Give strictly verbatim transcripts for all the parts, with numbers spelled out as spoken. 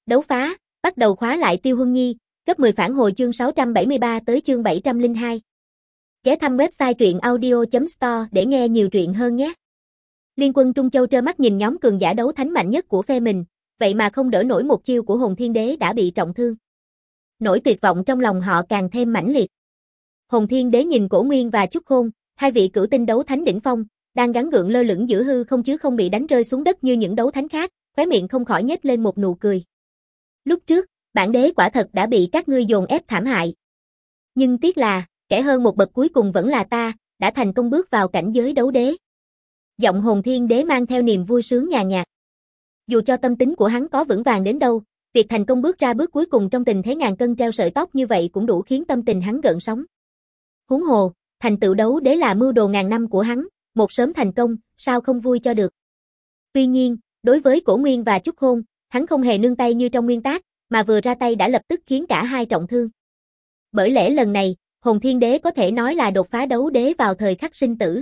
Đấu phá, bắt đầu khóa lại Tiêu Huân Nhi, gấp mười phản hồi chương sáu trăm bảy mươi ba tới chương bảy trăm lẻ hai. Ghé thăm website truyện audio chấm store để nghe nhiều truyện hơn nhé. Liên quân Trung Châu trơ mắt nhìn nhóm cường giả đấu thánh mạnh nhất của phe mình, vậy mà không đỡ nổi một chiêu của Hồn Thiên Đế đã bị trọng thương. Nỗi tuyệt vọng trong lòng họ càng thêm mãnh liệt. Hồn Thiên Đế nhìn Cổ Nguyên và Chúc Khôn, hai vị cửu tinh đấu thánh đỉnh phong, đang gắng gượng lơ lửng giữa hư không chứ không bị đánh rơi xuống đất như những đấu thánh khác, khóe miệng không khỏi nhếch lên một nụ cười. Lúc trước, bản đế quả thật đã bị các ngươi dồn ép thảm hại. Nhưng tiếc là, kẻ hơn một bậc cuối cùng vẫn là ta, đã thành công bước vào cảnh giới đấu đế. Giọng Hồn Thiên Đế mang theo niềm vui sướng nhàn nhạt. Dù cho tâm tính của hắn có vững vàng đến đâu, việc thành công bước ra bước cuối cùng trong tình thế ngàn cân treo sợi tóc như vậy cũng đủ khiến tâm tình hắn gợn sóng. Huống hồ, thành tựu đấu đế là mưu đồ ngàn năm của hắn, một sớm thành công, sao không vui cho được. Tuy nhiên, đối với Cổ Nguyên và Chúc Khôn, hắn không hề nương tay như trong nguyên tác, mà vừa ra tay đã lập tức khiến cả hai trọng thương. Bởi lẽ lần này, Hồn Thiên Đế có thể nói là đột phá đấu đế vào thời khắc sinh tử.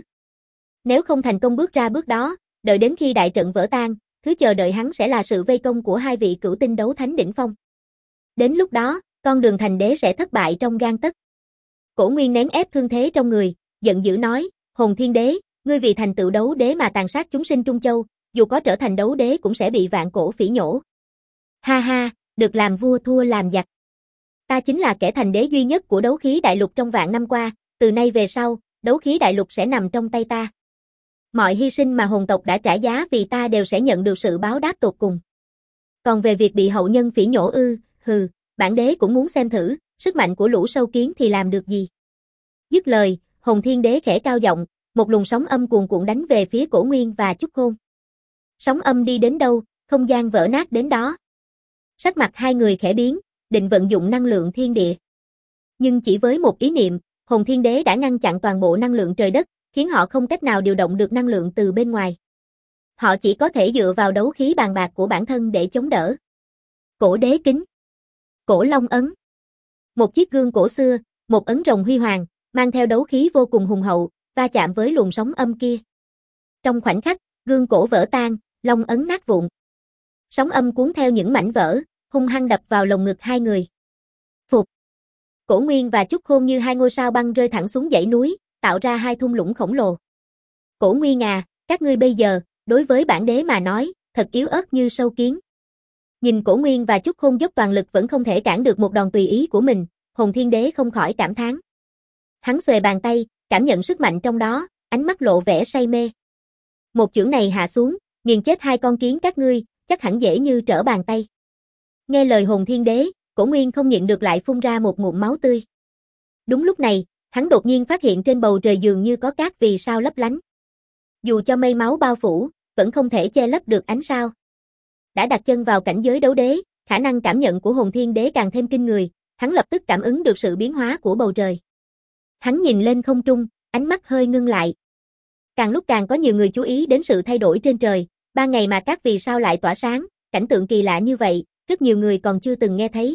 Nếu không thành công bước ra bước đó, đợi đến khi đại trận vỡ tan, thứ chờ đợi hắn sẽ là sự vây công của hai vị cửu tinh đấu thánh đỉnh phong. Đến lúc đó, con đường thành đế sẽ thất bại trong gang tấc. Cổ Nguyên nén ép thương thế trong người, giận dữ nói, Hồn Thiên Đế, ngươi vì thành tựu đấu đế mà tàn sát chúng sinh Trung Châu, dù có trở thành đấu đế cũng sẽ bị vạn cổ phỉ nhổ. Ha ha, được làm vua thua làm giặc. Ta chính là kẻ thành đế duy nhất của đấu khí đại lục trong vạn năm qua, từ nay về sau, đấu khí đại lục sẽ nằm trong tay ta. Mọi hy sinh mà hồn tộc đã trả giá vì ta đều sẽ nhận được sự báo đáp tột cùng. Còn về việc bị hậu nhân phỉ nhổ ư, hừ, bản đế cũng muốn xem thử, sức mạnh của lũ sâu kiến thì làm được gì. Dứt lời, Hồn Thiên Đế khẽ cao giọng, một luồng sóng âm cuồn cuộn đánh về phía Cổ Nguyên và Chúc Khôn. Sóng âm đi đến đâu, không gian vỡ nát đến đó. Sắc mặt hai người khẽ biến, định vận dụng năng lượng thiên địa. Nhưng chỉ với một ý niệm, Hồn Thiên Đế đã ngăn chặn toàn bộ năng lượng trời đất, khiến họ không cách nào điều động được năng lượng từ bên ngoài. Họ chỉ có thể dựa vào đấu khí bàn bạc của bản thân để chống đỡ. Cổ đế kính. Cổ long ấn. Một chiếc gương cổ xưa, một ấn rồng huy hoàng, mang theo đấu khí vô cùng hùng hậu, va chạm với luồng sóng âm kia. Trong khoảnh khắc, gương cổ vỡ tan, long ấn nát vụn. Sóng âm cuốn theo những mảnh vỡ, hung hăng đập vào lồng ngực hai người. Phục. Cổ Nguyên và Chúc Khôn như hai ngôi sao băng rơi thẳng xuống dãy núi, tạo ra hai thung lũng khổng lồ. Cổ Nguyên à, các ngươi bây giờ, đối với bản đế mà nói, thật yếu ớt như sâu kiến. Nhìn Cổ Nguyên và Chúc Khôn dốc toàn lực vẫn không thể cản được một đòn tùy ý của mình, Hồn Thiên Đế không khỏi cảm thán. Hắn xuề bàn tay, cảm nhận sức mạnh trong đó, ánh mắt lộ vẻ say mê. Một chưởng này hạ xuống, nghiền chết hai con kiến các ngươi, chắc hẳn dễ như trở bàn tay. Nghe lời Hồn Thiên Đế, Cổ Nguyên không nhịn được lại phun ra một ngụm máu tươi. Đúng lúc này, hắn đột nhiên phát hiện trên bầu trời dường như có cát vì sao lấp lánh. Dù cho mây máu bao phủ, vẫn không thể che lấp được ánh sao. Đã đặt chân vào cảnh giới đấu đế, khả năng cảm nhận của Hồn Thiên Đế càng thêm kinh người, hắn lập tức cảm ứng được sự biến hóa của bầu trời. Hắn nhìn lên không trung, ánh mắt hơi ngưng lại. Càng lúc càng có nhiều người chú ý đến sự thay đổi trên trời, ban ngày mà cát vì sao lại tỏa sáng, cảnh tượng kỳ lạ như vậy, rất nhiều người còn chưa từng nghe thấy.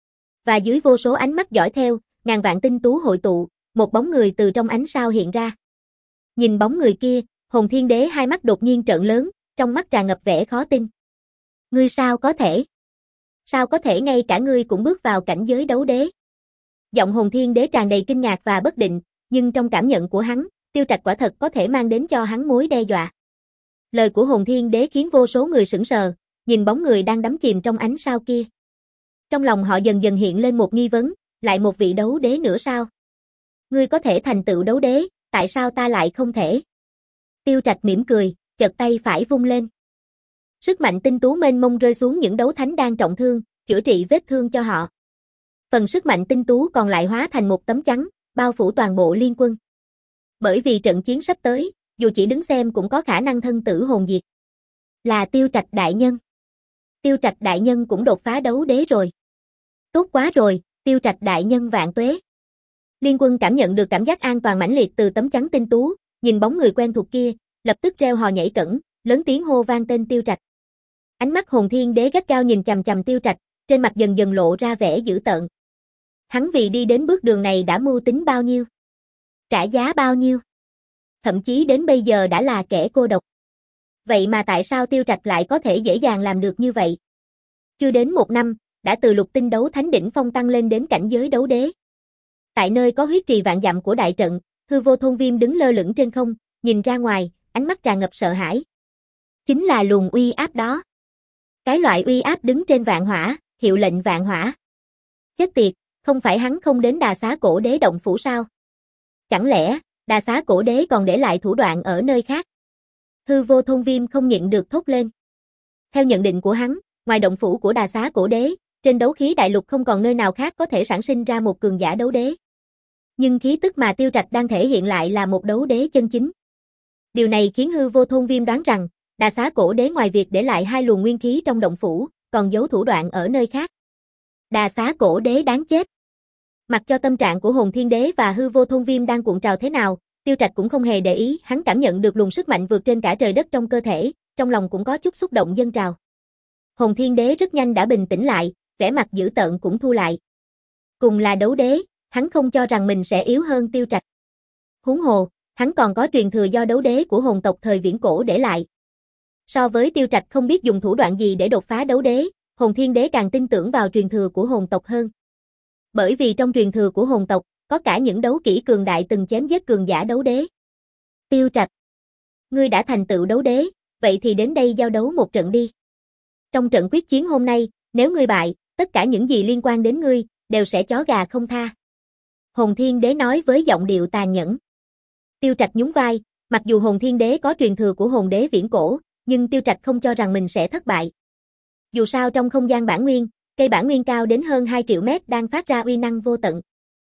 Và dưới vô số ánh mắt dõi theo, ngàn vạn tinh tú hội tụ, một bóng người từ trong ánh sao hiện ra. Nhìn bóng người kia, Hồn Thiên Đế hai mắt đột nhiên trợn lớn, trong mắt tràn ngập vẻ khó tin. Ngươi sao có thể? Sao có thể ngay cả ngươi cũng bước vào cảnh giới đấu đế? Giọng Hồn Thiên Đế tràn đầy kinh ngạc và bất định, nhưng trong cảm nhận của hắn, Tiêu Trạch quả thật có thể mang đến cho hắn mối đe dọa. Lời của Hồn Thiên Đế khiến vô số người sững sờ, nhìn bóng người đang đắm chìm trong ánh sao kia. Trong lòng họ dần dần hiện lên một nghi vấn, lại một vị đấu đế nữa sao? Ngươi có thể thành tựu đấu đế, tại sao ta lại không thể? Tiêu Trạch mỉm cười, chợt tay phải vung lên. Sức mạnh tinh tú mênh mông rơi xuống những đấu thánh đang trọng thương, chữa trị vết thương cho họ. Phần sức mạnh tinh tú còn lại hóa thành một tấm chắn, bao phủ toàn bộ liên quân. Bởi vì trận chiến sắp tới, dù chỉ đứng xem cũng có khả năng thân tử hồn diệt. Là Tiêu Trạch đại nhân. Tiêu Trạch đại nhân cũng đột phá đấu đế rồi. Tốt quá rồi, Tiêu Trạch đại nhân vạn tuế. Liên quân cảm nhận được cảm giác an toàn mãnh liệt từ tấm chắn tinh tú, nhìn bóng người quen thuộc kia, lập tức reo hò nhảy cẫng, lớn tiếng hô vang tên Tiêu Trạch. Ánh mắt Hồn Thiên Đế gắt gao nhìn chằm chằm Tiêu Trạch, trên mặt dần dần lộ ra vẻ dữ tợn. Hắn vì đi đến bước đường này đã mưu tính bao nhiêu, trả giá bao nhiêu, thậm chí đến bây giờ đã là kẻ cô độc. Vậy mà tại sao Tiêu Trạch lại có thể dễ dàng làm được như vậy? Chưa đến một năm, đã từ lục tinh đấu thánh đỉnh phong tăng lên đến cảnh giới đấu đế. Tại nơi có huyết trì vạn dặm của đại trận, hư vô thôn viêm đứng lơ lửng trên không, nhìn ra ngoài, ánh mắt tràn ngập sợ hãi. Chính là luồng uy áp đó. Cái loại uy áp đứng trên vạn hỏa, hiệu lệnh vạn hỏa. Chết tiệt, không phải hắn không đến Đà Xá Cổ Đế động phủ sao? Chẳng lẽ, Đà Xá Cổ Đế còn để lại thủ đoạn ở nơi khác? Hư vô thôn viêm không nhịn được thốt lên. Theo nhận định của hắn, ngoài động phủ của Đà Xá Cổ Đế, trên đấu khí đại lục không còn nơi nào khác có thể sản sinh ra một cường giả đấu đế. Nhưng khí tức mà Tiêu Trạch đang thể hiện lại là một đấu đế chân chính. Điều này khiến hư vô thôn viêm đoán rằng, Đà Xá Cổ Đế ngoài việc để lại hai luồng nguyên khí trong động phủ, còn giấu thủ đoạn ở nơi khác. Đà Xá Cổ Đế đáng chết. Mặc cho tâm trạng của Hồn Thiên Đế và hư vô thôn viêm đang cuộn trào thế nào, Tiêu Trạch cũng không hề để ý, hắn cảm nhận được luồng sức mạnh vượt trên cả trời đất trong cơ thể, trong lòng cũng có chút xúc động dâng trào. Hồn Thiên Đế rất nhanh đã bình tĩnh lại, vẻ mặt dữ tợn cũng thu lại. Cùng là đấu đế, hắn không cho rằng mình sẽ yếu hơn Tiêu Trạch. Huống hồ, hắn còn có truyền thừa do đấu đế của hồn tộc thời viễn cổ để lại. So với Tiêu Trạch không biết dùng thủ đoạn gì để đột phá đấu đế, Hồn Thiên Đế càng tin tưởng vào truyền thừa của hồn tộc hơn. Bởi vì trong truyền thừa của hồn tộc, có cả những đấu kỹ cường đại từng chém giết cường giả đấu đế. Tiêu Trạch, ngươi đã thành tựu đấu đế, vậy thì đến đây giao đấu một trận đi. Trong trận quyết chiến hôm nay, nếu ngươi bại, tất cả những gì liên quan đến ngươi, đều sẽ chó gà không tha. Hồn Thiên Đế nói với giọng điệu tàn nhẫn. Tiêu Trạch nhún vai, mặc dù Hồn Thiên Đế có truyền thừa của hồn đế viễn cổ, nhưng Tiêu Trạch không cho rằng mình sẽ thất bại. Dù sao trong không gian bản nguyên, cây bản nguyên cao đến hơn hai triệu mét đang phát ra uy năng vô tận.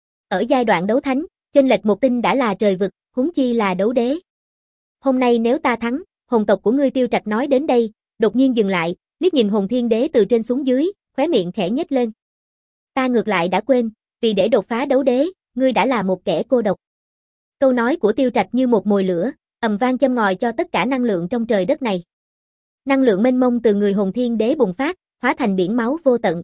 Ở giai đoạn đấu thánh, chênh lệch một tinh đã là trời vực, huống chi là đấu đế. Hôm nay nếu ta thắng, hồn tộc của ngươi Tiêu Trạch nói đến đây, đột nhiên dừng lại, liếc nhìn Hồn Thiên Đế từ trên xuống dưới, khóe miệng khẽ nhếch lên. Ta ngược lại đã quên, vì để đột phá đấu đế, ngươi đã là một kẻ cô độc. Câu nói của Tiêu Trạch như một mồi lửa, ầm vang châm ngòi cho tất cả năng lượng trong trời đất này. Năng lượng mênh mông từ người Hồn Thiên Đế bùng phát, hóa thành biển máu vô tận.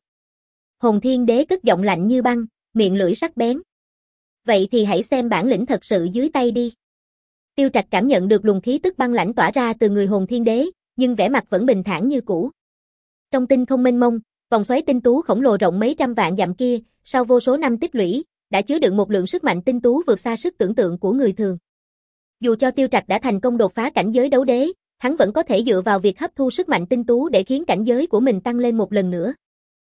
Hồn Thiên Đế cất giọng lạnh như băng, miệng lưỡi sắc bén. Vậy thì hãy xem bản lĩnh thật sự dưới tay đi. Tiêu Trạch cảm nhận được luồng khí tức băng lãnh tỏa ra từ người Hồn Thiên Đế, nhưng vẻ mặt vẫn bình thản như cũ. Trong tinh không mênh mông, vòng xoáy tinh tú khổng lồ rộng mấy trăm vạn dặm kia, sau vô số năm tích lũy, đã chứa đựng một lượng sức mạnh tinh tú vượt xa sức tưởng tượng của người thường. Dù cho Tiêu Trạch đã thành công đột phá cảnh giới đấu đế, hắn vẫn có thể dựa vào việc hấp thu sức mạnh tinh tú để khiến cảnh giới của mình tăng lên một lần nữa.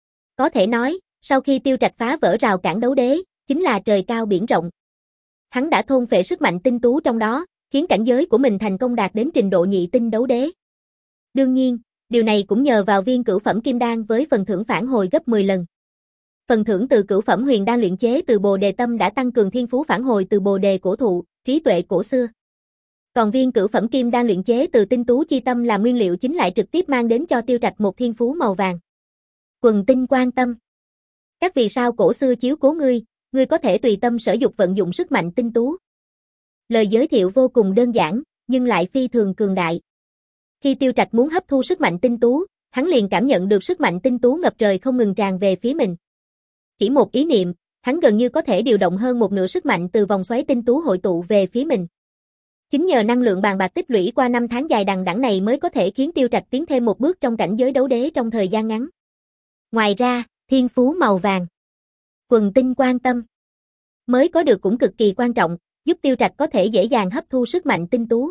Có thể nói, sau khi Tiêu Trạch phá vỡ rào cản đấu đế, chính là trời cao biển rộng. Hắn đã thôn phệ sức mạnh tinh tú trong đó, khiến cảnh giới của mình thành công đạt đến trình độ nhị tinh đấu đế. Đương nhiên, điều này cũng nhờ vào viên cửu phẩm kim đan với phần thưởng phản hồi gấp mười lần. Phần thưởng từ cửu phẩm huyền đan luyện chế từ Bồ Đề Tâm đã tăng cường thiên phú phản hồi từ Bồ Đề cổ thụ, trí tuệ cổ xưa. Còn viên cửu phẩm kim đan luyện chế từ tinh tú chi tâm làm nguyên liệu chính lại trực tiếp mang đến cho Tiêu Trạch một thiên phú màu vàng. Quần tinh quan tâm. Các vì sao cổ xưa chiếu cố ngươi, ngươi có thể tùy tâm sở dục vận dụng sức mạnh tinh tú. Lời giới thiệu vô cùng đơn giản, nhưng lại phi thường cường đại. Khi Tiêu Trạch muốn hấp thu sức mạnh tinh tú, hắn liền cảm nhận được sức mạnh tinh tú ngập trời không ngừng tràn về phía mình. Chỉ một ý niệm, hắn gần như có thể điều động hơn một nửa sức mạnh từ vòng xoáy tinh tú hội tụ về phía mình. Chính nhờ năng lượng bàn bạc tích lũy qua năm tháng dài đằng đẵng này mới có thể khiến Tiêu Trạch tiến thêm một bước trong cảnh giới đấu đế trong thời gian ngắn. Ngoài ra, thiên phú màu vàng, quần tinh quan tâm, mới có được cũng cực kỳ quan trọng, giúp Tiêu Trạch có thể dễ dàng hấp thu sức mạnh tinh tú.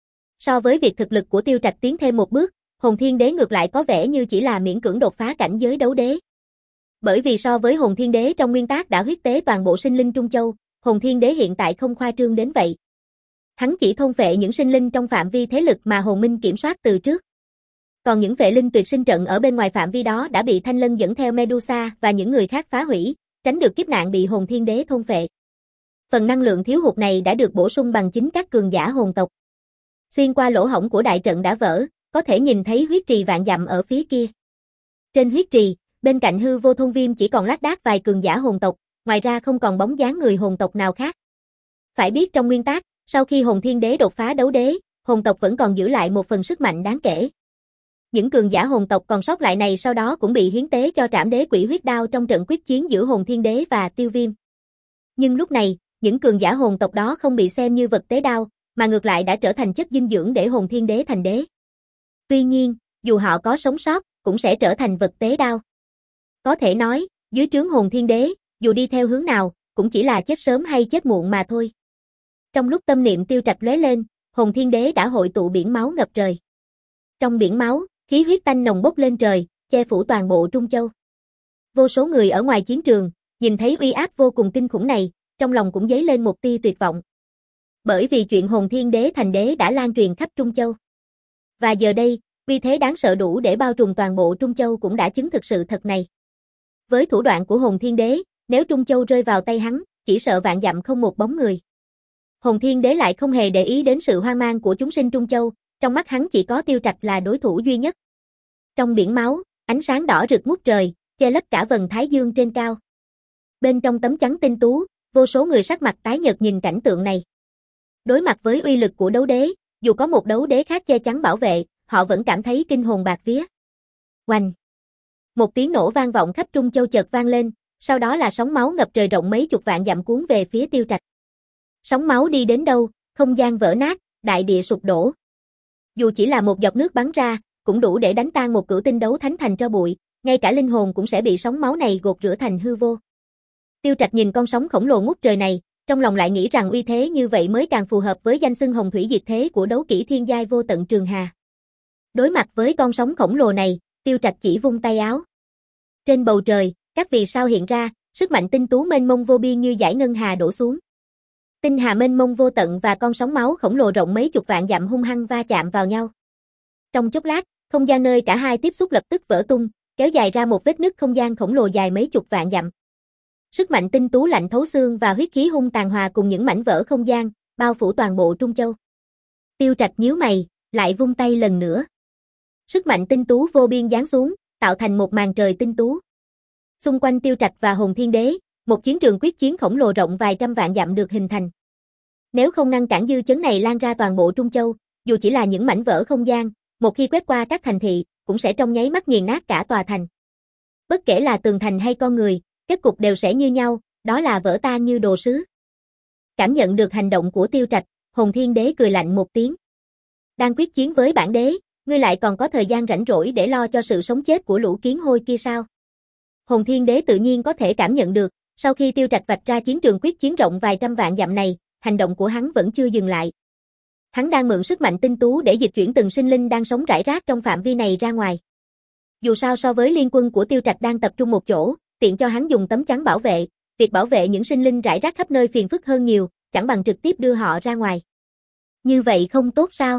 So với việc thực lực của Tiêu Trạch tiến thêm một bước, Hồn Thiên Đế ngược lại có vẻ như chỉ là miễn cưỡng đột phá cảnh giới đấu đế. Bởi vì so với Hồn Thiên Đế trong nguyên tác đã huyết tế toàn bộ sinh linh Trung Châu, Hồn Thiên Đế hiện tại không khoa trương đến vậy. Hắn chỉ thôn phệ những sinh linh trong phạm vi thế lực mà Hồn Minh kiểm soát từ trước. Còn những phệ linh tuyệt sinh trận ở bên ngoài phạm vi đó đã bị Thanh Lân dẫn theo Medusa và những người khác phá hủy, tránh được kiếp nạn bị Hồn Thiên Đế thôn phệ. Phần năng lượng thiếu hụt này đã được bổ sung bằng chính các cường giả hồn tộc. Xuyên qua lỗ hổng của đại trận đã vỡ, có thể nhìn thấy huyết trì vạn dặm ở phía kia. Trên huyết trì, bên cạnh hư vô thôn viêm chỉ còn lác đác vài cường giả hồn tộc, ngoài ra không còn bóng dáng người hồn tộc nào khác. Phải biết trong nguyên tác, sau khi Hồn Thiên Đế đột phá đấu đế, hồn tộc vẫn còn giữ lại một phần sức mạnh đáng kể. Những cường giả hồn tộc còn sót lại này sau đó cũng bị hiến tế cho Trảm Đế Quỷ Huyết Đao trong trận quyết chiến giữa Hồn Thiên Đế và Tiêu Viêm. Nhưng lúc này, những cường giả hồn tộc đó không bị xem như vật tế đao, mà ngược lại đã trở thành chất dinh dưỡng để Hồn Thiên Đế thành đế. Tuy nhiên, dù họ có sống sót, cũng sẽ trở thành vật tế đao. Có thể nói, dưới trướng Hồn Thiên Đế, dù đi theo hướng nào, cũng chỉ là chết sớm hay chết muộn mà thôi. Trong lúc tâm niệm Tiêu Trạch lóe lên, Hồn Thiên Đế đã hội tụ biển máu ngập trời. Trong biển máu, khí huyết tanh nồng bốc lên trời, che phủ toàn bộ Trung Châu. Vô số người ở ngoài chiến trường, nhìn thấy uy áp vô cùng kinh khủng này, trong lòng cũng dấy lên một tia tuyệt vọng. Bởi vì chuyện Hồn Thiên Đế thành đế đã lan truyền khắp Trung Châu. Và giờ đây, uy thế đáng sợ đủ để bao trùm toàn bộ Trung Châu cũng đã chứng thực sự thật này. Với thủ đoạn của Hồn Thiên Đế, nếu Trung Châu rơi vào tay hắn, chỉ sợ vạn dặm không một bóng người. Hồn Thiên Đế lại không hề để ý đến sự hoang mang của chúng sinh Trung Châu, trong mắt hắn chỉ có Tiêu Trạch là đối thủ duy nhất. Trong biển máu, ánh sáng đỏ rực ngút trời, che lấp cả vầng thái dương trên cao. Bên trong tấm chắn tinh tú, vô số người sắc mặt tái nhợt nhìn cảnh tượng này. Đối mặt với uy lực của đấu đế, dù có một đấu đế khác che chắn bảo vệ, họ vẫn cảm thấy kinh hồn bạt vía. Oanh! Một tiếng nổ vang vọng khắp Trung Châu chợt vang lên, sau đó là sóng máu ngập trời rộng mấy chục vạn dặm cuốn về phía Tiêu Trạch. Sóng máu đi đến đâu, không gian vỡ nát, đại địa sụp đổ. Dù chỉ là một giọt nước bắn ra, cũng đủ để đánh tan một cửu tinh đấu thánh thành tro bụi, ngay cả linh hồn cũng sẽ bị sóng máu này gột rửa thành hư vô. Tiêu Trạch nhìn con sóng khổng lồ ngút trời này, trong lòng lại nghĩ rằng uy thế như vậy mới càng phù hợp với danh xưng hồng thủy diệt thế của đấu kỹ thiên giai vô tận Trường Hà. Đối mặt với con sóng khổng lồ này, Tiêu Trạch chỉ vung tay áo. Trên bầu trời, các vì sao hiện ra, sức mạnh tinh tú mênh mông vô biên như dải ngân hà đổ xuống. Tinh hà mênh mông vô tận và con sóng máu khổng lồ rộng mấy chục vạn dặm hung hăng va chạm vào nhau. Trong chốc lát, không gian nơi cả hai tiếp xúc lập tức vỡ tung, kéo dài ra một vết nứt không gian khổng lồ dài mấy chục vạn dặm. Sức mạnh tinh tú lạnh thấu xương và huyết khí hung tàn hòa cùng những mảnh vỡ không gian, bao phủ toàn bộ Trung Châu. Tiêu Trạch nhíu mày, lại vung tay lần nữa. Sức mạnh tinh tú vô biên giáng xuống, tạo thành một màn trời tinh tú. Xung quanh Tiêu Trạch và Hồn Thiên Đế, một chiến trường quyết chiến khổng lồ rộng vài trăm vạn dặm được hình thành. Nếu không ngăn cản dư chấn này lan ra toàn bộ Trung Châu, dù chỉ là những mảnh vỡ không gian, một khi quét qua các thành thị, cũng sẽ trong nháy mắt nghiền nát cả tòa thành. Bất kể là tường thành hay con người, kết cục đều sẽ như nhau, đó là vỡ tan như đồ sứ. Cảm nhận được hành động của Tiêu Trạch, Hồn Thiên Đế cười lạnh một tiếng. Đang quyết chiến với bản đế, ngươi lại còn có thời gian rảnh rỗi để lo cho sự sống chết của lũ kiến hôi kia sao? Hồn Thiên Đế tự nhiên có thể cảm nhận được, sau khi Tiêu Trạch vạch ra chiến trường quyết chiến rộng vài trăm vạn dặm này, hành động của hắn vẫn chưa dừng lại. Hắn đang mượn sức mạnh tinh tú để dịch chuyển từng sinh linh đang sống rải rác trong phạm vi này ra ngoài. Dù sao so với liên quân của Tiêu Trạch đang tập trung một chỗ, tiện cho hắn dùng tấm chắn bảo vệ, việc bảo vệ những sinh linh rải rác khắp nơi phiền phức hơn nhiều, chẳng bằng trực tiếp đưa họ ra ngoài. Như vậy không tốt sao?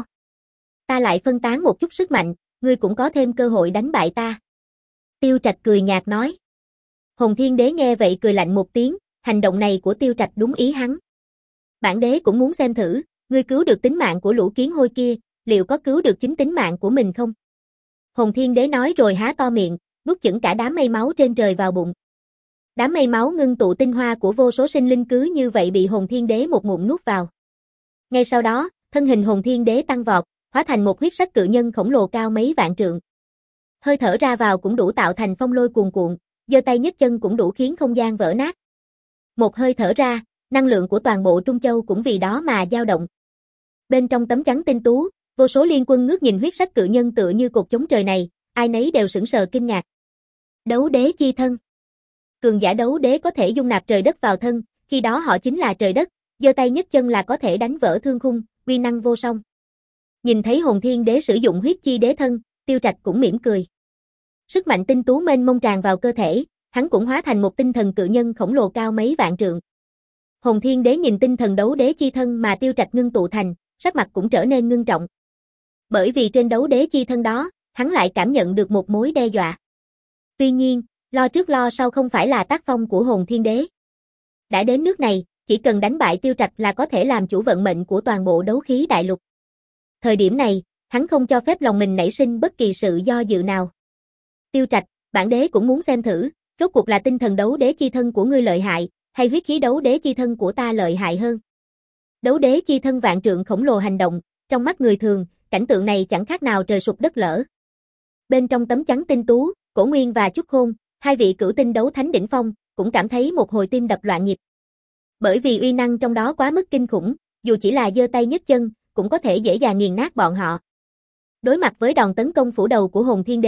Ta lại phân tán một chút sức mạnh, ngươi cũng có thêm cơ hội đánh bại ta. Tiêu Trạch cười nhạt nói. Hồn Thiên Đế nghe vậy cười lạnh một tiếng, hành động này của Tiêu Trạch đúng ý hắn. Bản đế cũng muốn xem thử, ngươi cứu được tính mạng của lũ kiến hôi kia, liệu có cứu được chính tính mạng của mình không? Hồn Thiên Đế nói rồi há to miệng, nuốt chửng cả đám mây máu trên trời vào bụng. Đám mây máu ngưng tụ tinh hoa của vô số sinh linh cứ như vậy bị Hồn Thiên Đế một ngụm nuốt vào. Ngay sau đó, thân hình Hồn Thiên Đế tăng vọt, hóa thành một huyết sắc cự nhân khổng lồ cao mấy vạn trượng. Hơi thở ra vào cũng đủ tạo thành phong lôi cuồn cuộn, giơ tay nhấc chân cũng đủ khiến không gian vỡ nát. Một hơi thở ra, năng lượng của toàn bộ Trung Châu cũng vì đó mà dao động. Bên trong tấm chắn tinh tú, vô số liên quân ngước nhìn huyết sắc cự nhân tựa như cột chống trời này, ai nấy đều sững sờ kinh ngạc. Đấu đế chi thân. Cường giả đấu đế có thể dung nạp trời đất vào thân, khi đó họ chính là trời đất, giơ tay nhấc chân là có thể đánh vỡ thương khung, uy năng vô song. Nhìn thấy Hồn Thiên Đế sử dụng huyết chi đế thân, Tiêu Trạch cũng mỉm cười. Sức mạnh tinh tú mênh mông tràn vào cơ thể, hắn cũng hóa thành một tinh thần cự nhân khổng lồ cao mấy vạn trượng. Hồn Thiên Đế nhìn tinh thần đấu đế chi thân mà Tiêu Trạch ngưng tụ thành, sắc mặt cũng trở nên ngưng trọng. Bởi vì trên đấu đế chi thân đó, hắn lại cảm nhận được một mối đe dọa. Tuy nhiên, lo trước lo sau không phải là tác phong của Hồn Thiên Đế. Đã đến nước này, chỉ cần đánh bại Tiêu Trạch là có thể làm chủ vận mệnh của toàn bộ đấu khí đại lục. Thời điểm này, hắn không cho phép lòng mình nảy sinh bất kỳ sự do dự nào. Tiêu Trạch, bản đế cũng muốn xem thử, rốt cuộc là tinh thần đấu đế chi thân của ngươi lợi hại, hay huyết khí đấu đế chi thân của ta lợi hại hơn. Đấu đế chi thân vạn trượng khổng lồ hành động, trong mắt người thường, cảnh tượng này chẳng khác nào trời sụp đất lở. Bên trong tấm chắn tinh tú, Cổ Nguyên và Chúc Khôn, hai vị cửu tinh đấu thánh đỉnh phong, cũng cảm thấy một hồi tim đập loạn nhịp. Bởi vì uy năng trong đó quá mức kinh khủng, dù chỉ là giơ tay nhấc chân, cũng có thể dễ dàng nghiền nát bọn họ. Đối mặt với đòn tấn công phủ đầu của Hồn Thiên Đế,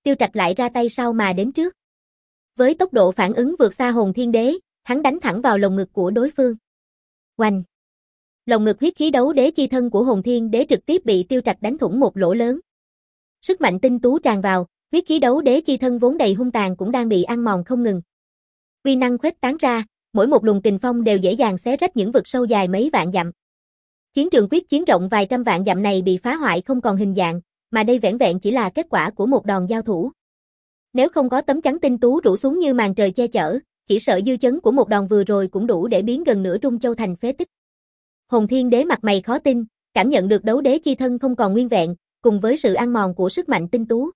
Tiêu Trạch lại ra tay sau mà đến trước. Với tốc độ phản ứng vượt xa Hồn Thiên Đế, hắn đánh thẳng vào lồng ngực của đối phương. Oanh! Lồng ngực huyết khí đấu đế chi thân của Hồn Thiên Đế trực tiếp bị Tiêu Trạch đánh thủng một lỗ lớn. Sức mạnh tinh tú tràn vào, huyết khí đấu đế chi thân vốn đầy hung tàn cũng đang bị ăn mòn không ngừng. Uy năng khuếch tán ra, mỗi một luồng kình phong đều dễ dàng xé rách những vực sâu dài mấy vạn dặm. Chiến trường quyết chiến rộng vài trăm vạn dặm này bị phá hoại không còn hình dạng, mà đây vẻn vẹn chỉ là kết quả của một đòn giao thủ. Nếu không có tấm chắn tinh tú rủ xuống như màn trời che chở, chỉ sợ dư chấn của một đòn vừa rồi cũng đủ để biến gần nửa Trung Châu thành phế tích. Hồn Thiên Đế mặt mày khó tin, cảm nhận được đấu đế chi thân không còn nguyên vẹn, cùng với sự ăn mòn của sức mạnh tinh tú.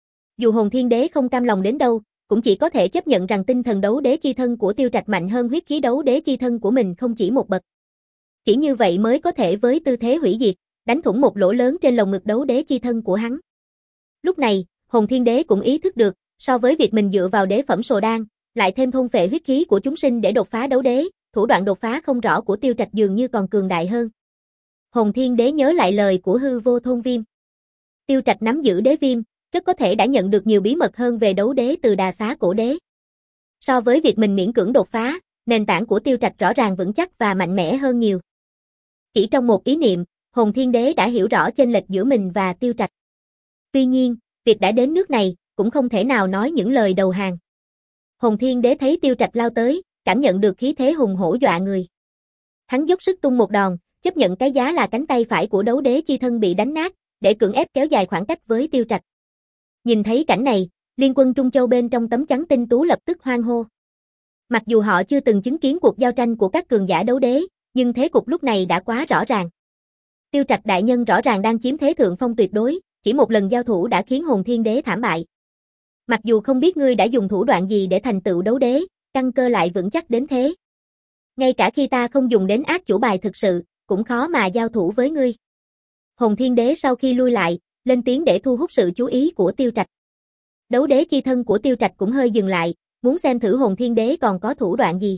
Dù Hồn Thiên Đế không cam lòng đến đâu, cũng chỉ có thể chấp nhận rằng tinh thần đấu đế chi thân của Tiêu Trạch mạnh hơn huyết khí đấu đế chi thân của mình không chỉ một bậc. Chỉ như vậy mới có thể với tư thế hủy diệt, đánh thủng một lỗ lớn trên lồng ngực đấu đế chi thân của hắn. Lúc này, Hồn Thiên Đế cũng ý thức được, so với việc mình dựa vào đế phẩm Sồ Đan, lại thêm thôn phệ huyết khí của chúng sinh để đột phá đấu đế, thủ đoạn đột phá không rõ của Tiêu Trạch dường như còn cường đại hơn. Hồn Thiên Đế nhớ lại lời của hư vô thôn viêm. Tiêu Trạch nắm giữ đế viêm, rất có thể đã nhận được nhiều bí mật hơn về đấu đế từ Đà Xá cổ đế. So với việc mình miễn cưỡng đột phá, nền tảng của Tiêu Trạch rõ ràng vững chắc và mạnh mẽ hơn nhiều. Chỉ trong một ý niệm, Hồn Thiên Đế đã hiểu rõ chênh lệch giữa mình và Tiêu Trạch. Tuy nhiên, việc đã đến nước này, cũng không thể nào nói những lời đầu hàng. Hồn Thiên Đế thấy Tiêu Trạch lao tới, cảm nhận được khí thế hùng hổ dọa người. Hắn dốc sức tung một đòn, chấp nhận cái giá là cánh tay phải của đấu đế chi thân bị đánh nát, để cưỡng ép kéo dài khoảng cách với Tiêu Trạch. Nhìn thấy cảnh này, liên quân Trung Châu bên trong tấm chắn tinh tú lập tức hoan hô. Mặc dù họ chưa từng chứng kiến cuộc giao tranh của các cường giả đấu đế, nhưng thế cục lúc này đã quá rõ ràng. Tiêu Trạch đại nhân rõ ràng đang chiếm thế thượng phong tuyệt đối, chỉ một lần giao thủ đã khiến Hồn Thiên Đế thảm bại. Mặc dù không biết ngươi đã dùng thủ đoạn gì để thành tựu đấu đế, căn cơ lại vững chắc đến thế. Ngay cả khi ta không dùng đến ác chủ bài thực sự, cũng khó mà giao thủ với ngươi. Hồn Thiên Đế sau khi lui lại, lên tiếng để thu hút sự chú ý của Tiêu Trạch. Đấu đế chi thân của Tiêu Trạch cũng hơi dừng lại, muốn xem thử Hồn Thiên Đế còn có thủ đoạn gì.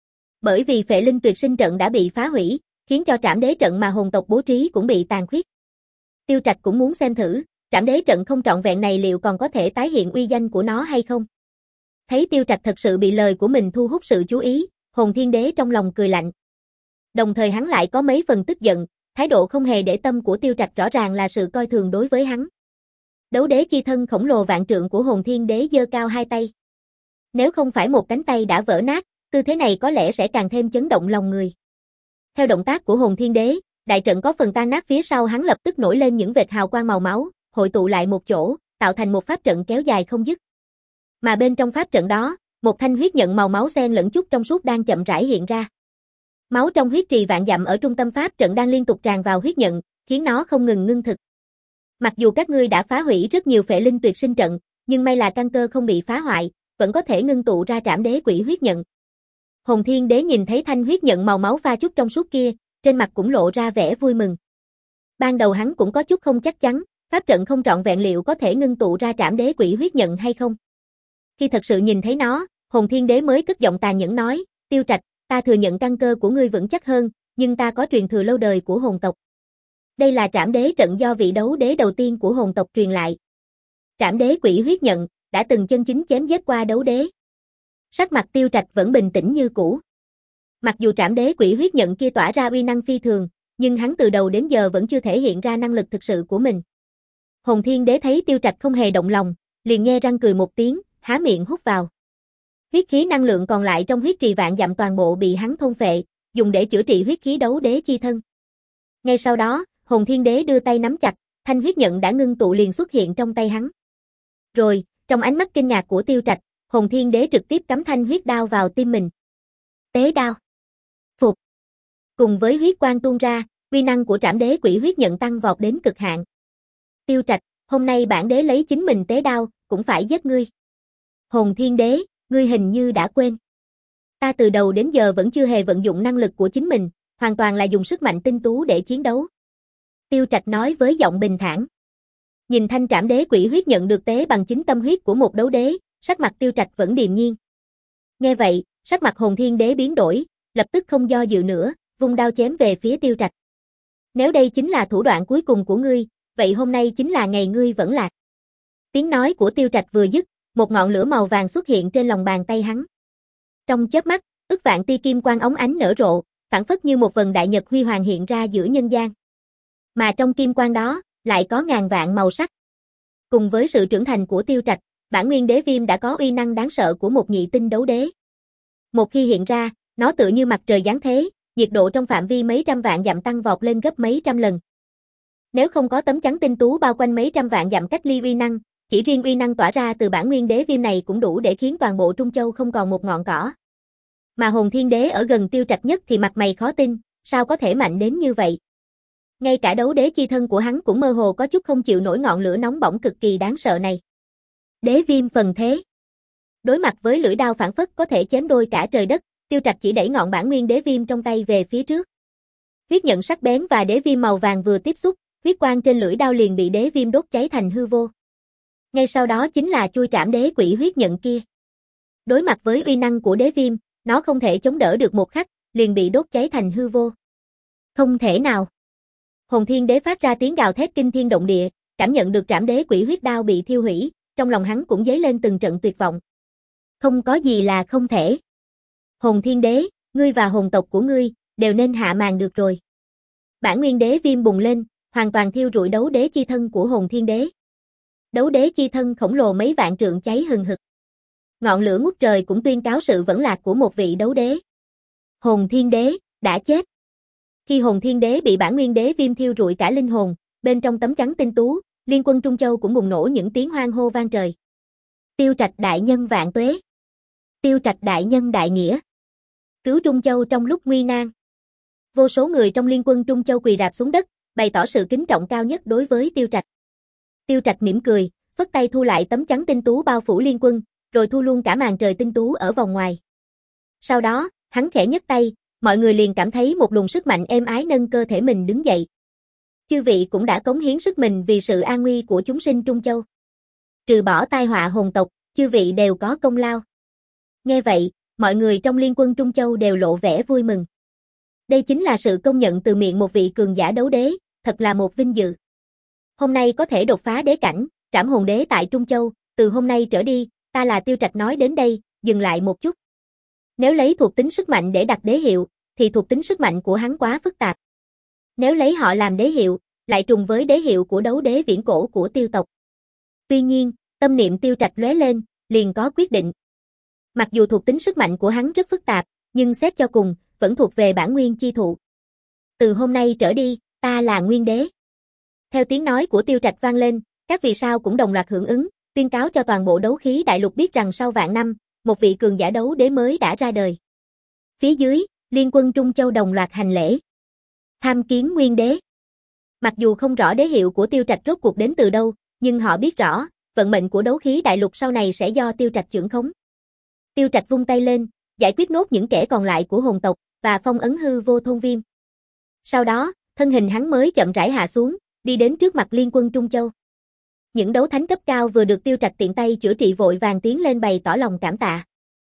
Bởi vì Phệ Linh Tuyệt Sinh trận đã bị phá hủy, khiến cho Trảm Đế trận mà hồn tộc bố trí cũng bị tàn khuyết. Tiêu Trạch cũng muốn xem thử, Trảm Đế trận không trọn vẹn này liệu còn có thể tái hiện uy danh của nó hay không. Thấy Tiêu Trạch thật sự bị lời của mình thu hút sự chú ý, Hồn Thiên Đế trong lòng cười lạnh. Đồng thời hắn lại có mấy phần tức giận, thái độ không hề để tâm của Tiêu Trạch rõ ràng là sự coi thường đối với hắn. Đấu đế chi thân khổng lồ vạn trượng của Hồn Thiên Đế giơ cao hai tay. Nếu không phải một cánh tay đã vỡ nát, tư thế này có lẽ sẽ càng thêm chấn động lòng người. Theo động tác của Hồn Thiên Đế, đại trận có phần tan nát phía sau hắn lập tức nổi lên những vệt hào quang màu máu, hội tụ lại một chỗ, tạo thành một pháp trận kéo dài không dứt. Mà bên trong pháp trận đó, một thanh huyết nhận màu máu xen lẫn chút trong suốt đang chậm rãi hiện ra. Máu trong huyết trì vạn dặm ở trung tâm pháp trận đang liên tục tràn vào huyết nhận, khiến nó không ngừng ngưng thực. Mặc dù các ngươi đã phá hủy rất nhiều Phệ Linh Tuyệt Sinh trận, nhưng may là căn cơ không bị phá hoại, vẫn có thể ngưng tụ ra Trảm Đế Quỷ huyết nhận. Hồn Thiên Đế nhìn thấy thanh huyết nhận màu máu pha chút trong suốt kia, trên mặt cũng lộ ra vẻ vui mừng. Ban đầu hắn cũng có chút không chắc chắn, pháp trận không trọn vẹn liệu có thể ngưng tụ ra Trảm Đế Quỷ huyết nhận hay không. Khi thật sự nhìn thấy nó, Hồn Thiên Đế mới cất giọng tàn nhẫn nói, Tiêu Trạch, ta thừa nhận căn cơ của ngươi vững chắc hơn, nhưng ta có truyền thừa lâu đời của hồn tộc. Đây là Trảm Đế trận do vị đấu đế đầu tiên của hồn tộc truyền lại. Trảm Đế Quỷ huyết nhận, đã từng chân chính chém giết qua đấu đế. Sắc mặt Tiêu Trạch vẫn bình tĩnh như cũ. Mặc dù Trảm Đế Quỷ huyết nhận kia tỏa ra uy năng phi thường, nhưng hắn từ đầu đến giờ vẫn chưa thể hiện ra năng lực thực sự của mình. Hồn Thiên Đế thấy Tiêu Trạch không hề động lòng, liền nhe răng cười một tiếng, há miệng hút vào. Huyết khí năng lượng còn lại trong huyết trì vạn dặm toàn bộ bị hắn thôn phệ, dùng để chữa trị huyết khí đấu đế chi thân. Ngay sau đó, Hồn Thiên Đế đưa tay nắm chặt, thanh huyết nhận đã ngưng tụ liền xuất hiện trong tay hắn. Rồi, trong ánh mắt kinh ngạc của Tiêu Trạch, Hồn Thiên Đế trực tiếp cắm thanh huyết đao vào tim mình. Tế đao. Phục. Cùng với huyết quang tuôn ra, uy năng của Trảm Đế Quỷ huyết nhận tăng vọt đến cực hạn. Tiêu Trạch, hôm nay bản đế lấy chính mình tế đao, cũng phải giết ngươi. Hồn Thiên Đế, ngươi hình như đã quên. Ta từ đầu đến giờ vẫn chưa hề vận dụng năng lực của chính mình, hoàn toàn là dùng sức mạnh tinh tú để chiến đấu. Tiêu Trạch nói với giọng bình thản. Nhìn thanh Trảm Đế Quỷ huyết nhận được tế bằng chính tâm huyết của một đấu đế, sắc mặt Tiêu Trạch vẫn điềm nhiên. Nghe vậy, sắc mặt Hồn Thiên Đế biến đổi, lập tức không do dự nữa, vung đao chém về phía Tiêu Trạch. Nếu đây chính là thủ đoạn cuối cùng của ngươi, vậy hôm nay chính là ngày ngươi vẫn lạc. Tiếng nói của Tiêu Trạch vừa dứt, một ngọn lửa màu vàng xuất hiện trên lòng bàn tay hắn. Trong chớp mắt, ức vạn tia kim quang óng ánh nở rộ, phảng phất như một vầng đại nhật huy hoàng hiện ra giữa nhân gian. Mà trong kim quang đó, lại có ngàn vạn màu sắc. Cùng với sự trưởng thành của Tiêu Trạch, bản nguyên đế viêm đã có uy năng đáng sợ của một nhị tinh đấu đế. Một khi hiện ra, nó tựa như mặt trời giáng thế, nhiệt độ trong phạm vi mấy trăm vạn dặm tăng vọt lên gấp mấy trăm lần. Nếu không có tấm chắn tinh tú bao quanh mấy trăm vạn dặm cách ly uy năng, chỉ riêng uy năng tỏa ra từ bản nguyên đế viêm này cũng đủ để khiến toàn bộ Trung Châu không còn một ngọn cỏ. Mà Hồn Thiên Đế ở gần Tiêu Trạch nhất thì mặt mày khó tin, sao có thể mạnh đến như vậy? Ngay cả đấu đế chi thân của hắn cũng mơ hồ có chút không chịu nổi ngọn lửa nóng bỏng cực kỳ đáng sợ này. Đế viêm phần thế. Đối mặt với lưỡi đao phản phất có thể chém đôi cả trời đất, Tiêu Trạch chỉ đẩy ngọn bản nguyên đế viêm trong tay về phía trước. Huyết nhận sắc bén và đế viêm màu vàng vừa tiếp xúc, huyết quang trên lưỡi đao liền bị đế viêm đốt cháy thành hư vô. Ngay sau đó chính là chui trảm đế quỷ huyết nhận kia. Đối mặt với uy năng của đế viêm, nó không thể chống đỡ được một khắc, liền bị đốt cháy thành hư vô. Không thể nào. Hồn Thiên Đế phát ra tiếng gào thét kinh thiên động địa, cảm nhận được trảm đế quỷ huyết đao bị thiêu hủy, trong lòng hắn cũng dấy lên từng trận tuyệt vọng. Không có gì là không thể. Hồn Thiên Đế, ngươi và hồn tộc của ngươi, đều nên hạ màn được rồi. Bản nguyên đế viêm bùng lên, hoàn toàn thiêu rụi đấu đế chi thân của Hồn Thiên Đế. Đấu đế chi thân khổng lồ mấy vạn trượng cháy hừng hực. Ngọn lửa ngút trời cũng tuyên cáo sự vẫn lạc của một vị đấu đế. Hồn Thiên Đế, đã chết. Khi Hồn Thiên Đế bị bản nguyên đế viêm thiêu rụi cả linh hồn, bên trong tấm chắn tinh tú, liên quân Trung Châu cũng bùng nổ những tiếng hoan hô vang trời. Tiêu Trạch đại nhân vạn tuế. Tiêu Trạch đại nhân đại nghĩa. Cứu Trung Châu trong lúc nguy nan. Vô số người trong liên quân Trung Châu quỳ rạp xuống đất, bày tỏ sự kính trọng cao nhất đối với Tiêu Trạch. Tiêu Trạch mỉm cười, phất tay thu lại tấm chắn tinh tú bao phủ liên quân, rồi thu luôn cả màn trời tinh tú ở vòng ngoài. Sau đó, hắn khẽ nhấc tay, mọi người liền cảm thấy một luồng sức mạnh êm ái nâng cơ thể mình đứng dậy. Chư vị cũng đã cống hiến sức mình vì sự an nguy của chúng sinh Trung Châu. Trừ bỏ tai họa hồn tộc, chư vị đều có công lao. Nghe vậy, mọi người trong liên quân Trung Châu đều lộ vẻ vui mừng. Đây chính là sự công nhận từ miệng một vị cường giả đấu đế, thật là một vinh dự. Hôm nay có thể đột phá đế cảnh, trảm hồn đế tại Trung Châu, từ hôm nay trở đi, ta là Tiêu Trạch nói đến đây, dừng lại một chút. Nếu lấy thuộc tính sức mạnh để đặt đế hiệu, thì thuộc tính sức mạnh của hắn quá phức tạp. Nếu lấy họ làm đế hiệu, lại trùng với đế hiệu của đấu đế viễn cổ của Tiêu tộc. Tuy nhiên, tâm niệm Tiêu Trạch lóe lên, liền có quyết định. Mặc dù thuộc tính sức mạnh của hắn rất phức tạp, nhưng xét cho cùng, vẫn thuộc về bản nguyên chi thụ. Từ hôm nay trở đi, ta là nguyên đế. Theo tiếng nói của Tiêu Trạch vang lên, các vì sao cũng đồng loạt hưởng ứng, tuyên cáo cho toàn bộ đấu khí đại lục biết rằng sau vạn năm, một vị cường giả đấu đế mới đã ra đời. Phía dưới, liên quân Trung Châu đồng loạt hành lễ. Tham kiến nguyên đế. Mặc dù không rõ đế hiệu của Tiêu Trạch rốt cuộc đến từ đâu, nhưng họ biết rõ, vận mệnh của đấu khí đại lục sau này sẽ do Tiêu Trạch trưởng khống. Tiêu Trạch vung tay lên, giải quyết nốt những kẻ còn lại của hồn tộc, và phong ấn hư vô thôn viêm. Sau đó, thân hình hắn mới chậm rãi hạ xuống, đi đến trước mặt liên quân Trung Châu. Những đấu thánh cấp cao vừa được Tiêu Trạch tiện tay chữa trị vội vàng tiến lên bày tỏ lòng cảm tạ.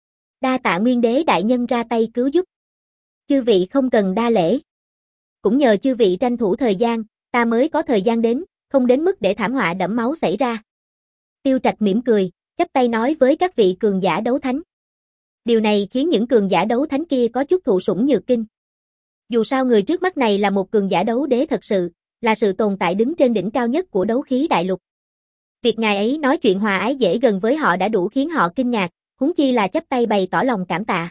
Đa tạ nguyên đế đại nhân ra tay cứu giúp. Chư vị không cần đa lễ. Cũng nhờ chư vị tranh thủ thời gian, ta mới có thời gian đến, không đến mức để thảm họa đẫm máu xảy ra. Tiêu Trạch mỉm cười, chắp tay nói với các vị cường giả đấu thánh. Điều này khiến những cường giả đấu thánh kia có chút thụ sủng nhược kinh. Dù sao người trước mắt này là một cường giả đấu đế thật sự, là sự tồn tại đứng trên đỉnh cao nhất của đấu khí đại lục. Việc ngài ấy nói chuyện hòa ái dễ gần với họ đã đủ khiến họ kinh ngạc, huống chi là chắp tay bày tỏ lòng cảm tạ.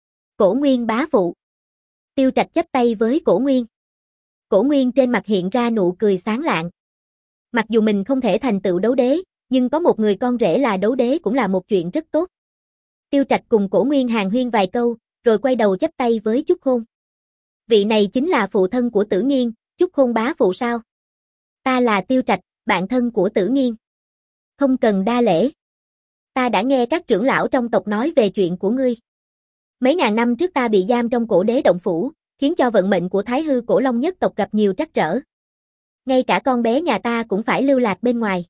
Cổ Nguyên bá phụ. Tiêu Trạch chắp tay với Cổ Nguyên. Cổ Nguyên trên mặt hiện ra nụ cười sáng lạng. Mặc dù mình không thể thành tựu đấu đế, nhưng có một người con rể là đấu đế cũng là một chuyện rất tốt. Tiêu Trạch cùng Cổ Nguyên hàn huyên vài câu, rồi quay đầu chắp tay với Chúc Khôn. Vị này chính là phụ thân của Tử Nghiên, Chúc Khôn bá phụ sao? Ta là Tiêu Trạch, bạn thân của Tử Nghiên. Không cần đa lễ. Ta đã nghe các trưởng lão trong tộc nói về chuyện của ngươi. Mấy ngàn năm trước ta bị giam trong cổ đế động phủ, khiến cho vận mệnh của Thái Hư Cổ Long nhất tộc gặp nhiều trắc trở. Ngay cả con bé nhà ta cũng phải lưu lạc bên ngoài.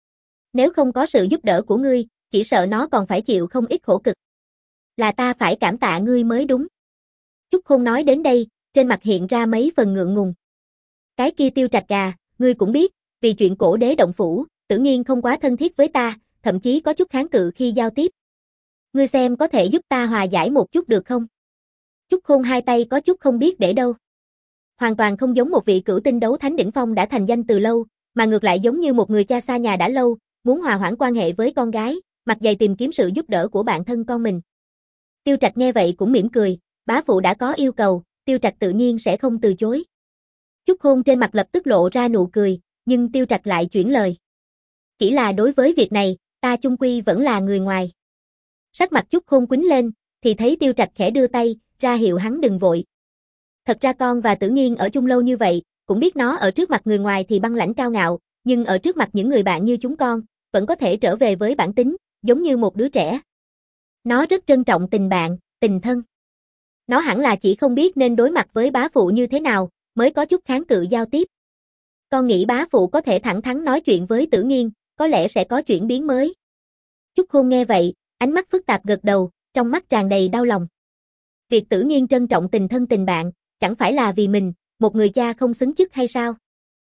Nếu không có sự giúp đỡ của ngươi, chỉ sợ nó còn phải chịu không ít khổ cực. Là ta phải cảm tạ ngươi mới đúng. Chúc Khôn nói đến đây, trên mặt hiện ra mấy phần ngượng ngùng. Cái kia Tiêu Trạch à, ngươi cũng biết, vì chuyện cổ đế động phủ, Tử Nghiên không quá thân thiết với ta, thậm chí có chút kháng cự khi giao tiếp. Ngươi xem có thể giúp ta hòa giải một chút được không? Chúc Khôn hai tay có chút không biết để đâu. Hoàn toàn không giống một vị cửu tinh đấu thánh đỉnh phong đã thành danh từ lâu, mà ngược lại giống như một người cha xa nhà đã lâu, muốn hòa hoãn quan hệ với con gái, mặt dày tìm kiếm sự giúp đỡ của bạn thân con mình. Tiêu Trạch nghe vậy cũng mỉm cười, bá phụ đã có yêu cầu, Tiêu Trạch tự nhiên sẽ không từ chối. Chúc Khôn trên mặt lập tức lộ ra nụ cười, nhưng Tiêu Trạch lại chuyển lời. Chỉ là đối với việc này, ta chung quy vẫn là người ngoài. Sắc mặt Chúc Khôn quýnh lên, thì thấy Tiêu Trạch khẽ đưa tay, ra hiệu hắn đừng vội. Thật ra con và Tử Nghiên ở chung lâu như vậy, cũng biết nó ở trước mặt người ngoài thì băng lãnh cao ngạo, nhưng ở trước mặt những người bạn như chúng con, vẫn có thể trở về với bản tính, giống như một đứa trẻ. Nó rất trân trọng tình bạn, tình thân. Nó hẳn là chỉ không biết nên đối mặt với bá phụ như thế nào, mới có chút kháng cự giao tiếp. Con nghĩ bá phụ có thể thẳng thắn nói chuyện với Tử Nghiên, có lẽ sẽ có chuyển biến mới. Chúc Khôn nghe vậy, ánh mắt phức tạp gật đầu, trong mắt tràn đầy đau lòng. Việc Tử Nghiên trân trọng tình thân tình bạn, chẳng phải là vì mình, một người cha không xứng chức hay sao?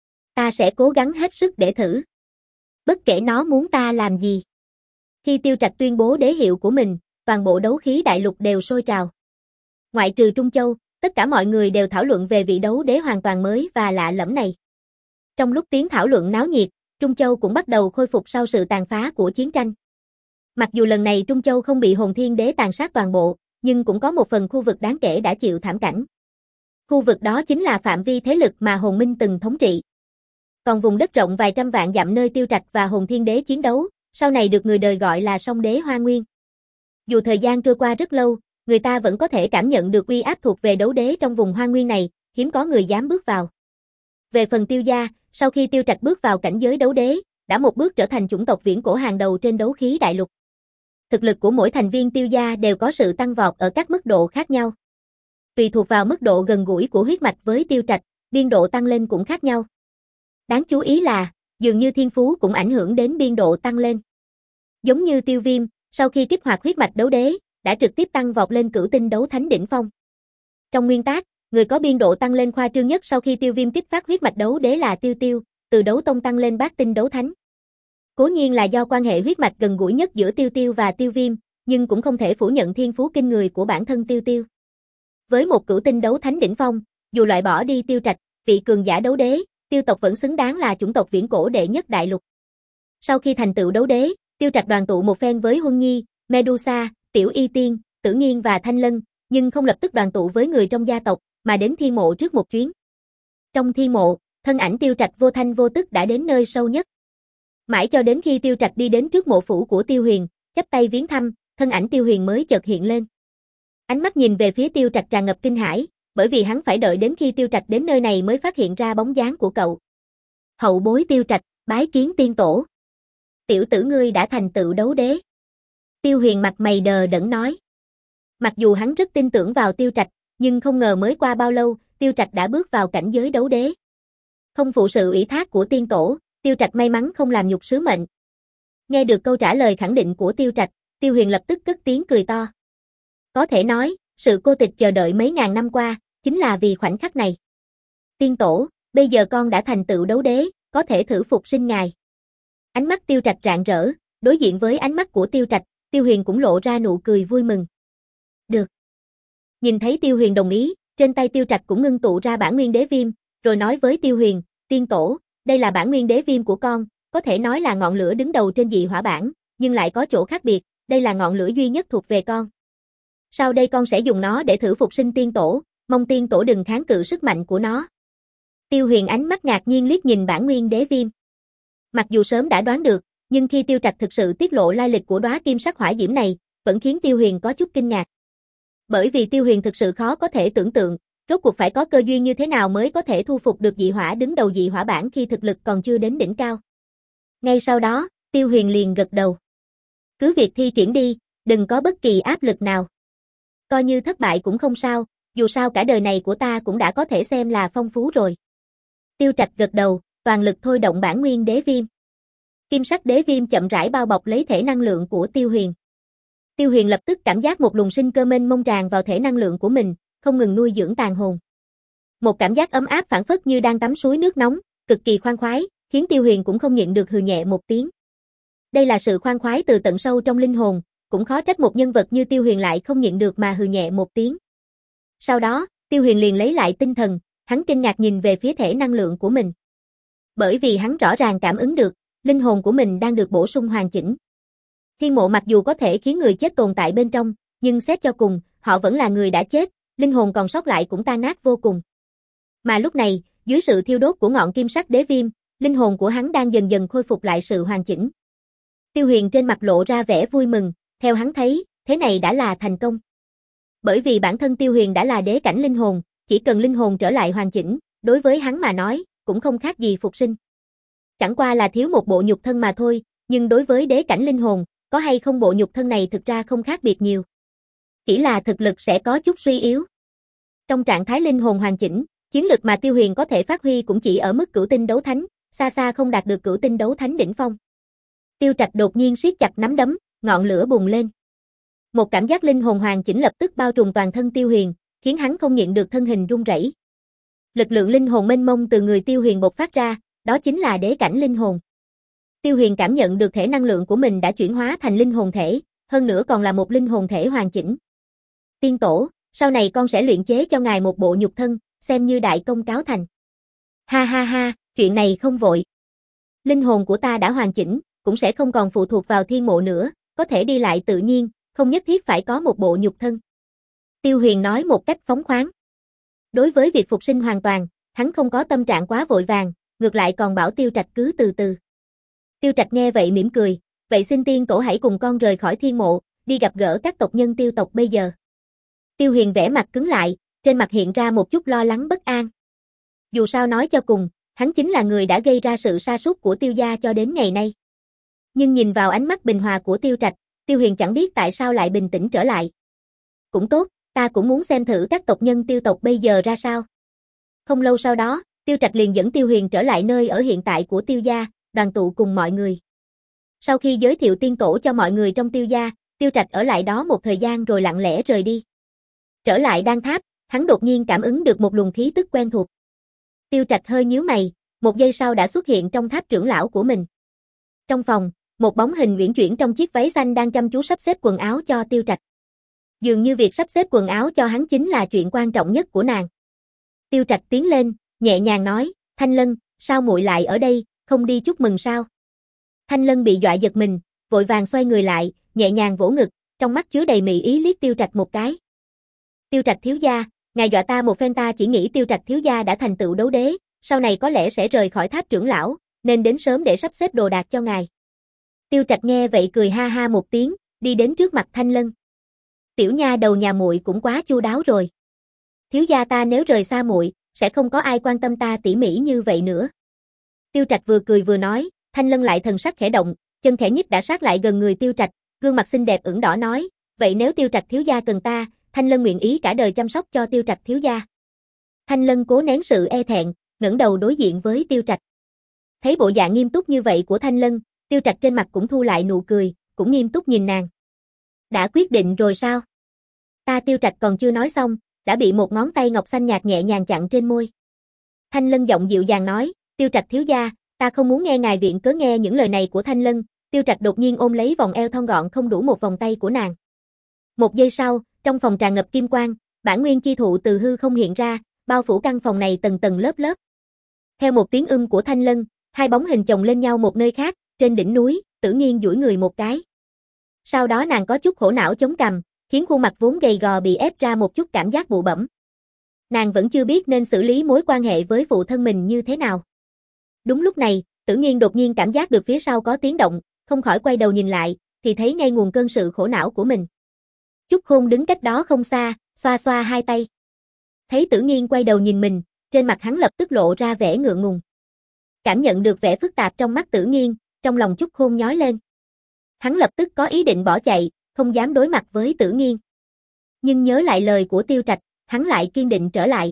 Ta sẽ cố gắng hết sức để thử. Bất kể nó muốn ta làm gì. Khi Tiêu Trạch tuyên bố đế hiệu của mình, toàn bộ đấu khí đại lục đều sôi trào. Ngoại trừ Trung Châu, tất cả mọi người đều thảo luận về vị đấu đế hoàn toàn mới và lạ lẫm này. Trong lúc tiếng thảo luận náo nhiệt, Trung Châu cũng bắt đầu khôi phục sau sự tàn phá của chiến tranh. Mặc dù lần này Trung Châu không bị Hồn Thiên Đế tàn sát toàn bộ, nhưng cũng có một phần khu vực đáng kể đã chịu thảm cảnh. Khu vực đó chính là phạm vi thế lực mà Hồn Minh từng thống trị. Còn vùng đất rộng vài trăm vạn dặm nơi Tiêu Trạch và Hồn Thiên Đế chiến đấu, sau này được người đời gọi là Song Đế Hoa Nguyên. Dù thời gian trôi qua rất lâu, người ta vẫn có thể cảm nhận được uy áp thuộc về đấu đế trong vùng Hoa Nguyên này, hiếm có người dám bước vào. Về phần Tiêu gia, sau khi Tiêu Trạch bước vào cảnh giới đấu đế, đã một bước trở thành chủng tộc viễn cổ hàng đầu trên đấu khí đại lục. Thực lực của mỗi thành viên Tiêu gia đều có sự tăng vọt ở các mức độ khác nhau. Tùy thuộc vào mức độ gần gũi của huyết mạch với Tiêu Trạch, biên độ tăng lên cũng khác nhau. Đáng chú ý là, dường như thiên phú cũng ảnh hưởng đến biên độ tăng lên. Giống như Tiêu Viêm, sau khi kích hoạt huyết mạch đấu đế, đã trực tiếp tăng vọt lên cửu tinh đấu thánh đỉnh phong. Trong nguyên tắc, người có biên độ tăng lên khoa trương nhất sau khi Tiêu Viêm kích phát huyết mạch đấu đế là Tiêu Tiêu, từ đấu tông tăng lên bát tinh đấu thánh. Cố nhiên là do quan hệ huyết mạch gần gũi nhất giữa Tiêu Tiêu và Tiêu Viêm, nhưng cũng không thể phủ nhận thiên phú kinh người của bản thân Tiêu Tiêu. Với một cửu tinh đấu thánh đỉnh phong, dù loại bỏ đi Tiêu Trạch, vị cường giả đấu đế, Tiêu tộc vẫn xứng đáng là chủng tộc viễn cổ đệ nhất đại lục. Sau khi thành tựu đấu đế, Tiêu Trạch đoàn tụ một phen với Huân Nhi, Medusa, Tiểu Y Tiên, Tử Nghiên và Thanh Lân, nhưng không lập tức đoàn tụ với người trong gia tộc, mà đến thiên mộ trước một chuyến. Trong thiên mộ, thân ảnh Tiêu Trạch vô thanh vô tức đã đến nơi sâu nhất. Mãi cho đến khi Tiêu Trạch đi đến trước mộ phủ của Tiêu Huyền, chắp tay viếng thăm, thân ảnh Tiêu Huyền mới chợt hiện lên. Ánh mắt nhìn về phía Tiêu Trạch tràn ngập kinh hãi, bởi vì hắn phải đợi đến khi Tiêu Trạch đến nơi này mới phát hiện ra bóng dáng của cậu. Hậu bối Tiêu Trạch, bái kiến tiên tổ. Tiểu tử ngươi đã thành tựu đấu đế. Tiêu Huyền mặt mày đờ đẫn nói. Mặc dù hắn rất tin tưởng vào Tiêu Trạch, nhưng không ngờ mới qua bao lâu, Tiêu Trạch đã bước vào cảnh giới đấu đế. Không phụ sự ủy thác của tiên tổ, Tiêu Trạch may mắn không làm nhục sứ mệnh. Nghe được câu trả lời khẳng định của Tiêu Trạch, Tiêu Huyền lập tức cất tiếng cười to. Có thể nói, sự cô tịch chờ đợi mấy ngàn năm qua, chính là vì khoảnh khắc này. Tiên tổ, bây giờ con đã thành tựu đấu đế, có thể thử phục sinh ngài. Ánh mắt Tiêu Trạch rạng rỡ, đối diện với ánh mắt của Tiêu Trạch, Tiêu Huyền cũng lộ ra nụ cười vui mừng. Được. Nhìn thấy Tiêu Huyền đồng ý, trên tay Tiêu Trạch cũng ngưng tụ ra bản nguyên đế viêm, rồi nói với Tiêu Huyền, tiên tổ, đây là bản nguyên đế viêm của con, có thể nói là ngọn lửa đứng đầu trên dị hỏa bản, nhưng lại có chỗ khác biệt, đây là ngọn lửa duy nhất thuộc về con. Sau đây con sẽ dùng nó để thử phục sinh tiên tổ, mong tiên tổ đừng kháng cự sức mạnh của nó. Tiêu Huyền ánh mắt ngạc nhiên liếc nhìn bản nguyên đế viêm. Mặc dù sớm đã đoán được, nhưng khi Tiêu Trạch thực sự tiết lộ lai lịch của đóa kim sắc hỏa diễm này, vẫn khiến Tiêu Huyền có chút kinh ngạc. Bởi vì Tiêu Huyền thực sự khó có thể tưởng tượng, rốt cuộc phải có cơ duyên như thế nào mới có thể thu phục được dị hỏa đứng đầu dị hỏa bản khi thực lực còn chưa đến đỉnh cao. Ngay sau đó, Tiêu Huyền liền gật đầu. Cứ việc thi triển đi, đừng có bất kỳ áp lực nào. Coi như thất bại cũng không sao, dù sao cả đời này của ta cũng đã có thể xem là phong phú rồi. Tiêu Trạch gật đầu, toàn lực thôi động bản nguyên đế viêm. Kim sắc đế viêm chậm rãi bao bọc lấy thể năng lượng của Tiêu Huyền. Tiêu Huyền lập tức cảm giác một luồng sinh cơ mênh mông tràn vào thể năng lượng của mình, không ngừng nuôi dưỡng tàn hồn. Một cảm giác ấm áp phảng phất như đang tắm suối nước nóng, cực kỳ khoan khoái, khiến Tiêu Huyền cũng không nhịn được hừ nhẹ một tiếng. Đây là sự khoan khoái từ tận sâu trong linh hồn, cũng khó trách một nhân vật như Tiêu Huyền lại không nhịn được mà hừ nhẹ một tiếng. Sau đó, Tiêu Huyền liền lấy lại tinh thần, hắn kinh ngạc nhìn về phía thể năng lượng của mình. Bởi vì hắn rõ ràng cảm ứng được, linh hồn của mình đang được bổ sung hoàn chỉnh. Thiên mộ mặc dù có thể khiến người chết tồn tại bên trong, nhưng xét cho cùng, họ vẫn là người đã chết, linh hồn còn sót lại cũng tan nát vô cùng. Mà lúc này, dưới sự thiêu đốt của ngọn kim sắc đế viêm, linh hồn của hắn đang dần dần khôi phục lại sự hoàn chỉnh. Tiêu Huyền trên mặt lộ ra vẻ vui mừng, theo hắn thấy, thế này đã là thành công. Bởi vì bản thân Tiêu Huyền đã là đế cảnh linh hồn, chỉ cần linh hồn trở lại hoàn chỉnh, đối với hắn mà nói, cũng không khác gì phục sinh. Chẳng qua là thiếu một bộ nhục thân mà thôi, nhưng đối với đế cảnh linh hồn, có hay không bộ nhục thân này thực ra không khác biệt nhiều. Chỉ là thực lực sẽ có chút suy yếu. Trong trạng thái linh hồn hoàn chỉnh, chiến lực mà Tiêu Huyền có thể phát huy cũng chỉ ở mức cửu tinh đấu thánh, xa xa không đạt được cửu tinh đấu thánh đỉnh phong. Tiêu Trạch đột nhiên siết chặt nắm đấm, ngọn lửa bùng lên. Một cảm giác linh hồn hoàn chỉnh lập tức bao trùm toàn thân Tiêu Huyền, khiến hắn không nhịn được thân hình run rẩy. Lực lượng linh hồn mênh mông từ người Tiêu Huyền bộc phát ra, đó chính là đế cảnh linh hồn. Tiêu Huyền cảm nhận được thể năng lượng của mình đã chuyển hóa thành linh hồn thể, hơn nữa còn là một linh hồn thể hoàn chỉnh. Tiên tổ, sau này con sẽ luyện chế cho ngài một bộ nhục thân, xem như đại công cáo thành. Ha ha ha, chuyện này không vội. Linh hồn của ta đã hoàn chỉnh, cũng sẽ không còn phụ thuộc vào thiên mộ nữa, có thể đi lại tự nhiên, không nhất thiết phải có một bộ nhục thân. Tiêu Huyền nói một cách phóng khoáng. Đối với việc phục sinh hoàn toàn, hắn không có tâm trạng quá vội vàng, ngược lại còn bảo Tiêu Trạch cứ từ từ. Tiêu Trạch nghe vậy mỉm cười, vậy xin tiên tổ hãy cùng con rời khỏi thiên mộ, đi gặp gỡ các tộc nhân Tiêu tộc bây giờ. Tiêu Huyền vẻ mặt cứng lại, trên mặt hiện ra một chút lo lắng bất an. Dù sao nói cho cùng, hắn chính là người đã gây ra sự sa sút của Tiêu gia cho đến ngày nay. Nhưng nhìn vào ánh mắt bình hòa của Tiêu Trạch, Tiêu Huyền chẳng biết tại sao lại bình tĩnh trở lại. Cũng tốt, ta cũng muốn xem thử các tộc nhân Tiêu tộc bây giờ ra sao. Không lâu sau đó, Tiêu Trạch liền dẫn Tiêu Huyền trở lại nơi ở hiện tại của Tiêu gia, đoàn tụ cùng mọi người. Sau khi giới thiệu tiên tổ cho mọi người trong Tiêu gia, Tiêu Trạch ở lại đó một thời gian rồi lặng lẽ rời đi. Trở lại đan tháp, hắn đột nhiên cảm ứng được một luồng khí tức quen thuộc. Tiêu Trạch hơi nhíu mày, một giây sau đã xuất hiện trong tháp trưởng lão của mình. Trong phòng, một bóng hình uyển chuyển trong chiếc váy xanh đang chăm chú sắp xếp quần áo cho Tiêu Trạch. Dường như việc sắp xếp quần áo cho hắn chính là chuyện quan trọng nhất của nàng. Tiêu Trạch tiến lên, nhẹ nhàng nói, Thanh Lân, sao muội lại ở đây, không đi chúc mừng sao? Thanh Lân bị dọa giật mình, vội vàng xoay người lại, nhẹ nhàng vỗ ngực, trong mắt chứa đầy mị ý liếc Tiêu Trạch một cái. Tiêu Trạch thiếu gia, ngài dọa ta một phen, ta chỉ nghĩ Tiêu Trạch thiếu gia đã thành tựu đấu đế, sau này có lẽ sẽ rời khỏi tháp trưởng lão, nên đến sớm để sắp xếp đồ đạc cho ngài. Tiêu Trạch nghe vậy cười ha ha một tiếng, đi đến trước mặt Thanh Lân. Tiểu nha đầu nhà muội cũng quá chu đáo rồi. Thiếu gia ta nếu rời xa muội, sẽ không có ai quan tâm ta tỉ mỉ như vậy nữa. Tiêu Trạch vừa cười vừa nói, Thanh Lân lại thần sắc khẽ động, chân khẽ nhích đã sát lại gần người Tiêu Trạch, gương mặt xinh đẹp ửng đỏ nói, vậy nếu Tiêu Trạch thiếu gia cần ta, Thanh Lân nguyện ý cả đời chăm sóc cho Tiêu Trạch thiếu gia. Thanh Lân cố nén sự e thẹn, ngẩng đầu đối diện với Tiêu Trạch. Thấy bộ dạng nghiêm túc như vậy của Thanh Lân, Tiêu Trạch trên mặt cũng thu lại nụ cười, cũng nghiêm túc nhìn nàng. Đã quyết định rồi sao? Ta Tiêu Trạch còn chưa nói xong, đã bị một ngón tay ngọc xanh nhạt nhẹ nhàng chặn trên môi. Thanh Lân giọng dịu dàng nói, Tiêu Trạch thiếu gia, ta không muốn nghe ngài viện cớ. Nghe những lời này của Thanh Lân, Tiêu Trạch đột nhiên ôm lấy vòng eo thon gọn không đủ một vòng tay của nàng. Một giây sau, trong phòng tràn ngập kim quang, bản nguyên chi thụ từ hư không hiện ra, bao phủ căn phòng này tầng tầng lớp lớp. Theo một tiếng ưm của Thanh Lân, hai bóng hình chồng lên nhau một nơi khác, trên đỉnh núi, Tử Nghiên duỗi người một cái. Sau đó nàng có chút khổ não chống cằm, khiến khuôn mặt vốn gầy gò bị ép ra một chút cảm giác bụ bẫm. Nàng vẫn chưa biết nên xử lý mối quan hệ với phụ thân mình như thế nào. Đúng lúc này, Tử Nghiên đột nhiên cảm giác được phía sau có tiếng động, không khỏi quay đầu nhìn lại, thì thấy ngay nguồn cơn sự khổ não của mình. Chúc Khôn đứng cách đó không xa, xoa xoa hai tay. Thấy Tử Nghiên quay đầu nhìn mình, trên mặt hắn lập tức lộ ra vẻ ngượng ngùng. Cảm nhận được vẻ phức tạp trong mắt Tử Nghiên, trong lòng Chúc Khôn nhói lên. Hắn lập tức có ý định bỏ chạy, không dám đối mặt với Tử Nghiên. Nhưng nhớ lại lời của Tiêu Trạch, hắn lại kiên định trở lại.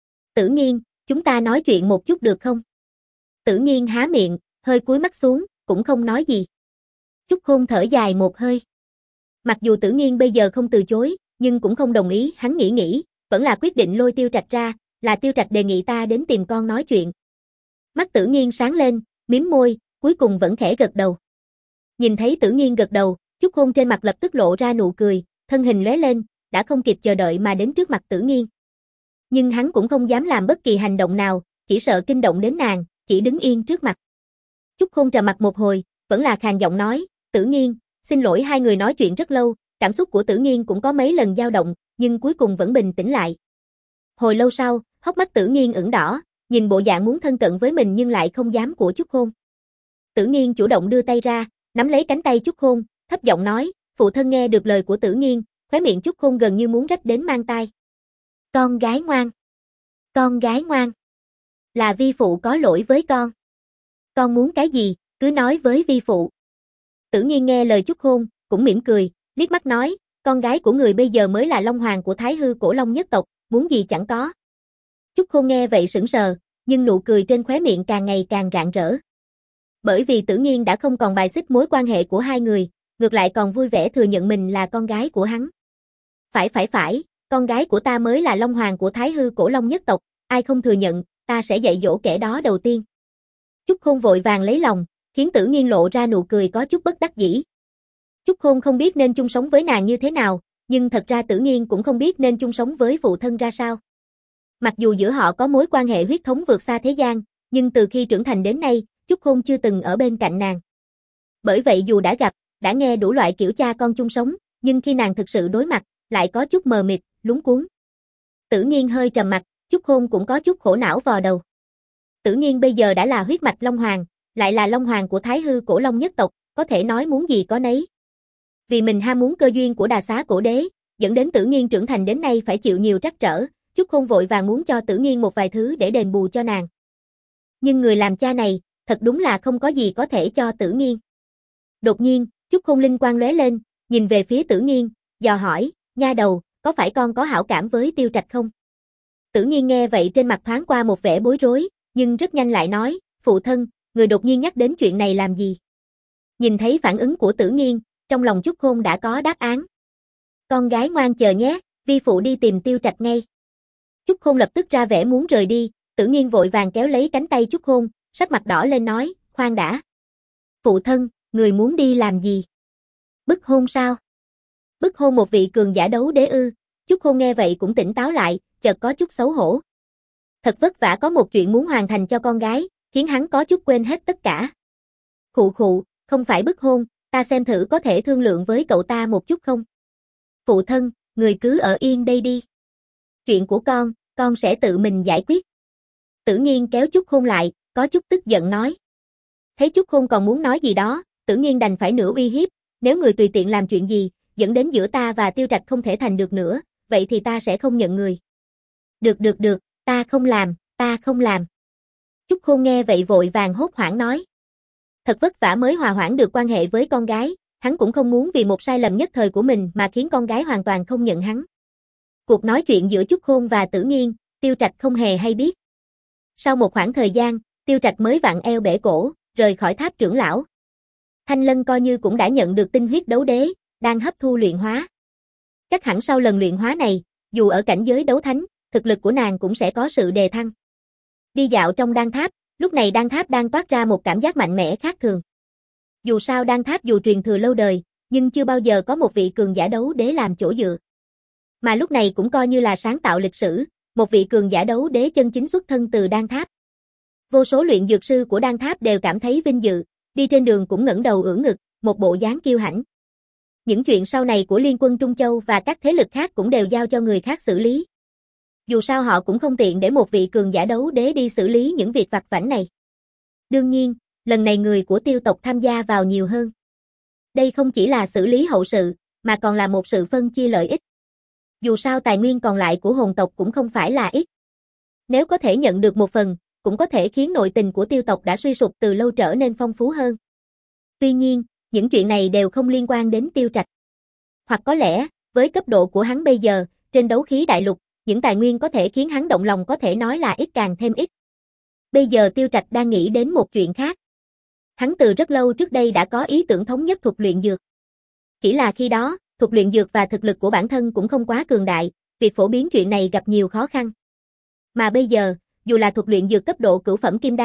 Tử Nghiên, chúng ta nói chuyện một chút được không? Tử Nghiên há miệng, hơi cúi mắt xuống, cũng không nói gì. Chúc Khôn thở dài một hơi. Mặc dù Tử Nghiên bây giờ không từ chối, nhưng cũng không đồng ý, hắn nghĩ nghĩ, vẫn là quyết định lôi Tiêu Trạch ra, là Tiêu Trạch đề nghị ta đến tìm con nói chuyện. Mắt Tử Nghiên sáng lên, Mím môi, cuối cùng vẫn khẽ gật đầu. Nhìn thấy Tử Nghiên gật đầu, Chúc Khôn trên mặt lập tức lộ ra nụ cười, thân hình lóe lên, đã không kịp chờ đợi mà đến trước mặt Tử Nghiên. Nhưng hắn cũng không dám làm bất kỳ hành động nào, chỉ sợ kinh động đến nàng, chỉ đứng yên trước mặt. Chúc Khôn trầm mặt một hồi, vẫn là khàn giọng nói, Tử Nghiên, xin lỗi. Hai người nói chuyện rất lâu, cảm xúc của Tử Nghiên cũng có mấy lần dao động, nhưng cuối cùng vẫn bình tĩnh lại. Hồi lâu sau, hốc mắt Tử Nghiên ửng đỏ, nhìn bộ dạng muốn thân cận với mình nhưng lại không dám của Chúc Khôn. Tử Nghiên chủ động đưa tay ra, nắm lấy cánh tay Chúc Khôn, thấp giọng nói, phụ thân. Nghe được lời của Tử Nghiên, khóe miệng Chúc Khôn gần như muốn rách đến mang tai. Con gái ngoan. Con gái ngoan. Là vi phụ có lỗi với con. Con muốn cái gì, cứ nói với vi phụ. Tử Nghiên nghe lời Chúc Khôn, cũng mỉm cười, liếc mắt nói, con gái của người bây giờ mới là Long Hoàng của Thái Hư Cổ Long nhất tộc, muốn gì chẳng có. Chúc Khôn nghe vậy sững sờ, nhưng nụ cười trên khóe miệng càng ngày càng rạng rỡ. Bởi vì Tử Nghiên đã không còn bài xích mối quan hệ của hai người, ngược lại còn vui vẻ thừa nhận mình là con gái của hắn. Phải phải phải, con gái của ta mới là Long Hoàng của Thái Hư Cổ Long nhất tộc, ai không thừa nhận, ta sẽ dạy dỗ kẻ đó đầu tiên. Chúc Khôn vội vàng lấy lòng, khiến Tử Nghiên lộ ra nụ cười có chút bất đắc dĩ. Chúc Khôn không biết nên chung sống với nàng như thế nào, nhưng thật ra Tử Nghiên cũng không biết nên chung sống với phụ thân ra sao. Mặc dù giữa họ có mối quan hệ huyết thống vượt xa thế gian, nhưng từ khi trưởng thành đến nay, Chúc Khôn chưa từng ở bên cạnh nàng. Bởi vậy dù đã gặp, đã nghe đủ loại kiểu cha con chung sống, nhưng khi nàng thực sự đối mặt, lại có chút mờ mịt, lúng cuống. Tử Nghiên hơi trầm mặt, Chúc Khôn cũng có chút khổ não vò đầu. Tử Nghiên bây giờ đã là huyết mạch Long Hoàng, lại là Long Hoàng của Thái Hư Cổ Long nhất tộc, có thể nói muốn gì có nấy. Vì mình ham muốn cơ duyên của Đà Xá Cổ Đế, dẫn đến Tử Nghiên trưởng thành đến nay phải chịu nhiều trắc trở, Chúc Khôn vội vàng muốn cho Tử Nghiên một vài thứ để đền bù cho nàng. Nhưng người làm cha này, thật đúng là không có gì có thể cho Tử Nghiên. Đột nhiên, Chúc Khôn linh quang lóe lên, nhìn về phía Tử Nghiên, dò hỏi, nha đầu, có phải con có hảo cảm với Tiêu Trạch không? Tử Nghiên nghe vậy trên mặt thoáng qua một vẻ bối rối, nhưng rất nhanh lại nói, phụ thân, người đột nhiên nhắc đến chuyện này làm gì? Nhìn thấy phản ứng của Tử Nghiên, trong lòng Chúc Khôn đã có đáp án. Con gái ngoan chờ nhé, vi phụ đi tìm Tiêu Trạch ngay. Chúc Khôn lập tức ra vẻ muốn rời đi, Tử Nghiên vội vàng kéo lấy cánh tay Chúc Khôn, sắc mặt đỏ lên nói, khoan đã. Phụ thân, người muốn đi làm gì? Bức hôn sao? Bức hôn một vị cường giả đấu đế ư? Chúc Khôn nghe vậy cũng tỉnh táo lại, chợt có chút xấu hổ. Thật vất vả có một chuyện muốn hoàn thành cho con gái, khiến hắn có chút quên hết tất cả. Khụ khụ, không phải bức hôn, ta xem thử có thể thương lượng với cậu ta một chút không? Phụ thân, người cứ ở yên đây đi. Chuyện của con, con sẽ tự mình giải quyết. Tử Nghiên kéo Chúc Khôn lại, có chút tức giận nói. Thấy Chúc Khôn còn muốn nói gì đó, Tử Nghiên đành phải nửa uy hiếp, nếu người tùy tiện làm chuyện gì, dẫn đến giữa ta và Tiêu Trạch không thể thành được nữa, vậy thì ta sẽ không nhận người. Được được được, ta không làm, ta không làm. Chúc Khôn nghe vậy vội vàng hốt hoảng nói. Thật vất vả mới hòa hoãn được quan hệ với con gái, hắn cũng không muốn vì một sai lầm nhất thời của mình mà khiến con gái hoàn toàn không nhận hắn. Cuộc nói chuyện giữa Chúc Khôn và Tử Nghiên, Tiêu Trạch không hề hay biết. Sau một khoảng thời gian, Tiêu Trạch mới vặn eo bể cổ, rời khỏi tháp trưởng lão. Thanh Lân coi như cũng đã nhận được tinh huyết đấu đế, đang hấp thu luyện hóa. Chắc hẳn sau lần luyện hóa này, dù ở cảnh giới đấu thánh, thực lực của nàng cũng sẽ có sự đề thăng. Đi dạo trong đan tháp, lúc này đan tháp đang toát ra một cảm giác mạnh mẽ khác thường. Dù sao đan tháp dù truyền thừa lâu đời, nhưng chưa bao giờ có một vị cường giả đấu đế làm chỗ dựa. Mà lúc này cũng coi như là sáng tạo lịch sử, một vị cường giả đấu đế chân chính xuất thân từ đan tháp. Vô số luyện dược sư của đan tháp đều cảm thấy vinh dự, đi trên đường cũng ngẩng đầu ưỡn ngực, một bộ dáng kiêu hãnh. Những chuyện sau này của Liên quân Trung Châu và các thế lực khác cũng đều giao cho người khác xử lý. Dù sao họ cũng không tiện để một vị cường giả đấu đế đi xử lý những việc vặt vãnh này. Đương nhiên, lần này người của Tiêu tộc tham gia vào nhiều hơn. Đây không chỉ là xử lý hậu sự, mà còn là một sự phân chia lợi ích. Dù sao tài nguyên còn lại của hồn tộc cũng không phải là ít. Nếu có thể nhận được một phần, cũng có thể khiến nội tình của Tiêu tộc đã suy sụp từ lâu trở nên phong phú hơn. Tuy nhiên, những chuyện này đều không liên quan đến Tiêu Trạch. Hoặc có lẽ, với cấp độ của hắn bây giờ, trên đấu khí đại lục, những tài nguyên có thể khiến hắn động lòng có thể nói là ít càng thêm ít. Bây giờ Tiêu Trạch đang nghĩ đến một chuyện khác. Hắn từ rất lâu trước đây đã có ý tưởng thống nhất thuật luyện dược. Chỉ là khi đó, thuật luyện dược và thực lực của bản thân cũng không quá cường đại, việc phổ biến chuyện này gặp nhiều khó khăn. Mà bây giờ, dù là thuật luyện dược cấp độ cửu phẩm kim đan,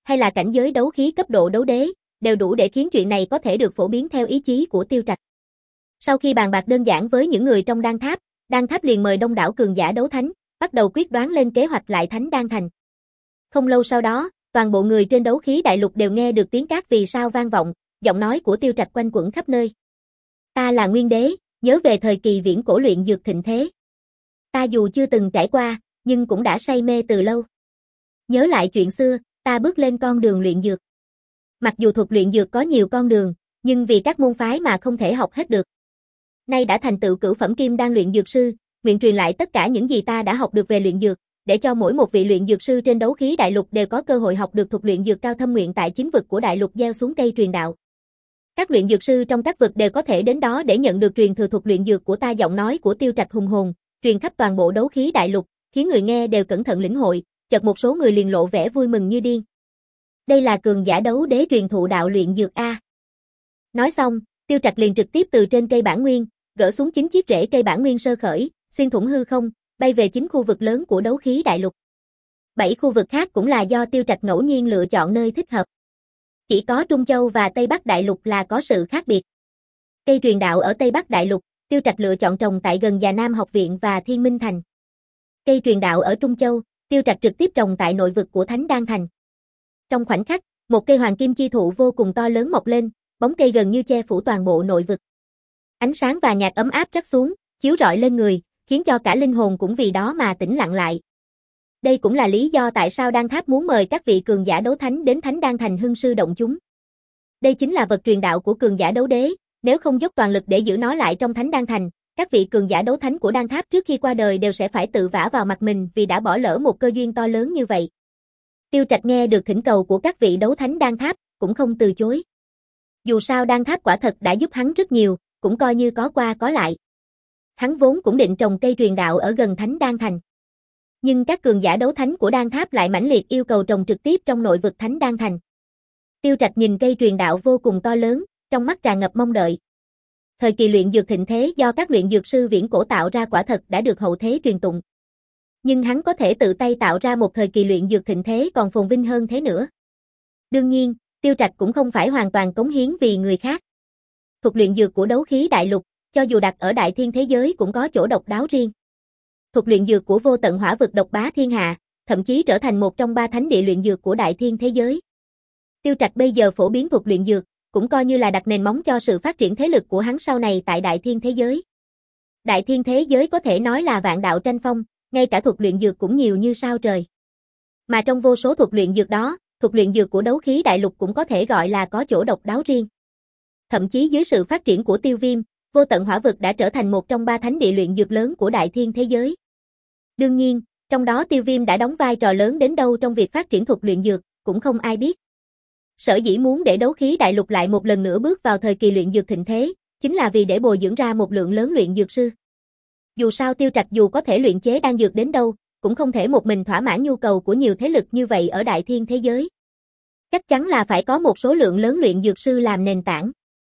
hay là cảnh giới đấu khí cấp độ đấu đế, đều đủ để khiến chuyện này có thể được phổ biến theo ý chí của Tiêu Trạch. Sau khi bàn bạc đơn giản với những người trong Đan Tháp, Đan Tháp liền mời đông đảo cường giả đấu thánh, bắt đầu quyết đoán lên kế hoạch lại Thánh Đan Thành. Không lâu sau đó, toàn bộ người trên đấu khí đại lục đều nghe được tiếng cát vì sao vang vọng, giọng nói của Tiêu Trạch quanh quẩn khắp nơi. Ta là Nguyên Đế, nhớ về thời kỳ viễn cổ luyện dược thịnh thế. Ta dù chưa từng trải qua, nhưng cũng đã say mê từ lâu. Nhớ lại chuyện xưa, ta bước lên con đường luyện dược. Mặc dù thuật luyện dược có nhiều con đường, nhưng vì các môn phái mà không thể học hết được. Nay đã thành tựu cửu phẩm kim đan luyện dược sư, nguyện truyền lại tất cả những gì ta đã học được về luyện dược, để cho mỗi một vị luyện dược sư trên đấu khí đại lục đều có cơ hội học được thuật luyện dược cao thâm nguyện tại chính vực của đại lục gieo xuống cây truyền đạo. Các luyện dược sư trong các vực đều có thể đến đó để nhận được truyền thừa thuật luyện dược của ta. Giọng nói của Tiêu Trạch hùng hồn, truyền khắp toàn bộ đấu khí đại lục, khiến người nghe đều cẩn thận lĩnh hội, chợt một số người liền lộ vẻ vui mừng như điên. Đây là cường giả đấu đế truyền thụ đạo luyện dược a. Nói xong, Tiêu Trạch liền trực tiếp từ trên cây bản nguyên, gỡ xuống chín chiếc rễ cây bản nguyên sơ khởi, xuyên thủng hư không, bay về chín khu vực lớn của đấu khí đại lục. Bảy khu vực khác cũng là do Tiêu Trạch ngẫu nhiên lựa chọn nơi thích hợp. Chỉ có Trung Châu và Tây Bắc đại lục là có sự khác biệt. Cây truyền đạo ở Tây Bắc đại lục, Tiêu Trạch lựa chọn trồng tại gần Già Nam học viện và Thiên Minh thành. Cây truyền đạo ở Trung Châu, Tiêu Trạch trực tiếp trồng tại nội vực của Thánh Đan thành. Trong khoảnh khắc, một cây hoàng kim chi thụ vô cùng to lớn mọc lên, bóng cây gần như che phủ toàn bộ nội vực. Ánh sáng và nhạt ấm áp rắc xuống, chiếu rọi lên người, khiến cho cả linh hồn cũng vì đó mà tĩnh lặng lại. Đây cũng là lý do tại sao Đan Tháp muốn mời các vị cường giả đấu thánh đến Thánh Đan thành hưng sư động chúng. Đây chính là vật truyền đạo của cường giả đấu đế, nếu không dốc toàn lực để giữ nó lại trong Thánh Đan thành, các vị cường giả đấu thánh của Đan Tháp trước khi qua đời đều sẽ phải tự vả vào mặt mình vì đã bỏ lỡ một cơ duyên to lớn như vậy. Tiêu Trạch nghe được thỉnh cầu của các vị đấu thánh Đan Tháp, cũng không từ chối. Dù sao Đan Tháp quả thật đã giúp hắn rất nhiều, cũng coi như có qua có lại. Hắn vốn cũng định trồng cây truyền đạo ở gần Thánh Đan thành. Nhưng các cường giả đấu thánh của Đan Tháp lại mãnh liệt yêu cầu trồng trực tiếp trong nội vực Thánh Đan thành. Tiêu Trạch nhìn cây truyền đạo vô cùng to lớn, trong mắt tràn ngập mong đợi. Thời kỳ luyện dược thịnh thế do các luyện dược sư viễn cổ tạo ra quả thật đã được hậu thế truyền tụng. Nhưng hắn có thể tự tay tạo ra một thời kỳ luyện dược thịnh thế còn phồn vinh hơn thế nữa. Đương nhiên, Tiêu Trạch cũng không phải hoàn toàn cống hiến vì người khác. Thuật luyện dược của đấu khí đại lục, cho dù đặt ở đại thiên thế giới cũng có chỗ độc đáo riêng. Thuật luyện dược của vô tận hỏa vực độc bá thiên hạ, thậm chí trở thành một trong ba thánh địa luyện dược của đại thiên thế giới. Tiêu Trạch bây giờ phổ biến thuật luyện dược, cũng coi như là đặt nền móng cho sự phát triển thế lực của hắn sau này tại đại thiên thế giới. Đại thiên thế giới có thể nói là vạn đạo tranh phong, ngay cả thuật luyện dược cũng nhiều như sao trời. Mà trong vô số thuật luyện dược đó, thuật luyện dược của đấu khí đại lục cũng có thể gọi là có chỗ độc đáo riêng. Thậm chí dưới sự phát triển của Tiêu Viêm, vô tận hỏa vực đã trở thành một trong ba thánh địa luyện dược lớn của đại thiên thế giới. Đương nhiên, trong đó Tiêu Viêm đã đóng vai trò lớn đến đâu trong việc phát triển thuật luyện dược, cũng không ai biết. Sở dĩ muốn để đấu khí đại lục lại một lần nữa bước vào thời kỳ luyện dược thịnh thế, chính là vì để bồi dưỡng ra một lượng lớn luyện dược sư. Dù sao Tiêu Trạch dù có thể luyện chế đan dược đến đâu, cũng không thể một mình thỏa mãn nhu cầu của nhiều thế lực như vậy ở đại thiên thế giới. Chắc chắn là phải có một số lượng lớn luyện dược sư làm nền tảng.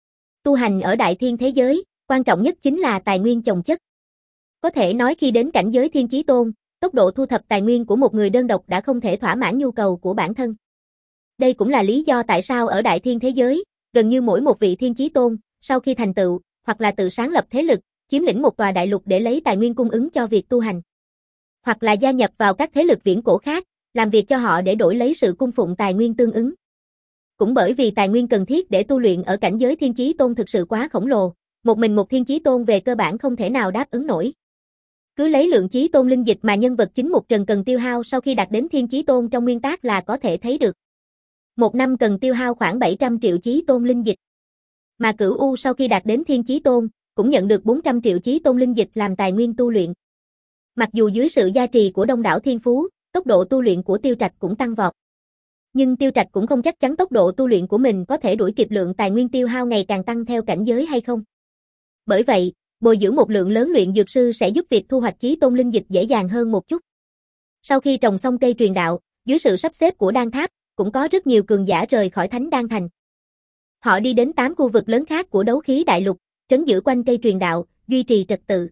Tu hành ở đại thiên thế giới, quan trọng nhất chính là tài nguyên chồng chất. Có thể nói khi đến cảnh giới thiên chí tôn, tốc độ thu thập tài nguyên của một người đơn độc đã không thể thỏa mãn nhu cầu của bản thân. Đây cũng là lý do tại sao ở đại thiên thế giới, gần như mỗi một vị thiên chí tôn, sau khi thành tựu, hoặc là tự sáng lập thế lực, chiếm lĩnh một tòa đại lục để lấy tài nguyên cung ứng cho việc tu hành. Hoặc là gia nhập vào các thế lực viễn cổ khác, làm việc cho họ để đổi lấy sự cung phụng tài nguyên tương ứng. Cũng bởi vì tài nguyên cần thiết để tu luyện ở cảnh giới thiên chí tôn thực sự quá khổng lồ, một mình một thiên chí tôn về cơ bản không thể nào đáp ứng nổi. Cứ lấy lượng chí tôn linh dịch mà nhân vật chính một trần cần tiêu hao sau khi đạt đến thiên chí tôn trong nguyên tắc là có thể thấy được. Một năm cần tiêu hao khoảng bảy trăm triệu chí tôn linh dịch. Mà Cửu U sau khi đạt đến thiên chí tôn, cũng nhận được bốn trăm triệu chí tôn linh dịch làm tài nguyên tu luyện. Mặc dù dưới sự gia trì của đông đảo thiên phú, tốc độ tu luyện của Tiêu Trạch cũng tăng vọt. Nhưng Tiêu Trạch cũng không chắc chắn tốc độ tu luyện của mình có thể đuổi kịp lượng tài nguyên tiêu hao ngày càng tăng theo cảnh giới hay không. Bởi vậy, bồi dưỡng một lượng lớn luyện dược sư sẽ giúp việc thu hoạch chí tôn linh dịch dễ dàng hơn một chút. Sau khi trồng xong cây truyền đạo, dưới sự sắp xếp của Đan Tháp, cũng có rất nhiều cường giả rời khỏi Thánh Đan thành. Họ đi đến tám khu vực lớn khác của đấu khí đại lục, trấn giữ quanh cây truyền đạo, duy trì trật tự.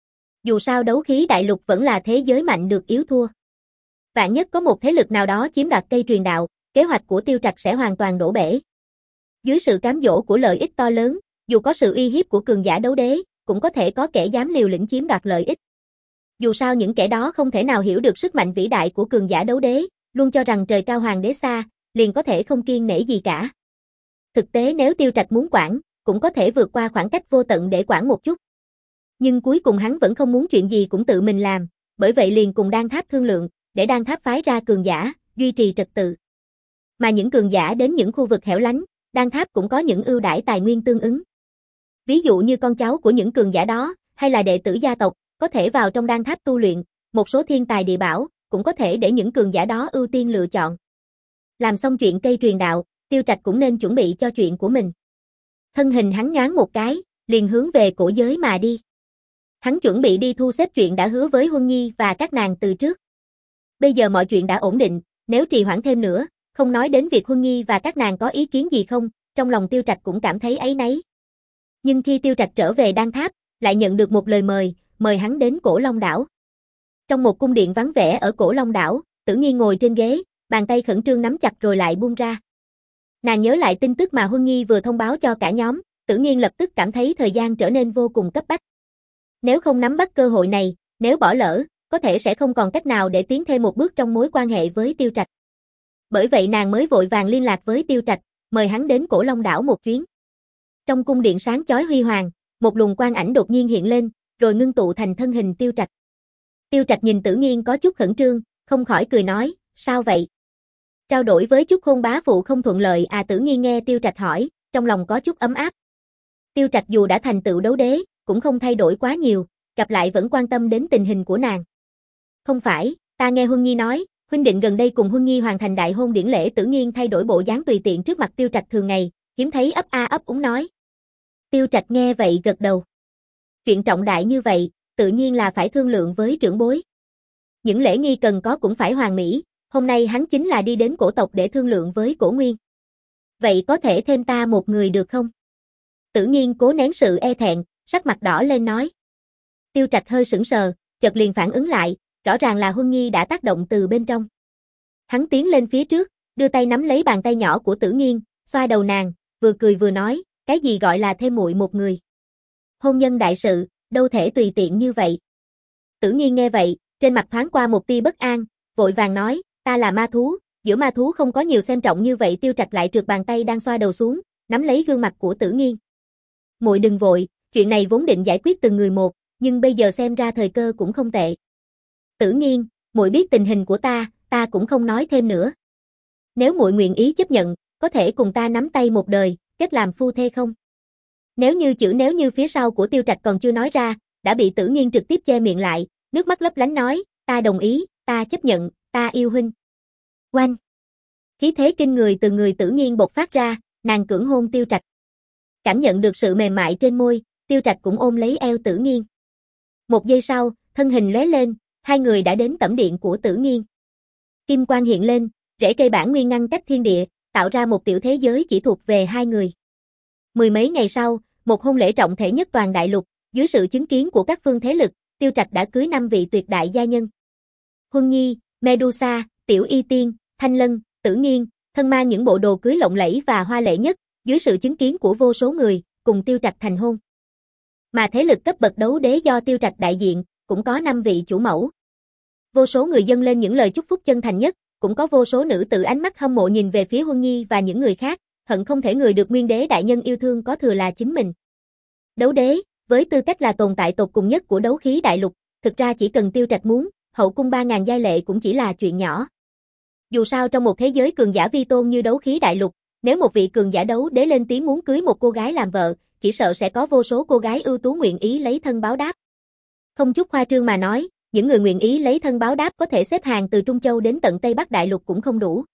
Dù sao đấu khí đại lục vẫn là thế giới mạnh được yếu thua. Vạn nhất có một thế lực nào đó chiếm đoạt cây truyền đạo, kế hoạch của Tiêu Trạch sẽ hoàn toàn đổ bể. Dưới sự cám dỗ của lợi ích to lớn, dù có sự uy hiếp của cường giả đấu đế, cũng có thể có kẻ dám liều lĩnh chiếm đoạt lợi ích. Dù sao những kẻ đó không thể nào hiểu được sức mạnh vĩ đại của cường giả đấu đế, luôn cho rằng trời cao hoàng đế xa, liền có thể không kiêng nể gì cả. Thực tế nếu Tiêu Trạch muốn quản, cũng có thể vượt qua khoảng cách vô tận để quản một chút. Nhưng cuối cùng hắn vẫn không muốn chuyện gì cũng tự mình làm, bởi vậy liền cùng Đan Tháp thương lượng, để Đan Tháp phái ra cường giả, duy trì trật tự. Mà những cường giả đến những khu vực hẻo lánh, Đan Tháp cũng có những ưu đãi tài nguyên tương ứng. Ví dụ như con cháu của những cường giả đó, hay là đệ tử gia tộc, có thể vào trong Đan Tháp tu luyện, một số thiên tài địa bảo, cũng có thể để những cường giả đó ưu tiên lựa chọn. Làm xong chuyện cây truyền đạo, Tiêu Trạch cũng nên chuẩn bị cho chuyện của mình. Thân hình hắn nhoáng một cái, liền hướng về cổ giới mà đi. Hắn chuẩn bị đi thu xếp chuyện đã hứa với Huân Nhi và các nàng từ trước. Bây giờ mọi chuyện đã ổn định, nếu trì hoãn thêm nữa, không nói đến việc Huân Nhi và các nàng có ý kiến gì không, trong lòng Tiêu Trạch cũng cảm thấy áy náy. Nhưng khi Tiêu Trạch trở về Đan Tháp, lại nhận được một lời mời, mời hắn đến Cổ Long Đảo. Trong một cung điện vắng vẻ ở Cổ Long Đảo, Tử Nghiên ngồi trên ghế, bàn tay khẩn trương nắm chặt rồi lại buông ra. Nàng nhớ lại tin tức mà Huân Nhi vừa thông báo cho cả nhóm, Tử Nghiên lập tức cảm thấy thời gian trở nên vô cùng cấp bách. Nếu không nắm bắt cơ hội này, nếu bỏ lỡ, có thể sẽ không còn cách nào để tiến thêm một bước trong mối quan hệ với Tiêu Trạch. Bởi vậy nàng mới vội vàng liên lạc với Tiêu Trạch, mời hắn đến Cổ Long Đảo một chuyến. Trong cung điện sáng chói huy hoàng, một luồng quang ảnh đột nhiên hiện lên, rồi ngưng tụ thành thân hình Tiêu Trạch. Tiêu Trạch nhìn Tử Nghiên có chút khẩn trương, không khỏi cười nói, sao vậy? Trao đổi với chút khôn bá phụ không thuận lợi à? Tử Nghiên nghe Tiêu Trạch hỏi, trong lòng có chút ấm áp. Tiêu Trạch dù đã thành tựu đấu đế, cũng không thay đổi quá nhiều, gặp lại vẫn quan tâm đến tình hình của nàng. Không phải, ta nghe Huân Nhi nói, huynh định gần đây cùng Huân Nhi hoàn thành đại hôn điển lễ. Tử Nghiên thay đổi bộ dáng tùy tiện trước mặt Tiêu Trạch thường ngày, hiếm thấy ấp a ấp úng nói. Tiêu Trạch nghe vậy gật đầu. Chuyện trọng đại như vậy, tự nhiên là phải thương lượng với trưởng bối. Những lễ nghi cần có cũng phải hoàn mỹ, hôm nay hắn chính là đi đến cổ tộc để thương lượng với Cổ Nguyên. Vậy có thể thêm ta một người được không? Tử Nghiên cố nén sự e thẹn, sắc mặt đỏ lên nói. Tiêu Trạch hơi sững sờ, chợt liền phản ứng lại, rõ ràng là Huân Nhi đã tác động từ bên trong. Hắn tiến lên phía trước, đưa tay nắm lấy bàn tay nhỏ của Tử Nghiên, xoa đầu nàng, vừa cười vừa nói, cái gì gọi là thêm muội một người? Hôn nhân đại sự, đâu thể tùy tiện như vậy. Tử Nghiên nghe vậy, trên mặt thoáng qua một tia bất an, vội vàng nói, ta là ma thú, giữa ma thú không có nhiều xem trọng như vậy. Tiêu Trạch lại trượt bàn tay đang xoa đầu xuống, nắm lấy gương mặt của Tử Nghiên. Muội đừng vội, chuyện này vốn định giải quyết từng người một, nhưng bây giờ xem ra thời cơ cũng không tệ. Tử Nghiên, muội biết tình hình của ta, ta cũng không nói thêm nữa. Nếu muội nguyện ý chấp nhận, có thể cùng ta nắm tay một đời, kết làm phu thê không? Nếu như chữ nếu như phía sau của Tiêu Trạch còn chưa nói ra, đã bị Tử Nghiên trực tiếp che miệng lại, nước mắt lấp lánh nói, ta đồng ý, ta chấp nhận, ta yêu huynh. Oanh! Khí thế kinh người từ người Tử Nghiên bộc phát ra, nàng cưỡng hôn Tiêu Trạch. Cảm nhận được sự mềm mại trên môi, Tiêu Trạch cũng ôm lấy eo Tử Nghiên. Một giây sau, thân hình lóe lên, hai người đã đến tẩm điện của Tử Nghiên. Kim quang hiện lên, rễ cây bản nguyên ngăn cách thiên địa, tạo ra một tiểu thế giới chỉ thuộc về hai người. Mười mấy ngày sau, một hôn lễ trọng thể nhất toàn đại lục, dưới sự chứng kiến của các phương thế lực, Tiêu Trạch đã cưới năm vị tuyệt đại gia nhân. Huân Nhi, Medusa, Tiểu Y Tiên, Thanh Lân, Tử Nghiên, thân mang những bộ đồ cưới lộng lẫy và hoa lệ nhất, dưới sự chứng kiến của vô số người, cùng Tiêu Trạch thành hôn. Mà thế lực cấp bậc đấu đế do Tiêu Trạch đại diện, cũng có năm vị chủ mẫu. Vô số người dâng lên những lời chúc phúc chân thành nhất, cũng có vô số nữ tử ánh mắt hâm mộ nhìn về phía Huân Nhi và những người khác, hận không thể người được Nguyên Đế đại nhân yêu thương có thừa là chính mình. Đấu đế, với tư cách là tồn tại tột cùng nhất của đấu khí đại lục, thực ra chỉ cần Tiêu Trạch muốn, hậu cung ba ngàn giai lệ cũng chỉ là chuyện nhỏ. Dù sao trong một thế giới cường giả vi tôn như đấu khí đại lục, nếu một vị cường giả đấu đế lên tiếng muốn cưới một cô gái làm vợ, chỉ sợ sẽ có vô số cô gái ưu tú nguyện ý lấy thân báo đáp. Không chút khoa trương mà nói, những người nguyện ý lấy thân báo đáp có thể xếp hàng từ Trung Châu đến tận Tây Bắc đại lục cũng không đủ.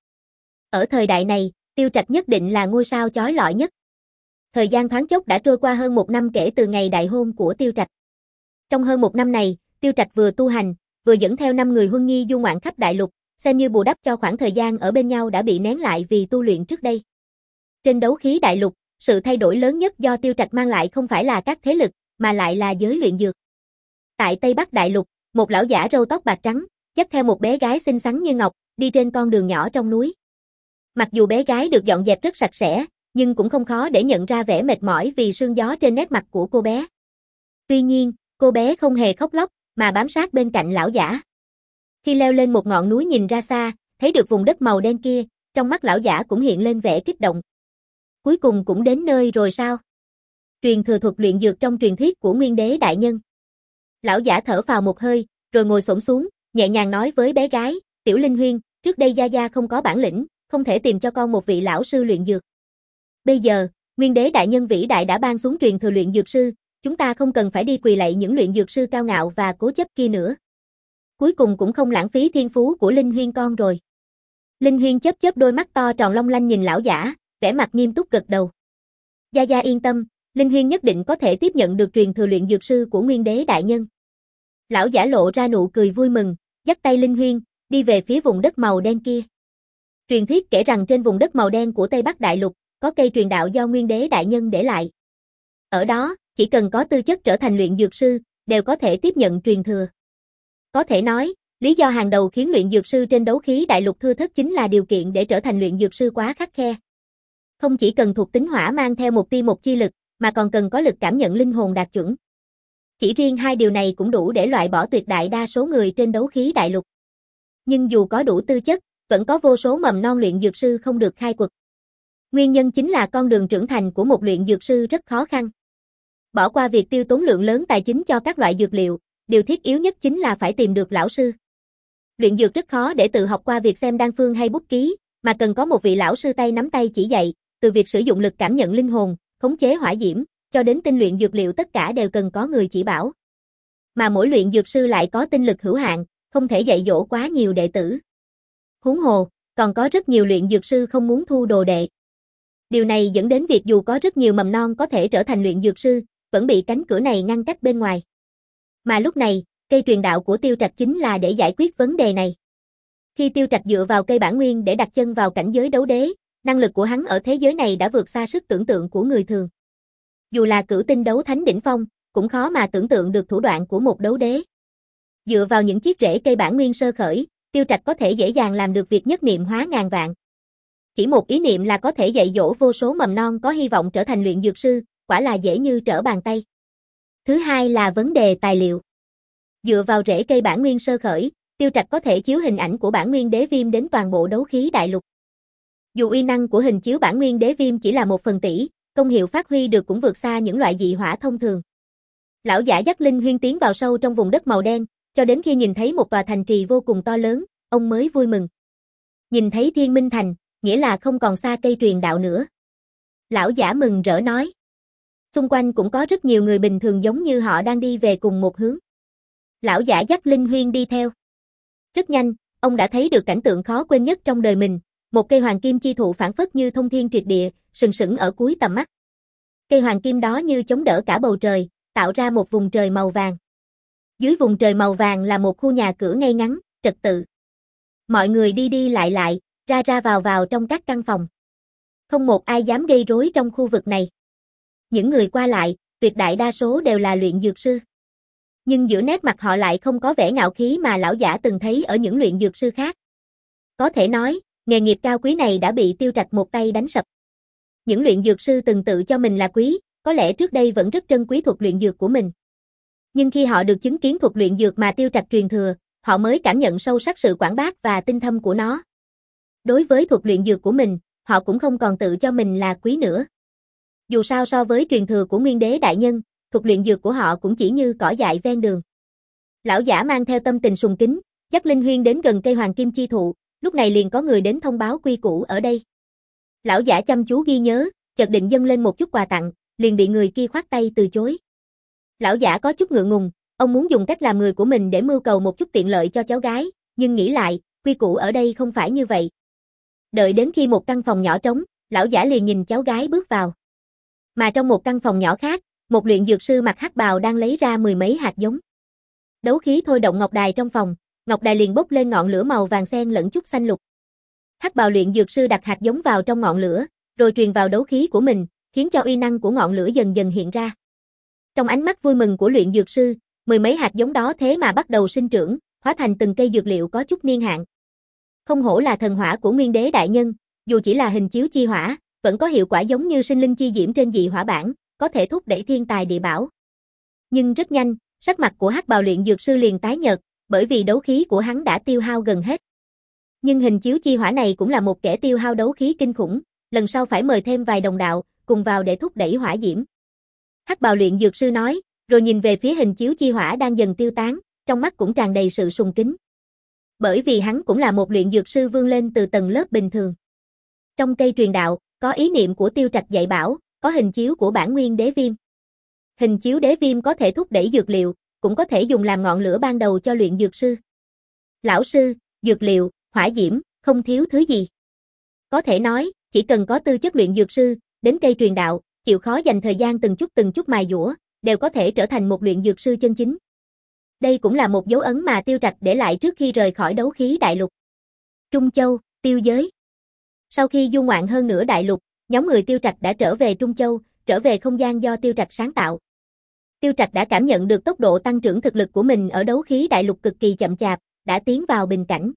Ở thời đại này, Tiêu Trạch nhất định là ngôi sao chói lọi nhất. Thời gian thoáng chốc đã trôi qua hơn một năm kể từ ngày đại hôn của Tiêu Trạch. Trong hơn một năm này, Tiêu Trạch vừa tu hành, vừa dẫn theo năm người Huân Nhi du ngoạn khắp đại lục, xem như bù đắp cho khoảng thời gian ở bên nhau đã bị nén lại vì tu luyện trước đây. Trên đấu khí đại lục, sự thay đổi lớn nhất do Tiêu Trạch mang lại không phải là các thế lực, mà lại là giới luyện dược. Tại Tây Bắc đại lục, một lão giả râu tóc bạc trắng, dắt theo một bé gái xinh xắn như ngọc, đi trên con đường nhỏ trong núi. Mặc dù bé gái được dọn dẹp rất sạch sẽ, nhưng cũng không khó để nhận ra vẻ mệt mỏi vì sương gió trên nét mặt của cô bé. Tuy nhiên, cô bé không hề khóc lóc, mà bám sát bên cạnh lão giả. Khi leo lên một ngọn núi nhìn ra xa, thấy được vùng đất màu đen kia, trong mắt lão giả cũng hiện lên vẻ kích động. Cuối cùng cũng đến nơi rồi sao? Truyền thừa thuật luyện dược trong truyền thuyết của Nguyên Đế đại nhân. Lão giả thở phào một hơi, rồi ngồi xổm xuống, nhẹ nhàng nói với bé gái, "Tiểu Linh Huyên, trước đây gia gia không có bản lĩnh, không thể tìm cho con một vị lão sư luyện dược. Bây giờ, Nguyên Đế đại nhân vĩ đại đã ban xuống truyền thừa luyện dược sư, chúng ta không cần phải đi quỳ lạy những luyện dược sư cao ngạo và cố chấp kia nữa. Cuối cùng cũng không lãng phí thiên phú của Linh Huyên con rồi." Linh Huyên chớp chớp đôi mắt to tròn long lanh nhìn lão giả, vẻ mặt nghiêm túc gật đầu. "Gia gia yên tâm, Linh Huyên nhất định có thể tiếp nhận được truyền thừa luyện dược sư của Nguyên Đế đại nhân." Lão giả lộ ra nụ cười vui mừng, dắt tay Linh Huyên, đi về phía vùng đất màu đen kia. Truyền thuyết kể rằng trên vùng đất màu đen của Tây Bắc Đại Lục, có cây truyền đạo do Nguyên Đế đại nhân để lại. Ở đó, chỉ cần có tư chất trở thành luyện dược sư, đều có thể tiếp nhận truyền thừa. Có thể nói, lý do hàng đầu khiến luyện dược sư trên đấu khí đại lục thưa thớt chính là điều kiện để trở thành luyện dược sư quá khắt khe. Không chỉ cần thuộc tính hỏa mang theo một tia một chi lực, mà còn cần có lực cảm nhận linh hồn đạt chuẩn. Chỉ riêng hai điều này cũng đủ để loại bỏ tuyệt đại đa số người trên đấu khí đại lục. Nhưng dù có đủ tư chất, vẫn có vô số mầm non luyện dược sư không được khai quật. Nguyên nhân chính là con đường trưởng thành của một luyện dược sư rất khó khăn. Bỏ qua việc tiêu tốn lượng lớn tài chính cho các loại dược liệu, điều thiết yếu nhất chính là phải tìm được lão sư. Luyện dược rất khó để tự học qua việc xem đan phương hay bút ký, mà cần có một vị lão sư tay nắm tay chỉ dạy, từ việc sử dụng lực cảm nhận linh hồn, khống chế hỏa diễm, cho đến tinh luyện dược liệu tất cả đều cần có người chỉ bảo. Mà mỗi luyện dược sư lại có tinh lực hữu hạn, không thể dạy dỗ quá nhiều đệ tử. Huống hồ, còn có rất nhiều luyện dược sư không muốn thu đồ đệ. Điều này dẫn đến việc dù có rất nhiều mầm non có thể trở thành luyện dược sư, vẫn bị cánh cửa này ngăn cách bên ngoài. Mà lúc này, cây truyền đạo của Tiêu Trạch chính là để giải quyết vấn đề này. Khi Tiêu Trạch dựa vào cây bản nguyên để đặt chân vào cảnh giới đấu đế, năng lực của hắn ở thế giới này đã vượt xa sức tưởng tượng của người thường. Dù là cửu tinh đấu thánh đỉnh phong, cũng khó mà tưởng tượng được thủ đoạn của một đấu đế. Dựa vào những chiếc rễ cây bản nguyên sơ khởi, Tiêu Trạch có thể dễ dàng làm được việc nhất niệm hóa ngàn vạn. Chỉ một ý niệm là có thể dạy dỗ vô số mầm non có hy vọng trở thành luyện dược sư, quả là dễ như trở bàn tay. Thứ hai là vấn đề tài liệu. Dựa vào rễ cây bản nguyên sơ khởi, Tiêu Trạch có thể chiếu hình ảnh của bản nguyên đế viêm đến toàn bộ đấu khí đại lục. Dù uy năng của hình chiếu bản nguyên đế viêm chỉ là một phần tỷ, công hiệu phát huy được cũng vượt xa những loại dị hỏa thông thường. Lão giả dắt Linh Huyên tiến vào sâu trong vùng đất màu đen, cho đến khi nhìn thấy một tòa thành trì vô cùng to lớn, ông mới vui mừng. Nhìn thấy Thiên Minh Thành, nghĩa là không còn xa cây truyền đạo nữa. Lão giả mừng rỡ nói. Xung quanh cũng có rất nhiều người bình thường giống như họ đang đi về cùng một hướng. Lão giả dắt Linh Huyên đi theo. Rất nhanh, ông đã thấy được cảnh tượng khó quên nhất trong đời mình, một cây hoàng kim chi thụ phảng phất như thông thiên triệt địa, sừng sững ở cuối tầm mắt. Cây hoàng kim đó như chống đỡ cả bầu trời, tạo ra một vùng trời màu vàng. Dưới vùng trời màu vàng là một khu nhà cửa ngay ngắn, trật tự. Mọi người đi đi lại lại, ra ra vào vào trong các căn phòng. Không một ai dám gây rối trong khu vực này. Những người qua lại, tuyệt đại đa số đều là luyện dược sư. Nhưng giữa nét mặt họ lại không có vẻ ngạo khí mà lão giả từng thấy ở những luyện dược sư khác. Có thể nói, nghề nghiệp cao quý này đã bị Tiêu Trạch một tay đánh sập. Những luyện dược sư từng tự cho mình là quý, có lẽ trước đây vẫn rất trân quý thuật luyện dược của mình. Nhưng khi họ được chứng kiến thuật luyện dược mà Tiêu Trạch truyền thừa, họ mới cảm nhận sâu sắc sự quảng bác và tinh thâm của nó. Đối với thuật luyện dược của mình, họ cũng không còn tự cho mình là quý nữa. Dù sao so với truyền thừa của Nguyên Đế đại nhân, thuật luyện dược của họ cũng chỉ như cỏ dại ven đường. Lão giả mang theo tâm tình sùng kính, dắt Linh Huyên đến gần cây hoàng kim chi thụ, lúc này liền có người đến thông báo quy củ ở đây. Lão giả chăm chú ghi nhớ, chợt định dâng lên một chút quà tặng, liền bị người kia khoát tay từ chối. Lão giả có chút ngượng ngùng, ông muốn dùng cách làm người của mình để mưu cầu một chút tiện lợi cho cháu gái, nhưng nghĩ lại, quy củ ở đây không phải như vậy. Đợi đến khi một căn phòng nhỏ trống, lão giả liền nhìn cháu gái bước vào. Mà trong một căn phòng nhỏ khác, một luyện dược sư mặc hắc bào đang lấy ra mười mấy hạt giống. Đấu khí thôi động ngọc đài trong phòng, ngọc đài liền bốc lên ngọn lửa màu vàng xen lẫn chút xanh lục. Hắc bào luyện dược sư đặt hạt giống vào trong ngọn lửa, rồi truyền vào đấu khí của mình, khiến cho uy năng của ngọn lửa dần dần hiện ra. Trong ánh mắt vui mừng của luyện dược sư, mười mấy hạt giống đó thế mà bắt đầu sinh trưởng, hóa thành từng cây dược liệu có chút niên hạn. Không hổ là thần hỏa của Nguyên Đế đại nhân, dù chỉ là hình chiếu chi hỏa, vẫn có hiệu quả giống như sinh linh chi diễm trên dị hỏa bản, có thể thúc đẩy thiên tài địa bảo. Nhưng rất nhanh, sắc mặt của Hắc Bào luyện dược sư liền tái nhợt, bởi vì đấu khí của hắn đã tiêu hao gần hết. Nhưng hình chiếu chi hỏa này cũng là một kẻ tiêu hao đấu khí kinh khủng, lần sau phải mời thêm vài đồng đạo, cùng vào để thúc đẩy hỏa diễm. Hắc Bào luyện dược sư nói, rồi nhìn về phía hình chiếu chi hỏa đang dần tiêu tán, trong mắt cũng tràn đầy sự sùng kính. Bởi vì hắn cũng là một luyện dược sư vươn lên từ tầng lớp bình thường. Trong cây truyền đạo, có ý niệm của Tiêu Trạch dạy bảo, có hình chiếu của bản nguyên đế viêm. Hình chiếu đế viêm có thể thúc đẩy dược liệu, cũng có thể dùng làm ngọn lửa ban đầu cho luyện dược sư. Lão sư, dược liệu, hỏa diễm, không thiếu thứ gì. Có thể nói, chỉ cần có tư chất luyện dược sư, đến cây truyền đạo, chịu khó dành thời gian từng chút từng chút mài dũa, đều có thể trở thành một luyện dược sư chân chính. Đây cũng là một dấu ấn mà Tiêu Trạch để lại trước khi rời khỏi đấu khí đại lục. Trung Châu, Tiêu giới. Sau khi du ngoạn hơn nửa đại lục, nhóm người Tiêu Trạch đã trở về Trung Châu, trở về không gian do Tiêu Trạch sáng tạo. Tiêu Trạch đã cảm nhận được tốc độ tăng trưởng thực lực của mình ở đấu khí đại lục cực kỳ chậm chạp, đã tiến vào bình cảnh.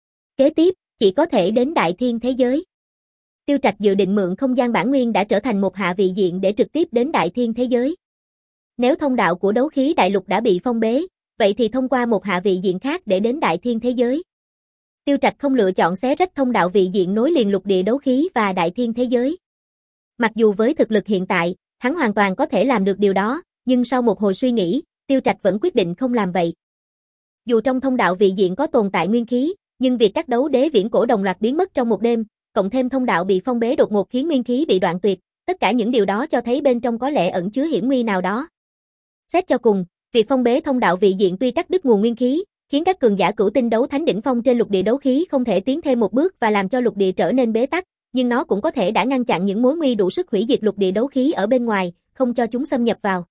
Kế tiếp, chỉ có thể đến đại thiên thế giới. Tiêu Trạch dự định mượn không gian bản nguyên đã trở thành một hạ vị diện để trực tiếp đến đại thiên thế giới. Nếu thông đạo của đấu khí đại lục đã bị phong bế, vậy thì thông qua một hạ vị diện khác để đến đại thiên thế giới. Tiêu Trạch không lựa chọn xé rách thông đạo vị diện nối liền lục địa đấu khí và đại thiên thế giới. Mặc dù với thực lực hiện tại, hắn hoàn toàn có thể làm được điều đó, nhưng sau một hồi suy nghĩ, Tiêu Trạch vẫn quyết định không làm vậy. Dù trong thông đạo vị diện có tồn tại nguyên khí, nhưng việc các đấu đế viễn cổ đồng loạt biến mất trong một đêm, cộng thêm thông đạo bị phong bế đột ngột khiến nguyên khí bị đoạn tuyệt, tất cả những điều đó cho thấy bên trong có lẽ ẩn chứa hiểm nguy nào đó. Xét cho cùng, việc phong bế thông đạo vị diện tuy cắt đứt nguồn nguyên khí, khiến các cường giả cửu tinh đấu thánh đỉnh phong trên lục địa đấu khí không thể tiến thêm một bước và làm cho lục địa trở nên bế tắc, nhưng nó cũng có thể đã ngăn chặn những mối nguy đủ sức hủy diệt lục địa đấu khí ở bên ngoài, không cho chúng xâm nhập vào.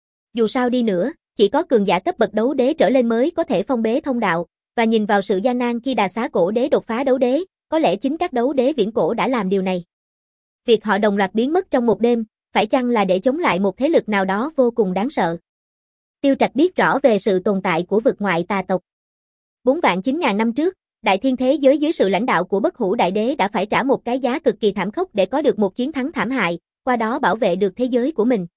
Dù sao đi nữa, chỉ có cường giả cấp bậc đấu đế trở lên mới có thể phong bế thông đạo, và nhìn vào sự gian nan khi Đà Xá cổ đế đột phá đấu đế, có lẽ chính các đấu đế viễn cổ đã làm điều này. Việc họ đồng loạt biến mất trong một đêm, phải chăng là để chống lại một thế lực nào đó vô cùng đáng sợ? Tiêu Trạch biết rõ về sự tồn tại của vực ngoại tà tộc. Bốn vạn chín ngàn năm trước, đại thiên thế giới dưới sự lãnh đạo của Bất Hủ Đại Đế đã phải trả một cái giá cực kỳ thảm khốc để có được một chiến thắng thảm hại, qua đó bảo vệ được thế giới của mình.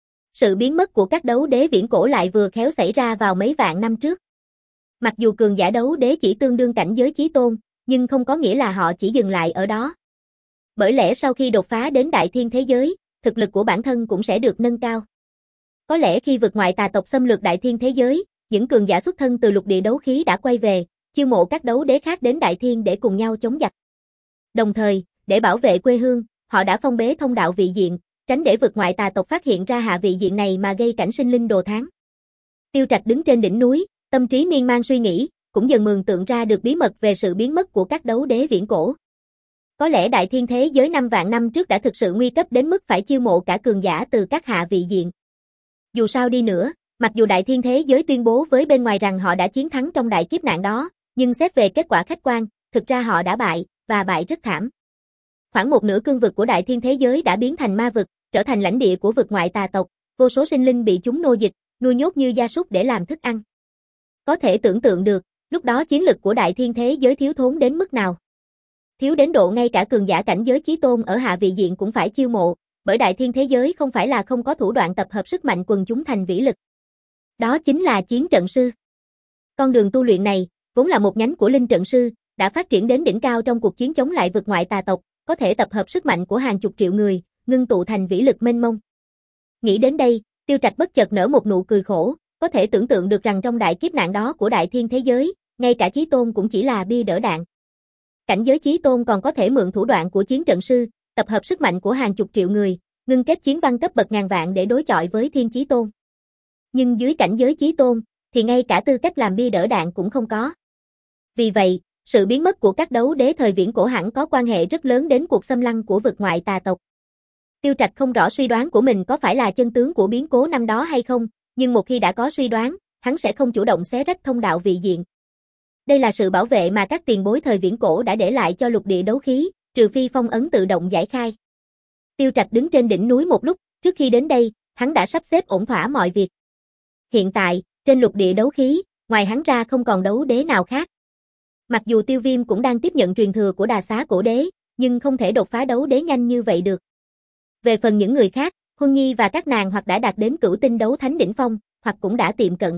Sự biến mất của các đấu đế viễn cổ lại vừa khéo xảy ra vào mấy vạn năm trước. Mặc dù cường giả đấu đế chỉ tương đương cảnh giới chí tôn, nhưng không có nghĩa là họ chỉ dừng lại ở đó. Bởi lẽ sau khi đột phá đến đại thiên thế giới, thực lực của bản thân cũng sẽ được nâng cao. Có lẽ khi vực ngoại tà tộc xâm lược đại thiên thế giới, những cường giả xuất thân từ lục địa đấu khí đã quay về, chiêu mộ các đấu đế khác đến đại thiên để cùng nhau chống giặc. Đồng thời, để bảo vệ quê hương, họ đã phong bế thông đạo vị diện, tránh để vực ngoại tà tộc phát hiện ra hạ vị diện này mà gây cảnh sinh linh đồ thán. Tiêu Trạch đứng trên đỉnh núi, tâm trí miên man suy nghĩ, cũng dần mường tượng ra được bí mật về sự biến mất của các đấu đế viễn cổ. Có lẽ đại thiên thế giới năm vạn năm trước đã thực sự nguy cấp đến mức phải chiêu mộ cả cường giả từ các hạ vị diện. Dù sao đi nữa, mặc dù đại thiên thế giới tuyên bố với bên ngoài rằng họ đã chiến thắng trong đại kiếp nạn đó, nhưng xét về kết quả khách quan, thực ra họ đã bại, và bại rất thảm. Khoảng một nửa cương vực của đại thiên thế giới đã biến thành ma vực, trở thành lãnh địa của vực ngoại tà tộc, vô số sinh linh bị chúng nô dịch, nuôi nhốt như gia súc để làm thức ăn. Có thể tưởng tượng được, lúc đó chiến lực của đại thiên thế giới thiếu thốn đến mức nào. Thiếu đến độ ngay cả cường giả cảnh giới chí tôn ở hạ vị diện cũng phải chiêu mộ, bởi đại thiên thế giới không phải là không có thủ đoạn tập hợp sức mạnh quần chúng thành vĩ lực. Đó chính là chiến trận sư. Con đường tu luyện này, vốn là một nhánh của linh trận sư, đã phát triển đến đỉnh cao trong cuộc chiến chống lại vực ngoại tà tộc, có thể tập hợp sức mạnh của hàng chục triệu người, ngưng tụ thành vĩ lực mênh mông. Nghĩ đến đây, Tiêu Trạch bất chợt nở một nụ cười khổ, có thể tưởng tượng được rằng trong đại kiếp nạn đó của đại thiên thế giới, ngay cả chí tôn cũng chỉ là bia đỡ đạn. Cảnh giới chí tôn còn có thể mượn thủ đoạn của chiến trận sư, tập hợp sức mạnh của hàng chục triệu người, ngưng kết chiến văn cấp bậc ngàn vạn để đối chọi với thiên chí tôn. Nhưng dưới cảnh giới chí tôn, thì ngay cả tư cách làm bia đỡ đạn cũng không có. Vì vậy, sự biến mất của các đấu đế thời viễn cổ hẳn có quan hệ rất lớn đến cuộc xâm lăng của vực ngoại tà tộc. Tiêu Trạch không rõ suy đoán của mình có phải là chân tướng của biến cố năm đó hay không, nhưng một khi đã có suy đoán, hắn sẽ không chủ động xé rách thông đạo vị diện. Đây là sự bảo vệ mà các tiền bối thời viễn cổ đã để lại cho lục địa đấu khí, trừ phi phong ấn tự động giải khai. Tiêu Trạch đứng trên đỉnh núi một lúc, trước khi đến đây, hắn đã sắp xếp ổn thỏa mọi việc. Hiện tại, trên lục địa đấu khí, ngoài hắn ra không còn đấu đế nào khác. Mặc dù Tiêu Viêm cũng đang tiếp nhận truyền thừa của Đà Xá cổ đế, nhưng không thể đột phá đấu đế nhanh như vậy được. Về phần những người khác, Huân Nhi và các nàng hoặc đã đạt đến cửu tinh đấu thánh đỉnh phong, hoặc cũng đã tiệm cận.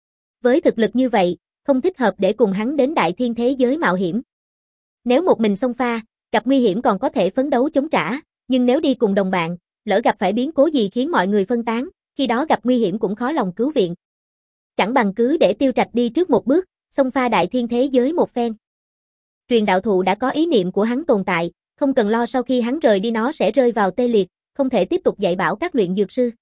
Với thực lực như vậy, không thích hợp để cùng hắn đến đại thiên thế giới mạo hiểm. Nếu một mình xông pha, gặp nguy hiểm còn có thể phấn đấu chống trả, nhưng nếu đi cùng đồng bạn, lỡ gặp phải biến cố gì khiến mọi người phân tán, khi đó gặp nguy hiểm cũng khó lòng cứu viện. Chẳng bằng cứ để Tiêu Trạch đi trước một bước, xông pha đại thiên thế giới một phen. Truyền đạo thụ đã có ý niệm của hắn tồn tại, không cần lo sau khi hắn rời đi nó sẽ rơi vào tê liệt, không thể tiếp tục dạy bảo các luyện dược sư.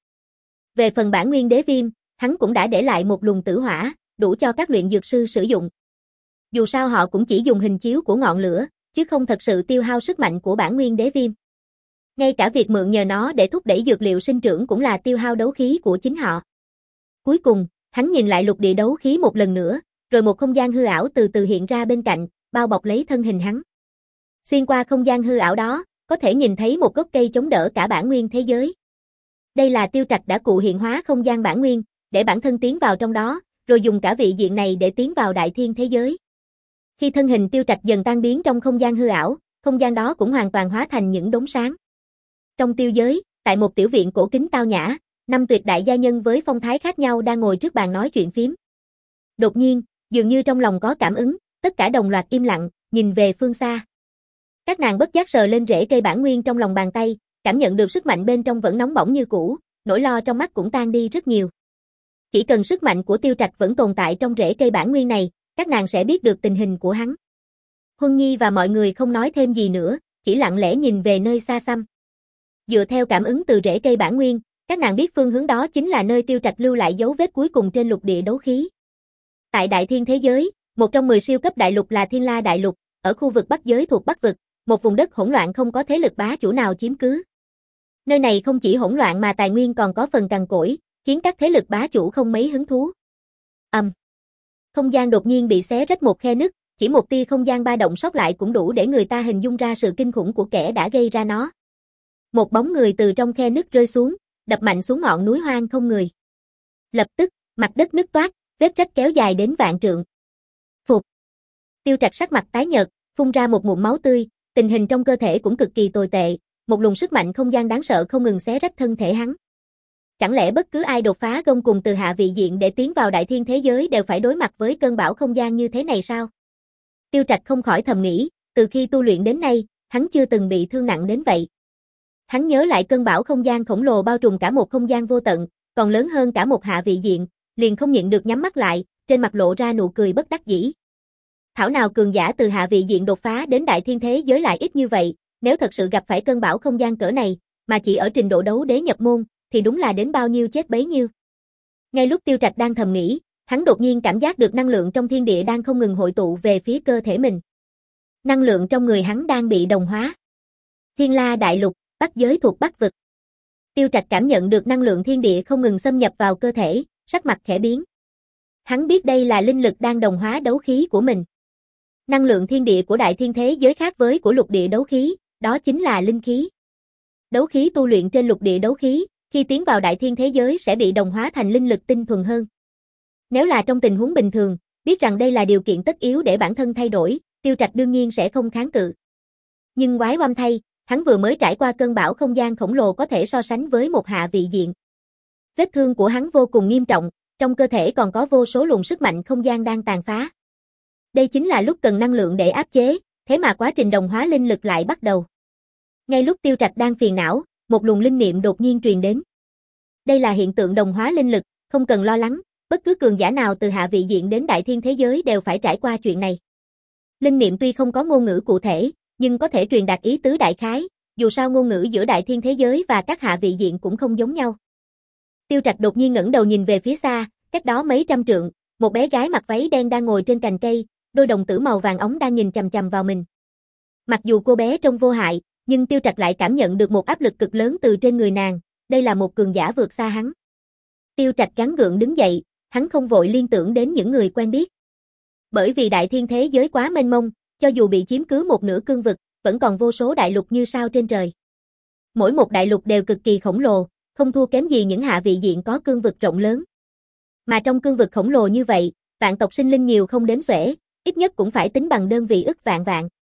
Về phần bản nguyên đế viêm, hắn cũng đã để lại một luồng tử hỏa, đủ cho các luyện dược sư sử dụng. Dù sao họ cũng chỉ dùng hình chiếu của ngọn lửa, chứ không thật sự tiêu hao sức mạnh của bản nguyên đế viêm. Ngay cả việc mượn nhờ nó để thúc đẩy dược liệu sinh trưởng cũng là tiêu hao đấu khí của chính họ. Cuối cùng, hắn nhìn lại lục địa đấu khí một lần nữa, rồi một không gian hư ảo từ từ hiện ra bên cạnh, bao bọc lấy thân hình hắn. Xuyên qua không gian hư ảo đó, có thể nhìn thấy một gốc cây chống đỡ cả bản nguyên thế giới. Đây là Tiêu Trạch đã cụ hiện hóa không gian bản nguyên, để bản thân tiến vào trong đó, rồi dùng cả vị diện này để tiến vào đại thiên thế giới. Khi thân hình Tiêu Trạch dần tan biến trong không gian hư ảo, không gian đó cũng hoàn toàn hóa thành những đốm sáng. Trong tiêu giới, tại một tiểu viện cổ kính tao nhã, năm tuyệt đại gia nhân với phong thái khác nhau đang ngồi trước bàn nói chuyện phím. Đột nhiên, dường như trong lòng có cảm ứng, tất cả đồng loạt im lặng, nhìn về phương xa. Các nàng bất giác sờ lên rễ cây bản nguyên trong lòng bàn tay, cảm nhận được sức mạnh bên trong vẫn nóng bỏng như cũ, nỗi lo trong mắt cũng tan đi rất nhiều. Chỉ cần sức mạnh của Tiêu Trạch vẫn tồn tại trong rễ cây bản nguyên này, các nàng sẽ biết được tình hình của hắn. Huân Nhi và mọi người không nói thêm gì nữa, chỉ lặng lẽ nhìn về nơi xa xăm. Dựa theo cảm ứng từ rễ cây bản nguyên, các nàng biết phương hướng đó chính là nơi Tiêu Trạch lưu lại dấu vết cuối cùng trên lục địa đấu khí. Tại đại thiên thế giới, một trong mười siêu cấp đại lục là Thiên La đại lục, ở khu vực Bắc giới thuộc Bắc vực, một vùng đất hỗn loạn không có thế lực bá chủ nào chiếm cứ. Nơi này không chỉ hỗn loạn mà tài nguyên còn có phần cằn cỗi, khiến các thế lực bá chủ không mấy hứng thú. Ầm. Um. Không gian đột nhiên bị xé rách một khe nứt, chỉ một tia không gian ba động sót lại cũng đủ để người ta hình dung ra sự kinh khủng của kẻ đã gây ra nó. Một bóng người từ trong khe nứt rơi xuống, đập mạnh xuống ngọn núi hoang không người. Lập tức, mặt đất nứt toác, vết rách kéo dài đến vạn trượng. Phục. Tiêu Trạch sắc mặt tái nhợt, phun ra một ngụm máu tươi, tình hình trong cơ thể cũng cực kỳ tồi tệ, một luồng sức mạnh không gian đáng sợ không ngừng xé rách thân thể hắn. Chẳng lẽ bất cứ ai đột phá gông cùng từ hạ vị diện để tiến vào đại thiên thế giới đều phải đối mặt với cơn bão không gian như thế này sao? Tiêu Trạch không khỏi thầm nghĩ, từ khi tu luyện đến nay, hắn chưa từng bị thương nặng đến vậy. Hắn nhớ lại cơn bão không gian khổng lồ bao trùm cả một không gian vô tận, còn lớn hơn cả một hạ vị diện, liền không nhịn được nhắm mắt lại, trên mặt lộ ra nụ cười bất đắc dĩ. Thảo nào cường giả từ hạ vị diện đột phá đến đại thiên thế giới lại ít như vậy, nếu thật sự gặp phải cơn bão không gian cỡ này, mà chỉ ở trình độ đấu đế nhập môn, thì đúng là đến bao nhiêu chết bấy nhiêu. Ngay lúc Tiêu Trạch đang thầm nghĩ, hắn đột nhiên cảm giác được năng lượng trong thiên địa đang không ngừng hội tụ về phía cơ thể mình. Năng lượng trong người hắn đang bị đồng hóa. Thiên La đại lục, Bắc giới thuộc Bắc vực. Tiêu Trạch cảm nhận được năng lượng thiên địa không ngừng xâm nhập vào cơ thể, sắc mặt khẽ biến. Hắn biết đây là linh lực đang đồng hóa đấu khí của mình. Năng lượng thiên địa của đại thiên thế giới khác với của lục địa đấu khí, đó chính là linh khí. Đấu khí tu luyện trên lục địa đấu khí, khi tiến vào đại thiên thế giới sẽ bị đồng hóa thành linh lực tinh thuần hơn. Nếu là trong tình huống bình thường, biết rằng đây là điều kiện tất yếu để bản thân thay đổi, Tiêu Trạch đương nhiên sẽ không kháng cự. Nhưng quái oăm thay, hắn vừa mới trải qua cơn bão không gian khổng lồ có thể so sánh với một hạ vị diện. Vết thương của hắn vô cùng nghiêm trọng, trong cơ thể còn có vô số luồng sức mạnh không gian đang tàn phá. Đây chính là lúc cần năng lượng để áp chế, thế mà quá trình đồng hóa linh lực lại bắt đầu. Ngay lúc Tiêu Trạch đang phiền não, một luồng linh niệm đột nhiên truyền đến. Đây là hiện tượng đồng hóa linh lực, không cần lo lắng, bất cứ cường giả nào từ hạ vị diện đến đại thiên thế giới đều phải trải qua chuyện này. Linh niệm tuy không có ngôn ngữ cụ thể, nhưng có thể truyền đạt ý tứ đại khái, dù sao ngôn ngữ giữa đại thiên thế giới và các hạ vị diện cũng không giống nhau. Tiêu Trạch đột nhiên ngẩng đầu nhìn về phía xa, cách đó mấy trăm trượng, một bé gái mặc váy đen đang ngồi trên cành cây, đôi đồng tử màu vàng óng đang nhìn chằm chằm vào mình. Mặc dù cô bé trông vô hại, nhưng Tiêu Trạch lại cảm nhận được một áp lực cực lớn từ trên người nàng, đây là một cường giả vượt xa hắn. Tiêu Trạch gắng gượng đứng dậy, hắn không vội liên tưởng đến những người quen biết. Bởi vì đại thiên thế giới quá mênh mông, cho dù bị chiếm cứ một nửa cương vực, vẫn còn vô số đại lục như sao trên trời. Mỗi một đại lục đều cực kỳ khổng lồ, không thua kém gì những hạ vị diện có cương vực rộng lớn. Mà trong cương vực khổng lồ như vậy, vạn tộc sinh linh nhiều không đếm xuể, ít nhất cũng phải tính bằng đơn vị ức vạn vạn.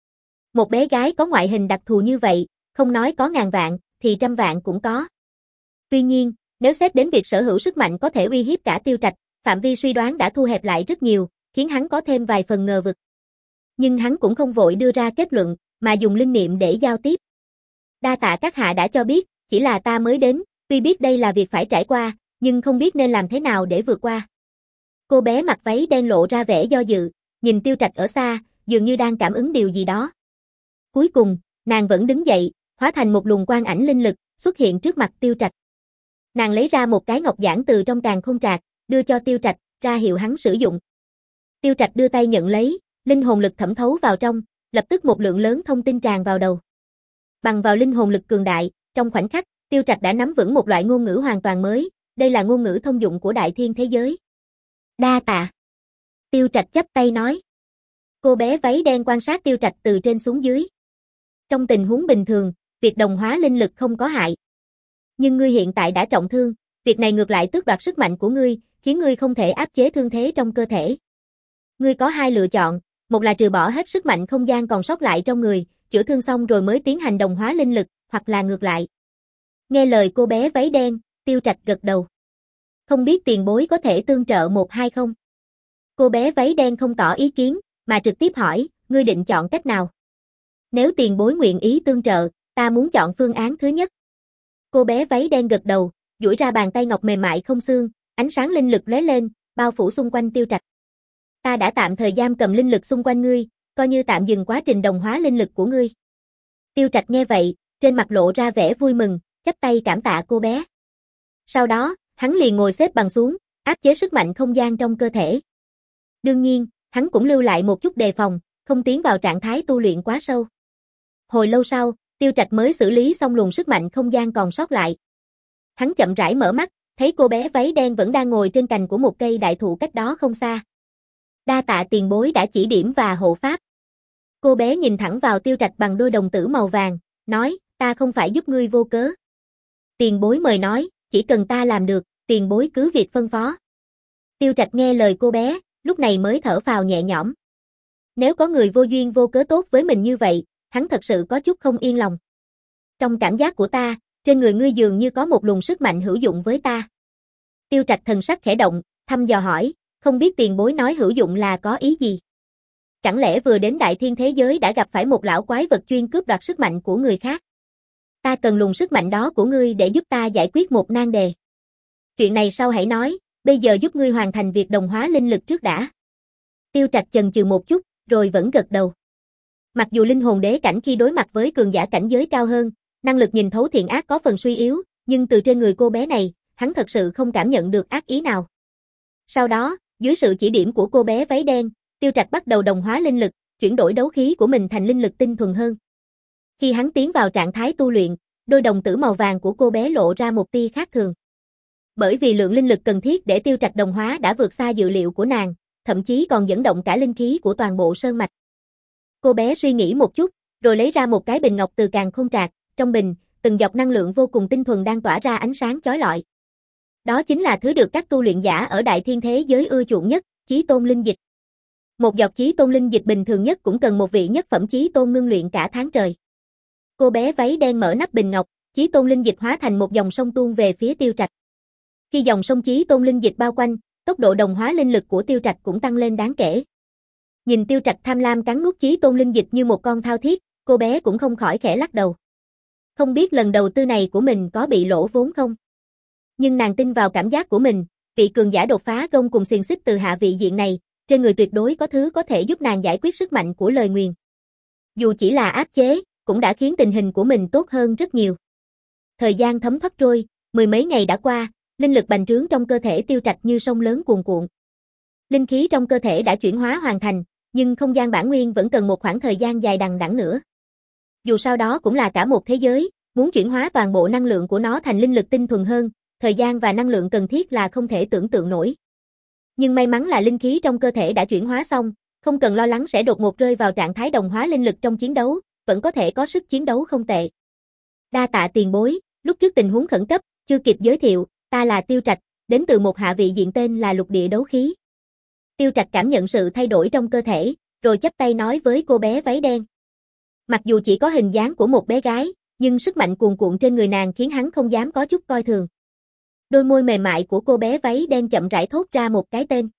Một bé gái có ngoại hình đặc thù như vậy, không nói có ngàn vạn, thì trăm vạn cũng có. Tuy nhiên, nếu xét đến việc sở hữu sức mạnh có thể uy hiếp cả Tiêu Trạch, phạm vi suy đoán đã thu hẹp lại rất nhiều, khiến hắn có thêm vài phần ngờ vực. Nhưng hắn cũng không vội đưa ra kết luận, mà dùng linh niệm để giao tiếp. Đa tạ các hạ đã cho biết, chỉ là ta mới đến, tuy biết đây là việc phải trải qua, nhưng không biết nên làm thế nào để vượt qua. Cô bé mặc váy đen lộ ra vẻ do dự, nhìn Tiêu Trạch ở xa, dường như đang cảm ứng điều gì đó. Cuối cùng, nàng vẫn đứng dậy, hóa thành một luồng quang ảnh linh lực, xuất hiện trước mặt Tiêu Trạch. Nàng lấy ra một cái ngọc giản từ trong càn khôn trạc, đưa cho Tiêu Trạch, ra hiệu hắn sử dụng. Tiêu Trạch đưa tay nhận lấy, linh hồn lực thẩm thấu vào trong, lập tức một lượng lớn thông tin tràn vào đầu. Bằng vào linh hồn lực cường đại, trong khoảnh khắc, Tiêu Trạch đã nắm vững một loại ngôn ngữ hoàn toàn mới, đây là ngôn ngữ thông dụng của đại thiên thế giới. Đa tạ. Tiêu Trạch chắp tay nói. Cô bé váy đen quan sát Tiêu Trạch từ trên xuống dưới. Trong tình huống bình thường, việc đồng hóa linh lực không có hại. Nhưng ngươi hiện tại đã trọng thương, việc này ngược lại tước đoạt sức mạnh của ngươi, khiến ngươi không thể áp chế thương thế trong cơ thể. Ngươi có hai lựa chọn, một là trừ bỏ hết sức mạnh không gian còn sót lại trong người, chữa thương xong rồi mới tiến hành đồng hóa linh lực, hoặc là ngược lại. Nghe lời cô bé váy đen, Tiêu Trạch gật đầu. Không biết tiền bối có thể tương trợ một hai không? Cô bé váy đen không tỏ ý kiến, mà trực tiếp hỏi, ngươi định chọn cách nào? Nếu tiền bối nguyện ý tương trợ, ta muốn chọn phương án thứ nhất. Cô bé váy đen gật đầu, duỗi ra bàn tay ngọc mềm mại không xương, ánh sáng linh lực lóe lên, bao phủ xung quanh Tiêu Trạch. Ta đã tạm thời giam cầm linh lực xung quanh ngươi, coi như tạm dừng quá trình đồng hóa linh lực của ngươi. Tiêu Trạch nghe vậy, trên mặt lộ ra vẻ vui mừng, chắp tay cảm tạ cô bé. Sau đó, hắn liền ngồi xếp bằng xuống, áp chế sức mạnh không gian trong cơ thể. Đương nhiên, hắn cũng lưu lại một chút đề phòng, không tiến vào trạng thái tu luyện quá sâu. Hồi lâu sau, Tiêu Trạch mới xử lý xong luồng sức mạnh không gian còn sót lại. Hắn chậm rãi mở mắt, thấy cô bé váy đen vẫn đang ngồi trên cành của một cây đại thụ cách đó không xa. Đa tạ tiền bối đã chỉ điểm và hộ pháp. Cô bé nhìn thẳng vào Tiêu Trạch bằng đôi đồng tử màu vàng, nói, ta không phải giúp ngươi vô cớ. Tiền bối mời nói, chỉ cần ta làm được, tiền bối cứ việc phân phó. Tiêu Trạch nghe lời cô bé, lúc này mới thở phào nhẹ nhõm. Nếu có người vô duyên vô cớ tốt với mình như vậy, hắn thật sự có chút không yên lòng. Trong cảm giác của ta, trên người ngươi dường như có một luồng sức mạnh hữu dụng với ta. Tiêu Trạch thần sắc khẽ động, thăm dò hỏi, không biết tiền bối nói hữu dụng là có ý gì? Chẳng lẽ vừa đến đại thiên thế giới đã gặp phải một lão quái vật chuyên cướp đoạt sức mạnh của người khác? Ta cần luồng sức mạnh đó của ngươi để giúp ta giải quyết một nan đề. Chuyện này sau hãy nói, bây giờ giúp ngươi hoàn thành việc đồng hóa linh lực trước đã. Tiêu Trạch chần chừ một chút, rồi vẫn gật đầu. Mặc dù linh hồn đế cảnh khi đối mặt với cường giả cảnh giới cao hơn, năng lực nhìn thấu thiện ác có phần suy yếu, nhưng từ trên người cô bé này, hắn thật sự không cảm nhận được ác ý nào. Sau đó, dưới sự chỉ điểm của cô bé váy đen, Tiêu Trạch bắt đầu đồng hóa linh lực, chuyển đổi đấu khí của mình thành linh lực tinh thuần hơn. Khi hắn tiến vào trạng thái tu luyện, đôi đồng tử màu vàng của cô bé lộ ra một tia khác thường. Bởi vì lượng linh lực cần thiết để Tiêu Trạch đồng hóa đã vượt xa dự liệu của nàng, thậm chí còn dẫn động cả linh khí của toàn bộ sơn mạch. Cô bé suy nghĩ một chút, rồi lấy ra một cái bình ngọc từ càn khôn trạc, trong bình, từng giọt năng lượng vô cùng tinh thuần đang tỏa ra ánh sáng chói lọi. Đó chính là thứ được các tu luyện giả ở đại thiên thế giới ưa chuộng nhất, chí tôn linh dịch. Một giọt chí tôn linh dịch bình thường nhất cũng cần một vị nhất phẩm chí tôn ngưng luyện cả tháng trời. Cô bé váy đen mở nắp bình ngọc, chí tôn linh dịch hóa thành một dòng sông tuôn về phía Tiêu Trạch. Khi dòng sông chí tôn linh dịch bao quanh, tốc độ đồng hóa linh lực của Tiêu Trạch cũng tăng lên đáng kể. Nhìn Tiêu Trạch tham lam cắn nuốt chí tôn linh dịch như một con thao thiết, cô bé cũng không khỏi khẽ lắc đầu. Không biết lần đầu tư này của mình có bị lỗ vốn không? Nhưng nàng tin vào cảm giác của mình, vị cường giả đột phá gông cùng xiềng xích từ hạ vị diện này, trên người tuyệt đối có thứ có thể giúp nàng giải quyết sức mạnh của lời nguyền. Dù chỉ là áp chế, cũng đã khiến tình hình của mình tốt hơn rất nhiều. Thời gian thấm thoát trôi, mười mấy ngày đã qua, linh lực bành trướng trong cơ thể Tiêu Trạch như sông lớn cuồn cuộn. Linh khí trong cơ thể đã chuyển hóa hoàn thành, nhưng không gian bản nguyên vẫn cần một khoảng thời gian dài đằng đẵng nữa. Dù sao đó cũng là cả một thế giới, muốn chuyển hóa toàn bộ năng lượng của nó thành linh lực tinh thuần hơn, thời gian và năng lượng cần thiết là không thể tưởng tượng nổi. Nhưng may mắn là linh khí trong cơ thể đã chuyển hóa xong, không cần lo lắng sẽ đột ngột rơi vào trạng thái đồng hóa linh lực trong chiến đấu, vẫn có thể có sức chiến đấu không tệ. Đa tạ tiền bối, lúc trước tình huống khẩn cấp, chưa kịp giới thiệu, ta là Tiêu Trạch, đến từ một hạ vị diện tên là Lục Địa Đấu Khí. Tiêu Trạch cảm nhận sự thay đổi trong cơ thể, rồi chắp tay nói với cô bé váy đen. Mặc dù chỉ có hình dáng của một bé gái, nhưng sức mạnh cuồn cuộn trên người nàng khiến hắn không dám có chút coi thường. Đôi môi mềm mại của cô bé váy đen chậm rãi thốt ra một cái tên.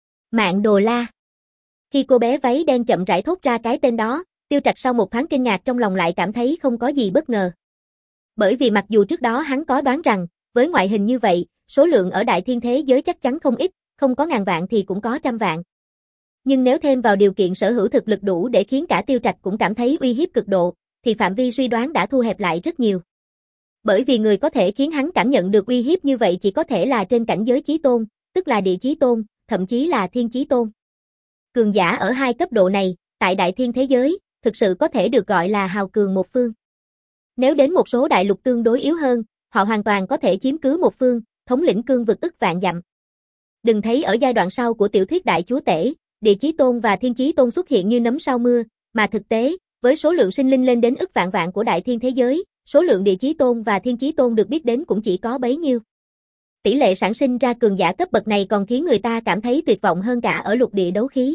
Mạn Đồ La. Khi cô bé váy đen chậm rãi thốt ra cái tên đó, Tiêu Trạch sau một thoáng kinh ngạc trong lòng lại cảm thấy không có gì bất ngờ. Bởi vì mặc dù trước đó hắn có đoán rằng, với ngoại hình như vậy, số lượng ở đại thiên thế giới chắc chắn không ít, không có ngàn vạn thì cũng có trăm vạn. Nhưng nếu thêm vào điều kiện sở hữu thực lực đủ để khiến cả Tiêu Trạch cũng cảm thấy uy hiếp cực độ, thì phạm vi suy đoán đã thu hẹp lại rất nhiều. Bởi vì người có thể khiến hắn cảm nhận được uy hiếp như vậy chỉ có thể là trên cảnh giới chí tôn, tức là địa chí tôn, thậm chí là thiên chí tôn. Cường giả ở hai cấp độ này, tại đại thiên thế giới, thực sự có thể được gọi là hào cường một phương. Nếu đến một số đại lục tương đối yếu hơn, họ hoàn toàn có thể chiếm cứ một phương, thống lĩnh cương vực ức vạn dặm. Đừng thấy ở giai đoạn sau của tiểu thuyết Đại Chúa Tể, địa chí tôn và thiên chí tôn xuất hiện như nấm sau mưa, mà thực tế, với số lượng sinh linh lên đến ức vạn vạn của đại thiên thế giới, số lượng địa chí tôn và thiên chí tôn được biết đến cũng chỉ có bấy nhiêu. Tỷ lệ sản sinh ra cường giả cấp bậc này còn khiến người ta cảm thấy tuyệt vọng hơn cả ở lục địa đấu khí.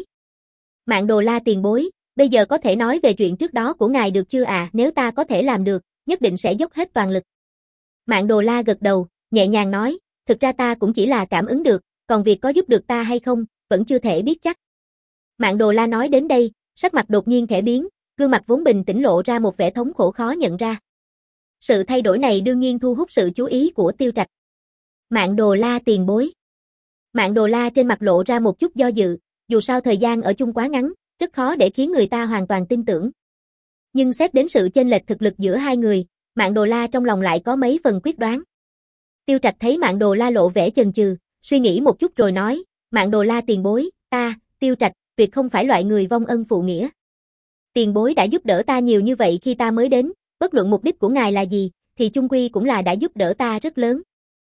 Mạn Đồ La tiền bối, bây giờ có thể nói về chuyện trước đó của ngài được chưa à? Nếu ta có thể làm được, nhất định sẽ dốc hết toàn lực. Mạn Đồ La gật đầu, nhẹ nhàng nói, thực ra ta cũng chỉ là cảm ứng được, còn việc có giúp được ta hay không, vẫn chưa thể biết chắc. Mạn Đồ La nói đến đây, sắc mặt đột nhiên khẽ biến, gương mặt vốn bình tĩnh lộ ra một vẻ thống khổ khó nhận ra. Sự thay đổi này đương nhiên thu hút sự chú ý của Tiêu Trạch. Mạn Đồ La tiền bối. Mạn Đồ La trên mặt lộ ra một chút do dự, dù sao thời gian ở chung quá ngắn, rất khó để khiến người ta hoàn toàn tin tưởng. Nhưng xét đến sự chênh lệch thực lực giữa hai người, Mạn Đồ La trong lòng lại có mấy phần quyết đoán. Tiêu Trạch thấy Mạn Đồ La lộ vẻ chần chừ, suy nghĩ một chút rồi nói, Mạn Đồ La tiền bối, ta, Tiêu Trạch, tuyệt không phải loại người vong ân phụ nghĩa. Tiền bối đã giúp đỡ ta nhiều như vậy khi ta mới đến, bất luận mục đích của ngài là gì, thì chung quy cũng là đã giúp đỡ ta rất lớn.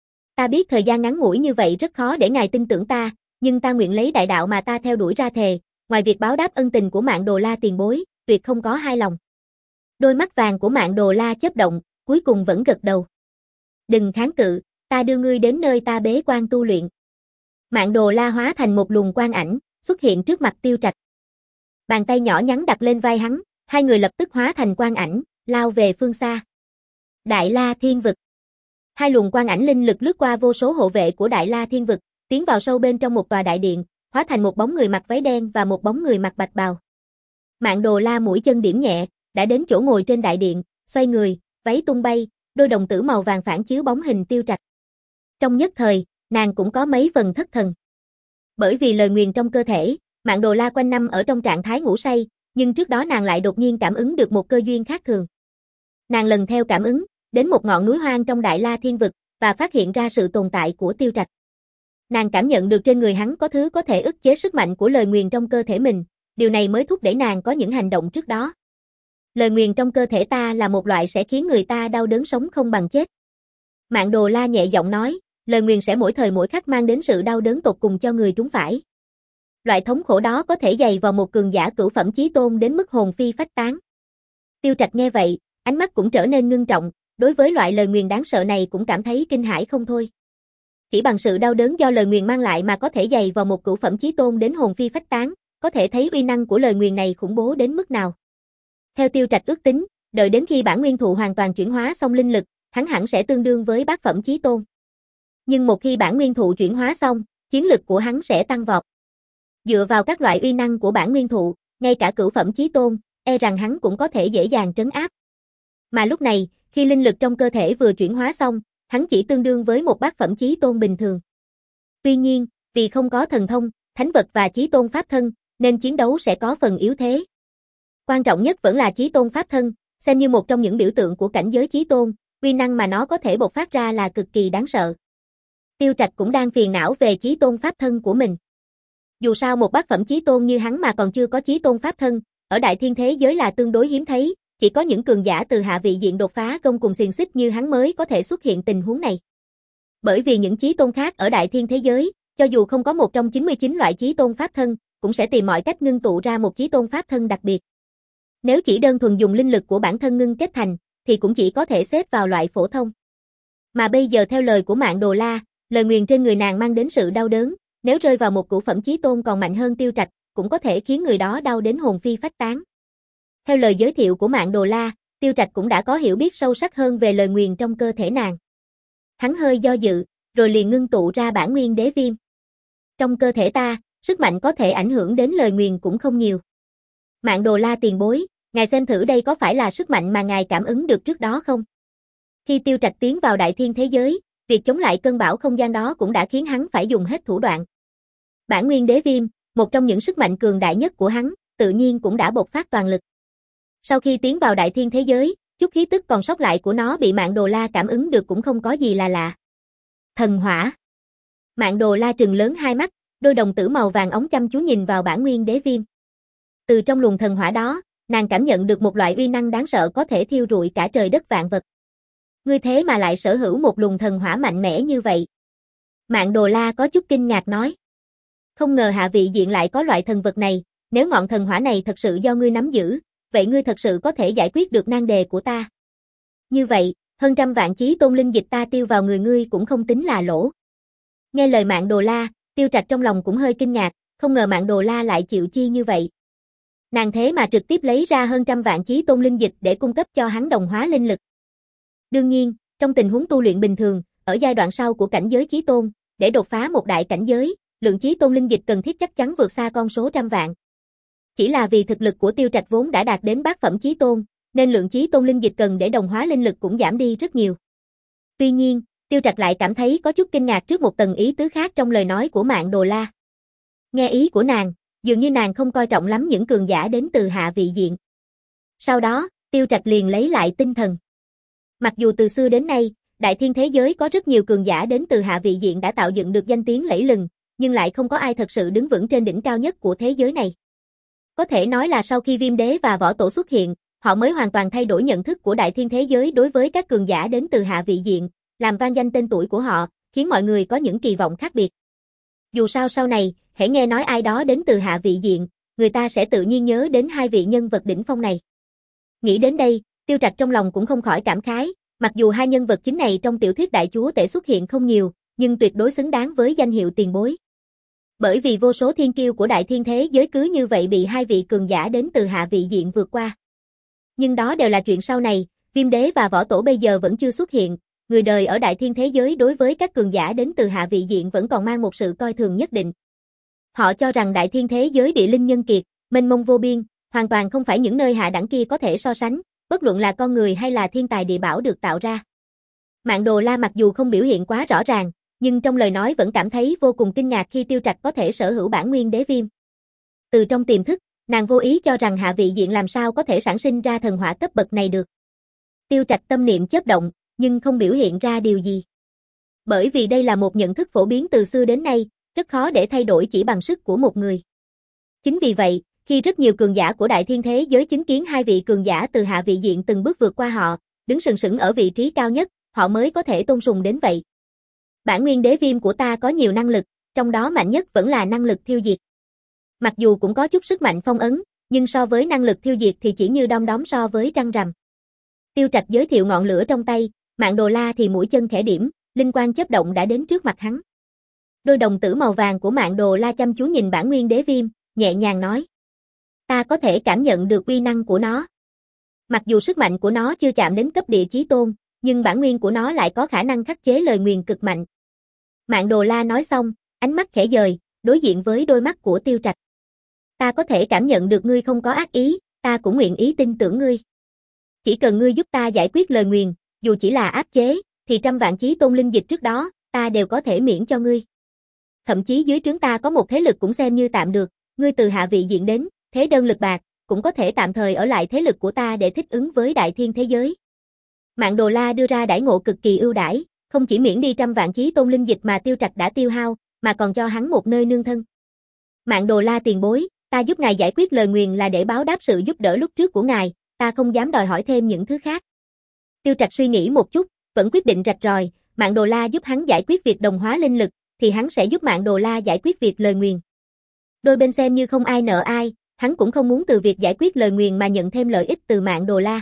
Ta biết thời gian ngắn ngủi như vậy rất khó để ngài tin tưởng ta, nhưng ta nguyện lấy đại đạo mà ta theo đuổi ra thề, ngoài việc báo đáp ân tình của Mạn Đồ La tiền bối, tuyệt không có hai lòng. Đôi mắt vàng của Mạn Đồ La chớp động, cuối cùng vẫn gật đầu. Đừng kháng cự, ta đưa ngươi đến nơi ta bế quan tu luyện. Mạn Đồ La hóa thành một luồng quang ảnh, xuất hiện trước mặt Tiêu Trạch. Bàn tay nhỏ nhắn đặt lên vai hắn, hai người lập tức hóa thành quang ảnh, lao về phương xa. Đại La Thiên Vực. Hai luồng quang ảnh linh lực lướt qua vô số hộ vệ của Đại La Thiên Vực, tiến vào sâu bên trong một tòa đại điện, hóa thành một bóng người mặc váy đen và một bóng người mặc bạch bào. Mạn Đồ La mũi chân điểm nhẹ, đã đến chỗ ngồi trên đại điện, xoay người, váy tung bay, đôi đồng tử màu vàng phản chiếu bóng hình Tiêu Trạch. Trong nhất thời, nàng cũng có mấy phần thất thần. Bởi vì lời nguyền trong cơ thể, Mạn Đồ La quanh năm ở trong trạng thái ngủ say, nhưng trước đó nàng lại đột nhiên cảm ứng được một cơ duyên khác thường. Nàng lần theo cảm ứng, đến một ngọn núi hoang trong Đại La Thiên Vực, và phát hiện ra sự tồn tại của Tiêu Trạch. Nàng cảm nhận được trên người hắn có thứ có thể ức chế sức mạnh của lời nguyền trong cơ thể mình, điều này mới thúc đẩy nàng có những hành động trước đó. Lời nguyền trong cơ thể ta là một loại sẽ khiến người ta đau đớn sống không bằng chết. Mạn Đồ La nhẹ giọng nói, lời nguyền sẽ mỗi thời mỗi khắc mang đến sự đau đớn tột cùng cho người trúng phải. Loại thống khổ đó có thể dày vào một cường giả cửu phẩm chí tôn đến mức hồn phi phách tán. Tiêu Trạch nghe vậy, ánh mắt cũng trở nên ngưng trọng, đối với loại lời nguyền đáng sợ này cũng cảm thấy kinh hãi không thôi. Chỉ bằng sự đau đớn do lời nguyền mang lại mà có thể dày vào một cửu phẩm chí tôn đến hồn phi phách tán, có thể thấy uy năng của lời nguyền này khủng bố đến mức nào. Theo Tiêu Trạch ước tính, đợi đến khi bản nguyên thụ hoàn toàn chuyển hóa xong linh lực, hắn hẳn sẽ tương đương với bát phẩm chí tôn. Nhưng một khi bản nguyên thụ chuyển hóa xong, chiến lực của hắn sẽ tăng vọt. Dựa vào các loại uy năng của bản nguyên thụ, ngay cả cửu phẩm chí tôn, e rằng hắn cũng có thể dễ dàng trấn áp. Mà lúc này, khi linh lực trong cơ thể vừa chuyển hóa xong, hắn chỉ tương đương với một bát phẩm chí tôn bình thường. Tuy nhiên, vì không có thần thông, thánh vật và chí tôn pháp thân, nên chiến đấu sẽ có phần yếu thế. Quan trọng nhất vẫn là chí tôn pháp thân, xem như một trong những biểu tượng của cảnh giới chí tôn, uy năng mà nó có thể bộc phát ra là cực kỳ đáng sợ. Tiêu Trạch cũng đang phiền não về chí tôn pháp thân của mình. Dù sao một bát phẩm chí tôn như hắn mà còn chưa có chí tôn pháp thân, ở đại thiên thế giới là tương đối hiếm thấy, chỉ có những cường giả từ hạ vị diện đột phá công cùng xiềng xích như hắn mới có thể xuất hiện tình huống này. Bởi vì những chí tôn khác ở đại thiên thế giới, cho dù không có một trong chín mươi chín loại chí tôn pháp thân, cũng sẽ tìm mọi cách ngưng tụ ra một chí tôn pháp thân đặc biệt. Nếu chỉ đơn thuần dùng linh lực của bản thân ngưng kết thành, thì cũng chỉ có thể xếp vào loại phổ thông. Mà bây giờ theo lời của Mạn Đồ La, lời nguyền trên người nàng mang đến sự đau đớn, nếu rơi vào một cửu phẩm chí tôn còn mạnh hơn Tiêu Trạch, cũng có thể khiến người đó đau đến hồn phi phách tán. Theo lời giới thiệu của Mạn Đồ La, Tiêu Trạch cũng đã có hiểu biết sâu sắc hơn về lời nguyền trong cơ thể nàng. Hắn hơi do dự, rồi liền ngưng tụ ra bản nguyên đế viêm. Trong cơ thể ta, sức mạnh có thể ảnh hưởng đến lời nguyền cũng không nhiều. Mạn Đồ La tiền bối, ngài xem thử đây có phải là sức mạnh mà ngài cảm ứng được trước đó không? Khi Tiêu Trạch tiến vào đại thiên thế giới, việc chống lại cơn bão không gian đó cũng đã khiến hắn phải dùng hết thủ đoạn. Bản nguyên đế viêm, một trong những sức mạnh cường đại nhất của hắn, tự nhiên cũng đã bộc phát toàn lực. Sau khi tiến vào đại thiên thế giới, chút khí tức còn sót lại của nó bị Mạn Đồ La cảm ứng được cũng không có gì là lạ. Thần hỏa. Mạn Đồ La trừng lớn hai mắt, đôi đồng tử màu vàng óng chăm chú nhìn vào bản nguyên đế viêm. Từ trong luồng thần hỏa đó, nàng cảm nhận được một loại uy năng đáng sợ có thể thiêu rụi cả trời đất vạn vật. Ngươi thế mà lại sở hữu một luồng thần hỏa mạnh mẽ như vậy. Mạn Đồ La có chút kinh ngạc nói. Không ngờ hạ vị diện lại có loại thần vật này, nếu ngọn thần hỏa này thật sự do ngươi nắm giữ, vậy ngươi thật sự có thể giải quyết được nan đề của ta. Như vậy, hơn trăm vạn chí tôn linh dịch ta tiêu vào người ngươi cũng không tính là lỗ. Nghe lời Mạn Đồ La, Tiêu Trạch trong lòng cũng hơi kinh ngạc, không ngờ Mạn Đồ La lại chịu chi như vậy. Nàng thế mà trực tiếp lấy ra hơn trăm vạn chí tôn linh dịch để cung cấp cho hắn đồng hóa linh lực. Đương nhiên, trong tình huống tu luyện bình thường, ở giai đoạn sau của cảnh giới chí tôn, để đột phá một đại cảnh giới, lượng chí tôn linh dịch cần thiết chắc chắn vượt xa con số trăm vạn. Chỉ là vì thực lực của Tiêu Trạch vốn đã đạt đến bát phẩm chí tôn, nên lượng chí tôn linh dịch cần để đồng hóa linh lực cũng giảm đi rất nhiều. Tuy nhiên, Tiêu Trạch lại cảm thấy có chút kinh ngạc trước một tầng ý tứ khác trong lời nói của Mạn Đồ La. Nghe ý của nàng, dường như nàng không coi trọng lắm những cường giả đến từ hạ vị diện. Sau đó, Tiêu Trạch liền lấy lại tinh thần. Mặc dù từ xưa đến nay, đại thiên thế giới có rất nhiều cường giả đến từ hạ vị diện đã tạo dựng được danh tiếng lẫy lừng, nhưng lại không có ai thật sự đứng vững trên đỉnh cao nhất của thế giới này. Có thể nói là sau khi Viêm Đế và Võ Tổ xuất hiện, họ mới hoàn toàn thay đổi nhận thức của đại thiên thế giới đối với các cường giả đến từ hạ vị diện, làm vang danh tên tuổi của họ, khiến mọi người có những kỳ vọng khác biệt. Dù sao sau này, hễ nghe nói ai đó đến từ hạ vị diện, người ta sẽ tự nhiên nhớ đến hai vị nhân vật đỉnh phong này. Nghĩ đến đây, Tiêu Trạch trong lòng cũng không khỏi cảm khái, mặc dù hai nhân vật chính này trong tiểu thuyết đại chúa tể xuất hiện không nhiều, nhưng tuyệt đối xứng đáng với danh hiệu tiền bối. Bởi vì vô số thiên kiêu của đại thiên thế giới cứ như vậy bị hai vị cường giả đến từ hạ vị diện vượt qua. Nhưng đó đều là chuyện sau này, Viêm Đế và Võ Tổ bây giờ vẫn chưa xuất hiện, người đời ở đại thiên thế giới đối với các cường giả đến từ hạ vị diện vẫn còn mang một sự coi thường nhất định. Họ cho rằng đại thiên thế giới địa linh nhân kiệt, mênh mông vô biên, hoàn toàn không phải những nơi hạ đẳng kia có thể so sánh, bất luận là con người hay là thiên tài địa bảo được tạo ra. Mạn Đồ La mặc dù không biểu hiện quá rõ ràng, nhưng trong lời nói vẫn cảm thấy vô cùng kinh ngạc khi Tiêu Trạch có thể sở hữu bản nguyên đế viêm. Từ trong tiềm thức, nàng vô ý cho rằng hạ vị diện làm sao có thể sản sinh ra thần hỏa cấp bậc này được. Tiêu Trạch tâm niệm chớp động, nhưng không biểu hiện ra điều gì. Bởi vì đây là một nhận thức phổ biến từ xưa đến nay, rất khó để thay đổi chỉ bằng sức của một người. Chính vì vậy, khi rất nhiều cường giả của đại thiên thế giới chứng kiến hai vị cường giả từ hạ vị diện từng bước vượt qua họ, đứng sừng sững ở vị trí cao nhất, họ mới có thể tôn sùng đến vậy. Bản nguyên đế viêm của ta có nhiều năng lực, trong đó mạnh nhất vẫn là năng lực thiêu diệt. Mặc dù cũng có chút sức mạnh phong ấn, nhưng so với năng lực thiêu diệt thì chỉ như đom đóm so với răng rằm. Tiêu Trạch giới thiệu ngọn lửa trong tay, Mạn Đồ La thì mũi chân khẽ điểm, linh quang chớp động đã đến trước mặt hắn. Đôi đồng tử màu vàng của Mạn Đồ La chăm chú nhìn bản nguyên đế viêm, nhẹ nhàng nói: "Ta có thể cảm nhận được uy năng của nó. Mặc dù sức mạnh của nó chưa chạm đến cấp địa chí tôn, nhưng bản nguyên của nó lại có khả năng khắc chế lời nguyền cực mạnh." Mạn Đồ La nói xong, ánh mắt khẽ dời, đối diện với đôi mắt của Tiêu Trạch. "Ta có thể cảm nhận được ngươi không có ác ý, ta cũng nguyện ý tin tưởng ngươi. Chỉ cần ngươi giúp ta giải quyết lời nguyền, dù chỉ là áp chế, thì trăm vạn chí tôn linh dịch trước đó, ta đều có thể miễn cho ngươi. Thậm chí dưới trướng ta có một thế lực cũng xem như tạm được, ngươi từ hạ vị diện đến, thế đơn lực bạc, cũng có thể tạm thời ở lại thế lực của ta để thích ứng với đại thiên thế giới." Mạn Đồ La đưa ra đãi ngộ cực kỳ ưu đãi, không chỉ miễn đi trăm vạn chí tôn linh dịch mà Tiêu Trạch đã tiêu hao, mà còn cho hắn một nơi nương thân. "Mạn Đồ La tiền bối, ta giúp ngài giải quyết lời nguyền là để báo đáp sự giúp đỡ lúc trước của ngài, ta không dám đòi hỏi thêm những thứ khác." Tiêu Trạch suy nghĩ một chút, vẫn quyết định rạch ròi, Mạn Đồ La giúp hắn giải quyết việc đồng hóa linh lực, thì hắn sẽ giúp Mạn Đồ La giải quyết việc lời nguyền. Đôi bên xem như không ai nợ ai, hắn cũng không muốn từ việc giải quyết lời nguyền mà nhận thêm lợi ích từ Mạn Đồ La.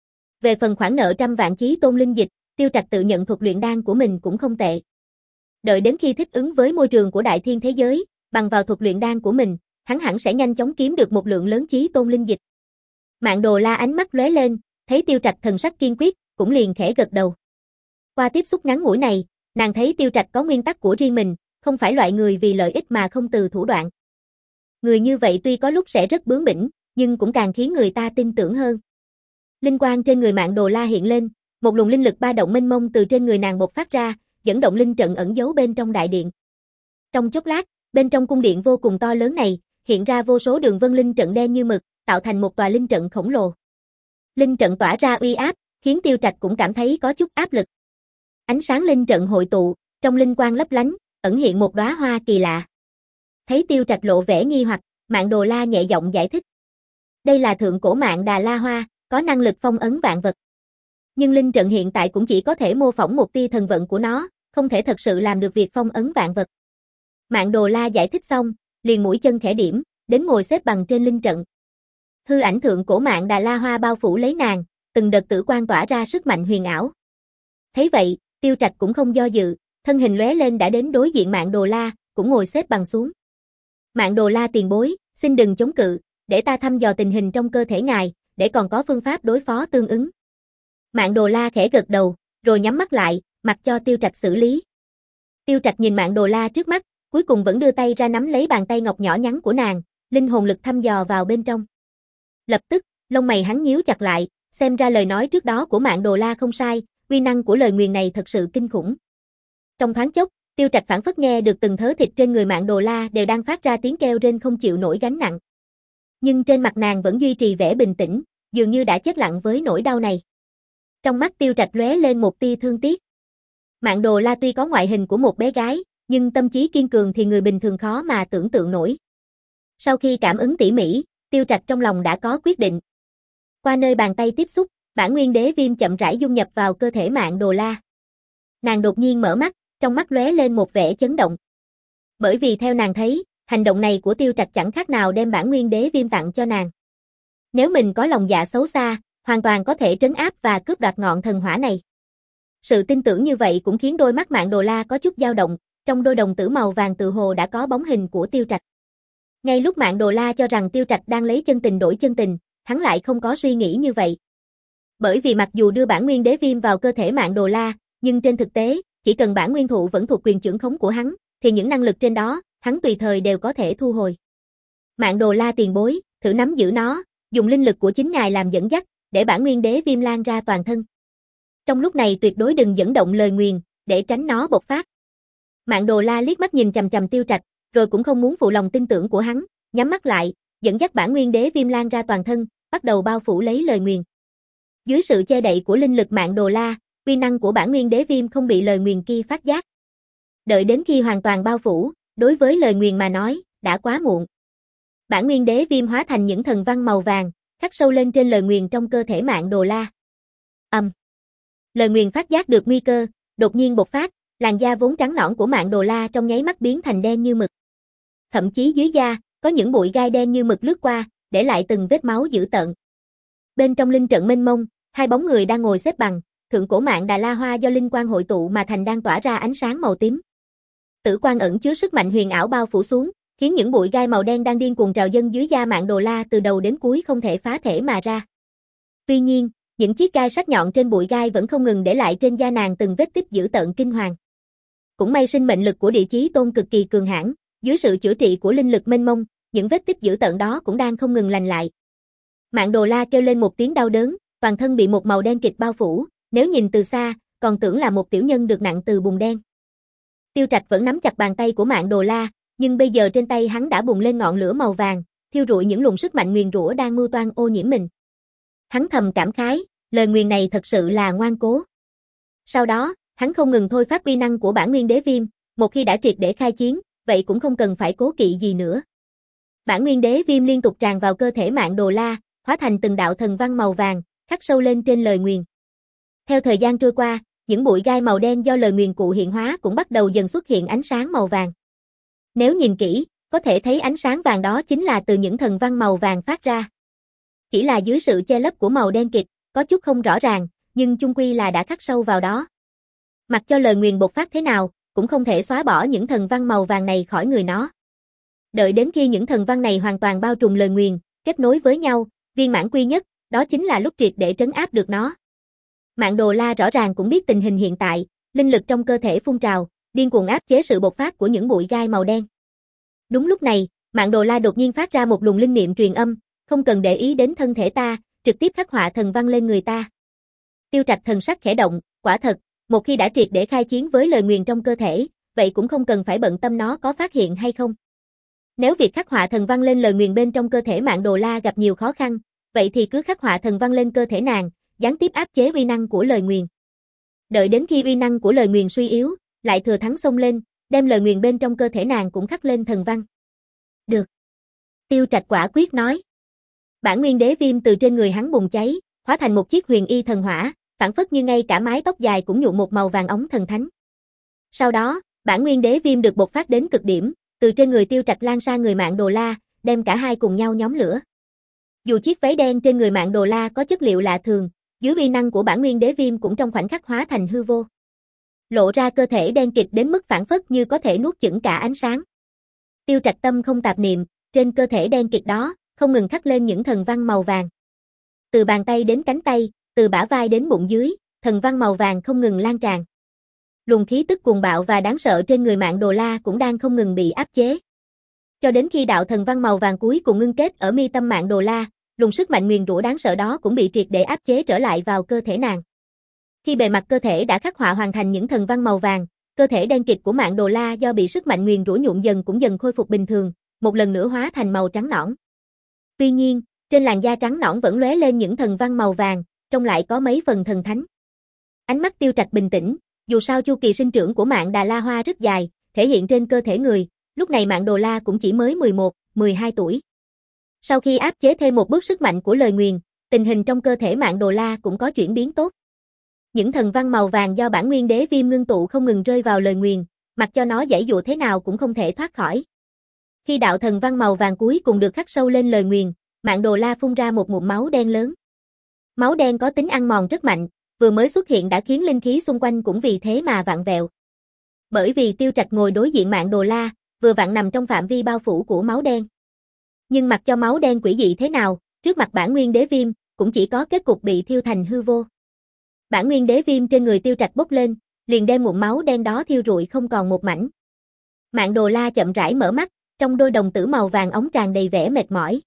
Về phần khoản nợ trăm vạn chí tôn linh dịch, Tiêu Trạch tự nhận thuật luyện đan của mình cũng không tệ. Đợi đến khi thích ứng với môi trường của đại thiên thế giới, bằng vào thuật luyện đan của mình, hắn hẳn sẽ nhanh chóng kiếm được một lượng lớn chí tôn linh dịch. Mạn Đồ La ánh mắt lóe lên, thấy Tiêu Trạch thần sắc kiên quyết, cũng liền khẽ gật đầu. Qua tiếp xúc ngắn ngủi này, nàng thấy Tiêu Trạch có nguyên tắc của riêng mình, không phải loại người vì lợi ích mà không từ thủ đoạn. Người như vậy tuy có lúc sẽ rất bướng bỉnh, nhưng cũng càng khiến người ta tin tưởng hơn. Linh quang trên người Mạn Đồ La hiện lên, một luồng linh lực ba động mênh mông từ trên người nàng bộc phát ra, dẫn động linh trận ẩn giấu bên trong đại điện. Trong chốc lát, bên trong cung điện vô cùng to lớn này, hiện ra vô số đường vân linh trận đen như mực, tạo thành một tòa linh trận khổng lồ. Linh trận tỏa ra uy áp, khiến Tiêu Trạch cũng cảm thấy có chút áp lực. Ánh sáng linh trận hội tụ, trong linh quang lấp lánh, ẩn hiện một đóa hoa kỳ lạ. Thấy Tiêu Trạch lộ vẻ nghi hoặc, Mạn Đồ La nhẹ giọng giải thích. Đây là thượng cổ Mạn Đà La Hoa, có năng lực phong ấn vạn vật. Nhưng linh trận hiện tại cũng chỉ có thể mô phỏng một tia thần vận của nó, không thể thật sự làm được việc phong ấn vạn vật. Mạn Đồ La giải thích xong, liền mũi chân khẽ điểm, đến ngồi xếp bằng trên linh trận. Hư ảnh thượng cổ Mạn Đà La Hoa bao phủ lấy nàng, từng đợt tử quang tỏa ra sức mạnh huyền ảo. Thấy vậy, Tiêu Trạch cũng không do dự, thân hình lóe lên đã đến đối diện Mạn Đồ La, cũng ngồi xếp bằng xuống. Mạn Đồ La tiền bối, xin đừng chống cự, để ta thăm dò tình hình trong cơ thể ngài, để còn có phương pháp đối phó tương ứng. Mạn Đồ La khẽ gật đầu, rồi nhắm mắt lại, mặc cho Tiêu Trạch xử lý. Tiêu Trạch nhìn Mạn Đồ La trước mắt, cuối cùng vẫn đưa tay ra nắm lấy bàn tay ngọc nhỏ nhắn của nàng, linh hồn lực thăm dò vào bên trong. Lập tức, lông mày hắn nhíu chặt lại, xem ra lời nói trước đó của Mạn Đồ La không sai, uy năng của lời nguyền này thật sự kinh khủng. Trong thoáng chốc, Tiêu Trạch phảng phất nghe được từng thớ thịt trên người Mạn Đồ La đều đang phát ra tiếng kêu rên không chịu nổi gánh nặng. Nhưng trên mặt nàng vẫn duy trì vẻ bình tĩnh, dường như đã chết lặng với nỗi đau này. Trong mắt Tiêu Trạch lóe lên một tia thương tiếc. Mạn Đồ La tuy có ngoại hình của một bé gái, nhưng tâm trí kiên cường thì người bình thường khó mà tưởng tượng nổi. Sau khi cảm ứng tỉ mỉ, Tiêu Trạch trong lòng đã có quyết định. Qua nơi bàn tay tiếp xúc, bản nguyên đế viêm chậm rãi dung nhập vào cơ thể Mạn Đồ La. Nàng đột nhiên mở mắt, trong mắt lóe lên một vẻ chấn động. Bởi vì theo nàng thấy, hành động này của Tiêu Trạch chẳng khác nào đem bản nguyên đế viêm tặng cho nàng. Nếu mình có lòng dạ xấu xa, hoàn toàn có thể trấn áp và cướp đoạt ngọn thần hỏa này. Sự tin tưởng như vậy cũng khiến đôi mắt Mạn Đồ La có chút dao động, trong đôi đồng tử màu vàng tự hồ đã có bóng hình của Tiêu Trạch. Ngay lúc Mạn Đồ La cho rằng Tiêu Trạch đang lấy chân tình đổi chân tình, hắn lại không có suy nghĩ như vậy. Bởi vì mặc dù đưa bản nguyên đế viêm vào cơ thể Mạn Đồ La, nhưng trên thực tế, chỉ cần bản nguyên thụ vẫn thuộc quyền trưởng khống của hắn, thì những năng lực trên đó, hắn tùy thời đều có thể thu hồi. Mạn Đồ La tiền bối, thử nắm giữ nó, dùng linh lực của chính ngài làm dẫn dắt, để bản nguyên đế viêm lan ra toàn thân. Trong lúc này tuyệt đối đừng dẫn động lời nguyền, để tránh nó bộc phát. Mạn Đồ La liếc mắt nhìn chằm chằm Tiêu Trạch, rồi cũng không muốn phụ lòng tin tưởng của hắn, nhắm mắt lại, dẫn dắt bản nguyên đế viêm lan ra toàn thân, bắt đầu bao phủ lấy lời nguyền. Dưới sự che đậy của linh lực Mạn Đồ La, uy năng của bản nguyên đế viêm không bị lời nguyền kia phát giác. Đợi đến khi hoàn toàn bao phủ, đối với lời nguyền mà nói, đã quá muộn. Bản nguyên đế viêm hóa thành những thần văn màu vàng, khắc sâu lên trên lời nguyền trong cơ thể Mạn Đồ La. Ầm. Um. Lời nguyền phát giác được nguy cơ, đột nhiên bộc phát, làn da vốn trắng nõn của Mạn Đồ La trong nháy mắt biến thành đen như mực. Thậm chí dưới da, có những bụi gai đen như mực lướt qua, để lại từng vết máu dữ tợn. Bên trong linh trận mênh mông, hai bóng người đang ngồi xếp bằng, thượng cổ Mạn Đà La Hoa do linh quang hội tụ mà thành đang tỏa ra ánh sáng màu tím. Tử quang ẩn chứa sức mạnh huyền ảo bao phủ xuống, khiến những bụi gai màu đen đang điên cuồng trào dâng dưới da Mạn Đồ La từ đầu đến cuối không thể phá thể mà ra. Tuy nhiên, những chiếc gai sắc nhọn trên bụi gai vẫn không ngừng để lại trên da nàng từng vết tích dữ tợn kinh hoàng. Cũng may sinh mệnh lực của Địa Chí Tôn cực kỳ cường hãn, dưới sự chữa trị của linh lực mênh mông, những vết tích dữ tợn đó cũng đang không ngừng lành lại. Mạn Đồ La kêu lên một tiếng đau đớn, toàn thân bị một màu đen kịt bao phủ, nếu nhìn từ xa, còn tưởng là một tiểu nhân được nặng từ bùn đen. Tiêu Trạch vẫn nắm chặt bàn tay của Mạn Đồ La, nhưng bây giờ trên tay hắn đã bùng lên ngọn lửa màu vàng, thiêu rụi những luồng sức mạnh nguyền rủa đang mưu toan ô nhiễm mình. Hắn thầm cảm khái, lời nguyền này thật sự là ngoan cố. Sau đó, hắn không ngừng thôi phát uy năng của bản nguyên đế viêm, một khi đã triệt để khai chiến, vậy cũng không cần phải cố kỵ gì nữa. Bản nguyên đế viêm liên tục tràn vào cơ thể Mạn Đồ La, hóa thành từng đạo thần văn màu vàng, khắc sâu lên trên lời nguyền. Theo thời gian trôi qua, những bụi gai màu đen do lời nguyền cụ hiện hóa cũng bắt đầu dần xuất hiện ánh sáng màu vàng. Nếu nhìn kỹ, có thể thấy ánh sáng vàng đó chính là từ những thần văn màu vàng phát ra. Chỉ là dưới sự che lấp của màu đen kịt, có chút không rõ ràng, nhưng chung quy là đã khắc sâu vào đó. Mặc cho lời nguyền bộc phát thế nào, cũng không thể xóa bỏ những thần văn màu vàng này khỏi người nó. Đợi đến khi những thần văn này hoàn toàn bao trùm lời nguyền, kết nối với nhau, viên mãn quy nhất, đó chính là lúc triệt để trấn áp được nó. Mạn Đồ La rõ ràng cũng biết tình hình hiện tại, linh lực trong cơ thể phun trào, điên cuồng áp chế sự bộc phát của những bụi gai màu đen. Đúng lúc này, Mạn Đồ La đột nhiên phát ra một luồng linh niệm truyền âm, không cần để ý đến thân thể ta, trực tiếp khắc họa thần văn lên người ta. Tiêu Trạch thần sắc khẽ động, quả thật, một khi đã triệt để khai chiến với lời nguyền trong cơ thể, vậy cũng không cần phải bận tâm nó có phát hiện hay không. Nếu việc khắc họa thần văn lên lời nguyền bên trong cơ thể Mạn Đồ La gặp nhiều khó khăn, vậy thì cứ khắc họa thần văn lên cơ thể nàng, gián tiếp áp chế uy năng của lời nguyền. Đợi đến khi uy năng của lời nguyền suy yếu, lại thừa thắng xông lên, đem lời nguyền bên trong cơ thể nàng cũng khắc lên thần văn. Được. Tiêu Trạch quả quyết nói. Bản nguyên đế viêm từ trên người hắn bùng cháy, hóa thành một chiếc huyền y thần hỏa, phản phất như ngay cả mái tóc dài cũng nhuộm một màu vàng óng thần thánh. Sau đó, bản nguyên đế viêm được bộc phát đến cực điểm, từ trên người Tiêu Trạch lan sang người Mạn Đồ La, đem cả hai cùng nhau nhóm lửa. Dù chiếc váy đen trên người Mạn Đồ La có chất liệu lạ thường, dưới uy năng của bản nguyên đế viêm cũng trong khoảnh khắc hóa thành hư vô. Lộ ra cơ thể đen kịt đến mức phản phất như có thể nuốt chửng cả ánh sáng. Tiêu Trạch tâm không tạp niệm, trên cơ thể đen kịt đó, không ngừng khắc lên những thần văn màu vàng. Từ bàn tay đến cánh tay, từ bả vai đến bụng dưới, thần văn màu vàng không ngừng lan tràn. Luồng khí tức cuồng bạo và đáng sợ trên người Mạn Đồ La cũng đang không ngừng bị áp chế. Cho đến khi đạo thần văn màu vàng cuối cùng ngưng kết ở mi tâm Mạn Đồ La, luồng sức mạnh nguyền rủa đáng sợ đó cũng bị triệt để áp chế trở lại vào cơ thể nàng. Khi bề mặt cơ thể đã khắc họa hoàn thành những thần văn màu vàng, cơ thể đen kịt của Mạn Đồ La do bị sức mạnh nguyền rủa nhuộm dần cũng dần khôi phục bình thường, một lần nữa hóa thành màu trắng nõn. Tuy nhiên, trên làn da trắng nõn vẫn lóe lên những thần văn màu vàng, trông lại có mấy phần thần thánh. Ánh mắt Tiêu Trạch bình tĩnh, dù sao chu kỳ sinh trưởng của Mạn Đà La Hoa rất dài, thể hiện trên cơ thể người, lúc này Mạn Đồ La cũng chỉ mới mười một, mười hai tuổi. Sau khi áp chế thêm một bước sức mạnh của lời nguyền, tình hình trong cơ thể Mạn Đồ La cũng có chuyển biến tốt. Những thần văn màu vàng do bản nguyên đế viêm ngưng tụ không ngừng rơi vào lời nguyền, mặc cho nó giãy dụa thế nào cũng không thể thoát khỏi. Khi đạo thần văn màu vàng cuối cùng được khắc sâu lên lời nguyền, Mạn Đồ La phun ra một ngụm máu đen lớn. Máu đen có tính ăn mòn rất mạnh, vừa mới xuất hiện đã khiến linh khí xung quanh cũng vì thế mà vặn vẹo. Bởi vì Tiêu Trạch ngồi đối diện Mạn Đồ La, vừa vặn nằm trong phạm vi bao phủ của máu đen. Nhưng mặc cho máu đen quỷ dị thế nào, trước mặt bản nguyên đế viêm, cũng chỉ có kết cục bị thiêu thành hư vô. Bản nguyên đế viêm trên người Tiêu Trạch bốc lên, liền đem ngụm máu đen đó thiêu rụi không còn một mảnh. Mạn Đồ La chậm rãi mở mắt, trong đôi đồng tử màu vàng óng tràn đầy vẻ mệt mỏi.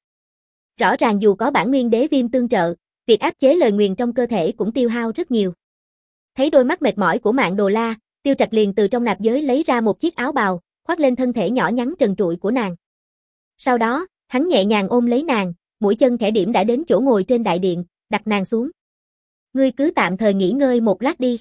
Rõ ràng dù có bản nguyên đế viêm tương trợ, việc áp chế lời nguyền trong cơ thể cũng tiêu hao rất nhiều. Thấy đôi mắt mệt mỏi của Mạn Đồ La, Tiêu Trạch liền từ trong nạp giới lấy ra một chiếc áo bào, khoác lên thân thể nhỏ nhắn trần trụi của nàng. Sau đó, hắn nhẹ nhàng ôm lấy nàng, mũi chân khẽ điểm đã đến chỗ ngồi trên đại điện, đặt nàng xuống. Ngươi cứ tạm thời nghỉ ngơi một lát đi.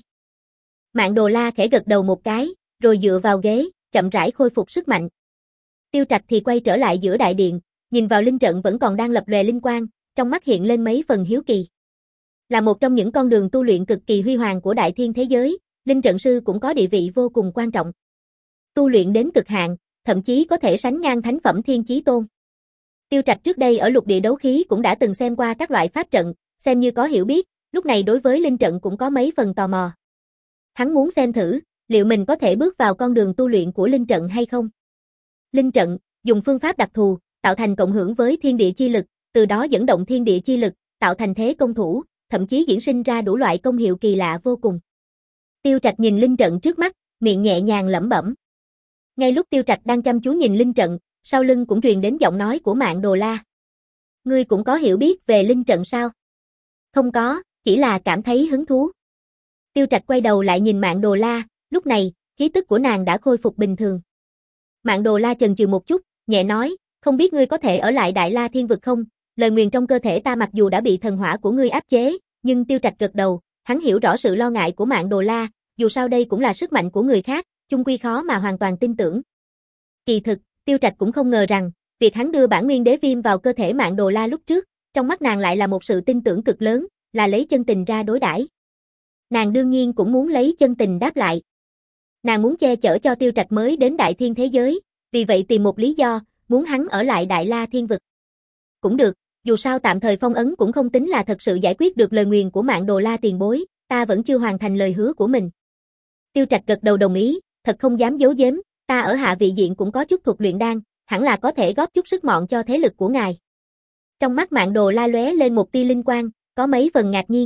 Mạn Đồ La khẽ gật đầu một cái, rồi dựa vào ghế, chậm rãi khôi phục sức mạnh. Tiêu Trạch thì quay trở lại giữa đại điện, nhìn vào linh trận vẫn còn đang lập lòe linh quang, trong mắt hiện lên mấy phần hiếu kỳ. Là một trong những con đường tu luyện cực kỳ huy hoàng của đại thiên thế giới, linh trận sư cũng có địa vị vô cùng quan trọng. Tu luyện đến cực hạn, thậm chí có thể sánh ngang thánh phẩm thiên chí tôn. Tiêu Trạch trước đây ở lục địa đấu khí cũng đã từng xem qua các loại pháp trận, xem như có hiểu biết, lúc này đối với linh trận cũng có mấy phần tò mò. Hắn muốn xem thử, liệu mình có thể bước vào con đường tu luyện của linh trận hay không. Linh trận, dùng phương pháp đặc thù, tạo thành cộng hưởng với thiên địa chi lực, từ đó dẫn động thiên địa chi lực, tạo thành thế công thủ, thậm chí diễn sinh ra đủ loại công hiệu kỳ lạ vô cùng. Tiêu Trạch nhìn linh trận trước mắt, miệng nhẹ nhàng lẩm bẩm. Ngay lúc Tiêu Trạch đang chăm chú nhìn linh trận, sau lưng cũng truyền đến giọng nói của Mạn Đồ La. Ngươi cũng có hiểu biết về linh trận sao? Không có, chỉ là cảm thấy hứng thú. Tiêu Trạch quay đầu lại nhìn Mạn Đồ La, lúc này, khí tức của nàng đã khôi phục bình thường. Mạn Đồ La chần chừ một chút, nhẹ nói, không biết ngươi có thể ở lại Đại La Thiên Vực không? Lời nguyền trong cơ thể ta mặc dù đã bị thần hỏa của ngươi áp chế, nhưng Tiêu Trạch gật đầu, hắn hiểu rõ sự lo ngại của Mạn Đồ La, dù sao đây cũng là sức mạnh của người khác, chung quy khó mà hoàn toàn tin tưởng. Kỳ thực, Tiêu Trạch cũng không ngờ rằng, việc hắn đưa bản nguyên đế viêm vào cơ thể Mạn Đồ La lúc trước, trong mắt nàng lại là một sự tin tưởng cực lớn, là lấy chân tình ra đối đãi. Nàng đương nhiên cũng muốn lấy chân tình đáp lại. Nàng muốn che chở cho Tiêu Trạch mới đến đại thiên thế giới, vì vậy tìm một lý do, muốn hắn ở lại Đại La Thiên Vực. Cũng được, dù sao tạm thời phong ấn cũng không tính là thật sự giải quyết được lời nguyền của Mạn Đồ La tiền bối, ta vẫn chưa hoàn thành lời hứa của mình. Tiêu Trạch gật đầu đồng ý, thật không dám giấu giếm, ta ở hạ vị diện cũng có chút thuật luyện đan, hẳn là có thể góp chút sức mọn cho thế lực của ngài. Trong mắt Mạn Đồ La lóe lên một tia linh quang, có mấy phần ngạc nhiên.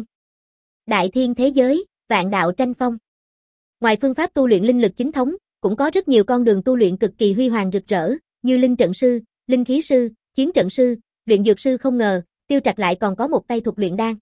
Đại thiên thế giới, vạn đạo tranh phong. Ngoài phương pháp tu luyện linh lực chính thống, cũng có rất nhiều con đường tu luyện cực kỳ huy hoàng rực rỡ, như linh trận sư, linh khí sư, chiến trận sư, luyện dược sư. Không ngờ, Tiêu Trạch lại còn có một tay thuật luyện đan.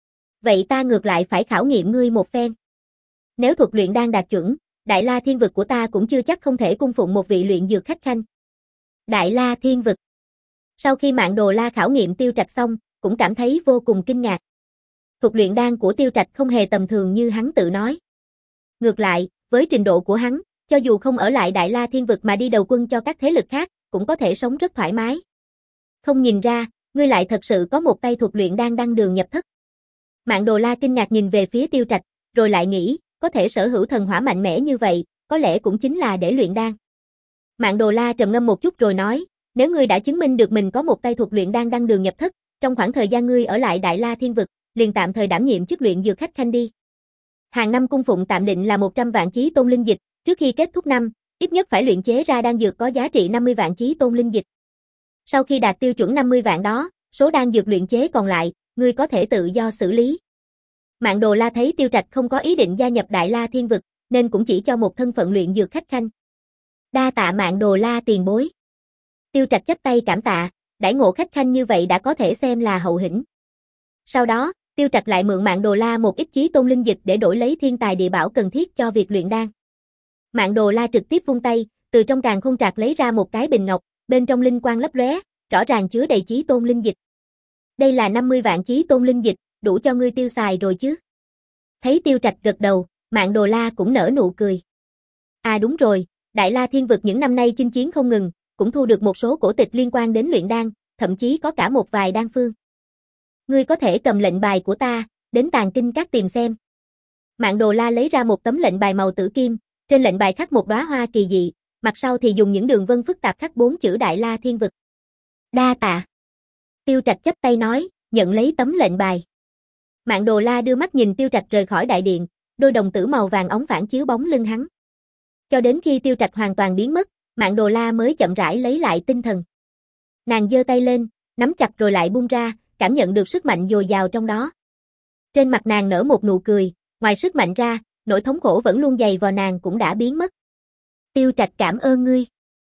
Vậy ta ngược lại phải khảo nghiệm ngươi một phen. Nếu thuật luyện đan đạt chuẩn, Đại La Thiên Vực của ta cũng chưa chắc không thể cung phụng một vị luyện dược khách khanh. Đại La Thiên Vực. Sau khi Mạn Đồ La khảo nghiệm Tiêu Trạch xong, cũng cảm thấy vô cùng kinh ngạc. Thuật luyện đan của Tiêu Trạch không hề tầm thường như hắn tự nói. Ngược lại, với trình độ của hắn, cho dù không ở lại Đại La Thiên Vực mà đi đầu quân cho các thế lực khác, cũng có thể sống rất thoải mái. Không nhìn ra, ngươi lại thật sự có một tay thuật luyện đan đăng đường nhập thất. Mạn Đồ La kinh ngạc nhìn về phía Tiêu Trạch, rồi lại nghĩ, có thể sở hữu thần hỏa mạnh mẽ như vậy, có lẽ cũng chính là để luyện đan. Mạn Đồ La trầm ngâm một chút rồi nói, nếu ngươi đã chứng minh được mình có một tay thuật luyện đan đăng đường nhập thất, trong khoảng thời gian ngươi ở lại Đại La Thiên Vực, liền tạm thời đảm nhiệm chức luyện dược khách khanh đi. Hàng năm cung phụng tạm định là một trăm vạn chí tôn linh dịch, trước khi kết thúc năm, ít nhất phải luyện chế ra đan dược có giá trị năm mươi vạn chí tôn linh dịch. Sau khi đạt tiêu chuẩn năm mươi vạn đó, số đan dược luyện chế còn lại, ngươi có thể tự do xử lý. Mạn Đồ La thấy Tiêu Trạch không có ý định gia nhập Đại La Thiên Vực, nên cũng chỉ cho một thân phận luyện dược khách khanh. Đa tạ Mạn Đồ La tiền bối. Tiêu Trạch chắp tay cảm tạ, đãi ngộ khách khanh như vậy đã có thể xem là hậu hĩnh. Sau đó, Tiêu Trạch lại mượn Mạn Đồ La một ít chí tôn linh dịch để đổi lấy thiên tài địa bảo cần thiết cho việc luyện đan. Mạn Đồ La trực tiếp vung tay, từ trong càn khôn trạc lấy ra một cái bình ngọc, bên trong linh quang lấp lóe, rõ ràng chứa đầy chí tôn linh dịch. Đây là năm mươi vạn chí tôn linh dịch, đủ cho ngươi tiêu xài rồi chứ? Thấy Tiêu Trạch gật đầu, Mạn Đồ La cũng nở nụ cười. À đúng rồi, Đại La Thiên Vực những năm nay chinh chiến không ngừng, cũng thu được một số cổ tịch liên quan đến luyện đan, thậm chí có cả một vài đan phương. Ngươi có thể cầm lệnh bài của ta, đến Tàng Kinh Các tìm xem. Mạn Đồ La lấy ra một tấm lệnh bài màu tử kim, trên lệnh bài khắc một đóa hoa kỳ dị, mặt sau thì dùng những đường vân phức tạp khắc bốn chữ Đại La Thiên Vực. Đa tạ. Tiêu Trạch chắp tay nói, nhận lấy tấm lệnh bài. Mạn Đồ La đưa mắt nhìn Tiêu Trạch rời khỏi đại điện, đôi đồng tử màu vàng óng phản chiếu bóng lưng hắn. Cho đến khi Tiêu Trạch hoàn toàn biến mất, Mạn Đồ La mới chậm rãi lấy lại tinh thần. Nàng giơ tay lên, nắm chặt rồi lại buông ra, cảm nhận được sức mạnh dồi dào trong đó. Trên mặt nàng nở một nụ cười, ngoài sức mạnh ra, nỗi thống khổ vẫn luôn dày vò nàng cũng đã biến mất. Tiêu Trạch cảm ơn ngươi.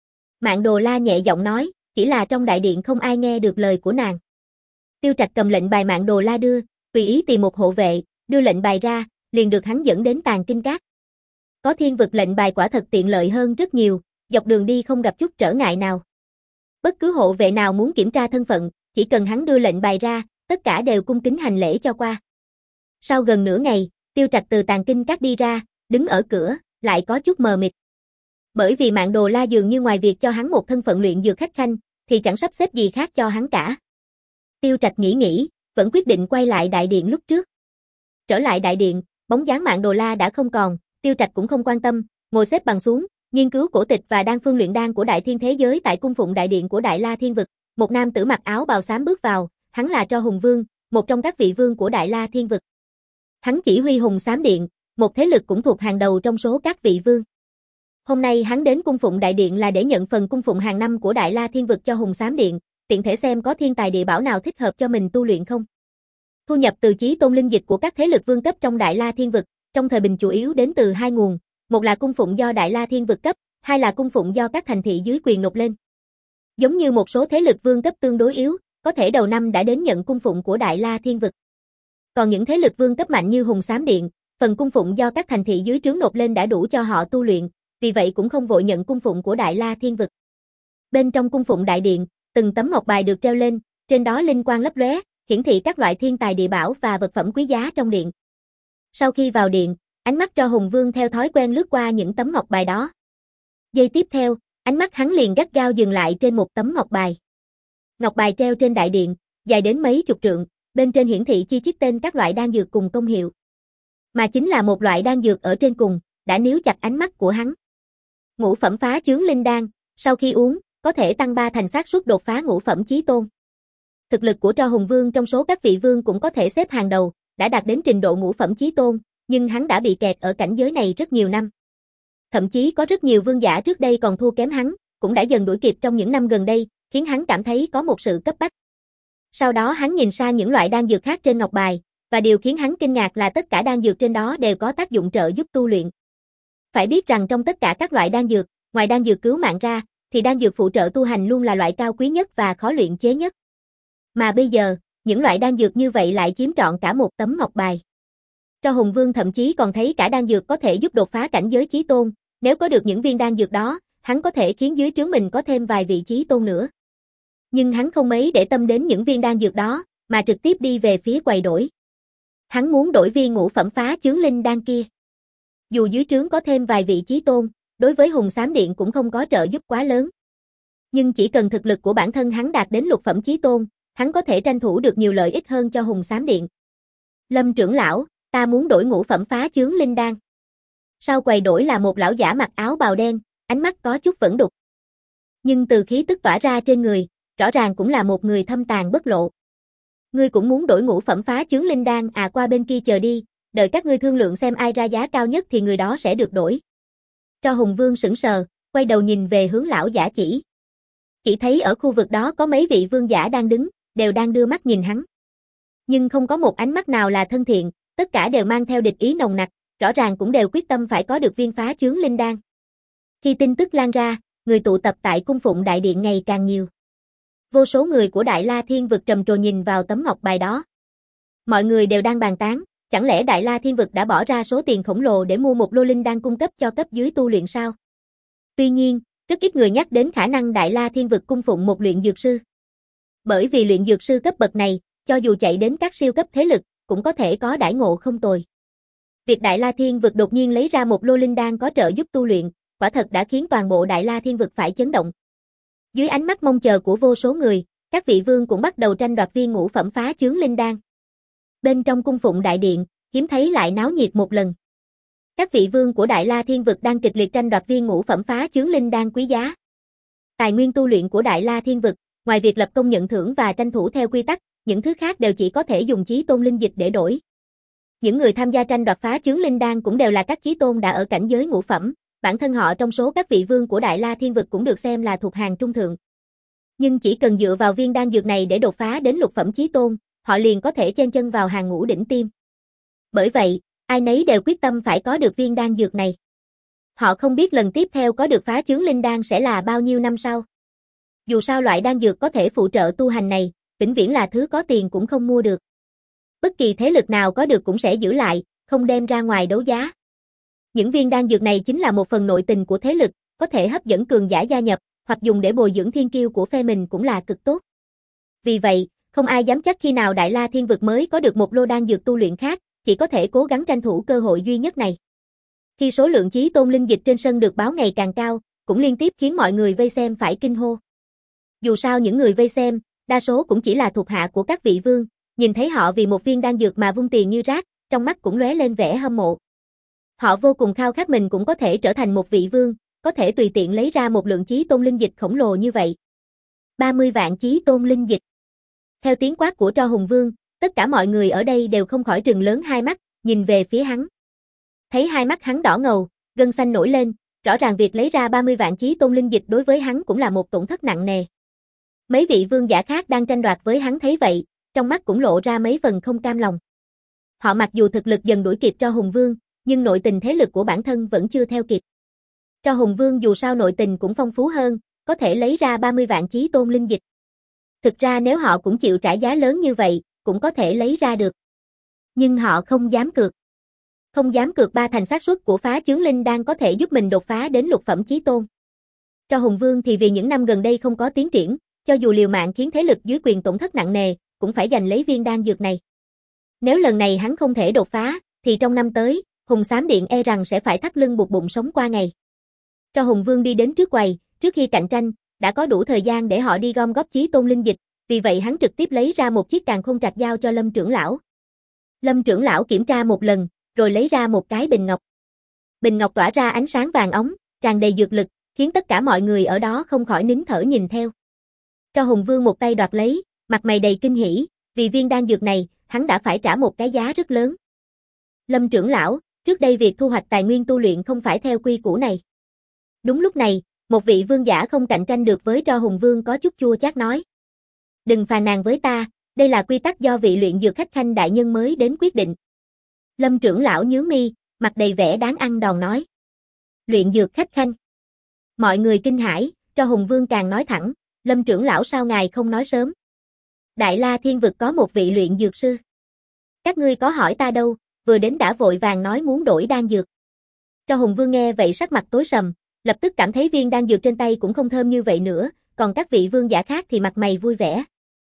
Mạn Đồ La nhẹ giọng nói, chỉ là trong đại điện không ai nghe được lời của nàng. Tiêu Trạch cầm lệnh bài Mạn Đồ La đưa, tùy ý tìm một hộ vệ, đưa lệnh bài ra, liền được hắn dẫn đến Tàng Kinh Các. Có thiên vực lệnh bài quả thật tiện lợi hơn rất nhiều, dọc đường đi không gặp chút trở ngại nào. Bất cứ hộ vệ nào muốn kiểm tra thân phận, chỉ cần hắn đưa lệnh bài ra, tất cả đều cung kính hành lễ cho qua. Sau gần nửa ngày, Tiêu Trạch từ Tàng Kinh Các đi ra, đứng ở cửa, lại có chút mờ mịt. Bởi vì Mạn Đồ La dường như ngoài việc cho hắn một thân phận luyện dược khách khanh, thì chẳng sắp xếp gì khác cho hắn cả. Tiêu Trạch nghĩ nghĩ, vẫn quyết định quay lại đại điện lúc trước. Trở lại đại điện, bóng dáng Mạn Đồ La đã không còn, Tiêu Trạch cũng không quan tâm, ngồi xếp bằng xuống, nghiên cứu cổ tịch và đan phương luyện đan của Đại Thiên thế giới tại cung phụng đại điện của Đại La Thiên Vực. Một nam tử mặc áo bào xám bước vào, hắn là Tro Hùng Vương, một trong các vị vương của Đại La Thiên Vực. Hắn chỉ huy Hùng Xám Điện, một thế lực cũng thuộc hàng đầu trong số các vị vương. Hôm nay hắn đến cung phụng đại điện là để nhận phần cung phụng hàng năm của Đại La Thiên Vực cho Hùng Xám Điện, tiện thể xem có thiên tài địa bảo nào thích hợp cho mình tu luyện không. Thu nhập từ chí tôn linh dịch của các thế lực vương cấp trong Đại La Thiên Vực, trong thời bình chủ yếu đến từ hai nguồn, một là cung phụng do Đại La Thiên Vực cấp, hai là cung phụng do các thành thị dưới quyền nộp lên. Giống như một số thế lực vương cấp tương đối yếu, có thể đầu năm đã đến nhận cung phụng của Đại La Thiên Vực. Còn những thế lực vương cấp mạnh như Hùng Xám Điện, phần cung phụng do các thành thị dưới trướng nộp lên đã đủ cho họ tu luyện, vì vậy cũng không vội nhận cung phụng của Đại La Thiên Vực. Bên trong cung phụng đại điện, từng tấm ngọc bài được treo lên, trên đó linh quang lấp lóe, hiển thị các loại thiên tài địa bảo và vật phẩm quý giá trong điện. Sau khi vào điện, ánh mắt Tro Hùng Vương theo thói quen lướt qua những tấm ngọc bài đó. Giây tiếp theo, ánh mắt hắn liền gắt gao dừng lại trên một tấm ngọc bài. Ngọc bài treo trên đại điện, dài đến mấy chục trượng, bên trên hiển thị chi chít tên các loại đan dược cùng công hiệu. Mà chính là một loại đan dược ở trên cùng, đã níu chặt ánh mắt của hắn. Ngũ phẩm phá chướng linh đan, sau khi uống, có thể tăng ba thành xác suất đột phá ngũ phẩm chí tôn. Thực lực của Tro Hùng Vương trong số các vị vương cũng có thể xếp hàng đầu, đã đạt đến trình độ ngũ phẩm chí tôn, nhưng hắn đã bị kẹt ở cảnh giới này rất nhiều năm. Thậm chí có rất nhiều vương giả trước đây còn thua kém hắn, cũng đã dần đuổi kịp trong những năm gần đây, khiến hắn cảm thấy có một sự cấp bách. Sau đó hắn nhìn sang những loại đan dược khác trên ngọc bài, và điều khiến hắn kinh ngạc là tất cả đan dược trên đó đều có tác dụng trợ giúp tu luyện. Phải biết rằng trong tất cả các loại đan dược, ngoài đan dược cứu mạng ra, thì đan dược phụ trợ tu hành luôn là loại cao quý nhất và khó luyện chế nhất. Mà bây giờ, những loại đan dược như vậy lại chiếm trọn cả một tấm ngọc bài. Tro Hùng Vương thậm chí còn thấy cả đan dược có thể giúp đột phá cảnh giới chí tôn, nếu có được những viên đan dược đó, hắn có thể khiến dưới trướng mình có thêm vài vị chí tôn nữa. Nhưng hắn không mấy để tâm đến những viên đan dược đó, mà trực tiếp đi về phía quầy đổi. Hắn muốn đổi viên ngũ phẩm phá chướng linh đan kia. Dù dưới trướng có thêm vài vị chí tôn, đối với Hùng Xám Điện cũng không có trợ giúp quá lớn. Nhưng chỉ cần thực lực của bản thân hắn đạt đến lục phẩm chí tôn, hắn có thể tranh thủ được nhiều lợi ích hơn cho Hùng Xám Điện. Lâm trưởng lão, ta muốn đổi ngũ phẩm phá chướng linh đan. Sau quầy đổi là một lão giả mặc áo bào đen, ánh mắt có chút vẫn đục. Nhưng từ khí tức tỏa ra trên người, rõ ràng cũng là một người thâm tàn bất lộ. Ngươi cũng muốn đổi ngũ phẩm phá chướng linh đan à, qua bên kia chờ đi, đợi các ngươi thương lượng xem ai ra giá cao nhất thì người đó sẽ được đổi. Tro Hùng Vương sững sờ, quay đầu nhìn về hướng lão giả chỉ. Chỉ thấy ở khu vực đó có mấy vị vương giả đang đứng, đều đang đưa mắt nhìn hắn. Nhưng không có một ánh mắt nào là thân thiện, tất cả đều mang theo địch ý nồng nặc, rõ ràng cũng đều quyết tâm phải có được viên phá chướng linh đan. Khi tin tức lan ra, người tụ tập tại cung phụng đại điện ngày càng nhiều. Vô số người của Đại La Thiên Vực trầm trồ nhìn vào tấm ngọc bài đó. Mọi người đều đang bàn tán, chẳng lẽ Đại La Thiên Vực đã bỏ ra số tiền khổng lồ để mua một lô linh đan cung cấp cho cấp dưới tu luyện sao? Tuy nhiên, rất ít người nhắc đến khả năng Đại La Thiên Vực cung phụng một luyện dược sư. Bởi vì luyện dược sư cấp bậc này, cho dù chạy đến các siêu cấp thế lực, cũng có thể có đãi ngộ không tồi. Việc Đại La Thiên Vực đột nhiên lấy ra một lô linh đan có trợ giúp tu luyện, quả thật đã khiến toàn bộ Đại La Thiên Vực phải chấn động. Dưới ánh mắt mong chờ của vô số người, các vị vương cũng bắt đầu tranh đoạt viên ngũ phẩm phá chướng linh đan. Bên trong cung phụng đại điện, hiếm thấy lại náo nhiệt một lần. Các vị vương của Đại La Thiên Vực đang kịch liệt tranh đoạt viên ngũ phẩm phá chướng linh đan quý giá. Tài nguyên tu luyện của Đại La Thiên Vực, ngoài việc lập công nhận thưởng và tranh thủ theo quy tắc, những thứ khác đều chỉ có thể dùng chí tôn linh dịch để đổi. Những người tham gia tranh đoạt phá chướng linh đan cũng đều là các chí tôn đã ở cảnh giới ngũ phẩm, bản thân họ trong số các vị vương của Đại La Thiên Vực cũng được xem là thuộc hàng trung thượng. Nhưng chỉ cần dựa vào viên đan dược này để đột phá đến lục phẩm chí tôn, họ liền có thể chen chân vào hàng ngũ đỉnh tiêm. Bởi vậy, ai nấy đều quyết tâm phải có được viên đan dược này. Họ không biết lần tiếp theo có được phá chướng linh đan sẽ là bao nhiêu năm sau. Dù sao loại đan dược có thể phụ trợ tu hành này, vĩnh viễn là thứ có tiền cũng không mua được. Bất kỳ thế lực nào có được cũng sẽ giữ lại, không đem ra ngoài đấu giá. Những viên đan dược này chính là một phần nội tình của thế lực, có thể hấp dẫn cường giả gia nhập, hoặc dùng để bồi dưỡng thiên kiêu của phe mình cũng là cực tốt. Vì vậy, không ai dám chắc khi nào Đại La Thiên Vực mới có được một lô đan dược tu luyện khác, chỉ có thể cố gắng tranh thủ cơ hội duy nhất này. Khi số lượng chí tôn linh dịch trên sân được báo ngày càng cao, cũng liên tiếp khiến mọi người vây xem phải kinh hô. Dù sao những người vây xem, đa số cũng chỉ là thuộc hạ của các vị vương, nhìn thấy họ vì một viên đan dược mà vung tiền như rác, trong mắt cũng lóe lên vẻ hâm mộ. Họ vô cùng khao khát mình cũng có thể trở thành một vị vương, có thể tùy tiện lấy ra một lượng chí tôn linh dịch khổng lồ như vậy. ba mươi vạn chí tôn linh dịch. Theo tiếng quát của Tro Hùng Vương, tất cả mọi người ở đây đều không khỏi trừng lớn hai mắt, nhìn về phía hắn. Thấy hai mắt hắn đỏ ngầu, gân xanh nổi lên, rõ ràng việc lấy ra ba mươi vạn chí tôn linh dịch đối với hắn cũng là một tổn thất nặng nề. Mấy vị vương giả khác đang tranh đoạt với hắn thấy vậy, trong mắt cũng lộ ra mấy phần không cam lòng. Họ mặc dù thực lực dần đuổi kịp Tro Hùng Vương, nhưng nội tình thế lực của bản thân vẫn chưa theo kịp. Tro Hùng Vương dù sao nội tình cũng phong phú hơn, có thể lấy ra ba mươi vạn chí tôn linh dịch. Thực ra nếu họ cũng chịu trả giá lớn như vậy, cũng có thể lấy ra được. Nhưng họ không dám cược. Không dám cược ba thành xác suất của phá chướng linh đan có thể giúp mình đột phá đến lục phẩm chí tôn. Tro Hùng Vương thì vì những năm gần đây không có tiến triển, cho dù liều mạng khiến thế lực dưới quyền tổn thất nặng nề, cũng phải giành lấy viên đan dược này. Nếu lần này hắn không thể đột phá, thì trong năm tới, Hùng Xám Điện e rằng sẽ phải thắt lưng buộc bụng sống qua ngày. Tro Hùng Vương đi đến trước quầy, trước khi cạnh tranh, đã có đủ thời gian để họ đi gom góp chí tôn linh dịch, vì vậy hắn trực tiếp lấy ra một chiếc càn khôn trạc giao cho Lâm trưởng lão. Lâm trưởng lão kiểm tra một lần, rồi lấy ra một cái bình ngọc. Bình ngọc tỏa ra ánh sáng vàng óng, tràn đầy dược lực, khiến tất cả mọi người ở đó không khỏi nín thở nhìn theo. Tro Hùng Vương một tay đoạt lấy, mặt mày đầy kinh hỉ, vì viên đan dược này, hắn đã phải trả một cái giá rất lớn. Lâm trưởng lão, trước đây việc thu hoạch tài nguyên tu luyện không phải theo quy củ này. Đúng lúc này, một vị vương giả không cạnh tranh được với Tro Hùng Vương có chút chua chát nói. Đừng phàn nàn với ta, Đây là quy tắc do vị luyện dược khách khanh đại nhân mới đến quyết định. Lâm trưởng lão nhướng mi, mặt đầy vẻ đáng ăn đòn nói. Luyện dược khách khanh. Mọi người kinh hãi, Tro Hùng Vương càng nói thẳng, Lâm trưởng lão sao ngài không nói sớm? Đại La Thiên vực có một vị luyện dược sư. Các ngươi có hỏi ta đâu, vừa đến đã vội vàng nói muốn đổi đan dược. Tro Hùng Vương nghe vậy sắc mặt tối sầm, lập tức cảm thấy viên đan dược trên tay cũng không thơm như vậy nữa, còn các vị vương giả khác thì mặt mày vui vẻ.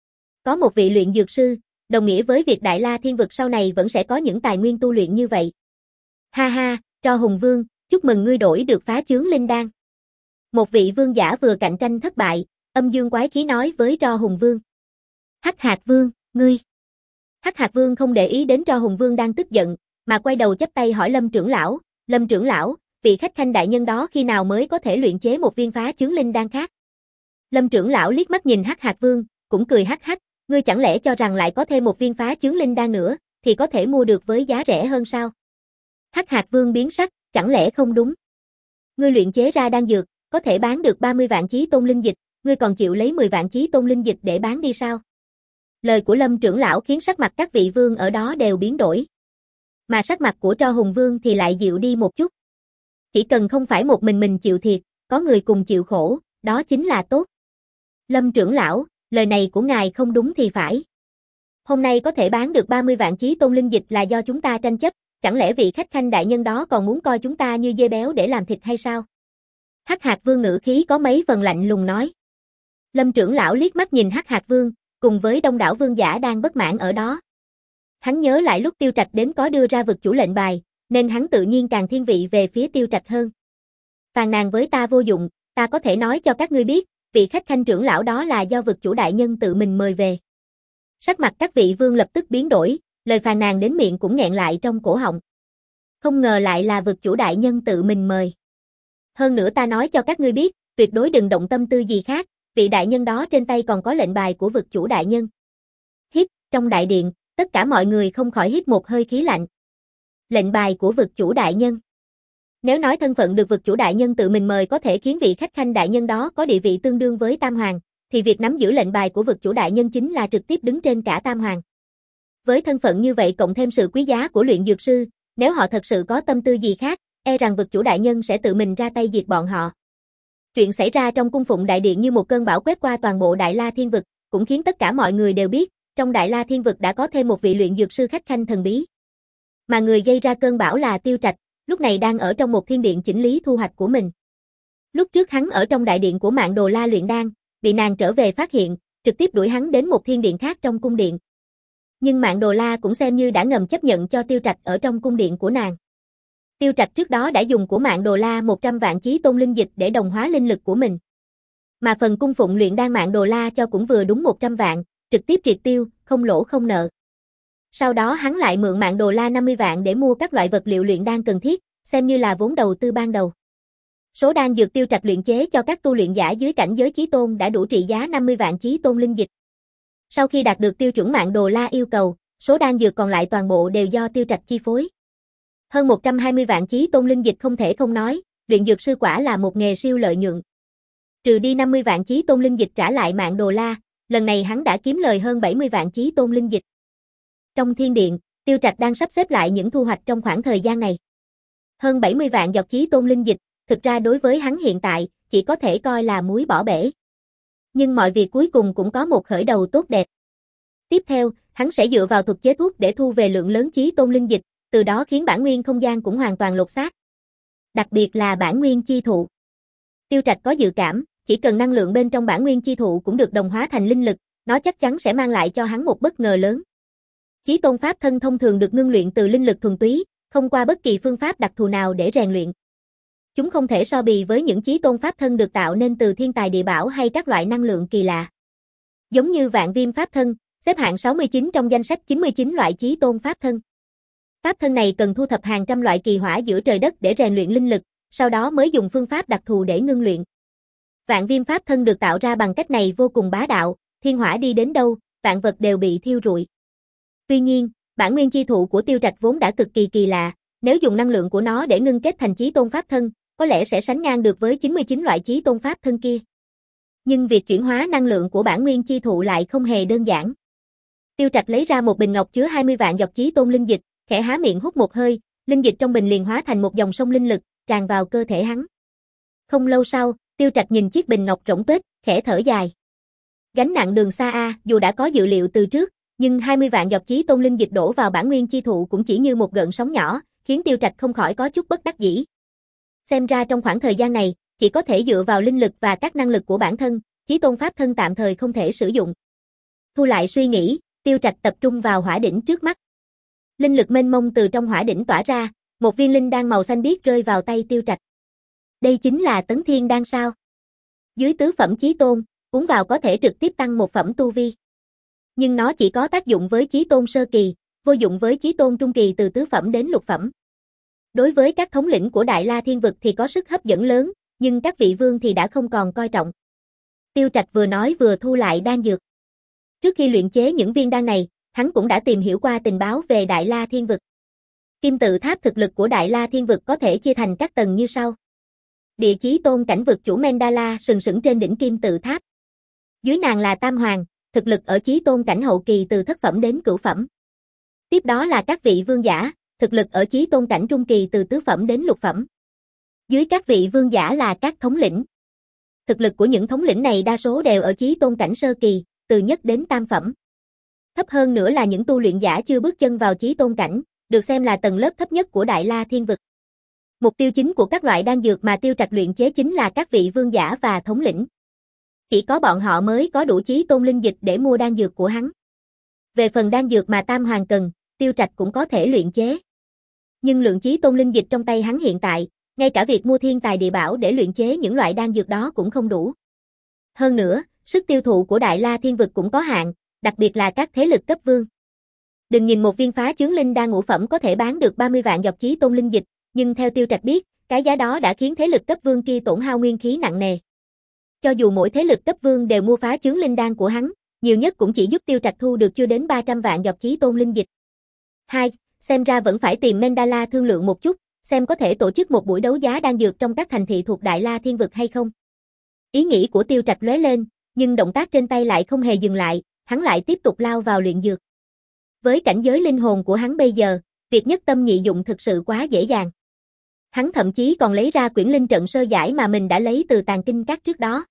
Có một vị luyện dược sư, đồng nghĩa với việc Đại La Thiên vực sau này vẫn sẽ có những tài nguyên tu luyện như vậy. Ha ha, Tro Hùng Vương, chúc mừng ngươi đổi được phá chướng linh đan. Một vị vương giả vừa cạnh tranh thất bại, âm dương quái khí nói với Tro Hùng Vương. Hắc Hạc Vương, ngươi. Hắc Hạc Vương không để ý đến Tro Hùng Vương đang tức giận, mà quay đầu chắp tay hỏi Lâm trưởng lão, Lâm trưởng lão, vị khách khanh đại nhân đó khi nào mới có thể luyện chế một viên phá chướng linh đan khác? Lâm trưởng lão liếc mắt nhìn Hắc Hạc Vương, cũng cười hắc hắc, ngươi chẳng lẽ cho rằng lại có thêm một viên phá chướng linh đan nữa, thì có thể mua được với giá rẻ hơn sao? Hắc Hạc Vương biến sắc, chẳng lẽ không đúng? Ngươi luyện chế ra đan dược, có thể bán được ba mươi vạn chí tôn linh dịch, ngươi còn chịu lấy mười vạn chí tôn linh dịch để bán đi sao? Lời của Lâm trưởng lão khiến sắc mặt các vị vương ở đó đều biến đổi. Mà sắc mặt của Tro Hùng Vương thì lại dịu đi một chút. Chỉ cần không phải một mình mình chịu thiệt, có người cùng chịu khổ, đó chính là tốt. Lâm trưởng lão, lời này của ngài không đúng thì phải. Hôm nay có thể bán được ba mươi vạn chí tôn linh dịch là do chúng ta tranh chấp, chẳng lẽ vị khách khanh đại nhân đó còn muốn coi chúng ta như dê béo để làm thịt hay sao? Hắc Hạc Vương ngữ khí có mấy phần lạnh lùng nói. Lâm trưởng lão liếc mắt nhìn Hắc Hạc Vương, cùng với đông đảo vương giả đang bất mãn ở đó. Hắn nhớ lại lúc Tiêu Trạch đến có đưa ra vực chủ lệnh bài, nên hắn tự nhiên càng thiên vị về phía Tiêu Trạch hơn. Phàn nàn với ta vô dụng, ta có thể nói cho các ngươi biết, vị khách khanh trưởng lão đó là do vực chủ đại nhân tự mình mời về. Sắc mặt các vị vương lập tức biến đổi, lời phàn nàn đến miệng cũng nghẹn lại trong cổ họng. Không ngờ lại là vực chủ đại nhân tự mình mời. Hơn nữa ta nói cho các ngươi biết, tuyệt đối đừng động tâm tư gì khác, vị đại nhân đó trên tay còn có lệnh bài của vực chủ đại nhân. Hít, trong đại điện, tất cả mọi người không khỏi hít một hơi khí lạnh. Lệnh bài của vực chủ đại nhân. Nếu nói thân phận được vực chủ đại nhân tự mình mời có thể khiến vị khách khanh đại nhân đó có địa vị tương đương với Tam Hoàng, thì việc nắm giữ lệnh bài của vực chủ đại nhân chính là trực tiếp đứng trên cả Tam Hoàng. Với thân phận như vậy cộng thêm sự quý giá của luyện dược sư, nếu họ thật sự có tâm tư gì khác, e rằng vực chủ đại nhân sẽ tự mình ra tay diệt bọn họ. Chuyện xảy ra trong cung phụng đại điện như một cơn bão quét qua toàn bộ Đại La Thiên vực, cũng khiến tất cả mọi người đều biết, trong Đại La Thiên vực đã có thêm một vị luyện dược sư khách khanh thần bí. Mà người gây ra cơn bão là Tiêu Trạch, lúc này đang ở trong một thiên điện chỉnh lý thu hoạch của mình. Lúc trước hắn ở trong đại điện của Mạn Đồ La luyện đan, bị nàng trở về phát hiện, trực tiếp đuổi hắn đến một thiên điện khác trong cung điện. Nhưng Mạn Đồ La cũng xem như đã ngầm chấp nhận cho Tiêu Trạch ở trong cung điện của nàng. Tiêu Trạch trước đó đã dùng của Mạn Đồ La một trăm vạn chí tôn linh dịch để đồng hóa linh lực của mình. Mà phần cung phụng luyện đan Mạn Đồ La cho cũng vừa đúng một trăm vạn, trực tiếp triệt tiêu, không lỗ không nợ. Sau đó hắn lại mượn Mạn Đồ La năm mươi vạn để mua các loại vật liệu luyện đan cần thiết, xem như là vốn đầu tư ban đầu. Số đan dược Tiêu Trạch luyện chế cho các tu luyện giả dưới cảnh giới chí tôn đã đủ trị giá năm mươi vạn chí tôn linh dịch. Sau khi đạt được tiêu chuẩn Mạn Đồ La yêu cầu, số đan dược còn lại toàn bộ đều do Tiêu Trạch chi phối. Hơn một trăm hai mươi vạn chí tôn linh dịch không thể không nói, luyện dược sư quả là một nghề siêu lợi nhuận. Trừ đi năm mươi vạn chí tôn linh dịch trả lại Mạn Đồ La, lần này hắn đã kiếm lời hơn bảy mươi vạn chí tôn linh dịch. Trong thiên điện, Tiêu Trạch đang sắp xếp lại những thu hoạch trong khoảng thời gian này. Hơn bảy mươi vạn giọt chí tôn linh dịch, thực ra đối với hắn hiện tại, chỉ có thể coi là muối bỏ bể. Nhưng mọi việc cuối cùng cũng có một khởi đầu tốt đẹp. Tiếp theo, hắn sẽ dựa vào thuật chế thuốc để thu về lượng lớn chí tôn linh dịch, từ đó khiến bản nguyên không gian cũng hoàn toàn lột xác. Đặc biệt là bản nguyên chi thụ. Tiêu Trạch có dự cảm, chỉ cần năng lượng bên trong bản nguyên chi thụ cũng được đồng hóa thành linh lực, nó chắc chắn sẽ mang lại cho hắn một bất ngờ lớn. Chí tôn pháp thân thông thường được ngưng luyện từ linh lực thuần túy, không qua bất kỳ phương pháp đặc thù nào để rèn luyện. Chúng không thể so bì với những chí tôn pháp thân được tạo nên từ thiên tài địa bảo hay các loại năng lượng kỳ lạ. Giống như Vạn Viêm pháp thân, xếp hạng sáu mươi chín trong danh sách chín mươi chín loại chí tôn pháp thân. Pháp thân này cần thu thập hàng trăm loại kỳ hỏa giữa trời đất để rèn luyện linh lực, sau đó mới dùng phương pháp đặc thù để ngưng luyện. Vạn Viêm pháp thân được tạo ra bằng cách này vô cùng bá đạo, thiên hỏa đi đến đâu, vạn vật đều bị thiêu rụi. Tuy nhiên, bản nguyên chi thụ của Tiêu Trạch vốn đã cực kỳ kỳ lạ, nếu dùng năng lượng của nó để ngưng kết thành chí tôn pháp thân, có lẽ sẽ sánh ngang được với chín mươi chín loại chí tôn pháp thân kia. Nhưng việc chuyển hóa năng lượng của bản nguyên chi thụ lại không hề đơn giản. Tiêu Trạch lấy ra một bình ngọc chứa hai mươi vạn giọt chí tôn linh dịch, khẽ há miệng hút một hơi, linh dịch trong bình liền hóa thành một dòng sông linh lực, tràn vào cơ thể hắn. Không lâu sau, Tiêu Trạch nhìn chiếc bình ngọc rỗng tuếch, khẽ thở dài. Gánh nặng đường xa a, dù đã có dự liệu từ trước, nhưng hai mươi vạn giọt chí tôn linh dịch đổ vào bản nguyên chi thụ cũng chỉ như một gợn sóng nhỏ, khiến Tiêu Trạch không khỏi có chút bất đắc dĩ. Xem ra trong khoảng thời gian này, chỉ có thể dựa vào linh lực và các năng lực của bản thân, chí tôn pháp thân tạm thời không thể sử dụng. Thu lại suy nghĩ, Tiêu Trạch tập trung vào hỏa đỉnh trước mắt. Linh lực mênh mông từ trong hỏa đỉnh tỏa ra, một viên linh đan màu xanh biếc rơi vào tay Tiêu Trạch. Đây chính là Tấn Thiên đan sao? Dưới tứ phẩm chí tôn, uống vào có thể trực tiếp tăng một phẩm tu vi. Nhưng nó chỉ có tác dụng với chí tôn sơ kỳ, vô dụng với chí tôn trung kỳ từ tứ phẩm đến lục phẩm. Đối với các thống lĩnh của Đại La Thiên Vực thì có sức hấp dẫn lớn, nhưng các vị vương thì đã không còn coi trọng. Tiêu Trạch vừa nói vừa thu lại đan dược. Trước khi luyện chế những viên đan này, hắn cũng đã tìm hiểu qua tình báo về Đại La Thiên Vực. Kim tự tháp thực lực của Đại La Thiên Vực có thể chia thành các tầng như sau. Địa chí tôn cảnh vực chủ Mendala sừng sững trên đỉnh kim tự tháp. Dưới nàng là Tam Hoàng, thực lực ở chí tôn cảnh hậu kỳ từ thất phẩm đến cửu phẩm. Tiếp đó là các vị vương giả, thực lực ở chí tôn cảnh trung kỳ từ tứ phẩm đến lục phẩm. Dưới các vị vương giả là các thống lĩnh. Thực lực của những thống lĩnh này đa số đều ở chí tôn cảnh sơ kỳ, từ nhất đến tam phẩm. Thấp hơn nữa là những tu luyện giả chưa bước chân vào chí tôn cảnh, được xem là tầng lớp thấp nhất của Đại La Thiên Vực. Mục tiêu chính của các loại đan dược mà Tiêu Trạch luyện chế chính là các vị vương giả và thống lĩnh. Chỉ có bọn họ mới có đủ chí tôn linh dịch để mua đan dược của hắn. Về phần đan dược mà Tam Hoàng cần, Tiêu Trạch cũng có thể luyện chế. Nhưng lượng chí tôn linh dịch trong tay hắn hiện tại, ngay cả việc mua thiên tài địa bảo để luyện chế những loại đan dược đó cũng không đủ. Hơn nữa, sức tiêu thụ của Đại La Thiên Vực cũng có hạn, đặc biệt là các thế lực cấp vương. Đừng nhìn một viên phá chướng linh đan ngũ phẩm có thể bán được ba mươi vạn giọt chí tôn linh dịch, nhưng theo Tiêu Trạch biết, cái giá đó đã khiến thế lực cấp vương kia tổn hao nguyên khí nặng nề. Cho dù mỗi thế lực cấp vương đều mua phá chướng linh đan của hắn, nhiều nhất cũng chỉ giúp Tiêu Trạch thu được chưa đến ba trăm vạn giọt chí tôn linh dịch. hai. Xem ra vẫn phải tìm Mendala thương lượng một chút, xem có thể tổ chức một buổi đấu giá đan dược trong các thành thị thuộc Đại La Thiên Vực hay không. Ý nghĩ của Tiêu Trạch lóe lên, nhưng động tác trên tay lại không hề dừng lại, hắn lại tiếp tục lao vào luyện dược. Với cảnh giới linh hồn của hắn bây giờ, việc nhất tâm nhị dụng thực sự quá dễ dàng. Hắn thậm chí còn lấy ra quyển linh trận sơ giải mà mình đã lấy từ tàng kinh các trước đó.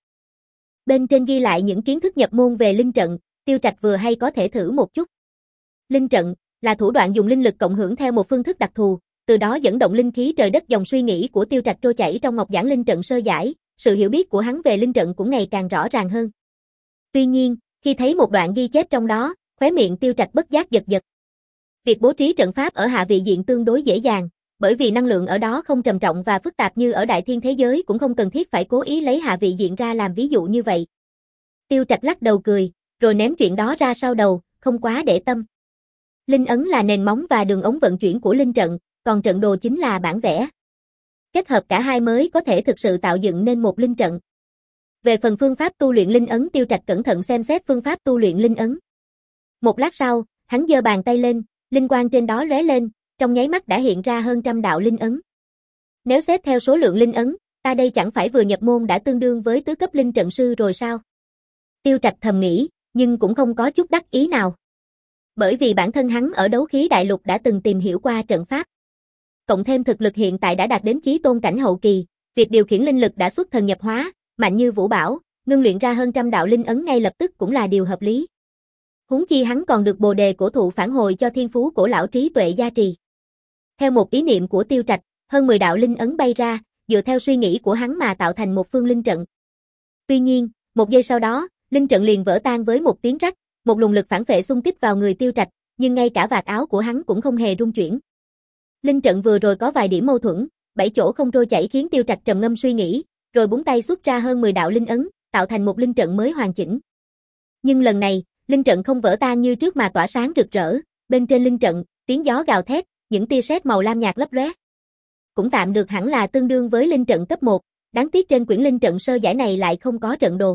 Bên trên ghi lại những kiến thức nhập môn về linh trận, Tiêu Trạch vừa hay có thể thử một chút. Linh trận là thủ đoạn dùng linh lực cộng hưởng theo một phương thức đặc thù, từ đó dẫn động linh khí trời đất. Dòng suy nghĩ của Tiêu Trạch trôi chảy trong ngọc giảng linh trận sơ giải, sự hiểu biết của hắn về linh trận cũng ngày càng rõ ràng hơn. Tuy nhiên, khi thấy một đoạn ghi chép trong đó, khóe miệng Tiêu Trạch bất giác giật giật. Việc bố trí trận pháp ở hạ vị diện tương đối dễ dàng, bởi vì năng lượng ở đó không trầm trọng và phức tạp như ở đại thiên thế giới, cũng không cần thiết phải cố ý lấy hạ vị diện ra làm ví dụ như vậy. Tiêu Trạch lắc đầu cười, rồi ném chuyện đó ra sau đầu, không quá để tâm. Linh ấn là nền móng và đường ống vận chuyển của linh trận, còn trận đồ chính là bản vẽ. Kết hợp cả hai mới có thể thực sự tạo dựng nên một linh trận. Về phần phương pháp tu luyện linh ấn, Tiêu Trạch cẩn thận xem xét phương pháp tu luyện linh ấn. Một lát sau, hắn giơ bàn tay lên, linh quang trên đó lóe lên, trong nháy mắt đã hiện ra hơn trăm đạo linh ấn. Nếu xét theo số lượng linh ấn, ta đây chẳng phải vừa nhập môn đã tương đương với tứ cấp linh trận sư rồi sao? Tiêu Trạch thầm nghĩ, nhưng cũng không có chút đắc ý nào. Bởi vì bản thân hắn ở đấu khí đại lục đã từng tìm hiểu qua trận pháp. Cộng thêm thực lực hiện tại đã đạt đến chí tôn cảnh hậu kỳ, việc điều khiển linh lực đã xuất thần nhập hóa, mạnh như vũ bảo, ngưng luyện ra hơn trăm đạo linh ấn ngay lập tức cũng là điều hợp lý. Huống chi hắn còn được bồ đề cổ thụ phản hồi cho thiên phú cổ lão trí tuệ gia trì. Theo một ý niệm của Tiêu Trạch, hơn mười đạo linh ấn bay ra, dựa theo suy nghĩ của hắn mà tạo thành một phương linh trận. Tuy nhiên, một giây sau đó, linh trận liền vỡ tan với một tiếng rắc, một luồng lực phản phệ xung kích vào người Tiêu Trạch, nhưng ngay cả vạt áo của hắn cũng không hề rung chuyển. Linh trận vừa rồi có vài điểm mâu thuẫn, bảy chỗ không trôi chảy khiến Tiêu Trạch trầm ngâm suy nghĩ, rồi búng tay xuất ra hơn mười đạo linh ấn, tạo thành một linh trận mới hoàn chỉnh. Nhưng lần này, linh trận không vỡ tan như trước mà tỏa sáng rực rỡ, bên trên linh trận, tiếng gió gào thét, những tia sét màu lam nhạt lấp lóe. Cũng tạm được hẳn là tương đương với linh trận cấp một, đáng tiếc trên quyển linh trận sơ giải này lại không có trận đồ.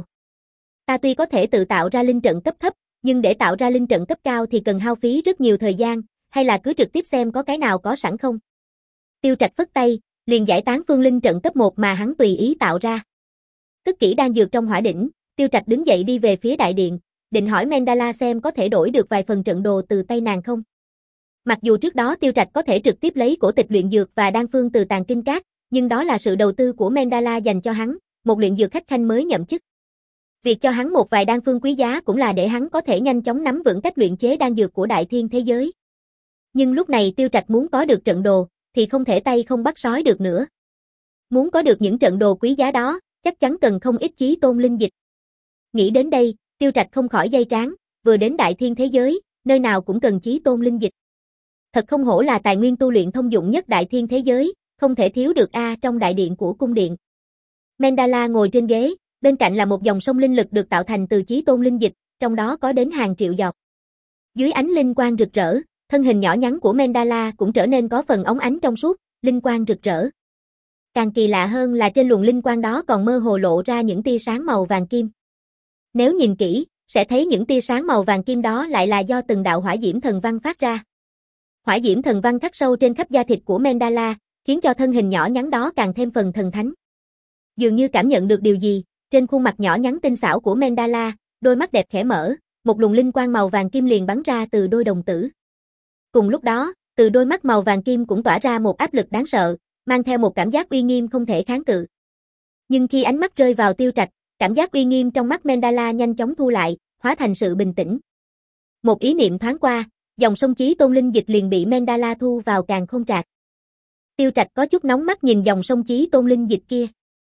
Ta tuy có thể tự tạo ra linh trận cấp thấp, nhưng để tạo ra linh trận cấp cao thì cần hao phí rất nhiều thời gian, hay là cứ trực tiếp xem có cái nào có sẵn không. Tiêu Trạch phất tay, liền giải tán phương linh trận cấp một mà hắn tùy ý tạo ra. Cất kỹ đan dược trong hỏa đỉnh, Tiêu Trạch đứng dậy đi về phía đại điện, định hỏi Mandala xem có thể đổi được vài phần trận đồ từ tay nàng không. Mặc dù trước đó Tiêu Trạch có thể trực tiếp lấy cổ tịch luyện dược và đan phương từ Tàng Kinh Các, nhưng đó là sự đầu tư của Mandala dành cho hắn, một luyện dược khách khanh mới nhậm chức. Việc cho hắn một vài đan phương quý giá cũng là để hắn có thể nhanh chóng nắm vững cách luyện chế đan dược của đại thiên thế giới. Nhưng lúc này Tiêu Trạch muốn có được trận đồ, thì không thể tay không bắt sói được nữa. Muốn có được những trận đồ quý giá đó, chắc chắn cần không ít chí tôn linh dịch. Nghĩ đến đây, Tiêu Trạch không khỏi dây trán, vừa đến đại thiên thế giới, nơi nào cũng cần chí tôn linh dịch. Thật không hổ là tài nguyên tu luyện thông dụng nhất đại thiên thế giới, không thể thiếu được a trong đại điện của cung điện. Mandala ngồi trên ghế, bên cạnh là một dòng sông linh lực được tạo thành từ chí tôn linh dịch, trong đó có đến hàng triệu giọt. Dưới ánh linh quang rực rỡ, thân hình nhỏ nhắn của Mandala cũng trở nên có phần óng ánh trong suốt, linh quang rực rỡ. Càng kỳ lạ hơn là trên luồng linh quang đó còn mơ hồ lộ ra những tia sáng màu vàng kim. Nếu nhìn kỹ, sẽ thấy những tia sáng màu vàng kim đó lại là do từng đạo hỏa diễm thần văn phát ra. Hỏa diễm thần văn khắc sâu trên khắp da thịt của Mandala, khiến cho thân hình nhỏ nhắn đó càng thêm phần thần thánh. Dường như cảm nhận được điều gì, trên khuôn mặt nhỏ nhắn tinh xảo của Mandala, đôi mắt đẹp khẽ mở, một luồng linh quang màu vàng kim liền bắn ra từ đôi đồng tử. Cùng lúc đó, từ đôi mắt màu vàng kim cũng tỏa ra một áp lực đáng sợ, mang theo một cảm giác uy nghiêm không thể kháng cự. Nhưng khi ánh mắt rơi vào Tiêu Trạch, cảm giác uy nghiêm trong mắt Mandala nhanh chóng thu lại, hóa thành sự bình tĩnh. Một ý niệm thoáng qua, dòng sông chí tôn linh dịch liền bị Mandala thu vào càn khôn trạc. Tiêu Trạch có chút nóng mắt nhìn dòng sông chí tôn linh dịch kia.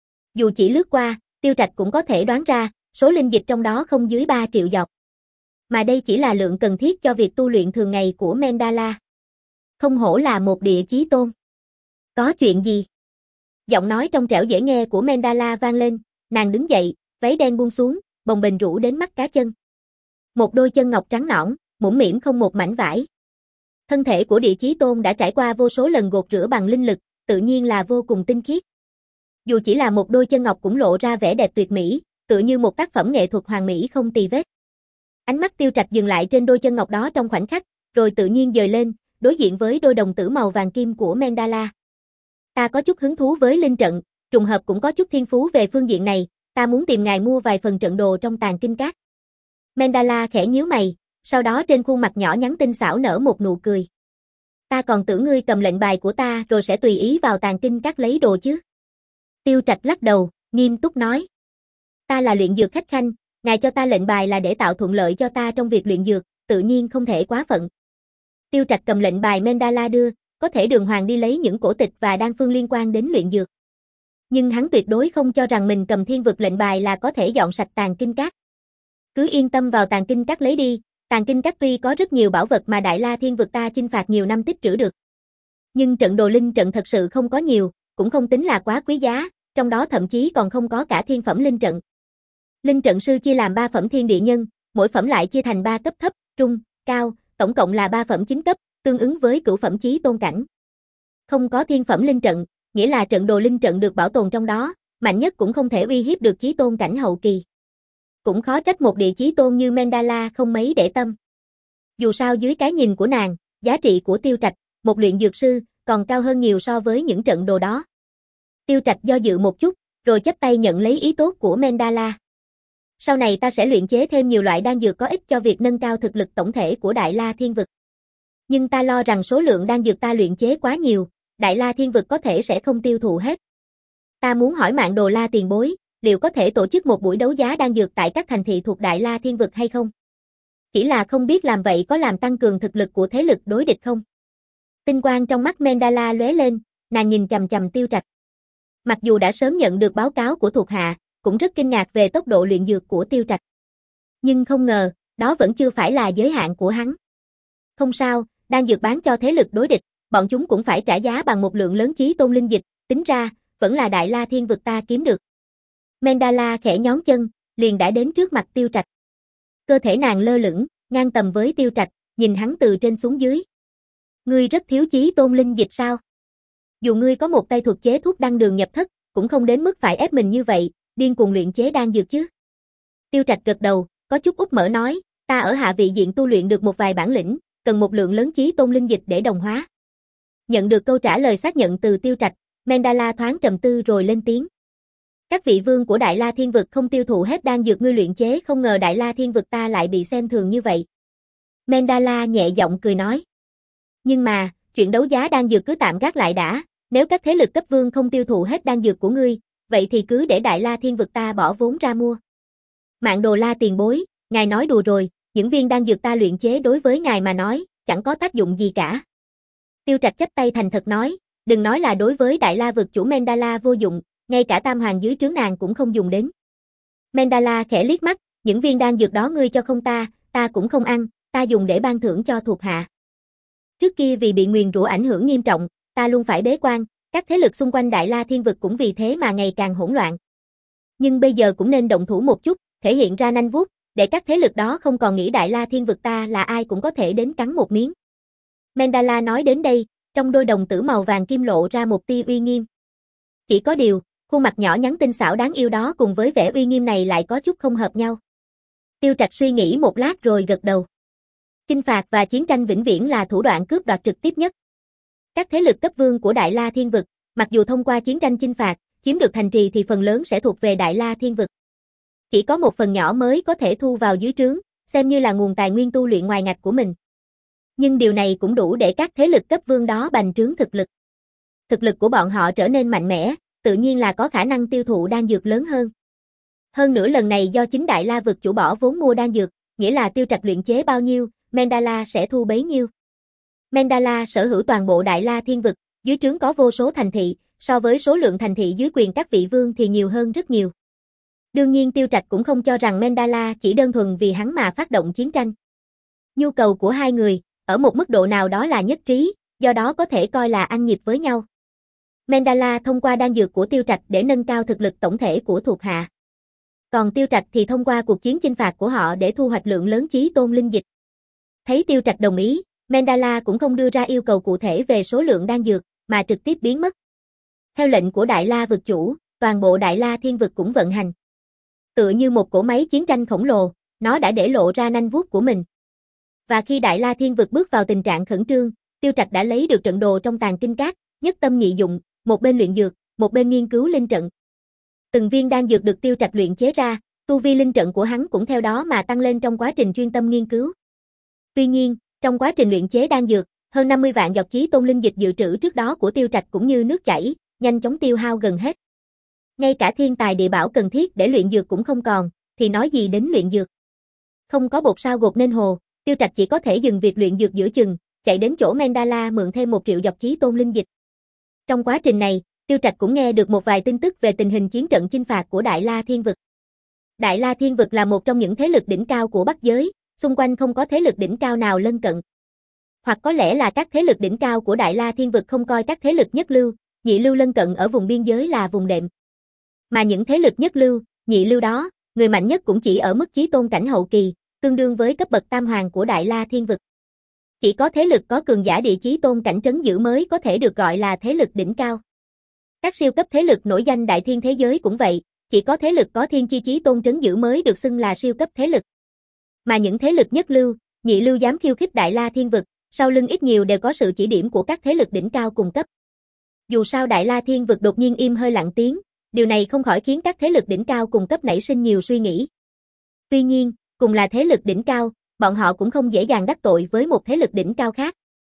Dù chỉ lướt qua, Tiêu Trạch cũng có thể đoán ra, số linh dịch trong đó không dưới ba triệu giọt. Mà đây chỉ là lượng cần thiết cho việc tu luyện thường ngày của Mandala. Không hổ là một địa chí tôn. Có chuyện gì? Giọng nói trong trẻo dễ nghe của Mandala vang lên, nàng đứng dậy, váy đen buông xuống, bồng bềnh rũ đến mắt cá chân. Một đôi chân ngọc trắng nõn, mũm mĩm không một mảnh vải. Thân thể của địa chí tôn đã trải qua vô số lần gột rửa bằng linh lực, tự nhiên là vô cùng tinh khiết. Dù chỉ là một đôi chân ngọc cũng lộ ra vẻ đẹp tuyệt mỹ, tựa như một tác phẩm nghệ thuật hoàn mỹ không tì vết. Ánh mắt Tiêu Trạch dừng lại trên đôi chân ngọc đó trong khoảnh khắc, rồi tự nhiên dời lên, đối diện với đôi đồng tử màu vàng kim của Mandala. Ta có chút hứng thú với linh trận, trùng hợp cũng có chút thiên phú về phương diện này, ta muốn tìm ngài mua vài phần trận đồ trong Tàng Kinh Các. Mandala khẽ nhíu mày, sau đó trên khuôn mặt nhỏ nhắn tinh xảo nở một nụ cười. Ta còn tưởng ngươi cầm lệnh bài của ta rồi sẽ tùy ý vào Tàng Kinh Các lấy đồ chứ. Tiêu Trạch lắc đầu, nghiêm túc nói. Ta là luyện dược khách khanh, ngài cho ta lệnh bài là để tạo thuận lợi cho ta trong việc luyện dược, tự nhiên không thể quá phận. Tiêu Trạch cầm lệnh bài Mandala đưa, có thể đường hoàng đi lấy những cổ tịch và đan phương liên quan đến luyện dược. Nhưng hắn tuyệt đối không cho rằng mình cầm thiên vực lệnh bài là có thể dọn sạch Tàng Kinh Các. Cứ yên tâm vào Tàng Kinh Các lấy đi, Tàng Kinh Các tuy có rất nhiều bảo vật mà Đại La Thiên vực ta chinh phạt nhiều năm tích trữ được. Nhưng trận đồ linh trận thật sự không có nhiều, cũng không tính là quá quý giá, trong đó thậm chí còn không có cả thiên phẩm linh trận. Linh trận sư chia làm ba phẩm thiên địa nhân, mỗi phẩm lại chia thành ba cấp thấp, trung, cao, tổng cộng là ba phẩm chín cấp, tương ứng với cửu phẩm chí tôn cảnh. Không có thiên phẩm linh trận, nghĩa là trận đồ linh trận được bảo tồn trong đó, mạnh nhất cũng không thể uy hiếp được chí tôn cảnh hậu kỳ. Cũng khó trách một địa chí tôn như Mandala không mấy để tâm. Dù sao dưới cái nhìn của nàng, giá trị của Tiêu Trạch, một luyện dược sư, còn cao hơn nhiều so với những trận đồ đó. Tiêu Trạch do dự một chút, rồi chắp tay nhận lấy ý tốt của Mandala. Sau này ta sẽ luyện chế thêm nhiều loại đan dược có ích cho việc nâng cao thực lực tổng thể của Đại La Thiên vực. Nhưng ta lo rằng số lượng đan dược ta luyện chế quá nhiều, Đại La Thiên vực có thể sẽ không tiêu thụ hết. Ta muốn hỏi Mạn Đồ La tiền bối, liệu có thể tổ chức một buổi đấu giá đan dược tại các thành thị thuộc Đại La Thiên vực hay không? Chỉ là không biết làm vậy có làm tăng cường thực lực của thế lực đối địch không? Tinh quang trong mắt Mandala lóe lên, nàng nhìn chằm chằm Tiêu Trạch. Mặc dù đã sớm nhận được báo cáo của thuộc hạ, cũng rất kinh ngạc về tốc độ luyện dược của Tiêu Trạch. Nhưng không ngờ, đó vẫn chưa phải là giới hạn của hắn. Không sao, đan dược bán cho thế lực đối địch, bọn chúng cũng phải trả giá bằng một lượng lớn chí tôn linh dịch, tính ra, vẫn là Đại La Thiên vực ta kiếm được. Mandala khẽ nhón chân, liền đã đến trước mặt Tiêu Trạch. Cơ thể nàng lơ lửng, ngang tầm với Tiêu Trạch, nhìn hắn từ trên xuống dưới. Ngươi rất thiếu chí tôn linh dịch sao? Dù ngươi có một tay thuật chế thuốc đan đường nhập thất, cũng không đến mức phải ép mình như vậy, điên cuồng luyện chế đan dược chứ. Tiêu Trạch gật đầu, có chút úp mở nói, ta ở hạ vị diện tu luyện được một vài bản lĩnh, cần một lượng lớn chí tôn linh dịch để đồng hóa. Nhận được câu trả lời xác nhận từ Tiêu Trạch, Mandala thoáng trầm tư rồi lên tiếng. Các vị vương của Đại La Thiên Vực không tiêu thụ hết đan dược ngươi luyện chế, không ngờ Đại La Thiên Vực ta lại bị xem thường như vậy. Mendala nhẹ giọng cười nói. Nhưng mà, chuyện đấu giá đan dược cứ tạm gác lại đã, nếu các thế lực cấp vương không tiêu thụ hết đan dược của ngươi, vậy thì cứ để Đại La Thiên Vực ta bỏ vốn ra mua. Mạng Đồ La tiền bối, ngài nói đùa rồi, những viên đan dược ta luyện chế đối với ngài mà nói, chẳng có tác dụng gì cả. Tiêu Trạch chắp tay thành thật nói, đừng nói là đối với Đại La Vực chủ Mendala vô dụng, ngay cả tam hoàng dưới trướng nàng cũng không dùng đến. Mendala khẽ liếc mắt, những viên đan dược đó ngươi cho không ta, ta cũng không ăn, ta dùng để ban thưởng cho thuộc hạ. Trước kia vì bị nguyền rủa ảnh hưởng nghiêm trọng, ta luôn phải bế quan, các thế lực xung quanh Đại La Thiên Vực cũng vì thế mà ngày càng hỗn loạn. Nhưng bây giờ cũng nên động thủ một chút, thể hiện ra nanh vuốt, để các thế lực đó không còn nghĩ Đại La Thiên Vực ta là ai cũng có thể đến cắn một miếng. Mendala nói đến đây, trong đôi đồng tử màu vàng kim lộ ra một tia uy nghiêm. Chỉ có điều, khuôn mặt nhỏ nhắn tinh xảo đáng yêu đó cùng với vẻ uy nghiêm này lại có chút không hợp nhau. Tiêu Trạch suy nghĩ một lát rồi gật đầu. Chinh phạt và chiến tranh vĩnh viễn là thủ đoạn cướp đoạt trực tiếp nhất. Các thế lực cấp vương của Đại La Thiên Vực, mặc dù thông qua chiến tranh chinh phạt, chiếm được thành trì thì phần lớn sẽ thuộc về Đại La Thiên Vực. Chỉ có một phần nhỏ mới có thể thu vào dưới trướng, xem như là nguồn tài nguyên tu luyện ngoài ngạch của mình. Nhưng điều này cũng đủ để các thế lực cấp vương đó bành trướng thực lực. Thực lực của bọn họ trở nên mạnh mẽ, tự nhiên là có khả năng tiêu thụ đan dược lớn hơn. Hơn nữa lần này do chính Đại La Vực chủ bỏ vốn mua đan dược, nghĩa là Tiêu Trạch luyện chế bao nhiêu, Mendala sẽ thu bấy nhiêu. Mendala sở hữu toàn bộ Đại La Thiên Vực, dưới trướng có vô số thành thị, so với số lượng thành thị dưới quyền các vị vương thì nhiều hơn rất nhiều. Đương nhiên Tiêu Trạch cũng không cho rằng Mendala chỉ đơn thuần vì hắn mà phát động chiến tranh. Nhu cầu của hai người, ở một mức độ nào đó là nhất trí, do đó có thể coi là ăn nhịp với nhau. Mendala thông qua đan dược của Tiêu Trạch để nâng cao thực lực tổng thể của thuộc hạ. Còn Tiêu Trạch thì thông qua cuộc chiến chinh phạt của họ để thu hoạch lượng lớn chí tôn linh dịch. Thấy Tiêu Trạch đồng ý, Mendala cũng không đưa ra yêu cầu cụ thể về số lượng đan dược, mà trực tiếp biến mất. Theo lệnh của Đại La Vực chủ, toàn bộ Đại La Thiên Vực cũng vận hành. Tựa như một cỗ máy chiến tranh khổng lồ, nó đã để lộ ra nanh vuốt của mình. Và khi Đại La Thiên Vực bước vào tình trạng khẩn trương, Tiêu Trạch đã lấy được trận đồ trong tàng kinh các, nhất tâm nhị dụng, một bên luyện dược, một bên nghiên cứu linh trận. Từng viên đan dược được Tiêu Trạch luyện chế ra, tu vi linh trận của hắn cũng theo đó mà tăng lên trong quá trình chuyên tâm nghiên cứu. Tuy nhiên, trong quá trình luyện chế đan dược, hơn năm mươi vạn giọt chí tôn linh dịch dự trữ trước đó của Tiêu Trạch cũng như nước chảy, nhanh chóng tiêu hao gần hết. Ngay cả thiên tài địa bảo cần thiết để luyện dược cũng không còn, thì nói gì đến luyện dược. Không có bột sao gột nên hồ, Tiêu Trạch chỉ có thể dừng việc luyện dược giữa chừng, chạy đến chỗ Mendala mượn thêm một triệu giọt chí tôn linh dịch. Trong quá trình này, Tiêu Trạch cũng nghe được một vài tin tức về tình hình chiến trận chinh phạt của Đại La Thiên Vực. Đại La Thiên Vực là một trong những thế lực đỉnh cao của Bắc giới, xung quanh không có thế lực đỉnh cao nào lân cận. Hoặc có lẽ là các thế lực đỉnh cao của Đại La Thiên Vực không coi các thế lực nhất lưu, nhị lưu lân cận ở vùng biên giới là vùng đệm. Mà những thế lực nhất lưu, nhị lưu đó, người mạnh nhất cũng chỉ ở mức chí tôn cảnh hậu kỳ, tương đương với cấp bậc tam hoàng của Đại La Thiên Vực. Chỉ có thế lực có cường giả địa chí tôn cảnh trấn giữ mới có thể được gọi là thế lực đỉnh cao. Các siêu cấp thế lực nổi danh đại thiên thế giới cũng vậy, chỉ có thế lực có thiên chi chí tôn trấn giữ mới được xưng là siêu cấp thế lực. Mà những thế lực nhất lưu, nhị lưu dám khiêu khích Đại La Thiên Vực, sau lưng ít nhiều đều có sự chỉ điểm của các thế lực đỉnh cao cùng cấp. Dù sao Đại La Thiên Vực đột nhiên im hơi lặng tiếng, điều này không khỏi khiến các thế lực đỉnh cao cùng cấp nảy sinh nhiều suy nghĩ. Tuy nhiên, cùng là thế lực đỉnh cao, bọn họ cũng không dễ dàng đắc tội với một thế lực đỉnh cao khác.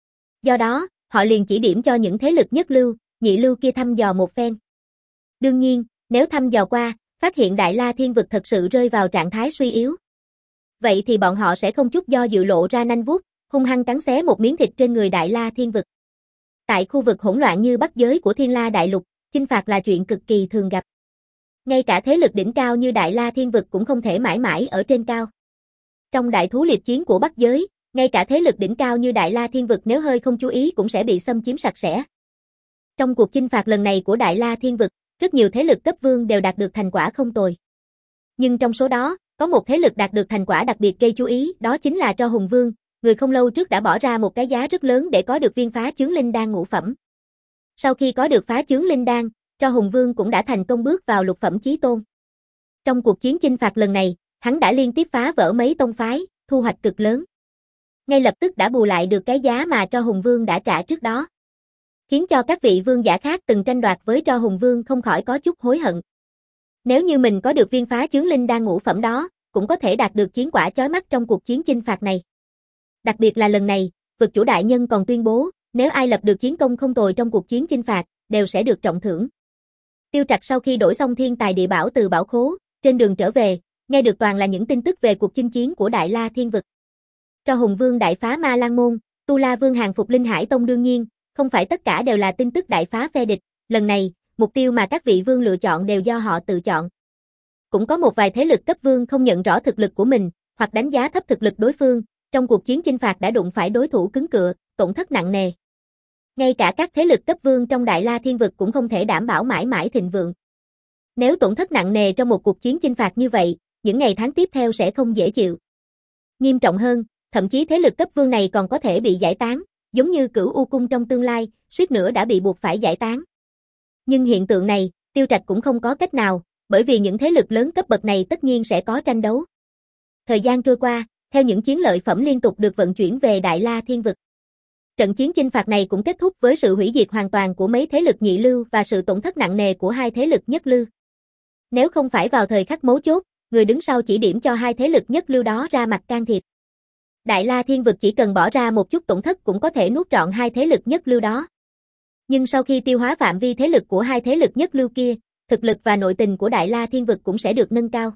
Do đó, họ liền chỉ điểm cho những thế lực nhất lưu, nhị lưu kia thăm dò một phen. Đương nhiên, nếu thăm dò qua, phát hiện Đại La Thiên Vực thật sự rơi vào trạng thái suy yếu. Vậy thì bọn họ sẽ không chút do dự lộ ra nanh vuốt, hung hăng cắn xé một miếng thịt trên người Đại La Thiên Vực. Tại khu vực hỗn loạn như Bắc giới của Thiên La Đại Lục, chinh phạt là chuyện cực kỳ thường gặp. Ngay cả thế lực đỉnh cao như Đại La Thiên Vực cũng không thể mãi mãi ở trên cao. Trong đại thú liệp chiến của Bắc giới, ngay cả thế lực đỉnh cao như Đại La Thiên Vực nếu hơi không chú ý cũng sẽ bị xâm chiếm sạch sẽ. Trong cuộc chinh phạt lần này của Đại La Thiên Vực, rất nhiều thế lực cấp vương đều đạt được thành quả không tồi. Nhưng trong số đó, có một thế lực đạt được thành quả đặc biệt gây chú ý, đó chính là Tro Hùng Vương, người không lâu trước đã bỏ ra một cái giá rất lớn để có được viên phá chướng linh đan ngũ phẩm. Sau khi có được phá chướng linh đan, Tro Hùng Vương cũng đã thành công bước vào lục phẩm chí tôn. Trong cuộc chiến chinh phạt lần này, hắn đã liên tiếp phá vỡ mấy tông phái, thu hoạch cực lớn. Ngay lập tức đã bù lại được cái giá mà Tro Hùng Vương đã trả trước đó. Khiến cho các vị vương giả khác từng tranh đoạt với Tro Hùng Vương không khỏi có chút hối hận. Nếu như mình có được viên phá chướng linh đan ngũ phẩm đó, cũng có thể đạt được chiến quả chói mắt trong cuộc chiến chinh phạt này. Đặc biệt là lần này, vực chủ đại nhân còn tuyên bố, nếu ai lập được chiến công không tồi trong cuộc chiến chinh phạt, đều sẽ được trọng thưởng. Tiêu Trạch sau khi đổi xong thiên tài địa bảo từ bảo khố, trên đường trở về, nghe được toàn là những tin tức về cuộc chinh chiến của Đại La Thiên Vực. Cho Hùng Vương đại phá Ma Lan Môn, Tu La Vương hàng phục Linh Hải Tông đương nhiên, không phải tất cả đều là tin tức đại phá phe địch, lần này, mục tiêu mà các vị vương lựa chọn đều do họ tự chọn. Cũng có một vài thế lực cấp vương không nhận rõ thực lực của mình, hoặc đánh giá thấp thực lực đối phương, trong cuộc chiến chinh phạt đã đụng phải đối thủ cứng cựa, tổn thất nặng nề. Ngay cả các thế lực cấp vương trong Đại La Thiên Vực cũng không thể đảm bảo mãi mãi thịnh vượng. Nếu tổn thất nặng nề trong một cuộc chiến chinh phạt như vậy, những ngày tháng tiếp theo sẽ không dễ chịu. Nghiêm trọng hơn, thậm chí thế lực cấp vương này còn có thể bị giải tán, giống như Cửu U Cung trong tương lai, suýt nữa đã bị buộc phải giải tán. Nhưng hiện tượng này, Tiêu Trạch cũng không có cách nào, bởi vì những thế lực lớn cấp bậc này tất nhiên sẽ có tranh đấu. Thời gian trôi qua, theo những chiến lợi phẩm liên tục được vận chuyển về Đại La Thiên Vực. Trận chiến chinh phạt này cũng kết thúc với sự hủy diệt hoàn toàn của mấy thế lực nhị lưu và sự tổn thất nặng nề của hai thế lực nhất lưu. Nếu không phải vào thời khắc mấu chốt, người đứng sau chỉ điểm cho hai thế lực nhất lưu đó ra mặt can thiệp. Đại La Thiên Vực chỉ cần bỏ ra một chút tổn thất cũng có thể nuốt trọn hai thế lực nhất lưu đó. Nhưng sau khi tiêu hóa phạm vi thế lực của hai thế lực nhất lưu kia, thực lực và nội tình của Đại La Thiên Vực cũng sẽ được nâng cao.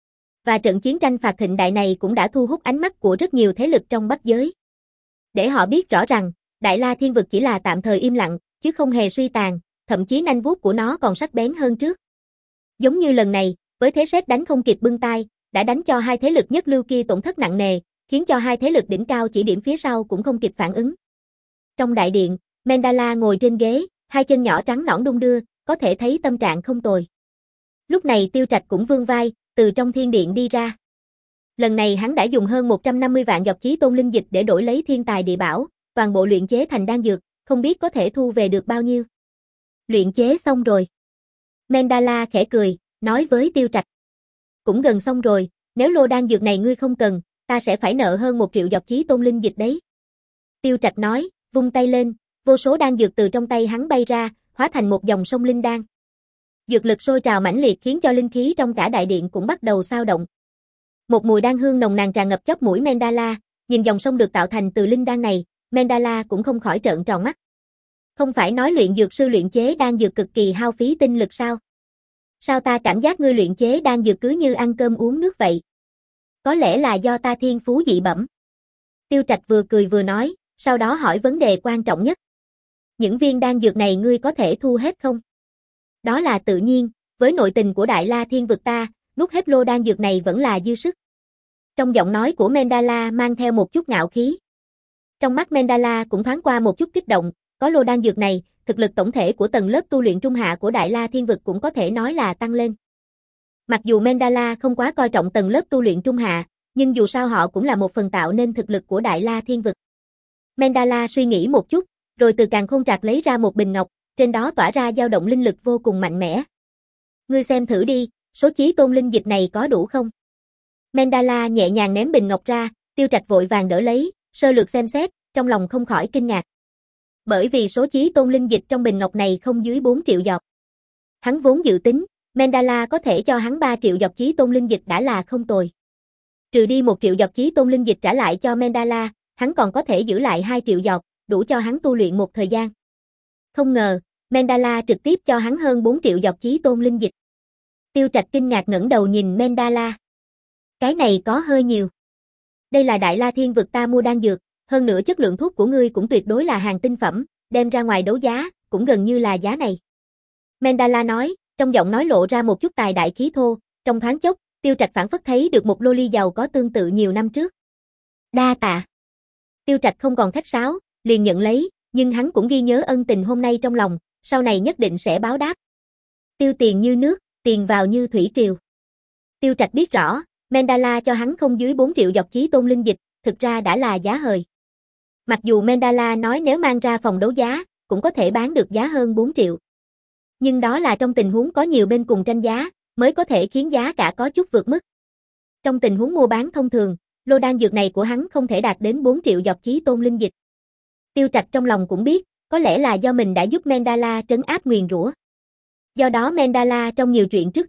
Và trận chiến tranh phạt thịnh đại này cũng đã thu hút ánh mắt của rất nhiều thế lực trong Bắc giới. Để họ biết rõ rằng, Đại La Thiên Vực chỉ là tạm thời im lặng, chứ không hề suy tàn, thậm chí nanh vuốt của nó còn sắc bén hơn trước. Giống như lần này, với thế sét đánh không kịp bưng tay, đã đánh cho hai thế lực nhất lưu kia tổn thất nặng nề, khiến cho hai thế lực đỉnh cao chỉ điểm phía sau cũng không kịp phản ứng. Trong đại điện, Mendala ngồi trên ghế, hai chân nhỏ trắng nõn đung đưa, có thể thấy tâm trạng không tồi. Lúc này Tiêu Trạch cũng vươn vai, từ trong thiên điện đi ra. Lần này hắn đã dùng hơn một trăm năm mươi vạn dọc chí tôn linh dịch để đổi lấy thiên tài địa bảo, toàn bộ luyện chế thành đan dược, không biết có thể thu về được bao nhiêu. Luyện chế xong rồi. Mendala khẽ cười, nói với Tiêu Trạch. Cũng gần xong rồi, nếu lô đan dược này ngươi không cần, ta sẽ phải nợ hơn một triệu dọc chí tôn linh dịch đấy. Tiêu Trạch nói, vung tay lên, vô số đan dược từ trong tay hắn bay ra, hóa thành một dòng sông linh đan. Dược lực sôi trào mãnh liệt khiến cho linh khí trong cả đại điện cũng bắt đầu xao động. Một mùi đan hương nồng nàn tràn ngập chóp mũi Mendala, nhìn dòng sông được tạo thành từ linh đan này, Mendala cũng không khỏi trợn tròn mắt. Không phải nói luyện dược sư luyện chế đan dược cực kỳ hao phí tinh lực sao? Sao ta cảm giác ngươi luyện chế đan dược cứ như ăn cơm uống nước vậy? Có lẽ là do ta thiên phú dị bẩm. Tiêu Trạch vừa cười vừa nói, sau đó hỏi vấn đề quan trọng nhất. Những viên đan dược này ngươi có thể thu hết không? Đó là tự nhiên, với nội tình của Đại La Thiên Vực ta, nuốt hết lô đan dược này vẫn là dư sức. Trong giọng nói của Mendala mang theo một chút ngạo khí. Trong mắt Mendala cũng thoáng qua một chút kích động, có lô đan dược này, thực lực tổng thể của tầng lớp tu luyện trung hạ của Đại La Thiên Vực cũng có thể nói là tăng lên. Mặc dù Mendala không quá coi trọng tầng lớp tu luyện trung hạ, nhưng dù sao họ cũng là một phần tạo nên thực lực của Đại La Thiên Vực. Mendala suy nghĩ một chút, rồi từ càn khôn trạc lấy ra một bình ngọc, trên đó tỏa ra dao động linh lực vô cùng mạnh mẽ. Ngươi xem thử đi, số chí tôn linh dịch này có đủ không? Mendala nhẹ nhàng ném bình ngọc ra, Tiêu Trạch vội vàng đỡ lấy, sơ lược xem xét, trong lòng không khỏi kinh ngạc. Bởi vì số chí tôn linh dịch trong bình ngọc này không dưới bốn triệu giọt. Hắn vốn dự tính, Mendala có thể cho hắn ba triệu giọt chí tôn linh dịch đã là không tồi. Trừ đi một triệu giọt chí tôn linh dịch trả lại cho Mendala, hắn còn có thể giữ lại hai triệu giọt, đủ cho hắn tu luyện một thời gian. Không ngờ, Mendala trực tiếp cho hắn hơn bốn triệu giọt chí tôn linh dịch. Tiêu Trạch kinh ngạc ngẩng đầu nhìn Mendala. Cái này có hơi nhiều. Đây là Đại La Thiên Vực ta mua đan dược, hơn nữa chất lượng thuốc của ngươi cũng tuyệt đối là hàng tinh phẩm, đem ra ngoài đấu giá, cũng gần như là giá này. Mendala nói, trong giọng nói lộ ra một chút tài đại khí thô, trong thoáng chốc, Tiêu Trạch phảng phất thấy được một loli giàu có tương tự nhiều năm trước. Đa tạ. Tiêu Trạch không còn khách sáo, liền nhận lấy, nhưng hắn cũng ghi nhớ ân tình hôm nay trong lòng, sau này nhất định sẽ báo đáp. Tiêu tiền như nước, tiền vào như thủy triều. Tiêu Trạch biết rõ, Mendala cho hắn không dưới bốn triệu giọt chí tôn linh dịch, thực ra đã là giá hời. Mặc dù Mendala nói nếu mang ra phòng đấu giá, cũng có thể bán được giá hơn bốn triệu. Nhưng đó là trong tình huống có nhiều bên cùng tranh giá, mới có thể khiến giá cả có chút vượt mức. Trong tình huống mua bán thông thường, lô đan dược này của hắn không thể đạt đến bốn triệu giọt chí tôn linh dịch. Tiêu Trạch trong lòng cũng biết, có lẽ là do mình đã giúp Mendala trấn áp nguyền rủa. Do đó Mendala trong nhiều chuyện trước đây,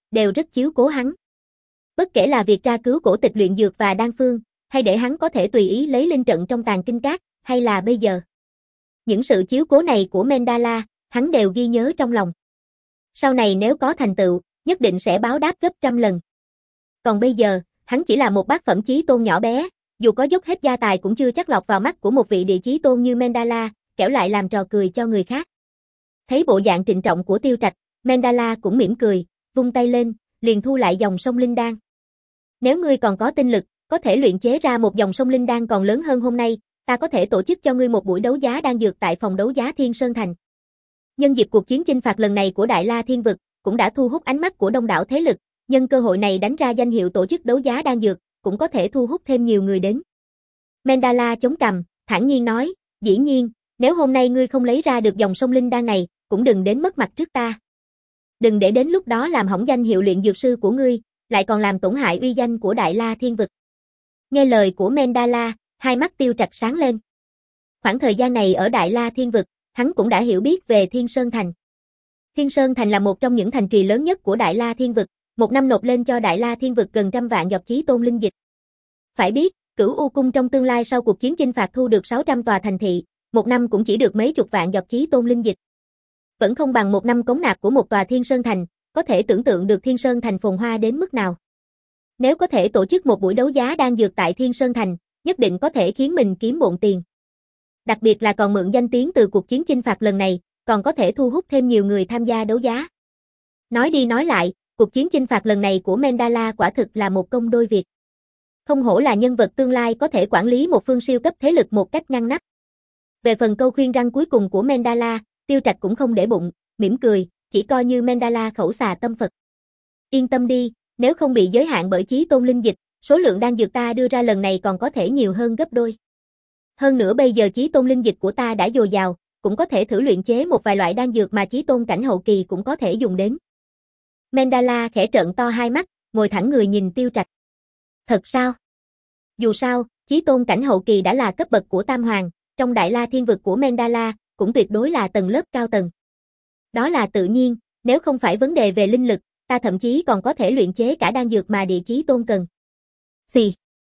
đều rất chiếu cố hắn. Bất kể là việc tra cứu cổ tịch luyện dược và đan phương, hay để hắn có thể tùy ý lấy linh trận trong tàng kinh các, hay là bây giờ. Những sự chiếu cố này của Mendala, hắn đều ghi nhớ trong lòng. Sau này nếu có thành tựu, nhất định sẽ báo đáp gấp trăm lần. Còn bây giờ, hắn chỉ là một bát phẩm chí tôn nhỏ bé, dù có dốc hết gia tài cũng chưa chắc lọt vào mắt của một vị địa chí tôn như Mendala, kẻo lại làm trò cười cho người khác. Thấy bộ dạng trịnh trọng của Tiêu Trạch, Mendala cũng mỉm cười, vung tay lên, liền thu lại dòng sông linh đan. Nếu ngươi còn có tinh lực, có thể luyện chế ra một dòng sông linh đan còn lớn hơn hôm nay, ta có thể tổ chức cho ngươi một buổi đấu giá đan dược tại phòng đấu giá Thiên Sơn Thành. Nhân dịp cuộc chiến chinh phạt lần này của Đại La Thiên Vực, cũng đã thu hút ánh mắt của đông đảo thế lực, nhân cơ hội này đánh ra danh hiệu tổ chức đấu giá đan dược, cũng có thể thu hút thêm nhiều người đến. Mendala chống cằm, thản nhiên nói, dĩ nhiên, nếu hôm nay ngươi không lấy ra được dòng sông linh đan này, cũng đừng đến mất mặt trước ta. Đừng để đến lúc đó làm hỏng danh hiệu luyện dược sư của ngươi, lại còn làm tổn hại uy danh của Đại La Thiên Vực. Nghe lời của Mendala, hai mắt Tiêu Trạch sáng lên. Khoảng thời gian này ở Đại La Thiên Vực, hắn cũng đã hiểu biết về Thiên Sơn Thành. Thiên Sơn Thành là một trong những thành trì lớn nhất của Đại La Thiên Vực, một năm nộp lên cho Đại La Thiên Vực gần trăm vạn giọt chí tôn linh dịch. Phải biết, Cửu U Cung trong tương lai sau cuộc chiến chinh phạt thu được sáu trăm tòa thành thị, một năm cũng chỉ được mấy chục vạn giọt chí tôn linh dịch. Vẫn không bằng một năm cống nạp của một tòa Thiên Sơn Thành, có thể tưởng tượng được Thiên Sơn Thành phồn hoa đến mức nào. Nếu có thể tổ chức một buổi đấu giá đan dược tại Thiên Sơn Thành, nhất định có thể khiến mình kiếm bộn tiền. Đặc biệt là còn mượn danh tiếng từ cuộc chiến chinh phạt lần này, còn có thể thu hút thêm nhiều người tham gia đấu giá. Nói đi nói lại, cuộc chiến chinh phạt lần này của Mendala quả thực là một công đôi việc. Không hổ là nhân vật tương lai có thể quản lý một phương siêu cấp thế lực một cách ngăn nắp. Về phần câu khuyên răn cuối cùng của Mendala, Tiêu Trạch cũng không để bụng, mỉm cười, chỉ coi như Mendala khẩu xà tâm Phật. Yên tâm đi, nếu không bị giới hạn bởi chí tôn linh dịch, số lượng đan dược ta đưa ra lần này còn có thể nhiều hơn gấp đôi. Hơn nữa bây giờ chí tôn linh dịch của ta đã dồi dào, cũng có thể thử luyện chế một vài loại đan dược mà chí tôn cảnh hậu kỳ cũng có thể dùng đến. Mendala khẽ trợn to hai mắt, ngồi thẳng người nhìn Tiêu Trạch. Thật sao? Dù sao, chí tôn cảnh hậu kỳ đã là cấp bậc của Tam Hoàng, trong Đại La Thiên Vực của Mendala, cũng tuyệt đối là tầng lớp cao tầng. Đó là tự nhiên, nếu không phải vấn đề về linh lực, ta thậm chí còn có thể luyện chế cả đan dược mà địa chí tôn cần. Xì.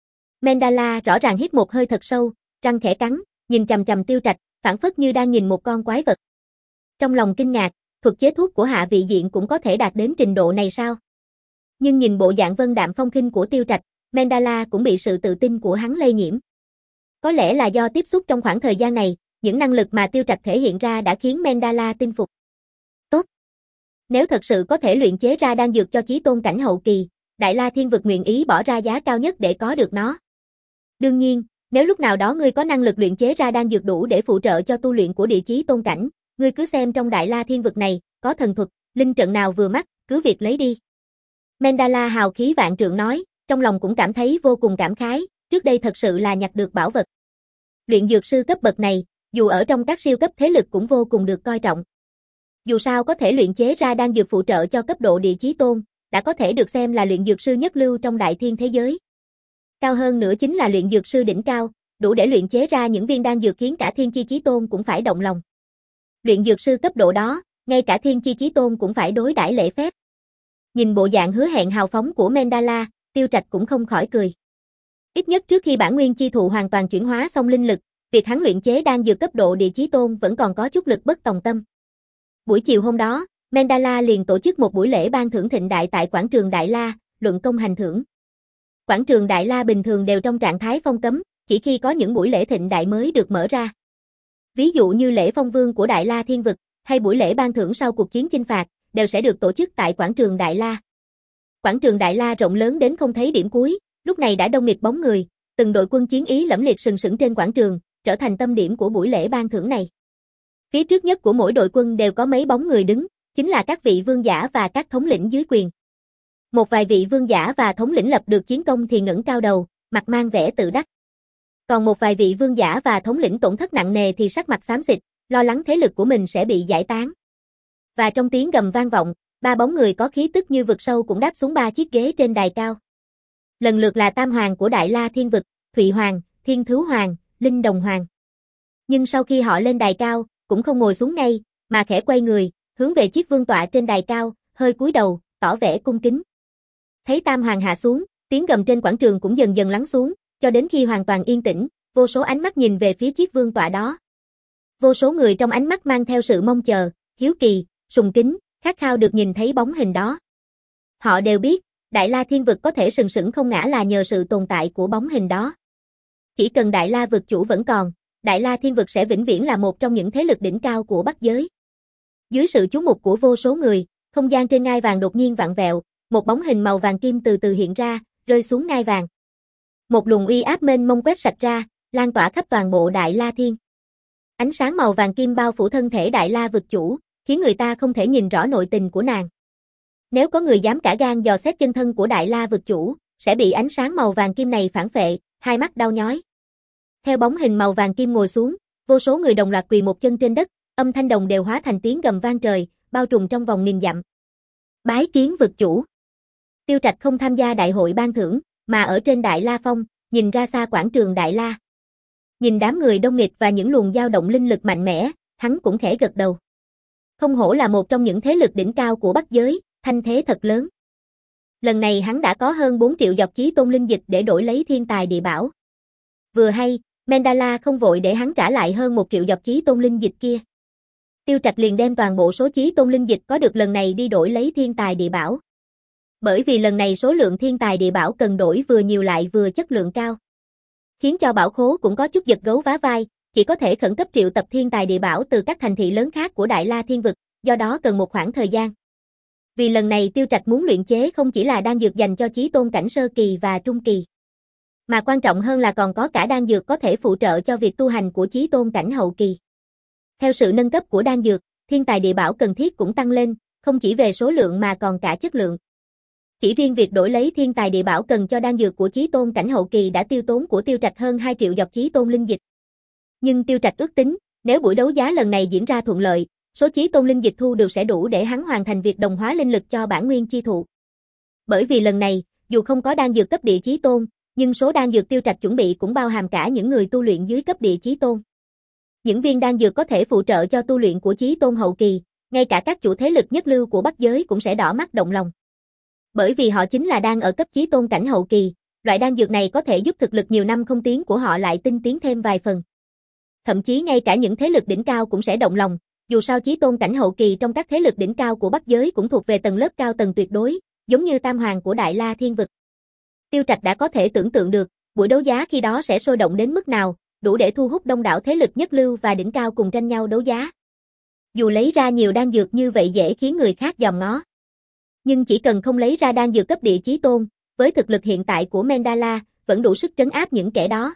Mendala rõ ràng hít một hơi thật sâu, răng khẽ cắn, nhìn chằm chằm Tiêu Trạch, phảng phất như đang nhìn một con quái vật. Trong lòng kinh ngạc, thuật chế thuốc của Hạ Vị Diện cũng có thể đạt đến trình độ này sao? Nhưng nhìn bộ dạng vân đạm phong khinh của Tiêu Trạch, Mendala cũng bị sự tự tin của hắn lây nhiễm. Có lẽ là do tiếp xúc trong khoảng thời gian này, những năng lực mà Tiêu Trạch thể hiện ra đã khiến Mendala tin phục. Tốt. Nếu thật sự có thể luyện chế ra đan dược cho chí tôn cảnh hậu kỳ, Đại La Thiên Vực nguyện ý bỏ ra giá cao nhất để có được nó. Đương nhiên, nếu lúc nào đó ngươi có năng lực luyện chế ra đan dược đủ để phụ trợ cho tu luyện của địa chí tôn cảnh, ngươi cứ xem trong Đại La Thiên Vực này, có thần thuật, linh trận nào vừa mắt, cứ việc lấy đi. Mendala hào khí vạn trượng nói, trong lòng cũng cảm thấy vô cùng cảm khái, trước đây thật sự là nhặt được bảo vật. Luyện dược sư cấp bậc này, dù ở trong các siêu cấp thế lực cũng vô cùng được coi trọng. Dù sao có thể luyện chế ra đan dược phụ trợ cho cấp độ địa chí tôn, đã có thể được xem là luyện dược sư nhất lưu trong đại thiên thế giới. Cao hơn nữa chính là luyện dược sư đỉnh cao, đủ để luyện chế ra những viên đan dược khiến cả thiên chi chí tôn cũng phải động lòng. Luyện dược sư cấp độ đó, ngay cả thiên chi chí tôn cũng phải đối đãi lễ phép. Nhìn bộ dạng hứa hẹn hào phóng của Mendala, Tiêu Trạch cũng không khỏi cười. Ít nhất trước khi bản nguyên chi thụ hoàn toàn chuyển hóa xong linh lực, việc hắn luyện chế đan dược cấp độ địa chí tôn vẫn còn có chút lực bất tòng tâm. Buổi chiều hôm đó, Mendala liền tổ chức một buổi lễ ban thưởng thịnh đại tại quảng trường Đại La, luận công hành thưởng. Quảng trường Đại La bình thường đều trong trạng thái phong cấm, chỉ khi có những buổi lễ thịnh đại mới được mở ra. Ví dụ như lễ phong vương của Đại La Thiên Vực, hay buổi lễ ban thưởng sau cuộc chiến chinh phạt, đều sẽ được tổ chức tại quảng trường Đại La. Quảng trường Đại La rộng lớn đến không thấy điểm cuối, lúc này đã đông nghịt bóng người, từng đội quân chiến ý lẫm liệt sừng sững trên quảng trường, trở thành tâm điểm của buổi lễ ban thưởng này. Phía trước nhất của mỗi đội quân đều có mấy bóng người đứng, chính là các vị vương giả và các thống lĩnh dưới quyền. Một vài vị vương giả và thống lĩnh lập được chiến công thì ngẩng cao đầu, mặt mang vẻ tự đắc. Còn một vài vị vương giả và thống lĩnh tổn thất nặng nề thì sắc mặt xám xịt, lo lắng thế lực của mình sẽ bị giải tán. Và trong tiếng gầm vang vọng, ba bóng người có khí tức như vực sâu cũng đáp xuống ba chiếc ghế trên đài cao. Lần lượt là Tam Hoàng của Đại La Thiên Vực, Thụy Hoàng, Thiên Thứu Hoàng, Linh Đồng Hoàng. Nhưng sau khi họ lên đài cao, cũng không ngồi xuống ngay, mà khẽ quay người, hướng về chiếc vương tọa trên đài cao, hơi cúi đầu, tỏ vẻ cung kính. Thấy Tam Hoàng hạ xuống, tiếng gầm trên quảng trường cũng dần dần lắng xuống, cho đến khi hoàn toàn yên tĩnh, vô số ánh mắt nhìn về phía chiếc vương tọa đó. Vô số người trong ánh mắt mang theo sự mong chờ, hiếu kỳ, sùng kính, khát khao được nhìn thấy bóng hình đó. Họ đều biết, Đại La Thiên Vực có thể sừng sững không ngã là nhờ sự tồn tại của bóng hình đó. Chỉ cần Đại La Vực chủ vẫn còn, Đại La Thiên Vực sẽ vĩnh viễn là một trong những thế lực đỉnh cao của Bắc giới. Dưới sự chú mục của vô số người, không gian trên ngai vàng đột nhiên vặn vẹo, một bóng hình màu vàng kim từ từ hiện ra, rơi xuống ngai vàng. Một luồng uy áp mênh mông quét sạch ra, lan tỏa khắp toàn bộ Đại La Thiên. Ánh sáng màu vàng kim bao phủ thân thể Đại La Vực chủ, khiến người ta không thể nhìn rõ nội tình của nàng. Nếu có người dám cả gan dò xét chân thân của Đại La Vực chủ, sẽ bị ánh sáng màu vàng kim này phản phệ, hai mắt đau nhói. Theo bóng hình màu vàng kim ngồi xuống, vô số người đồng loạt quỳ một chân trên đất, âm thanh đồng đều hóa thành tiếng gầm vang trời, bao trùm trong vòng nghìn dặm. Bái kiến vực chủ. Tiêu Trạch không tham gia đại hội ban thưởng, mà ở trên Đại La Phong, nhìn ra xa quảng trường Đại La. Nhìn đám người đông nghịt và những luồng dao động linh lực mạnh mẽ, hắn cũng khẽ gật đầu. Không hổ là một trong những thế lực đỉnh cao của Bắc giới, thanh thế thật lớn. Lần này hắn đã có hơn bốn triệu dọc chí tôn linh dịch để đổi lấy thiên tài địa bảo. Vừa hay, Mendala không vội để hắn trả lại hơn một triệu dọc chí tôn linh dịch kia. Tiêu Trạch liền đem toàn bộ số chí tôn linh dịch có được lần này đi đổi lấy thiên tài địa bảo. Bởi vì lần này số lượng thiên tài địa bảo cần đổi vừa nhiều lại vừa chất lượng cao. Khiến cho bảo khố cũng có chút giật gấu vá vai, chỉ có thể khẩn cấp triệu tập thiên tài địa bảo từ các thành thị lớn khác của Đại La Thiên Vực, do đó cần một khoảng thời gian. Vì lần này Tiêu Trạch muốn luyện chế không chỉ là đan dược dành cho chí tôn cảnh sơ kỳ và trung kỳ, mà quan trọng hơn là còn có cả đan dược có thể phụ trợ cho việc tu hành của chí tôn cảnh hậu kỳ. Theo sự nâng cấp của đan dược, thiên tài địa bảo cần thiết cũng tăng lên, không chỉ về số lượng mà còn cả chất lượng. Chỉ riêng việc đổi lấy thiên tài địa bảo cần cho đan dược của chí tôn cảnh hậu kỳ đã tiêu tốn của Tiêu Trạch hơn hai triệu dọc chí tôn linh dịch. Nhưng Tiêu Trạch ước tính, nếu buổi đấu giá lần này diễn ra thuận lợi, số chí tôn linh dịch thu được sẽ đủ để hắn hoàn thành việc đồng hóa linh lực cho bản nguyên chi thụ. Bởi vì lần này, dù không có đan dược cấp địa chí tôn, nhưng số đan dược Tiêu Trạch chuẩn bị cũng bao hàm cả những người tu luyện dưới cấp địa chí tôn. Những viên đan dược có thể phụ trợ cho tu luyện của chí tôn hậu kỳ, ngay cả các chủ thế lực nhất lưu của Bắc giới cũng sẽ đỏ mắt động lòng. Bởi vì họ chính là đang ở cấp chí tôn cảnh hậu kỳ, loại đan dược này có thể giúp thực lực nhiều năm không tiến của họ lại tinh tiến thêm vài phần. Thậm chí ngay cả những thế lực đỉnh cao cũng sẽ động lòng, dù sao chí tôn cảnh hậu kỳ trong các thế lực đỉnh cao của Bắc giới cũng thuộc về tầng lớp cao tầng tuyệt đối, giống như Tam Hoàng của Đại La Thiên Vực. Tiêu Trạch đã có thể tưởng tượng được, buổi đấu giá khi đó sẽ sôi động đến mức nào, đủ để thu hút đông đảo thế lực nhất lưu và đỉnh cao cùng tranh nhau đấu giá. Dù lấy ra nhiều đan dược như vậy dễ khiến người khác dòm ngó. Nhưng chỉ cần không lấy ra đan dược cấp địa chí tôn, với thực lực hiện tại của Mendala, vẫn đủ sức trấn áp những kẻ đó.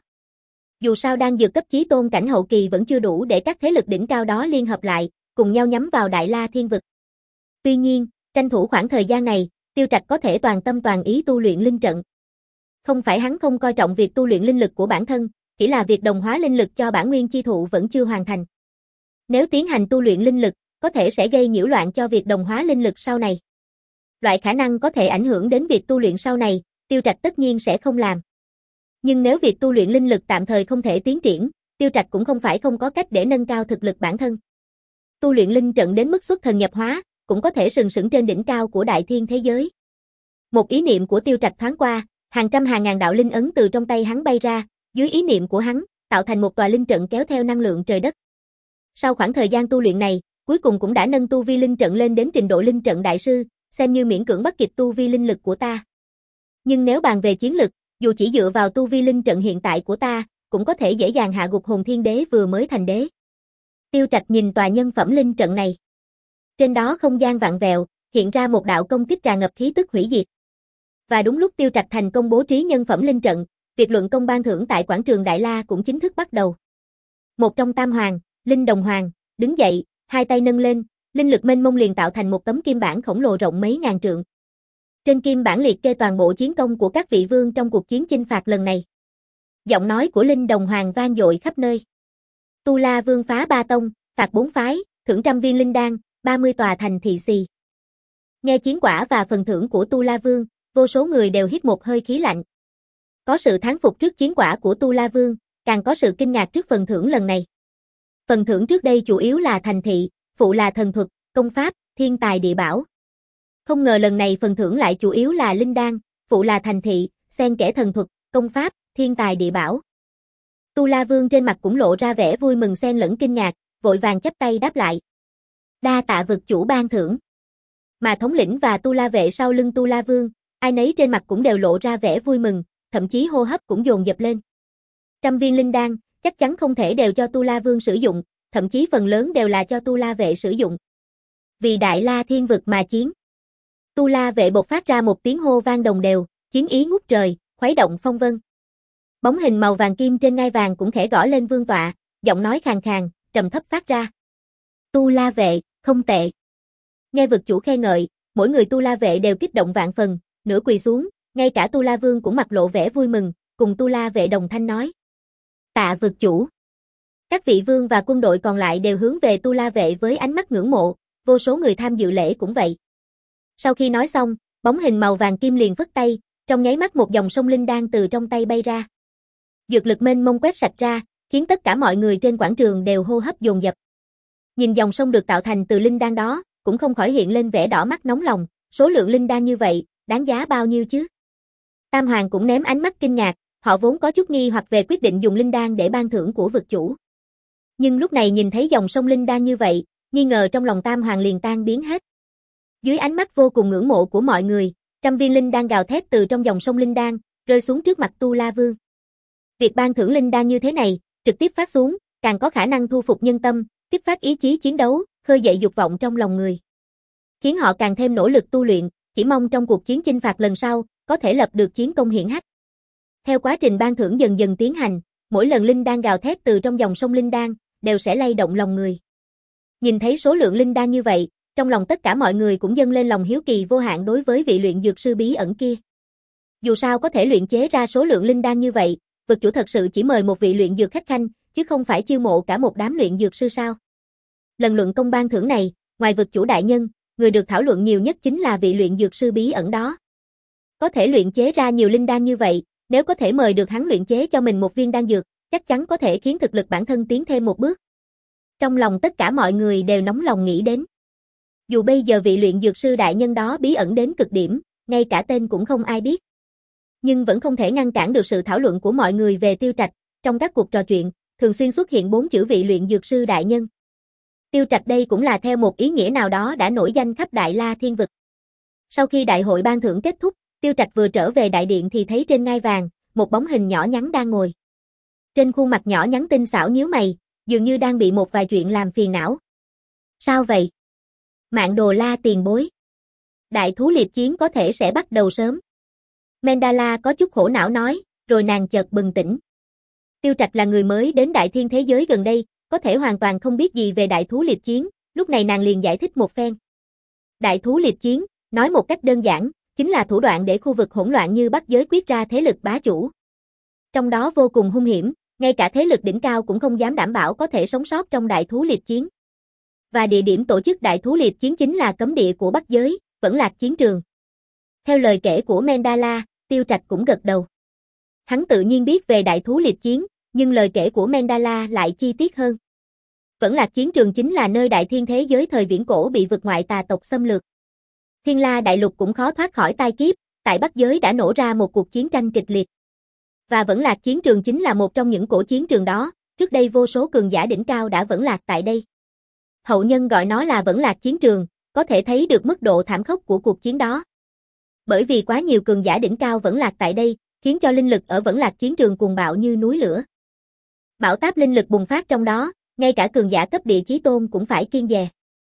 Dù sao đan dược cấp chí tôn cảnh hậu kỳ vẫn chưa đủ để các thế lực đỉnh cao đó liên hợp lại, cùng nhau nhắm vào Đại La Thiên Vực. Tuy nhiên, tranh thủ khoảng thời gian này, Tiêu Trạch có thể toàn tâm toàn ý tu luyện linh trận. Không phải hắn không coi trọng việc tu luyện linh lực của bản thân, chỉ là việc đồng hóa linh lực cho bản nguyên chi thụ vẫn chưa hoàn thành. Nếu tiến hành tu luyện linh lực, có thể sẽ gây nhiễu loạn cho việc đồng hóa linh lực sau này. Loại khả năng có thể ảnh hưởng đến việc tu luyện sau này, Tiêu Trạch tất nhiên sẽ không làm. Nhưng nếu việc tu luyện linh lực tạm thời không thể tiến triển, Tiêu Trạch cũng không phải không có cách để nâng cao thực lực bản thân. Tu luyện linh trận đến mức xuất thần nhập hóa, cũng có thể sừng sững trên đỉnh cao của đại thiên thế giới. Một ý niệm của Tiêu Trạch thoáng qua, hàng trăm hàng ngàn đạo linh ấn từ trong tay hắn bay ra, dưới ý niệm của hắn, tạo thành một tòa linh trận kéo theo năng lượng trời đất. Sau khoảng thời gian tu luyện này, cuối cùng cũng đã nâng tu vi linh trận lên đến trình độ linh trận đại sư, xem như miễn cưỡng bắt kịp tu vi linh lực của ta. Nhưng nếu bàn về chiến lực, dù chỉ dựa vào tu vi linh trận hiện tại của ta, cũng có thể dễ dàng hạ gục hồn thiên đế vừa mới thành đế. Tiêu Trạch nhìn tòa nhân phẩm linh trận này. Trên đó không gian vặn vẹo, hiện ra một đạo công kích tràn ngập khí tức hủy diệt. Và đúng lúc Tiêu Trạch thành công bố trí nhân phẩm linh trận, việc luận công ban thưởng tại quảng trường Đại La cũng chính thức bắt đầu. Một trong tam hoàng, Linh Đồng Hoàng, đứng dậy, hai tay nâng lên, linh lực mênh mông liền tạo thành một tấm kim bản khổng lồ rộng mấy ngàn trượng. Trên kim bản liệt kê toàn bộ chiến công của các vị vương trong cuộc chiến chinh phạt lần này. Giọng nói của Linh Đồng Hoàng vang dội khắp nơi. Tu La Vương phá ba tông, phạt bốn phái, thưởng trăm viên linh đan, ba mươi tòa thành thị xì. Nghe chiến quả và phần thưởng của Tu La Vương, vô số người đều hít một hơi khí lạnh. Có sự thán phục trước chiến quả của Tu La Vương, càng có sự kinh ngạc trước phần thưởng lần này. Phần thưởng trước đây chủ yếu là thành thị, phụ là thần thuật, công pháp, thiên tài địa bảo. Không ngờ lần này phần thưởng lại chủ yếu là linh đan, phụ là thành thị, xen kẽ thần thuật, công pháp, thiên tài địa bảo. Tu La Vương trên mặt cũng lộ ra vẻ vui mừng xen lẫn kinh ngạc, vội vàng chắp tay đáp lại. Đa tạ vực chủ ban thưởng. Mà thống lĩnh và Tu La vệ sau lưng Tu La Vương, ai nấy trên mặt cũng đều lộ ra vẻ vui mừng, thậm chí hô hấp cũng dồn dập lên. Trăm viên linh đan, chắc chắn không thể đều cho Tu La Vương sử dụng, thậm chí phần lớn đều là cho Tu La vệ sử dụng. Vì Đại La Thiên Vực mà chiến. Tu La vệ bộc phát ra một tiếng hô vang đồng đều, chiến ý ngút trời, khuấy động phong vân. Bóng hình màu vàng kim trên ngai vàng cũng khẽ gõ lên vương tọa, giọng nói khàn khàn, trầm thấp phát ra. Tu La vệ, không tệ. Nghe vực chủ khen ngợi, mỗi người Tu La vệ đều kích động vạn phần, nửa quỳ xuống, ngay cả Tu La Vương cũng mặt lộ vẻ vui mừng, cùng Tu La vệ đồng thanh nói. Tạ vực chủ. Các vị vương và quân đội còn lại đều hướng về Tu La vệ với ánh mắt ngưỡng mộ, vô số người tham dự lễ cũng vậy. Sau khi nói xong, bóng hình màu vàng kim liền phất tay, trong nháy mắt một dòng sông linh đan từ trong tay bay ra. Dược lực mênh mông quét sạch ra, khiến tất cả mọi người trên quảng trường đều hô hấp dồn dập. Nhìn dòng sông được tạo thành từ linh đan đó, cũng không khỏi hiện lên vẻ đỏ mắt nóng lòng, số lượng linh đan như vậy, đáng giá bao nhiêu chứ? Tam Hoàng cũng ném ánh mắt kinh ngạc, họ vốn có chút nghi hoặc về quyết định dùng linh đan để ban thưởng của vực chủ. Nhưng lúc này nhìn thấy dòng sông linh đan như vậy, nghi ngờ trong lòng Tam Hoàng liền tan biến hết. Dưới ánh mắt vô cùng ngưỡng mộ của mọi người, trăm viên linh đan gào thét từ trong dòng sông linh đan, rơi xuống trước mặt Tu La Vương. Việc ban thưởng linh đan như thế này, trực tiếp phát xuống, càng có khả năng thu phục nhân tâm, kích phát ý chí chiến đấu, khơi dậy dục vọng trong lòng người. Khiến họ càng thêm nỗ lực tu luyện, chỉ mong trong cuộc chiến chinh phạt lần sau, có thể lập được chiến công hiển hách. Theo quá trình ban thưởng dần dần tiến hành, mỗi lần linh đan gào thét từ trong dòng sông linh đan, đều sẽ lay động lòng người. Nhìn thấy số lượng linh đan như vậy, trong lòng tất cả mọi người cũng dâng lên lòng hiếu kỳ vô hạn đối với vị luyện dược sư bí ẩn kia. Dù sao có thể luyện chế ra số lượng linh đan như vậy, vực chủ thật sự chỉ mời một vị luyện dược khách khanh, chứ không phải chiêu mộ cả một đám luyện dược sư sao. Lần luận công ban thưởng này, ngoài vực chủ đại nhân, người được thảo luận nhiều nhất chính là vị luyện dược sư bí ẩn đó. Có thể luyện chế ra nhiều linh đan như vậy, nếu có thể mời được hắn luyện chế cho mình một viên đan dược, chắc chắn có thể khiến thực lực bản thân tiến thêm một bước. Trong lòng tất cả mọi người đều nóng lòng nghĩ đến. Dù bây giờ vị luyện dược sư đại nhân đó bí ẩn đến cực điểm, ngay cả tên cũng không ai biết. Nhưng vẫn không thể ngăn cản được sự thảo luận của mọi người về Tiêu Trạch, trong các cuộc trò chuyện, thường xuyên xuất hiện bốn chữ vị luyện dược sư đại nhân. Tiêu Trạch đây cũng là theo một ý nghĩa nào đó đã nổi danh khắp Đại La Thiên Vực. Sau khi đại hội ban thưởng kết thúc, Tiêu Trạch vừa trở về đại điện thì thấy trên ngai vàng, một bóng hình nhỏ nhắn đang ngồi. Trên khuôn mặt nhỏ nhắn tinh xảo nhíu mày, dường như đang bị một vài chuyện làm phiền não. Sao vậy? Mạng Đồ La tiền bối. Đại thú liệp chiến có thể sẽ bắt đầu sớm. Mendala có chút khổ não nói, rồi nàng chợt bừng tỉnh. Tiêu Trạch là người mới đến đại thiên thế giới gần đây, có thể hoàn toàn không biết gì về đại thú liệp chiến, lúc này nàng liền giải thích một phen. Đại thú liệp chiến, nói một cách đơn giản, chính là thủ đoạn để khu vực hỗn loạn như Bắc Giới quyết ra thế lực bá chủ. Trong đó vô cùng hung hiểm, ngay cả thế lực đỉnh cao cũng không dám đảm bảo có thể sống sót trong đại thú liệp chiến. Và địa điểm tổ chức đại thú liệp chiến chính là cấm địa của Bắc Giới, Vẫn Lạc chiến trường. Theo lời kể của Mendala, Tiêu Trạch cũng gật đầu. Hắn tự nhiên biết về đại thú liệp chiến, nhưng lời kể của Mendala lại chi tiết hơn. Vẫn Lạc chiến trường chính là nơi đại thiên thế giới thời viễn cổ bị vực ngoại tà tộc xâm lược. Thiên La đại lục cũng khó thoát khỏi tai kiếp, tại Bắc Giới đã nổ ra một cuộc chiến tranh kịch liệt. Và Vẫn Lạc chiến trường chính là một trong những cổ chiến trường đó, trước đây vô số cường giả đỉnh cao đã vẫn lạc tại đây. Hậu nhân gọi nó là Vẫn Lạc chiến trường, có thể thấy được mức độ thảm khốc của cuộc chiến đó. Bởi vì quá nhiều cường giả đỉnh cao vẫn lạc tại đây, khiến cho linh lực ở Vẫn Lạc chiến trường cuồng bạo như núi lửa. Bão táp linh lực bùng phát trong đó, ngay cả cường giả cấp địa chí tôn cũng phải kiêng dè.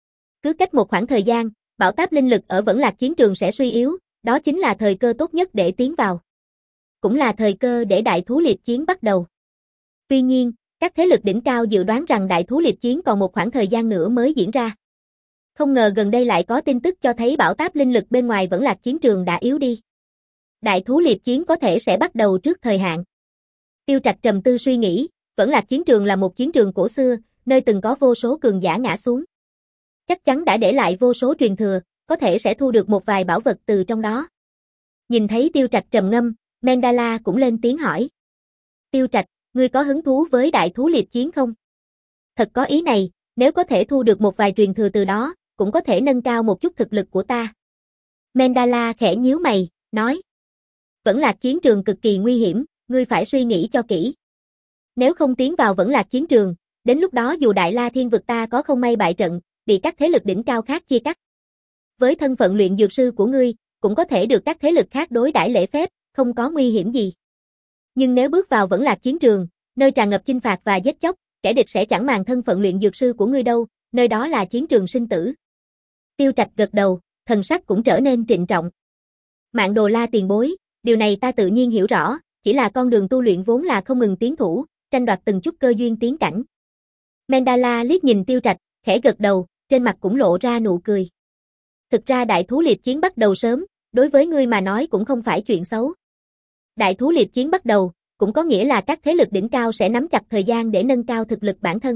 Cứ cách một khoảng thời gian, bão táp linh lực ở Vẫn Lạc chiến trường sẽ suy yếu, đó chính là thời cơ tốt nhất để tiến vào. Cũng là thời cơ để đại thú liệp chiến bắt đầu. Tuy nhiên, các thế lực đỉnh cao dự đoán rằng đại thú liệp chiến còn một khoảng thời gian nữa mới diễn ra. Không ngờ gần đây lại có tin tức cho thấy bão táp linh lực bên ngoài Vẫn Lạc chiến trường đã yếu đi. Đại thú liệp chiến có thể sẽ bắt đầu trước thời hạn. Tiêu Trạch trầm tư suy nghĩ, Vẫn Lạc chiến trường là một chiến trường cổ xưa, nơi từng có vô số cường giả ngã xuống. Chắc chắn đã để lại vô số truyền thừa, có thể sẽ thu được một vài bảo vật từ trong đó. Nhìn thấy Tiêu Trạch trầm ngâm, Mendala cũng lên tiếng hỏi. Tiêu Trạch, ngươi có hứng thú với đại thú liệp chiến không? Thật có ý này, nếu có thể thu được một vài truyền thừa từ đó, cũng có thể nâng cao một chút thực lực của ta. Mendala khẽ nhíu mày, nói. Vẫn Lạc chiến trường cực kỳ nguy hiểm, ngươi phải suy nghĩ cho kỹ. Nếu không tiến vào Vẫn Lạc chiến trường, đến lúc đó dù Đại La Thiên vực ta có không may bại trận, bị các thế lực đỉnh cao khác chia cắt. Với thân phận luyện dược sư của ngươi, cũng có thể được các thế lực khác đối đãi lễ phép, không có nguy hiểm gì. Nhưng nếu bước vào Vẫn Lạc chiến trường, nơi tràn ngập chinh phạt và giết chóc, kẻ địch sẽ chẳng màng thân phận luyện dược sư của ngươi đâu, nơi đó là chiến trường sinh tử. Tiêu Trạch gật đầu, thần sắc cũng trở nên trịnh trọng. Mạng Đồ La tiền bối, điều này ta tự nhiên hiểu rõ, chỉ là con đường tu luyện vốn là không ngừng tiến thủ, tranh đoạt từng chút cơ duyên tiến cảnh. Mendala liếc nhìn Tiêu Trạch, khẽ gật đầu, trên mặt cũng lộ ra nụ cười. Thực ra đại thú liệt chiến bắt đầu sớm, đối với ngươi mà nói cũng không phải chuyện xấu. Đại thú liệt chiến bắt đầu, cũng có nghĩa là các thế lực đỉnh cao sẽ nắm chặt thời gian để nâng cao thực lực bản thân.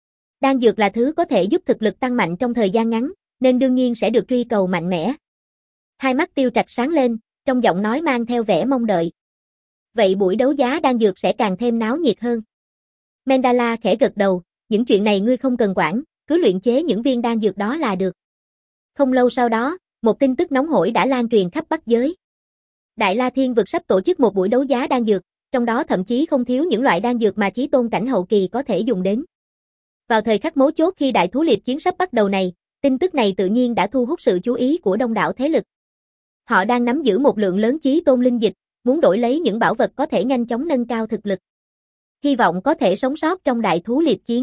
Đan dược là thứ có thể giúp thực lực tăng mạnh trong thời gian ngắn, nên đương nhiên sẽ được truy cầu mạnh mẽ. Hai mắt Tiêu Trạch sáng lên, trong giọng nói mang theo vẻ mong đợi. Vậy buổi đấu giá đan dược sẽ càng thêm náo nhiệt hơn. Mendala khẽ gật đầu, những chuyện này ngươi không cần quản, cứ luyện chế những viên đan dược đó là được. Không lâu sau đó, một tin tức nóng hổi đã lan truyền khắp Bắc giới. Đại La Thiên vực sắp tổ chức một buổi đấu giá đan dược, trong đó thậm chí không thiếu những loại đan dược mà chí tôn cảnh hậu kỳ có thể dùng đến. Vào thời khắc mấu chốt khi đại thú liệt chiến sắp bắt đầu này, tin tức này tự nhiên đã thu hút sự chú ý của đông đảo thế lực. Họ đang nắm giữ một lượng lớn chí tôn linh dịch, muốn đổi lấy những bảo vật có thể nhanh chóng nâng cao thực lực. Hy vọng có thể sống sót trong đại thú liệt chiến.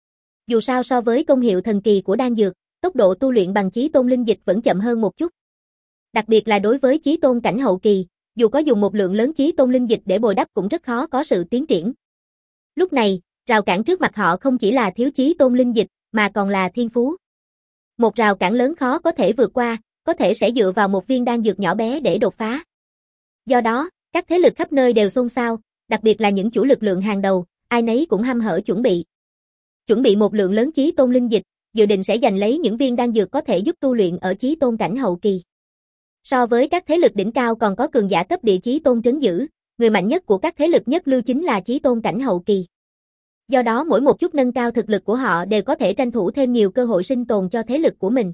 Dù sao so với công hiệu thần kỳ của đan dược, tốc độ tu luyện bằng chí tôn linh dịch vẫn chậm hơn một chút. Đặc biệt là đối với chí tôn cảnh hậu kỳ, dù có dùng một lượng lớn chí tôn linh dịch để bồi đắp cũng rất khó có sự tiến triển. Lúc này, rào cản trước mặt họ không chỉ là thiếu chí tôn linh dịch, mà còn là thiên phú. Một rào cản lớn khó có thể vượt qua, có thể sẽ dựa vào một viên đan dược nhỏ bé để đột phá. Do đó, các thế lực khắp nơi đều xôn xao, đặc biệt là những chủ lực lượng hàng đầu, ai nấy cũng hăm hở chuẩn bị. Chuẩn bị một lượng lớn chí tôn linh dịch, dự định sẽ giành lấy những viên đan dược có thể giúp tu luyện ở chí tôn cảnh hậu kỳ. So với các thế lực đỉnh cao còn có cường giả cấp địa chí tôn trấn giữ, người mạnh nhất của các thế lực nhất lưu chính là chí tôn cảnh hậu kỳ. Do đó mỗi một chút nâng cao thực lực của họ đều có thể tranh thủ thêm nhiều cơ hội sinh tồn cho thế lực của mình.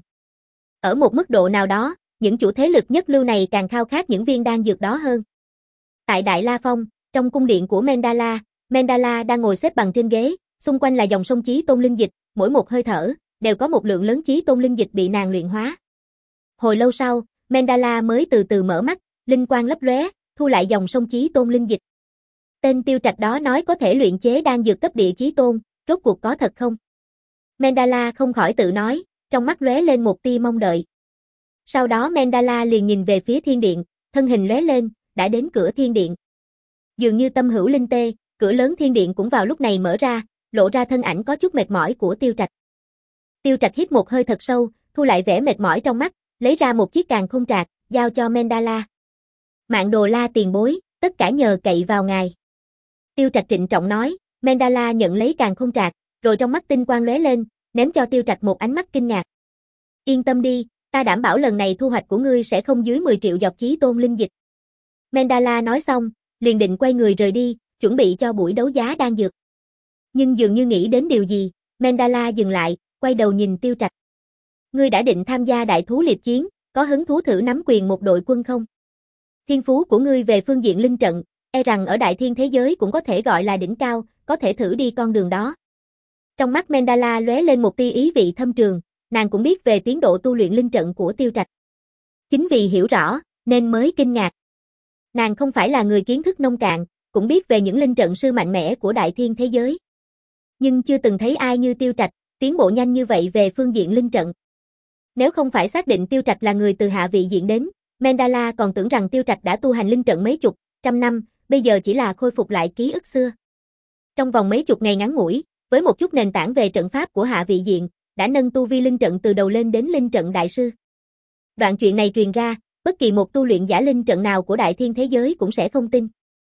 Ở một mức độ nào đó, những chủ thế lực nhất lưu này càng khao khát những viên đan dược đó hơn. Tại Đại La Phong, trong cung điện của Mendala, Mendala đang ngồi xếp bằng trên ghế, xung quanh là dòng sông chí tôn linh dịch, mỗi một hơi thở đều có một lượng lớn chí tôn linh dịch bị nàng luyện hóa. Hồi lâu sau, Mendala mới từ từ mở mắt, linh quang lấp lóe, thu lại dòng sông chí tôn linh dịch. Tên Tiêu Trạch đó nói có thể luyện chế đan dược cấp địa chí tôn, rốt cuộc có thật không? Mendala không khỏi tự nói, trong mắt lóe lên một tia mong đợi. Sau đó Mendala liền nhìn về phía thiên điện, thân hình lóe lên, đã đến cửa thiên điện. Dường như tâm hữu linh tê, cửa lớn thiên điện cũng vào lúc này mở ra, lộ ra thân ảnh có chút mệt mỏi của Tiêu Trạch. Tiêu Trạch hít một hơi thật sâu, thu lại vẻ mệt mỏi trong mắt, lấy ra một chiếc càn khôn trạc, giao cho Mendala. Mạng Đồ La tiền bối, tất cả nhờ cậy vào ngài. Tiêu Trạch trịnh trọng nói, Mendala nhận lấy càn khôn trạc, rồi trong mắt tinh quang lóe lên, ném cho Tiêu Trạch một ánh mắt kinh ngạc. Yên tâm đi, ta đảm bảo lần này thu hoạch của ngươi sẽ không dưới mười triệu giọt chí tôn linh dịch. Mendala nói xong, liền định quay người rời đi, chuẩn bị cho buổi đấu giá đan dược. Nhưng dường như nghĩ đến điều gì, Mendala dừng lại, quay đầu nhìn Tiêu Trạch. Ngươi đã định tham gia đại thú liệt chiến, có hứng thú thử nắm quyền một đội quân không? Thiên phú của ngươi về phương diện linh trận, e rằng ở đại thiên thế giới cũng có thể gọi là đỉnh cao, có thể thử đi con đường đó. Trong mắt Mendala lóe lên một tia ý vị thâm trường, nàng cũng biết về tiến độ tu luyện linh trận của Tiêu Trạch. Chính vì hiểu rõ, nên mới kinh ngạc. Nàng không phải là người kiến thức nông cạn, cũng biết về những linh trận sư mạnh mẽ của đại thiên thế giới. Nhưng chưa từng thấy ai như Tiêu Trạch, tiến bộ nhanh như vậy về phương diện linh trận. Nếu không phải xác định Tiêu Trạch là người từ hạ vị diện đến, Mendala còn tưởng rằng Tiêu Trạch đã tu hành linh trận mấy chục, trăm năm, bây giờ chỉ là khôi phục lại ký ức xưa. Trong vòng mấy chục ngày ngắn ngủi, với một chút nền tảng về trận pháp của hạ vị diện, đã nâng tu vi linh trận từ đầu lên đến linh trận đại sư. Đoạn chuyện này truyền ra, bất kỳ một tu luyện giả linh trận nào của đại thiên thế giới cũng sẽ không tin.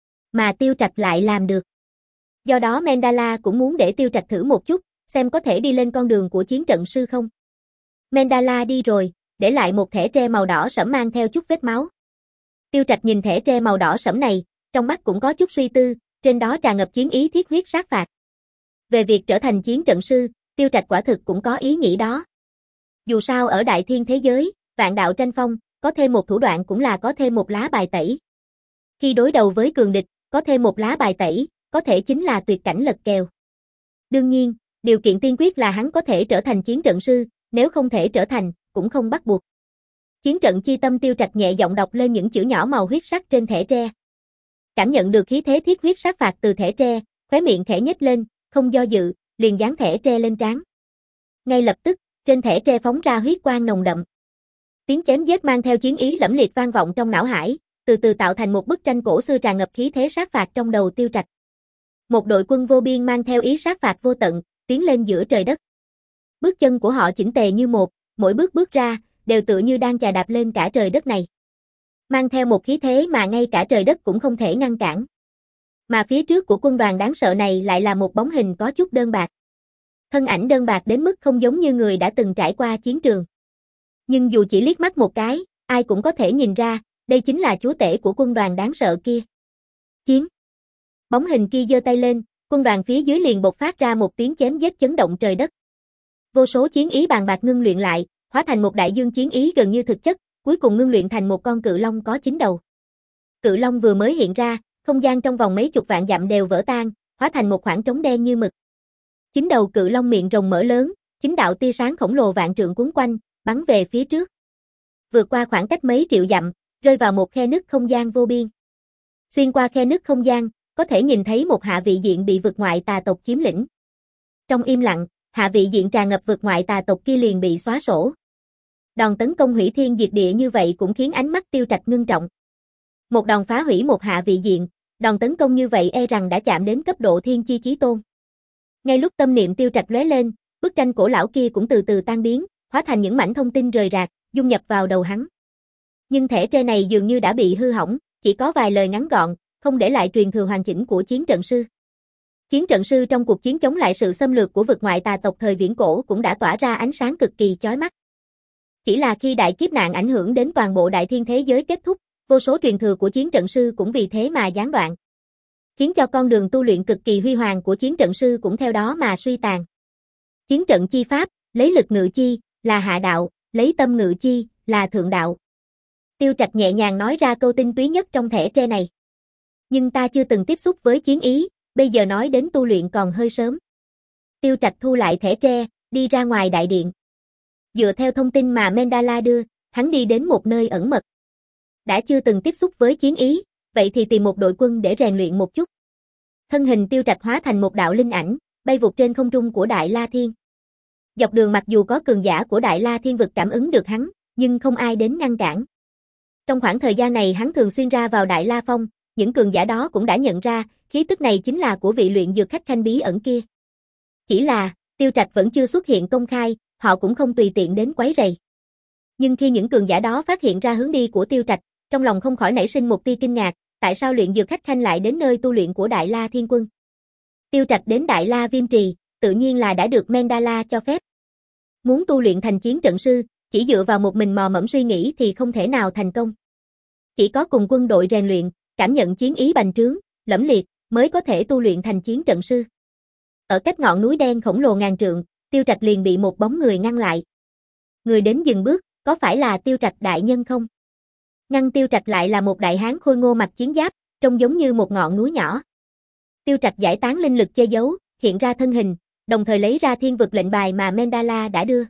Mà Tiêu Trạch lại làm được. Do đó Mendala cũng muốn để Tiêu Trạch thử một chút, xem có thể đi lên con đường của chiến trận sư không. Mendala đi rồi, để lại một thẻ tre màu đỏ sẫm mang theo chút vết máu. Tiêu Trạch nhìn thẻ tre màu đỏ sẫm này, trong mắt cũng có chút suy tư, trên đó tràn ngập chiến ý thiết huyết sát phạt. Về việc trở thành chiến trận sư, Tiêu Trạch quả thực cũng có ý nghĩ đó. Dù sao ở đại thiên thế giới, vạn đạo tranh phong, có thêm một thủ đoạn cũng là có thêm một lá bài tẩy. Khi đối đầu với cường địch, có thêm một lá bài tẩy, có thể chính là tuyệt cảnh lật kèo. Đương nhiên, điều kiện tiên quyết là hắn có thể trở thành chiến trận sư, nếu không thể trở thành, cũng không bắt buộc. Chiến trận chi tâm Tiêu Trạch nhẹ giọng đọc lên những chữ nhỏ màu huyết sắc trên thẻ tre. Cảm nhận được khí thế thiết huyết sát phạt từ thẻ tre, khóe miệng khẽ nhếch lên, không do dự, liền dán thẻ tre lên trán. Ngay lập tức, trên thẻ tre phóng ra huyết quang nồng đậm. Tiếng chém giết mang theo chiến ý lẫm liệt vang vọng trong não hải, từ từ tạo thành một bức tranh cổ xưa tràn ngập khí thế sát phạt trong đầu Tiêu Trạch. Một đội quân vô biên mang theo ý sát phạt vô tận, tiến lên giữa trời đất. Bước chân của họ chỉnh tề như một, mỗi bước bước ra, đều tựa như đang chà đạp lên cả trời đất này. Mang theo một khí thế mà ngay cả trời đất cũng không thể ngăn cản. Mà phía trước của quân đoàn đáng sợ này lại là một bóng hình có chút đơn bạc. Thân ảnh đơn bạc đến mức không giống như người đã từng trải qua chiến trường. Nhưng dù chỉ liếc mắt một cái, ai cũng có thể nhìn ra, đây chính là chúa tể của quân đoàn đáng sợ kia. Chiến! Bóng hình kia giơ tay lên, quân đoàn phía dưới liền bộc phát ra một tiếng chém giết chấn động trời đất. Vô số chiến ý bàn bạc ngưng luyện lại, hóa thành một đại dương chiến ý gần như thực chất, cuối cùng ngưng luyện thành một con cự long có chín đầu. Cự long vừa mới hiện ra, không gian trong vòng mấy chục vạn dặm đều vỡ tan, hóa thành một khoảng trống đen như mực. Chín đầu cự long miệng rồng mở lớn, chín đạo tia sáng khổng lồ vạn trượng cuốn quanh, bắn về phía trước. Vượt qua khoảng cách mấy triệu dặm, rơi vào một khe nứt không gian vô biên. Xuyên qua khe nứt không gian, có thể nhìn thấy một hạ vị diện bị vực ngoại tà tộc chiếm lĩnh. Trong im lặng, hạ vị diện tràn ngập vực ngoại tà tộc kia liền bị xóa sổ. Đòn tấn công hủy thiên diệt địa như vậy cũng khiến ánh mắt Tiêu Trạch ngưng trọng. Một đòn phá hủy một hạ vị diện, đòn tấn công như vậy e rằng đã chạm đến cấp độ thiên chi chí tôn. Ngay lúc tâm niệm Tiêu Trạch lóe lên, bức tranh cổ lão kia cũng từ từ tan biến, hóa thành những mảnh thông tin rời rạc, dung nhập vào đầu hắn. Nhưng thẻ tre này dường như đã bị hư hỏng, chỉ có vài lời ngắn gọn, không để lại truyền thừa hoàn chỉnh của chiến trận sư. Chiến trận sư trong cuộc chiến chống lại sự xâm lược của vực ngoại tà tộc thời viễn cổ cũng đã tỏa ra ánh sáng cực kỳ chói mắt. Chỉ là khi đại kiếp nạn ảnh hưởng đến toàn bộ đại thiên thế giới kết thúc, vô số truyền thừa của chiến trận sư cũng vì thế mà gián đoạn. Khiến cho con đường tu luyện cực kỳ huy hoàng của chiến trận sư cũng theo đó mà suy tàn. Chiến trận chi pháp, lấy lực ngự chi, là hạ đạo, lấy tâm ngự chi, là thượng đạo. Tiêu Trạch nhẹ nhàng nói ra câu tinh túy nhất trong thẻ tre này. Nhưng ta chưa từng tiếp xúc với chiến ý, bây giờ nói đến tu luyện còn hơi sớm. Tiêu Trạch thu lại thẻ tre, đi ra ngoài đại điện. Dựa theo thông tin mà Mendala đưa, hắn đi đến một nơi ẩn mật. Đã chưa từng tiếp xúc với chiến ý, vậy thì tìm một đội quân để rèn luyện một chút. Thân hình Tiêu Trạch hóa thành một đạo linh ảnh, bay vụt trên không trung của Đại La Thiên. Dọc đường mặc dù có cường giả của Đại La Thiên vực cảm ứng được hắn, nhưng không ai đến ngăn cản. Trong khoảng thời gian này hắn thường xuyên ra vào Đại La Phong, những cường giả đó cũng đã nhận ra, khí tức này chính là của vị luyện dược khách khanh bí ẩn kia. Chỉ là, Tiêu Trạch vẫn chưa xuất hiện công khai, họ cũng không tùy tiện đến quấy rầy. Nhưng khi những cường giả đó phát hiện ra hướng đi của Tiêu Trạch, trong lòng không khỏi nảy sinh một tia kinh ngạc, tại sao luyện dược khách khanh lại đến nơi tu luyện của Đại La Thiên Quân? Tiêu Trạch đến Đại La Viêm Trì, tự nhiên là đã được Mendala cho phép. Muốn tu luyện thành chiến trận sư, chỉ dựa vào một mình mò mẫm suy nghĩ thì không thể nào thành công. Chỉ có cùng quân đội rèn luyện, cảm nhận chiến ý bành trướng, lẫm liệt, mới có thể tu luyện thành chiến trận sư. Ở cách ngọn núi đen khổng lồ ngàn trượng, Tiêu Trạch liền bị một bóng người ngăn lại. Người đến dừng bước, có phải là Tiêu Trạch đại nhân không? Ngăn Tiêu Trạch lại là một đại hán khôi ngô mặc chiến giáp, trông giống như một ngọn núi nhỏ. Tiêu Trạch giải tán linh lực che giấu, hiện ra thân hình, đồng thời lấy ra thiên vực lệnh bài mà Mendala đã đưa.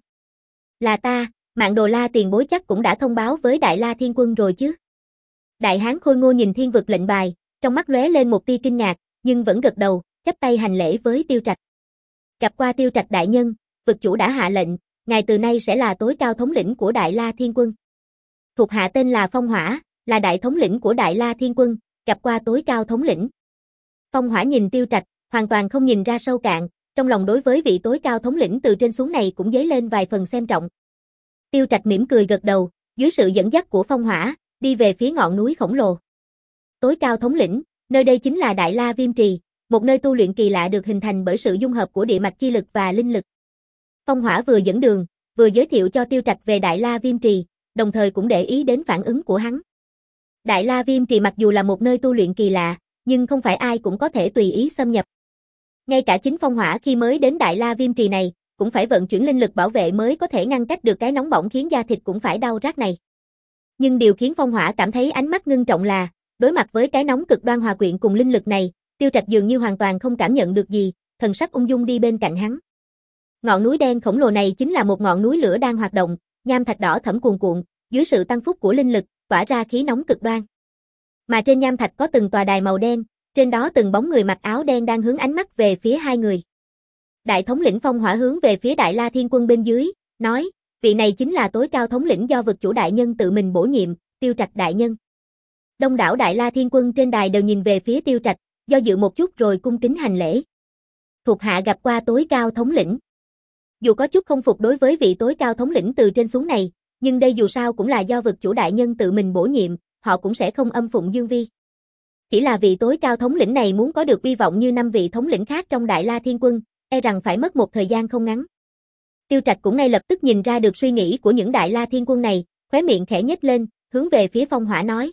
Là ta, Mạn Đồ La tiền bối chắc cũng đã thông báo với Đại La Thiên Quân rồi chứ? Đại hán khôi ngô nhìn thiên vực lệnh bài, trong mắt lóe lên một tia kinh ngạc, nhưng vẫn gật đầu, chắp tay hành lễ với Tiêu Trạch. Gặp qua Tiêu Trạch đại nhân, vực chủ đã hạ lệnh, ngài từ nay sẽ là tối cao thống lĩnh của Đại La Thiên Quân. Thuộc hạ tên là Phong Hỏa, là đại thống lĩnh của Đại La Thiên Quân, gặp qua tối cao thống lĩnh. Phong Hỏa nhìn Tiêu Trạch, hoàn toàn không nhìn ra sâu cạn, trong lòng đối với vị tối cao thống lĩnh từ trên xuống này cũng dấy lên vài phần xem trọng. Tiêu Trạch mỉm cười gật đầu, dưới sự dẫn dắt của Phong Hỏa, đi về phía ngọn núi khổng lồ. Tối cao thống lĩnh, nơi đây chính là Đại La Viêm Trì, một nơi tu luyện kỳ lạ được hình thành bởi sự dung hợp của địa mạch chi lực và linh lực. Phong Hỏa vừa dẫn đường, vừa giới thiệu cho Tiêu Trạch về Đại La Viêm Trì, đồng thời cũng để ý đến phản ứng của hắn. Đại La Viêm Trì mặc dù là một nơi tu luyện kỳ lạ, nhưng không phải ai cũng có thể tùy ý xâm nhập. Ngay cả chính Phong Hỏa khi mới đến Đại La Viêm Trì này, cũng phải vận chuyển linh lực bảo vệ mới có thể ngăn cách được cái nóng bỏng khiến da thịt cũng phải đau rát này. Nhưng điều khiến Phong Hỏa cảm thấy ánh mắt ngưng trọng là, đối mặt với cái nóng cực đoan hòa quyện cùng linh lực này, Tiêu Trạch dường như hoàn toàn không cảm nhận được gì, thần sắc ung dung đi bên cạnh hắn. Ngọn núi đen khổng lồ này chính là một ngọn núi lửa đang hoạt động, nham thạch đỏ thẫm cuồn cuộn, dưới sự tăng phúc của linh lực, tỏa ra khí nóng cực đoan. Mà trên nham thạch có từng tòa đài màu đen, trên đó từng bóng người mặc áo đen đang hướng ánh mắt về phía hai người. Đại thống lĩnh Phong Hỏa hướng về phía Đại La Thiên Quân bên dưới, nói, vị này chính là tối cao thống lĩnh do vực chủ đại nhân tự mình bổ nhiệm, Tiêu Trạch đại nhân. Đông đảo Đại La Thiên Quân trên đài đều nhìn về phía Tiêu Trạch, do dự một chút rồi cung kính hành lễ. Thuộc hạ gặp qua tối cao thống lĩnh. Dù có chút không phục đối với vị tối cao thống lĩnh từ trên xuống này, nhưng đây dù sao cũng là do vực chủ đại nhân tự mình bổ nhiệm, họ cũng sẽ không âm phụng dương vi. Chỉ là vị tối cao thống lĩnh này muốn có được uy vọng như năm vị thống lĩnh khác trong Đại La Thiên Quân, e rằng phải mất một thời gian không ngắn. Tiêu Trạch cũng ngay lập tức nhìn ra được suy nghĩ của những Đại La Thiên Quân này, khóe miệng khẽ nhếch lên, hướng về phía Phong Hỏa nói.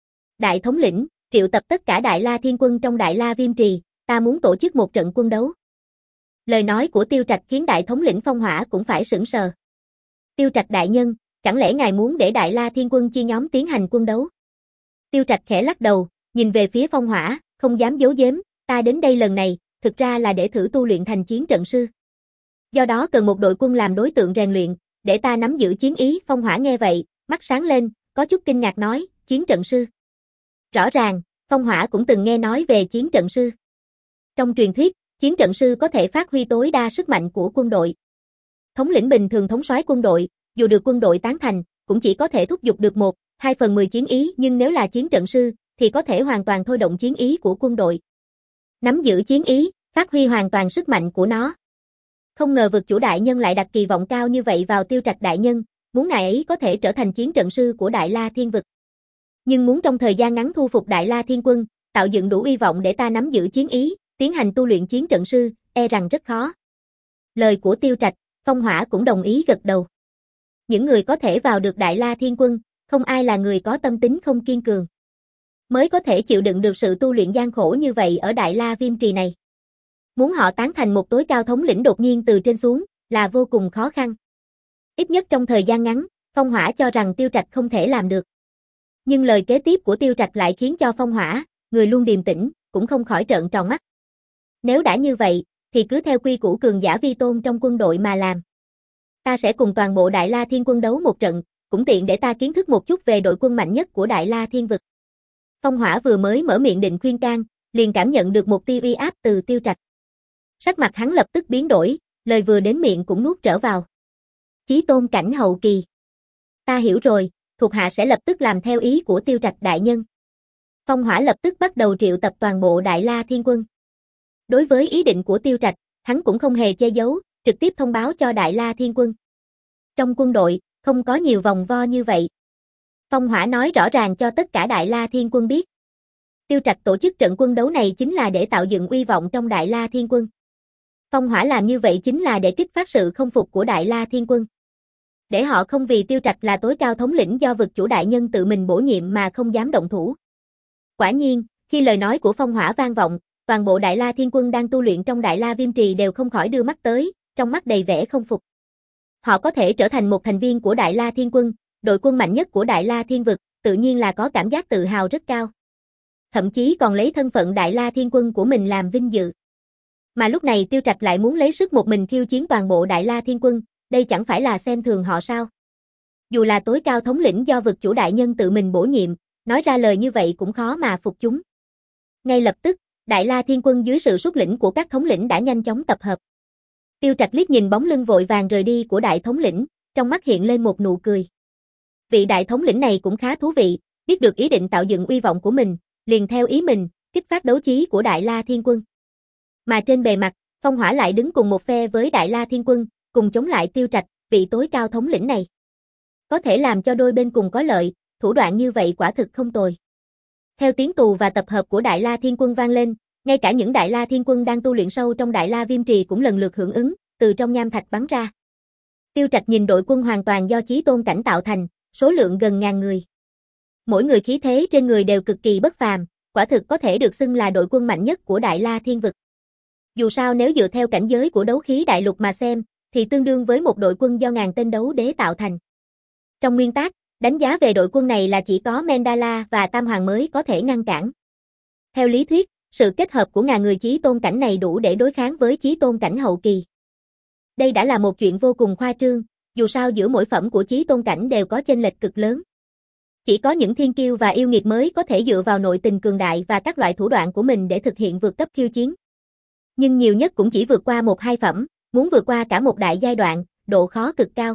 Đại thống lĩnh, triệu tập tất cả Đại La Thiên Quân trong Đại La Viêm Trì, ta muốn tổ chức một trận quân đấu. Lời nói của Tiêu Trạch khiến Đại thống lĩnh Phong Hỏa cũng phải sửng sờ. Tiêu Trạch đại nhân, chẳng lẽ ngài muốn để Đại La Thiên Quân chia nhóm tiến hành quân đấu? Tiêu Trạch khẽ lắc đầu, nhìn về phía Phong Hỏa, không dám giấu giếm, ta đến đây lần này, thực ra là để thử tu luyện thành chiến trận sư. Do đó cần một đội quân làm đối tượng rèn luyện, để ta nắm giữ chiến ý. Phong Hỏa nghe vậy, mắt sáng lên, có chút kinh ngạc nói, chiến trận sư. Rõ ràng, Phong Hỏa cũng từng nghe nói về chiến trận sư. Trong truyền thuyết, chiến trận sư có thể phát huy tối đa sức mạnh của quân đội. Thống lĩnh bình thường thống soái quân đội, dù được quân đội tán thành, cũng chỉ có thể thúc giục được một, hai phần mười chiến ý, nhưng nếu là chiến trận sư, thì có thể hoàn toàn thôi động chiến ý của quân đội. Nắm giữ chiến ý, phát huy hoàn toàn sức mạnh của nó. Không ngờ vực chủ đại nhân lại đặt kỳ vọng cao như vậy vào Tiêu Trạch đại nhân, muốn ngài ấy có thể trở thành chiến trận sư của Đại La Thiên vực. Nhưng muốn trong thời gian ngắn thu phục Đại La Thiên Quân, tạo dựng đủ uy vọng để ta nắm giữ chiến ý, tiến hành tu luyện chiến trận sư, e rằng rất khó. Lời của Tiêu Trạch, Phong Hỏa cũng đồng ý gật đầu. Những người có thể vào được Đại La Thiên Quân, không ai là người có tâm tính không kiên cường. Mới có thể chịu đựng được sự tu luyện gian khổ như vậy ở Đại La Viêm Trì này. Muốn họ tán thành một tối cao thống lĩnh đột nhiên từ trên xuống, là vô cùng khó khăn. Ít nhất trong thời gian ngắn, Phong Hỏa cho rằng Tiêu Trạch không thể làm được. Nhưng lời kế tiếp của Tiêu Trạch lại khiến cho Phong Hỏa, người luôn điềm tĩnh, cũng không khỏi trợn tròn mắt. Nếu đã như vậy, thì cứ theo quy củ cường giả vi tôn trong quân đội mà làm. Ta sẽ cùng toàn bộ Đại La Thiên Quân đấu một trận, cũng tiện để ta kiến thức một chút về đội quân mạnh nhất của Đại La Thiên vực. Phong Hỏa vừa mới mở miệng định khuyên can, liền cảm nhận được một tia uy áp từ Tiêu Trạch. Sắc mặt hắn lập tức biến đổi, lời vừa đến miệng cũng nuốt trở vào. Chí tôn cảnh hậu kỳ. Ta hiểu rồi, thuộc hạ sẽ lập tức làm theo ý của Tiêu Trạch đại nhân. Phong Hỏa lập tức bắt đầu triệu tập toàn bộ Đại La Thiên Quân. Đối với ý định của Tiêu Trạch, hắn cũng không hề che giấu, trực tiếp thông báo cho Đại La Thiên Quân. Trong quân đội, không có nhiều vòng vo như vậy. Phong Hỏa nói rõ ràng cho tất cả Đại La Thiên Quân biết. Tiêu Trạch tổ chức trận quân đấu này chính là để tạo dựng uy vọng trong Đại La Thiên Quân. Phong Hỏa làm như vậy chính là để kích phát sự không phục của Đại La Thiên Quân. Để họ không vì Tiêu Trạch là tối cao thống lĩnh do vực chủ đại nhân tự mình bổ nhiệm mà không dám động thủ. Quả nhiên, khi lời nói của Phong Hỏa vang vọng, toàn bộ Đại La Thiên Quân đang tu luyện trong Đại La Viêm Trì đều không khỏi đưa mắt tới, trong mắt đầy vẻ không phục. Họ có thể trở thành một thành viên của Đại La Thiên Quân, đội quân mạnh nhất của Đại La Thiên vực, tự nhiên là có cảm giác tự hào rất cao. Thậm chí còn lấy thân phận Đại La Thiên Quân của mình làm vinh dự. Mà lúc này Tiêu Trạch lại muốn lấy sức một mình khiêu chiến toàn bộ Đại La Thiên Quân, đây chẳng phải là xem thường họ sao? Dù là tối cao thống lĩnh do vực chủ đại nhân tự mình bổ nhiệm, nói ra lời như vậy cũng khó mà phục chúng. Ngay lập tức, Đại La Thiên Quân dưới sự xuất lĩnh của các thống lĩnh đã nhanh chóng tập hợp. Tiêu Trạch liếc nhìn bóng lưng vội vàng rời đi của đại thống lĩnh, trong mắt hiện lên một nụ cười. Vị đại thống lĩnh này cũng khá thú vị, biết được ý định tạo dựng uy vọng của mình, liền theo ý mình, kích phát đấu chí của Đại La Thiên Quân. Mà trên bề mặt, Phong Hỏa lại đứng cùng một phe với Đại La Thiên Quân, cùng chống lại Tiêu Trạch, vị tối cao thống lĩnh này. Có thể làm cho đôi bên cùng có lợi, thủ đoạn như vậy quả thực không tồi. Theo tiếng tù và tập hợp của Đại La Thiên Quân vang lên, ngay cả những Đại La Thiên Quân đang tu luyện sâu trong Đại La Viêm Trì cũng lần lượt hưởng ứng, từ trong nham thạch bắn ra. Tiêu Trạch nhìn đội quân hoàn toàn do chí tôn cảnh tạo thành, số lượng gần ngàn người. Mỗi người khí thế trên người đều cực kỳ bất phàm, quả thực có thể được xưng là đội quân mạnh nhất của Đại La Thiên vực. Dù sao nếu dựa theo cảnh giới của đấu khí đại lục mà xem, thì tương đương với một đội quân do ngàn tên đấu đế tạo thành. Trong nguyên tắc, Đánh giá về đội quân này là chỉ có Mendala và Tam Hoàng mới có thể ngăn cản. Theo lý thuyết, sự kết hợp của ngàn người chí tôn cảnh này đủ để đối kháng với chí tôn cảnh hậu kỳ. Đây đã là một chuyện vô cùng khoa trương, dù sao giữa mỗi phẩm của chí tôn cảnh đều có chênh lệch cực lớn. Chỉ có những thiên kiêu và yêu nghiệt mới có thể dựa vào nội tình cường đại và các loại thủ đoạn của mình để thực hiện vượt cấp khiêu chiến. Nhưng nhiều nhất cũng chỉ vượt qua một hai phẩm, muốn vượt qua cả một đại giai đoạn, độ khó cực cao.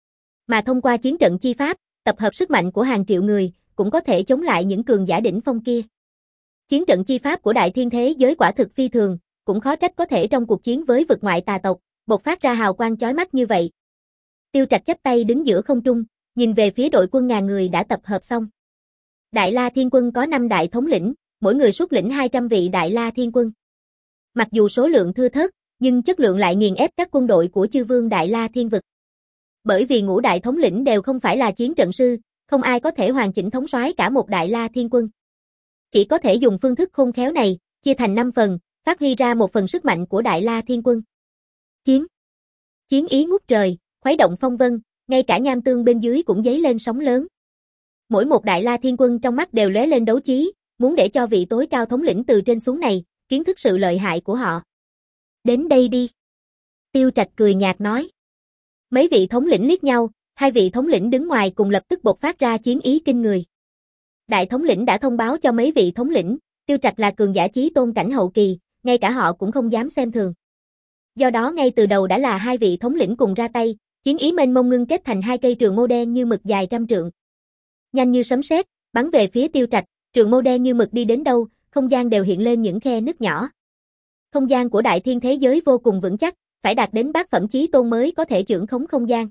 Mà thông qua chiến trận chi pháp, tập hợp sức mạnh của hàng triệu người, cũng có thể chống lại những cường giả đỉnh phong kia. Chiến trận chi pháp của đại thiên thế giới quả thực phi thường, cũng khó trách có thể trong cuộc chiến với vực ngoại tà tộc, bộc phát ra hào quang chói mắt như vậy. Tiêu Trạch chắp tay đứng giữa không trung, nhìn về phía đội quân ngàn người đã tập hợp xong. Đại La Thiên Quân có năm đại thống lĩnh, mỗi người xuất lĩnh hai trăm vị Đại La Thiên Quân. Mặc dù số lượng thưa thớt, nhưng chất lượng lại nghiền ép các quân đội của chư vương Đại La Thiên Vực. Bởi vì ngũ đại thống lĩnh đều không phải là chiến trận sư, không ai có thể hoàn chỉnh thống soái cả một Đại La Thiên Quân. Chỉ có thể dùng phương thức khôn khéo này, chia thành năm phần, phát huy ra một phần sức mạnh của Đại La Thiên Quân. Chiến. Chiến ý ngút trời, khuấy động phong vân, ngay cả nham tương bên dưới cũng dấy lên sóng lớn. Mỗi một Đại La Thiên Quân trong mắt đều lóe lên đấu chí, muốn để cho vị tối cao thống lĩnh từ trên xuống này, kiến thức sự lợi hại của họ. Đến đây đi. Tiêu Trạch cười nhạt nói. Mấy vị thống lĩnh liếc nhau, hai vị thống lĩnh đứng ngoài cùng lập tức bộc phát ra chiến ý kinh người. Đại thống lĩnh đã thông báo cho mấy vị thống lĩnh, Tiêu Trạch là cường giả chí tôn cảnh hậu kỳ, ngay cả họ cũng không dám xem thường. Do đó ngay từ đầu đã là hai vị thống lĩnh cùng ra tay, chiến ý mênh mông ngưng kết thành hai cây trường mâu đen như mực dài trăm trượng. Nhanh như sấm sét, bắn về phía Tiêu Trạch, trường mâu đen như mực đi đến đâu, không gian đều hiện lên những khe nứt nhỏ. Không gian của đại thiên thế giới vô cùng vững chắc, phải đạt đến bát phẩm chí tôn mới có thể chưởng khống không gian.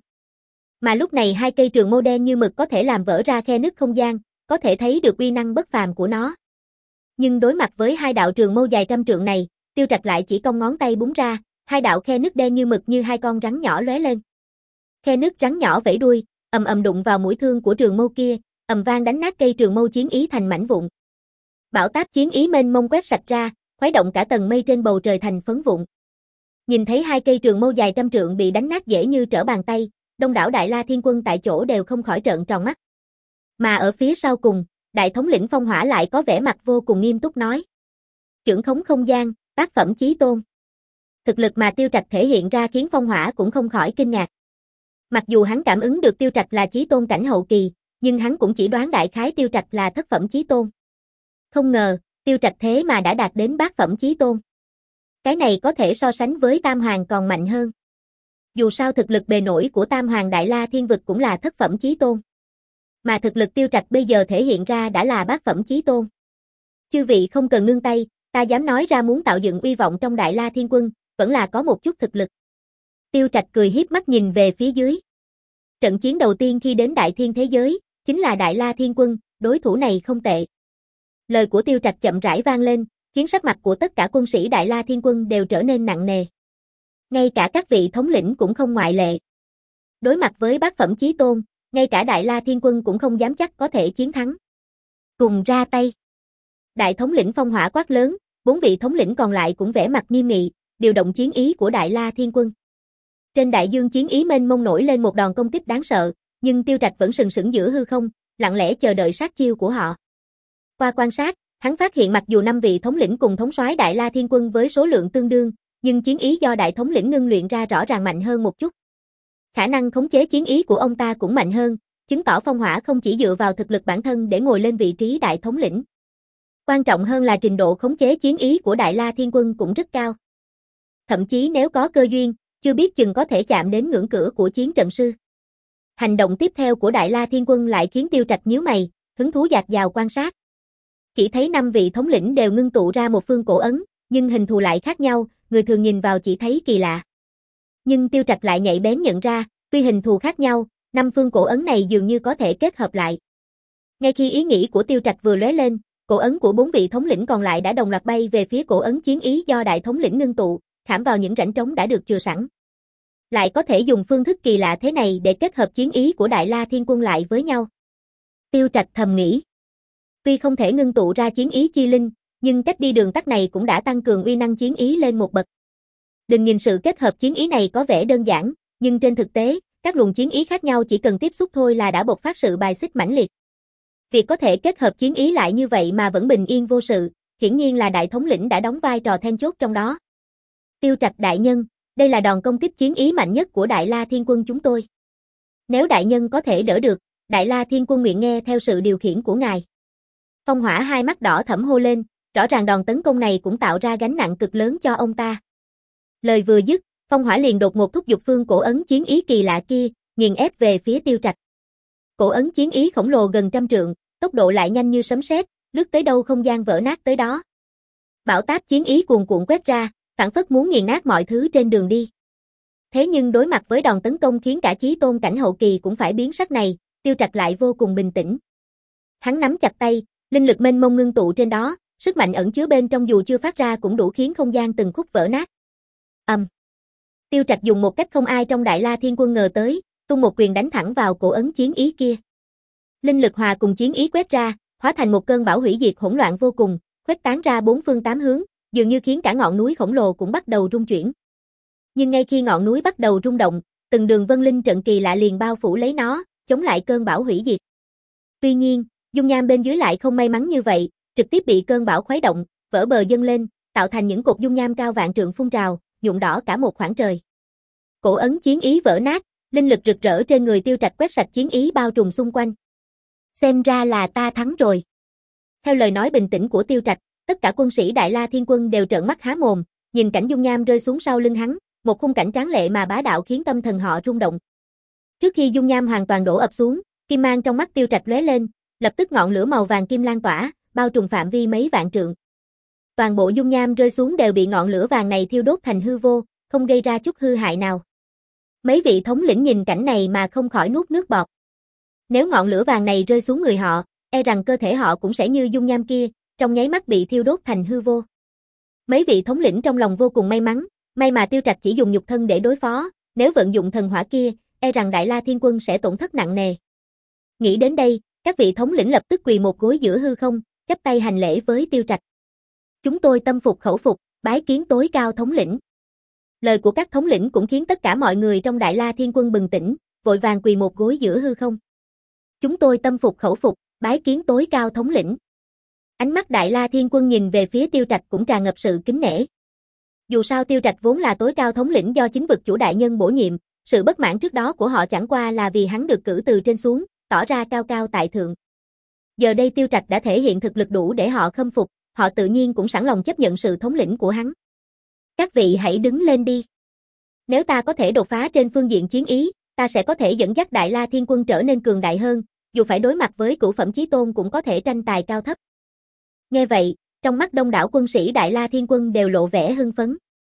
Mà lúc này hai cây trường mâu đen như mực có thể làm vỡ ra khe nứt không gian, có thể thấy được uy năng bất phàm của nó. Nhưng đối mặt với hai đạo trường mâu dài trăm trượng này, Tiêu Trạch lại chỉ cong ngón tay búng ra, hai đạo khe nứt đen như mực như hai con rắn nhỏ lóe lên. Khe nứt rắn nhỏ vẫy đuôi, ầm ầm đụng vào mũi thương của trường mâu kia, ầm vang đánh nát cây trường mâu chiến ý thành mảnh vụn. Bão táp chiến ý mênh mông quét sạch ra, khuấy động cả tầng mây trên bầu trời thành phấn vụn. Nhìn thấy hai cây trường mâu dài trăm trượng bị đánh nát dễ như trở bàn tay, đông đảo Đại La Thiên Quân tại chỗ đều không khỏi trợn tròn mắt. Mà ở phía sau cùng, đại thống lĩnh Phong Hỏa lại có vẻ mặt vô cùng nghiêm túc nói: "Chưởng khống không gian, bát phẩm chí tôn." Thực lực mà Tiêu Trạch thể hiện ra khiến Phong Hỏa cũng không khỏi kinh ngạc. Mặc dù hắn cảm ứng được Tiêu Trạch là chí tôn cảnh hậu kỳ, nhưng hắn cũng chỉ đoán đại khái Tiêu Trạch là thất phẩm chí tôn. Không ngờ, Tiêu Trạch thế mà đã đạt đến bát phẩm chí tôn. Cái này có thể so sánh với Tam Hoàng còn mạnh hơn. Dù sao thực lực bề nổi của Tam Hoàng Đại La Thiên Vực cũng là thất phẩm chí tôn. Mà thực lực Tiêu Trạch bây giờ thể hiện ra đã là bát phẩm chí tôn. Chư vị không cần nương tay, ta dám nói ra muốn tạo dựng uy vọng trong Đại La Thiên Quân, vẫn là có một chút thực lực. Tiêu Trạch cười hiếp mắt nhìn về phía dưới. Trận chiến đầu tiên khi đến Đại Thiên thế giới, chính là Đại La Thiên Quân, đối thủ này không tệ. Lời của Tiêu Trạch chậm rãi vang lên, khiến sắc mặt của tất cả quân sĩ Đại La Thiên Quân đều trở nên nặng nề. Ngay cả các vị thống lĩnh cũng không ngoại lệ. Đối mặt với bát phẩm chí tôn, ngay cả Đại La Thiên Quân cũng không dám chắc có thể chiến thắng. Cùng ra tay. Đại thống lĩnh Phong Hỏa quát lớn, bốn vị thống lĩnh còn lại cũng vẻ mặt nghiêm nghị, điều động chiến ý của Đại La Thiên Quân. Trên đại dương chiến ý mênh mông nổi lên một đòn công kích đáng sợ, nhưng Tiêu Trạch vẫn sừng sững giữa hư không, lặng lẽ chờ đợi sát chiêu của họ. Qua quan sát, hắn phát hiện mặc dù năm vị thống lĩnh cùng thống soái Đại La Thiên Quân với số lượng tương đương, nhưng chiến ý do đại thống lĩnh ngưng luyện ra rõ ràng mạnh hơn một chút. Khả năng khống chế chiến ý của ông ta cũng mạnh hơn, chứng tỏ Phong Hỏa không chỉ dựa vào thực lực bản thân để ngồi lên vị trí đại thống lĩnh. Quan trọng hơn là trình độ khống chế chiến ý của Đại La Thiên Quân cũng rất cao. Thậm chí nếu có cơ duyên, chưa biết chừng có thể chạm đến ngưỡng cửa của chiến trận sư. Hành động tiếp theo của Đại La Thiên Quân lại khiến Tiêu Trạch nhíu mày, hứng thú dạt dào quan sát. Chỉ thấy năm vị thống lĩnh đều ngưng tụ ra một phương cổ ấn, nhưng hình thù lại khác nhau, người thường nhìn vào chỉ thấy kỳ lạ. Nhưng Tiêu Trạch lại nhạy bén nhận ra, tuy hình thù khác nhau, năm phương cổ ấn này dường như có thể kết hợp lại. Ngay khi ý nghĩ của Tiêu Trạch vừa lóe lên, cổ ấn của bốn vị thống lĩnh còn lại đã đồng loạt bay về phía cổ ấn chiến ý do đại thống lĩnh ngưng tụ, khảm vào những rãnh trống đã được chừa sẵn. Lại có thể dùng phương thức kỳ lạ thế này để kết hợp chiến ý của Đại La Thiên Quân lại với nhau. Tiêu Trạch thầm nghĩ. Tuy không thể ngưng tụ ra chiến ý chi linh, nhưng cách đi đường tắt này cũng đã tăng cường uy năng chiến ý lên một bậc. Đừng nhìn sự kết hợp chiến ý này có vẻ đơn giản, nhưng trên thực tế, các luồng chiến ý khác nhau chỉ cần tiếp xúc thôi là đã bộc phát sự bài xích mãnh liệt. Việc có thể kết hợp chiến ý lại như vậy mà vẫn bình yên vô sự, hiển nhiên là đại thống lĩnh đã đóng vai trò then chốt trong đó. Tiêu Trạch đại nhân, đây là đòn công kích chiến ý mạnh nhất của Đại La Thiên Quân chúng tôi. Nếu đại nhân có thể đỡ được, Đại La Thiên Quân nguyện nghe theo sự điều khiển của ngài. Phong Hỏa hai mắt đỏ thẫm hô lên, rõ ràng đòn tấn công này cũng tạo ra gánh nặng cực lớn cho ông ta. Lời vừa dứt, Phong Hỏa liền đột ngột thúc giục phương cổ ấn chiến ý kỳ lạ kia, nghiền ép về phía Tiêu Trạch. Cổ ấn chiến ý khổng lồ gần trăm trượng, tốc độ lại nhanh như sấm sét, lướt tới đâu không gian vỡ nát tới đó. Bão táp chiến ý cuồn cuộn quét ra, phảng phất muốn nghiền nát mọi thứ trên đường đi. Thế nhưng đối mặt với đòn tấn công khiến cả chí tôn cảnh hậu kỳ cũng phải biến sắc này, Tiêu Trạch lại vô cùng bình tĩnh. Hắn nắm chặt tay, linh lực mênh mông ngưng tụ trên đó, sức mạnh ẩn chứa bên trong dù chưa phát ra cũng đủ khiến không gian từng khúc vỡ nát. Ầm. Um. Tiêu Trạch dùng một cách không ai trong Đại La Thiên Quân ngờ tới, tung một quyền đánh thẳng vào cổ ấn chiến ý kia. Linh lực hòa cùng chiến ý quét ra, hóa thành một cơn bão hủy diệt hỗn loạn vô cùng, khuếch tán ra bốn phương tám hướng, dường như khiến cả ngọn núi khổng lồ cũng bắt đầu rung chuyển. Nhưng ngay khi ngọn núi bắt đầu rung động, từng đường vân linh trận kỳ lạ liền bao phủ lấy nó, chống lại cơn bão hủy diệt. Tuy nhiên, dung nham bên dưới lại không may mắn như vậy, trực tiếp bị cơn bão khuấy động, vỡ bờ dâng lên, tạo thành những cột dung nham cao vạn trượng phun trào, nhuộm đỏ cả một khoảng trời. Cổ ấn chiến ý vỡ nát, linh lực rực rỡ trên người Tiêu Trạch quét sạch chiến ý bao trùm xung quanh. Xem ra là ta thắng rồi. Theo lời nói bình tĩnh của Tiêu Trạch, tất cả quân sĩ Đại La Thiên Quân đều trợn mắt há mồm, nhìn cảnh dung nham rơi xuống sau lưng hắn, một khung cảnh tráng lệ mà bá đạo khiến tâm thần họ rung động. Trước khi dung nham hoàn toàn đổ ập xuống, kim mang trong mắt Tiêu Trạch lóe lên, lập tức ngọn lửa màu vàng kim lan tỏa, bao trùm phạm vi mấy vạn trượng. Toàn bộ dung nham rơi xuống đều bị ngọn lửa vàng này thiêu đốt thành hư vô, không gây ra chút hư hại nào. Mấy vị thống lĩnh nhìn cảnh này mà không khỏi nuốt nước bọt. Nếu ngọn lửa vàng này rơi xuống người họ, e rằng cơ thể họ cũng sẽ như dung nham kia, trong nháy mắt bị thiêu đốt thành hư vô. Mấy vị thống lĩnh trong lòng vô cùng may mắn, may mà Tiêu Trạch chỉ dùng nhục thân để đối phó, nếu vận dụng thần hỏa kia, e rằng Đại La Thiên Quân sẽ tổn thất nặng nề. Nghĩ đến đây, các vị thống lĩnh lập tức quỳ một gối giữa hư không, chắp tay hành lễ với Tiêu Trạch. Chúng tôi tâm phục khẩu phục, bái kiến tối cao thống lĩnh. Lời của các thống lĩnh cũng khiến tất cả mọi người trong Đại La Thiên Quân bừng tỉnh, vội vàng quỳ một gối giữa hư không. Chúng tôi tâm phục khẩu phục, bái kiến tối cao thống lĩnh. Ánh mắt Đại La Thiên Quân nhìn về phía Tiêu Trạch cũng tràn ngập sự kính nể. Dù sao Tiêu Trạch vốn là tối cao thống lĩnh do chính vực chủ đại nhân bổ nhiệm, sự bất mãn trước đó của họ chẳng qua là vì hắn được cử từ trên xuống, tỏ ra cao cao tại thượng. Giờ đây Tiêu Trạch đã thể hiện thực lực đủ để họ khâm phục, họ tự nhiên cũng sẵn lòng chấp nhận sự thống lĩnh của hắn. Các vị hãy đứng lên đi. Nếu ta có thể đột phá trên phương diện chiến ý, ta sẽ có thể dẫn dắt Đại La Thiên Quân trở nên cường đại hơn, dù phải đối mặt với cửu phẩm chí tôn cũng có thể tranh tài cao thấp. Nghe vậy, trong mắt đông đảo quân sĩ Đại La Thiên Quân đều lộ vẻ hưng phấn.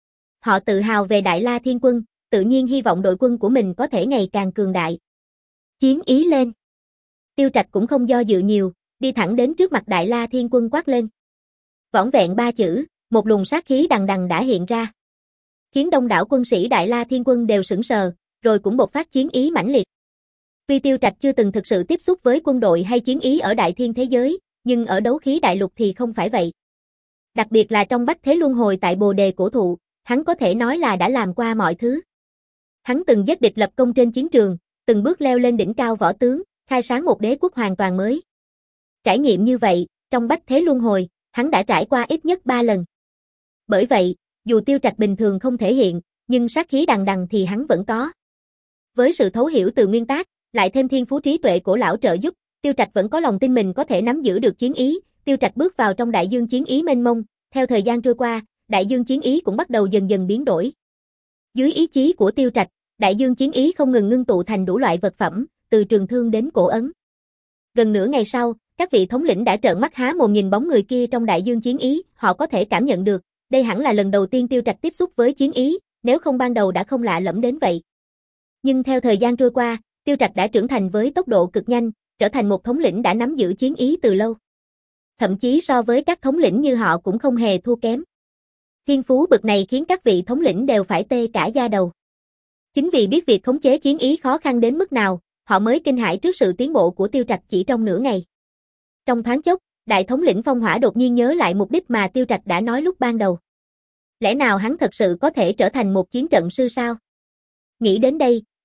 Họ tự hào về Đại La Thiên Quân, tự nhiên hy vọng đội quân của mình có thể ngày càng cường đại. Chiến ý lên. Tiêu Trạch cũng không do dự nhiều, đi thẳng đến trước mặt Đại La Thiên Quân quát lên. Vỏn vẹn ba chữ, một luồng sát khí đằng đằng đã hiện ra. Khiến đông đảo quân sĩ Đại La Thiên Quân đều sững sờ, rồi cũng bộc phát chiến ý mãnh liệt. Tuy Tiêu Trạch chưa từng thực sự tiếp xúc với quân đội hay chiến ý ở đại thiên thế giới, nhưng ở đấu khí đại lục thì không phải vậy. Đặc biệt là trong Bách Thế Luân Hồi tại Bồ Đề Cổ Thụ, hắn có thể nói là đã làm qua mọi thứ. Hắn từng giết địch lập công trên chiến trường, từng bước leo lên đỉnh cao võ tướng, khai sáng một đế quốc hoàn toàn mới. Trải nghiệm như vậy, trong Bách Thế Luân Hồi, hắn đã trải qua ít nhất ba lần. Bởi vậy, dù Tiêu Trạch bình thường không thể hiện, nhưng sát khí đằng đằng thì hắn vẫn có. Với sự thấu hiểu từ nguyên tác, lại thêm thiên phú trí tuệ của lão trợ giúp, Tiêu Trạch vẫn có lòng tin mình có thể nắm giữ được chiến ý. Tiêu Trạch bước vào trong đại dương chiến ý mênh mông, theo thời gian trôi qua, đại dương chiến ý cũng bắt đầu dần dần biến đổi. Dưới ý chí của Tiêu Trạch, đại dương chiến ý không ngừng ngưng tụ thành đủ loại vật phẩm, từ trường thương đến cổ ấn. Gần nửa ngày sau, các vị thống lĩnh đã trợn mắt há mồm nhìn bóng người kia trong đại dương chiến ý, họ có thể cảm nhận được, đây hẳn là lần đầu tiên Tiêu Trạch tiếp xúc với chiến ý, nếu không ban đầu đã không lạ lẫm đến vậy. Nhưng theo thời gian trôi qua, Tiêu Trạch đã trưởng thành với tốc độ cực nhanh, trở thành một thống lĩnh đã nắm giữ chiến ý từ lâu. Thậm chí so với các thống lĩnh như họ cũng không hề thua kém. Thiên phú bậc này khiến các vị thống lĩnh đều phải tê cả da đầu. Chính vì biết việc khống chế chiến ý khó khăn đến mức nào, họ mới kinh hãi trước sự tiến bộ của Tiêu Trạch chỉ trong nửa ngày. Trong thoáng chốc, đại thống lĩnh Phong Hỏa đột nhiên nhớ lại mục đích mà Tiêu Trạch đã nói lúc ban đầu. Lẽ nào hắn thật sự có thể trở thành một chiến trận sư sao? Nghĩ đến đây,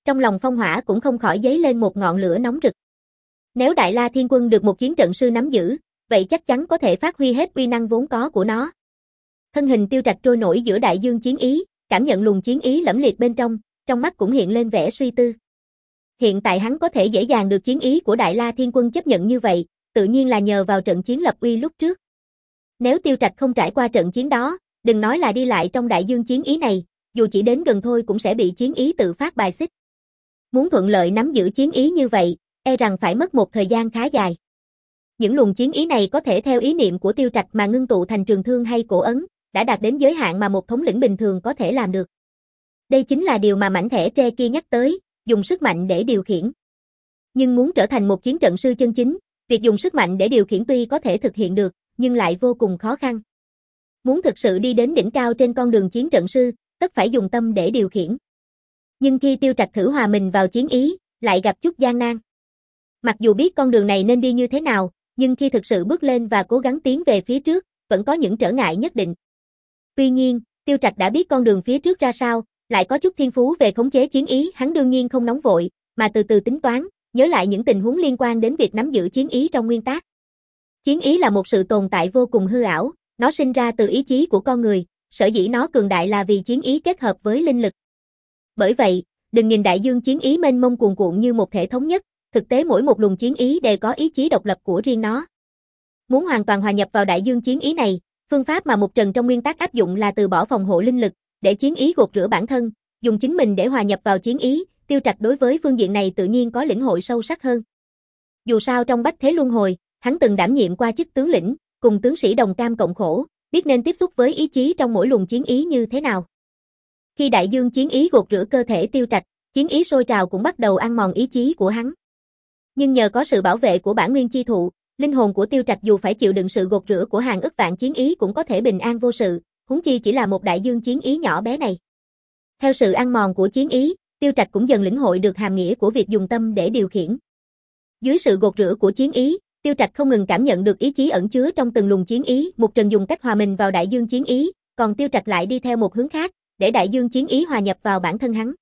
Trong lòng Phong Hỏa cũng không khỏi dấy lên một ngọn lửa nóng rực. Nếu Đại La Thiên Quân được một chiến trận sư nắm giữ, vậy chắc chắn có thể phát huy hết uy năng vốn có của nó. Thân hình Tiêu Trạch trôi nổi giữa đại dương chiến ý, cảm nhận luồng chiến ý lẫm liệt bên trong, trong mắt cũng hiện lên vẻ suy tư. Hiện tại hắn có thể dễ dàng được chiến ý của Đại La Thiên Quân chấp nhận như vậy, tự nhiên là nhờ vào trận chiến lập uy lúc trước. Nếu Tiêu Trạch không trải qua trận chiến đó, đừng nói là đi lại trong đại dương chiến ý này, dù chỉ đến gần thôi cũng sẽ bị chiến ý tự phát bài xích. Muốn thuận lợi nắm giữ chiến ý như vậy, e rằng phải mất một thời gian khá dài. Những luồng chiến ý này có thể theo ý niệm của Tiêu Trạch mà ngưng tụ thành trường thương hay cổ ấn, đã đạt đến giới hạn mà một thống lĩnh bình thường có thể làm được. Đây chính là điều mà mảnh thẻ tre kia nhắc tới, dùng sức mạnh để điều khiển. Nhưng muốn trở thành một chiến trận sư chân chính, việc dùng sức mạnh để điều khiển tuy có thể thực hiện được, nhưng lại vô cùng khó khăn. Muốn thực sự đi đến đỉnh cao trên con đường chiến trận sư, tất phải dùng tâm để điều khiển. Nhưng khi Tiêu Trạch thử hòa mình vào chiến ý, lại gặp chút gian nan. Mặc dù biết con đường này nên đi như thế nào, nhưng khi thực sự bước lên và cố gắng tiến về phía trước, vẫn có những trở ngại nhất định. Tuy nhiên, Tiêu Trạch đã biết con đường phía trước ra sao, lại có chút thiên phú về khống chế chiến ý, hắn đương nhiên không nóng vội, mà từ từ tính toán, nhớ lại những tình huống liên quan đến việc nắm giữ chiến ý trong nguyên tác. Chiến ý là một sự tồn tại vô cùng hư ảo, nó sinh ra từ ý chí của con người, sở dĩ nó cường đại là vì chiến ý kết hợp với linh lực. Bởi vậy, đừng nhìn đại dương chiến ý mênh mông cuồn cuộn như một thể thống nhất, thực tế mỗi một luồng chiến ý đều có ý chí độc lập của riêng nó. Muốn hoàn toàn hòa nhập vào đại dương chiến ý này, phương pháp mà Mục Trần trong nguyên tắc áp dụng là từ bỏ phòng hộ linh lực, để chiến ý gột rửa bản thân, dùng chính mình để hòa nhập vào chiến ý. Tiêu Trạch đối với phương diện này tự nhiên có lĩnh hội sâu sắc hơn. Dù sao trong Bách Thế Luân Hồi, hắn từng đảm nhiệm qua chức tướng lĩnh, cùng tướng sĩ đồng cam cộng khổ, biết nên tiếp xúc với ý chí trong mỗi luồng chiến ý như thế nào. Khi đại dương chiến ý gột rửa cơ thể Tiêu Trạch, chiến ý sôi trào cũng bắt đầu ăn mòn ý chí của hắn. Nhưng nhờ có sự bảo vệ của bản nguyên chi thụ, linh hồn của Tiêu Trạch dù phải chịu đựng sự gột rửa của hàng ức vạn chiến ý cũng có thể bình an vô sự, huống chi chỉ là một đại dương chiến ý nhỏ bé này. Theo sự ăn mòn của chiến ý, Tiêu Trạch cũng dần lĩnh hội được hàm nghĩa của việc dùng tâm để điều khiển. Dưới sự gột rửa của chiến ý, Tiêu Trạch không ngừng cảm nhận được ý chí ẩn chứa trong từng luồng chiến ý. Mục Trần dùng cách hòa mình vào đại dương chiến ý, còn Tiêu Trạch lại đi theo một hướng khác, để đại dương chiến ý hòa nhập vào bản thân hắn.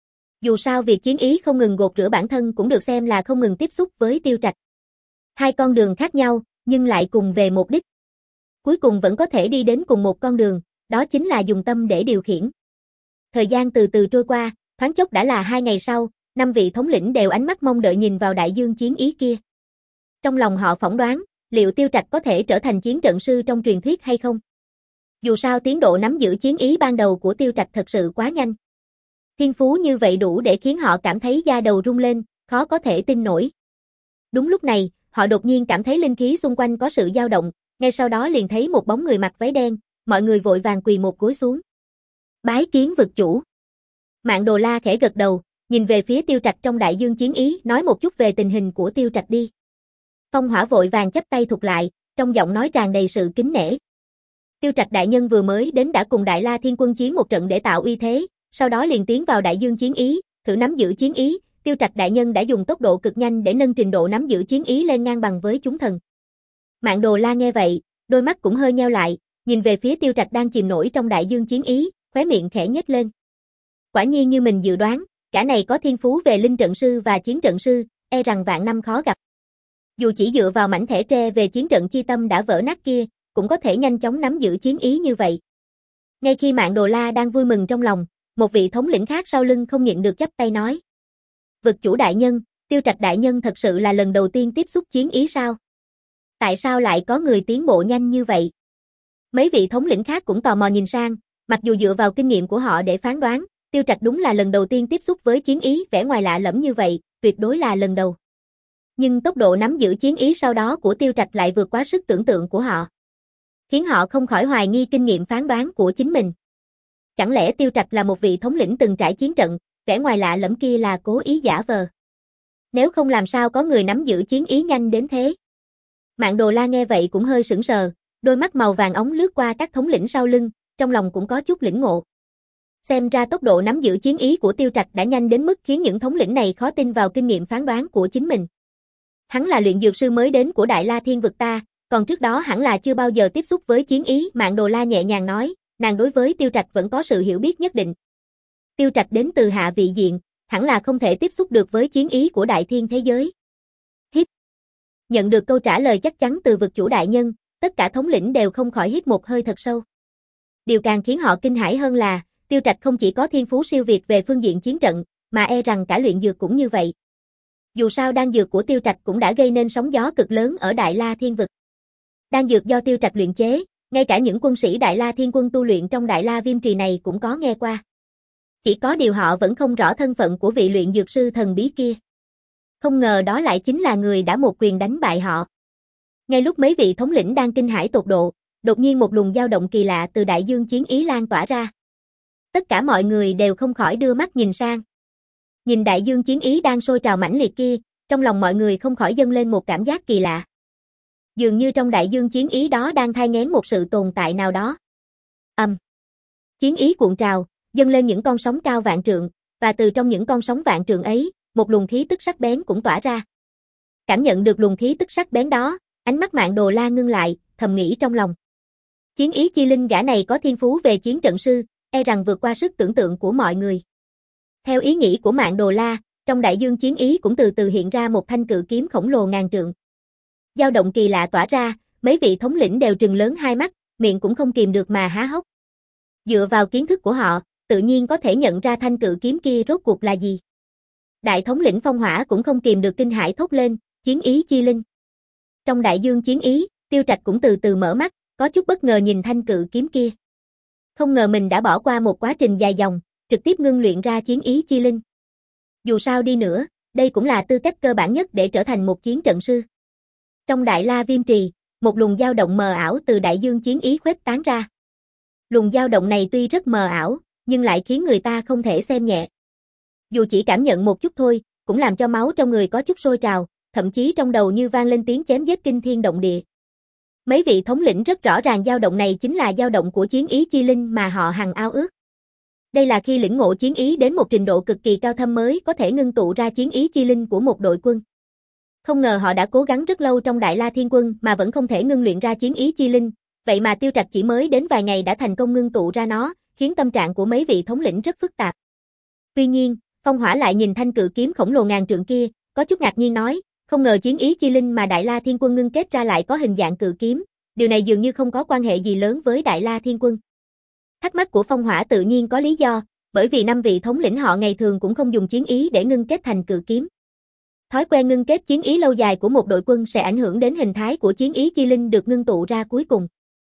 Dù sao việc chiến ý không ngừng gột rửa bản thân cũng được xem là không ngừng tiếp xúc với Tiêu Trạch. Hai con đường khác nhau, nhưng lại cùng về một đích. Cuối cùng vẫn có thể đi đến cùng một con đường, đó chính là dùng tâm để điều khiển. Thời gian từ từ trôi qua, thoáng chốc đã là hai ngày sau, năm vị thống lĩnh đều ánh mắt mong đợi nhìn vào đại dương chiến ý kia. Trong lòng họ phỏng đoán, liệu Tiêu Trạch có thể trở thành chiến trận sư trong truyền thuyết hay không? Dù sao tiến độ nắm giữ chiến ý ban đầu của Tiêu Trạch thật sự quá nhanh. Thiên phú như vậy đủ để khiến họ cảm thấy da đầu rung lên, khó có thể tin nổi. Đúng lúc này, họ đột nhiên cảm thấy linh khí xung quanh có sự dao động, ngay sau đó liền thấy một bóng người mặc váy đen, mọi người vội vàng quỳ một gối xuống. Bái kiến vực chủ. Mạn Đồ La khẽ gật đầu, nhìn về phía Tiêu Trạch trong đại dương chiến ý, nói một chút về tình hình của Tiêu Trạch đi. Phong Hỏa vội vàng chắp tay thụt lại, trong giọng nói tràn đầy sự kính nể. Tiêu Trạch đại nhân vừa mới đến đã cùng Đại La Thiên Quân chiến một trận để tạo uy thế, sau đó liền tiến vào đại dương chiến ý, thử nắm giữ chiến ý. Tiêu Trạch đại nhân đã dùng tốc độ cực nhanh để nâng trình độ nắm giữ chiến ý lên ngang bằng với chúng thần. Mạn Đồ La nghe vậy, đôi mắt cũng hơi nheo lại, nhìn về phía Tiêu Trạch đang chìm nổi trong đại dương chiến ý, khóe miệng khẽ nhếch lên. Quả nhiên như mình dự đoán, cả này có thiên phú về linh trận sư và chiến trận sư, e rằng vạn năm khó gặp. Dù chỉ dựa vào mảnh thẻ tre về chiến trận chi tâm đã vỡ nát kia, cũng có thể nhanh chóng nắm giữ chiến ý như vậy. Ngay khi Mạn Đồ La đang vui mừng trong lòng, một vị thống lĩnh khác sau lưng không nhịn được chắp tay nói. Vực chủ đại nhân, Tiêu Trạch đại nhân thật sự là lần đầu tiên tiếp xúc chiến ý sao? Tại sao lại có người tiến bộ nhanh như vậy? Mấy vị thống lĩnh khác cũng tò mò nhìn sang, mặc dù dựa vào kinh nghiệm của họ để phán đoán, Tiêu Trạch đúng là lần đầu tiên tiếp xúc với chiến ý, vẻ ngoài lạ lẫm như vậy, tuyệt đối là lần đầu. Nhưng tốc độ nắm giữ chiến ý sau đó của Tiêu Trạch lại vượt quá sức tưởng tượng của họ, khiến họ không khỏi hoài nghi kinh nghiệm phán đoán của chính mình. Chẳng lẽ Tiêu Trạch là một vị thống lĩnh từng trải chiến trận, vẻ ngoài lạ lẫm kia là cố ý giả vờ? Nếu không làm sao có người nắm giữ chiến ý nhanh đến thế? Mạn Đồ La nghe vậy cũng hơi sững sờ, đôi mắt màu vàng óng lướt qua các thống lĩnh sau lưng, trong lòng cũng có chút lĩnh ngộ. Xem ra tốc độ nắm giữ chiến ý của Tiêu Trạch đã nhanh đến mức khiến những thống lĩnh này khó tin vào kinh nghiệm phán đoán của chính mình. Hắn là luyện dược sư mới đến của Đại La Thiên vực ta, còn trước đó hẳn là chưa bao giờ tiếp xúc với chiến ý. Mạn Đồ La nhẹ nhàng nói, nàng đối với Tiêu Trạch vẫn có sự hiểu biết nhất định. Tiêu Trạch đến từ hạ vị diện, hẳn là không thể tiếp xúc được với chiến ý của đại thiên thế giới. Hít. Nhận được câu trả lời chắc chắn từ vực chủ đại nhân, tất cả thống lĩnh đều không khỏi hít một hơi thật sâu. Điều càng khiến họ kinh hãi hơn là, Tiêu Trạch không chỉ có thiên phú siêu việt về phương diện chiến trận, mà e rằng cả luyện dược cũng như vậy. Dù sao đan dược của Tiêu Trạch cũng đã gây nên sóng gió cực lớn ở Đại La Thiên vực. Đan dược do Tiêu Trạch luyện chế, ngay cả những quân sĩ Đại La Thiên quân tu luyện trong Đại La Viêm Trì này cũng có nghe qua. Chỉ có điều họ vẫn không rõ thân phận của vị luyện dược sư thần bí kia. Không ngờ đó lại chính là người đã một quyền đánh bại họ. Ngay lúc mấy vị thống lĩnh đang kinh hãi tột độ, đột nhiên một luồng dao động kỳ lạ từ đại dương chiến ý lan tỏa ra. Tất cả mọi người đều không khỏi đưa mắt nhìn sang. Nhìn đại dương chiến ý đang sôi trào mãnh liệt kia, trong lòng mọi người không khỏi dâng lên một cảm giác kỳ lạ. Dường như trong đại dương chiến ý đó đang thai nghén một sự tồn tại nào đó. Ầm. Um. Chiến ý cuộn trào, dâng lên những con sóng cao vạn trượng, và từ trong những con sóng vạn trượng ấy, một luồng khí tức sắc bén cũng tỏa ra. Cảm nhận được luồng khí tức sắc bén đó, ánh mắt Mạn Đồ La ngưng lại, thầm nghĩ trong lòng. Chiến ý chi linh gã này có thiên phú về chiến trận sư, e rằng vượt qua sức tưởng tượng của mọi người. Theo ý nghĩ của Mạn Đồ La, trong đại dương chiến ý cũng từ từ hiện ra một thanh cự kiếm khổng lồ ngàn trượng. Dao động kỳ lạ tỏa ra, mấy vị thống lĩnh đều trừng lớn hai mắt, miệng cũng không kìm được mà há hốc. Dựa vào kiến thức của họ, tự nhiên có thể nhận ra thanh cự kiếm kia rốt cuộc là gì. Đại thống lĩnh Phong Hỏa cũng không kìm được kinh hãi thốt lên, chiến ý chi linh. Trong đại dương chiến ý, Tiêu Trạch cũng từ từ mở mắt, có chút bất ngờ nhìn thanh cự kiếm kia. Không ngờ mình đã bỏ qua một quá trình dài dòng, trực tiếp ngưng luyện ra chiến ý chi linh. Dù sao đi nữa, đây cũng là tư cách cơ bản nhất để trở thành một chiến trận sư. Trong Đại La Viêm Trì, một luồng dao động mờ ảo từ đại dương chiến ý khuếch tán ra. Luồng dao động này tuy rất mờ ảo, nhưng lại khiến người ta không thể xem nhẹ. Dù chỉ cảm nhận một chút thôi, cũng làm cho máu trong người có chút sôi trào, thậm chí trong đầu như vang lên tiếng chém giết kinh thiên động địa. Mấy vị thống lĩnh rất rõ ràng dao động này chính là dao động của chiến ý chi linh mà họ hằng ao ước. Đây là khi lĩnh ngộ chiến ý đến một trình độ cực kỳ cao thâm mới có thể ngưng tụ ra chiến ý chi linh của một đội quân. Không ngờ họ đã cố gắng rất lâu trong Đại La Thiên Quân mà vẫn không thể ngưng luyện ra chiến ý chi linh, vậy mà Tiêu Trạch chỉ mới đến vài ngày đã thành công ngưng tụ ra nó, khiến tâm trạng của mấy vị thống lĩnh rất phức tạp. Tuy nhiên, Phong Hỏa lại nhìn thanh cự kiếm khổng lồ ngàn trượng kia, có chút ngạc nhiên nói, không ngờ chiến ý chi linh mà Đại La Thiên Quân ngưng kết ra lại có hình dạng cự kiếm, điều này dường như không có quan hệ gì lớn với Đại La Thiên Quân. Thắc mắc của Phong Hỏa tự nhiên có lý do, bởi vì năm vị thống lĩnh họ ngày thường cũng không dùng chiến ý để ngưng kết thành cự kiếm. Thói quen ngưng kết chiến ý lâu dài của một đội quân sẽ ảnh hưởng đến hình thái của chiến ý chi linh được ngưng tụ ra cuối cùng.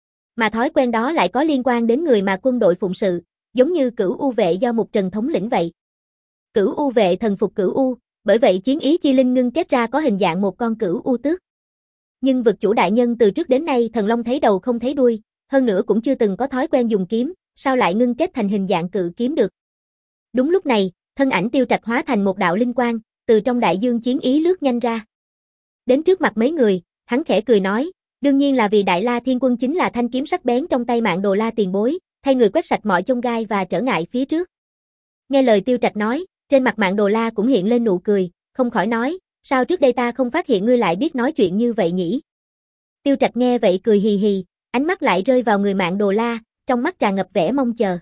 Mà thói quen đó lại có liên quan đến người mà quân đội phụng sự, giống như Cửu U vệ do một Trần thống lĩnh vậy. Cửu U vệ thần phục Cửu U, bởi vậy chiến ý chi linh ngưng kết ra có hình dạng một con Cửu U tước. Nhưng vực chủ đại nhân từ trước đến nay thần long thấy đầu không thấy đuôi, hơn nữa cũng chưa từng có thói quen dùng kiếm, sao lại ngưng kết thành hình dạng cự kiếm được. Đúng lúc này, thân ảnh Tiêu Trạch hóa thành một đạo linh quang, từ trong đại dương chiến ý lướt nhanh ra. Đến trước mặt mấy người, hắn khẽ cười nói, đương nhiên là vì Đại La Thiên Quân chính là thanh kiếm sắc bén trong tay Mạn Đồ La tiền bối, thay người quét sạch mọi chông gai và trở ngại phía trước. Nghe lời Tiêu Trạch nói, trên mặt Mạn Đồ La cũng hiện lên nụ cười, không khỏi nói, sao trước đây ta không phát hiện ngươi lại biết nói chuyện như vậy nhỉ? Tiêu Trạch nghe vậy cười hì hì, ánh mắt lại rơi vào người Mạn Đồ La, trong mắt tràn ngập vẻ mong chờ.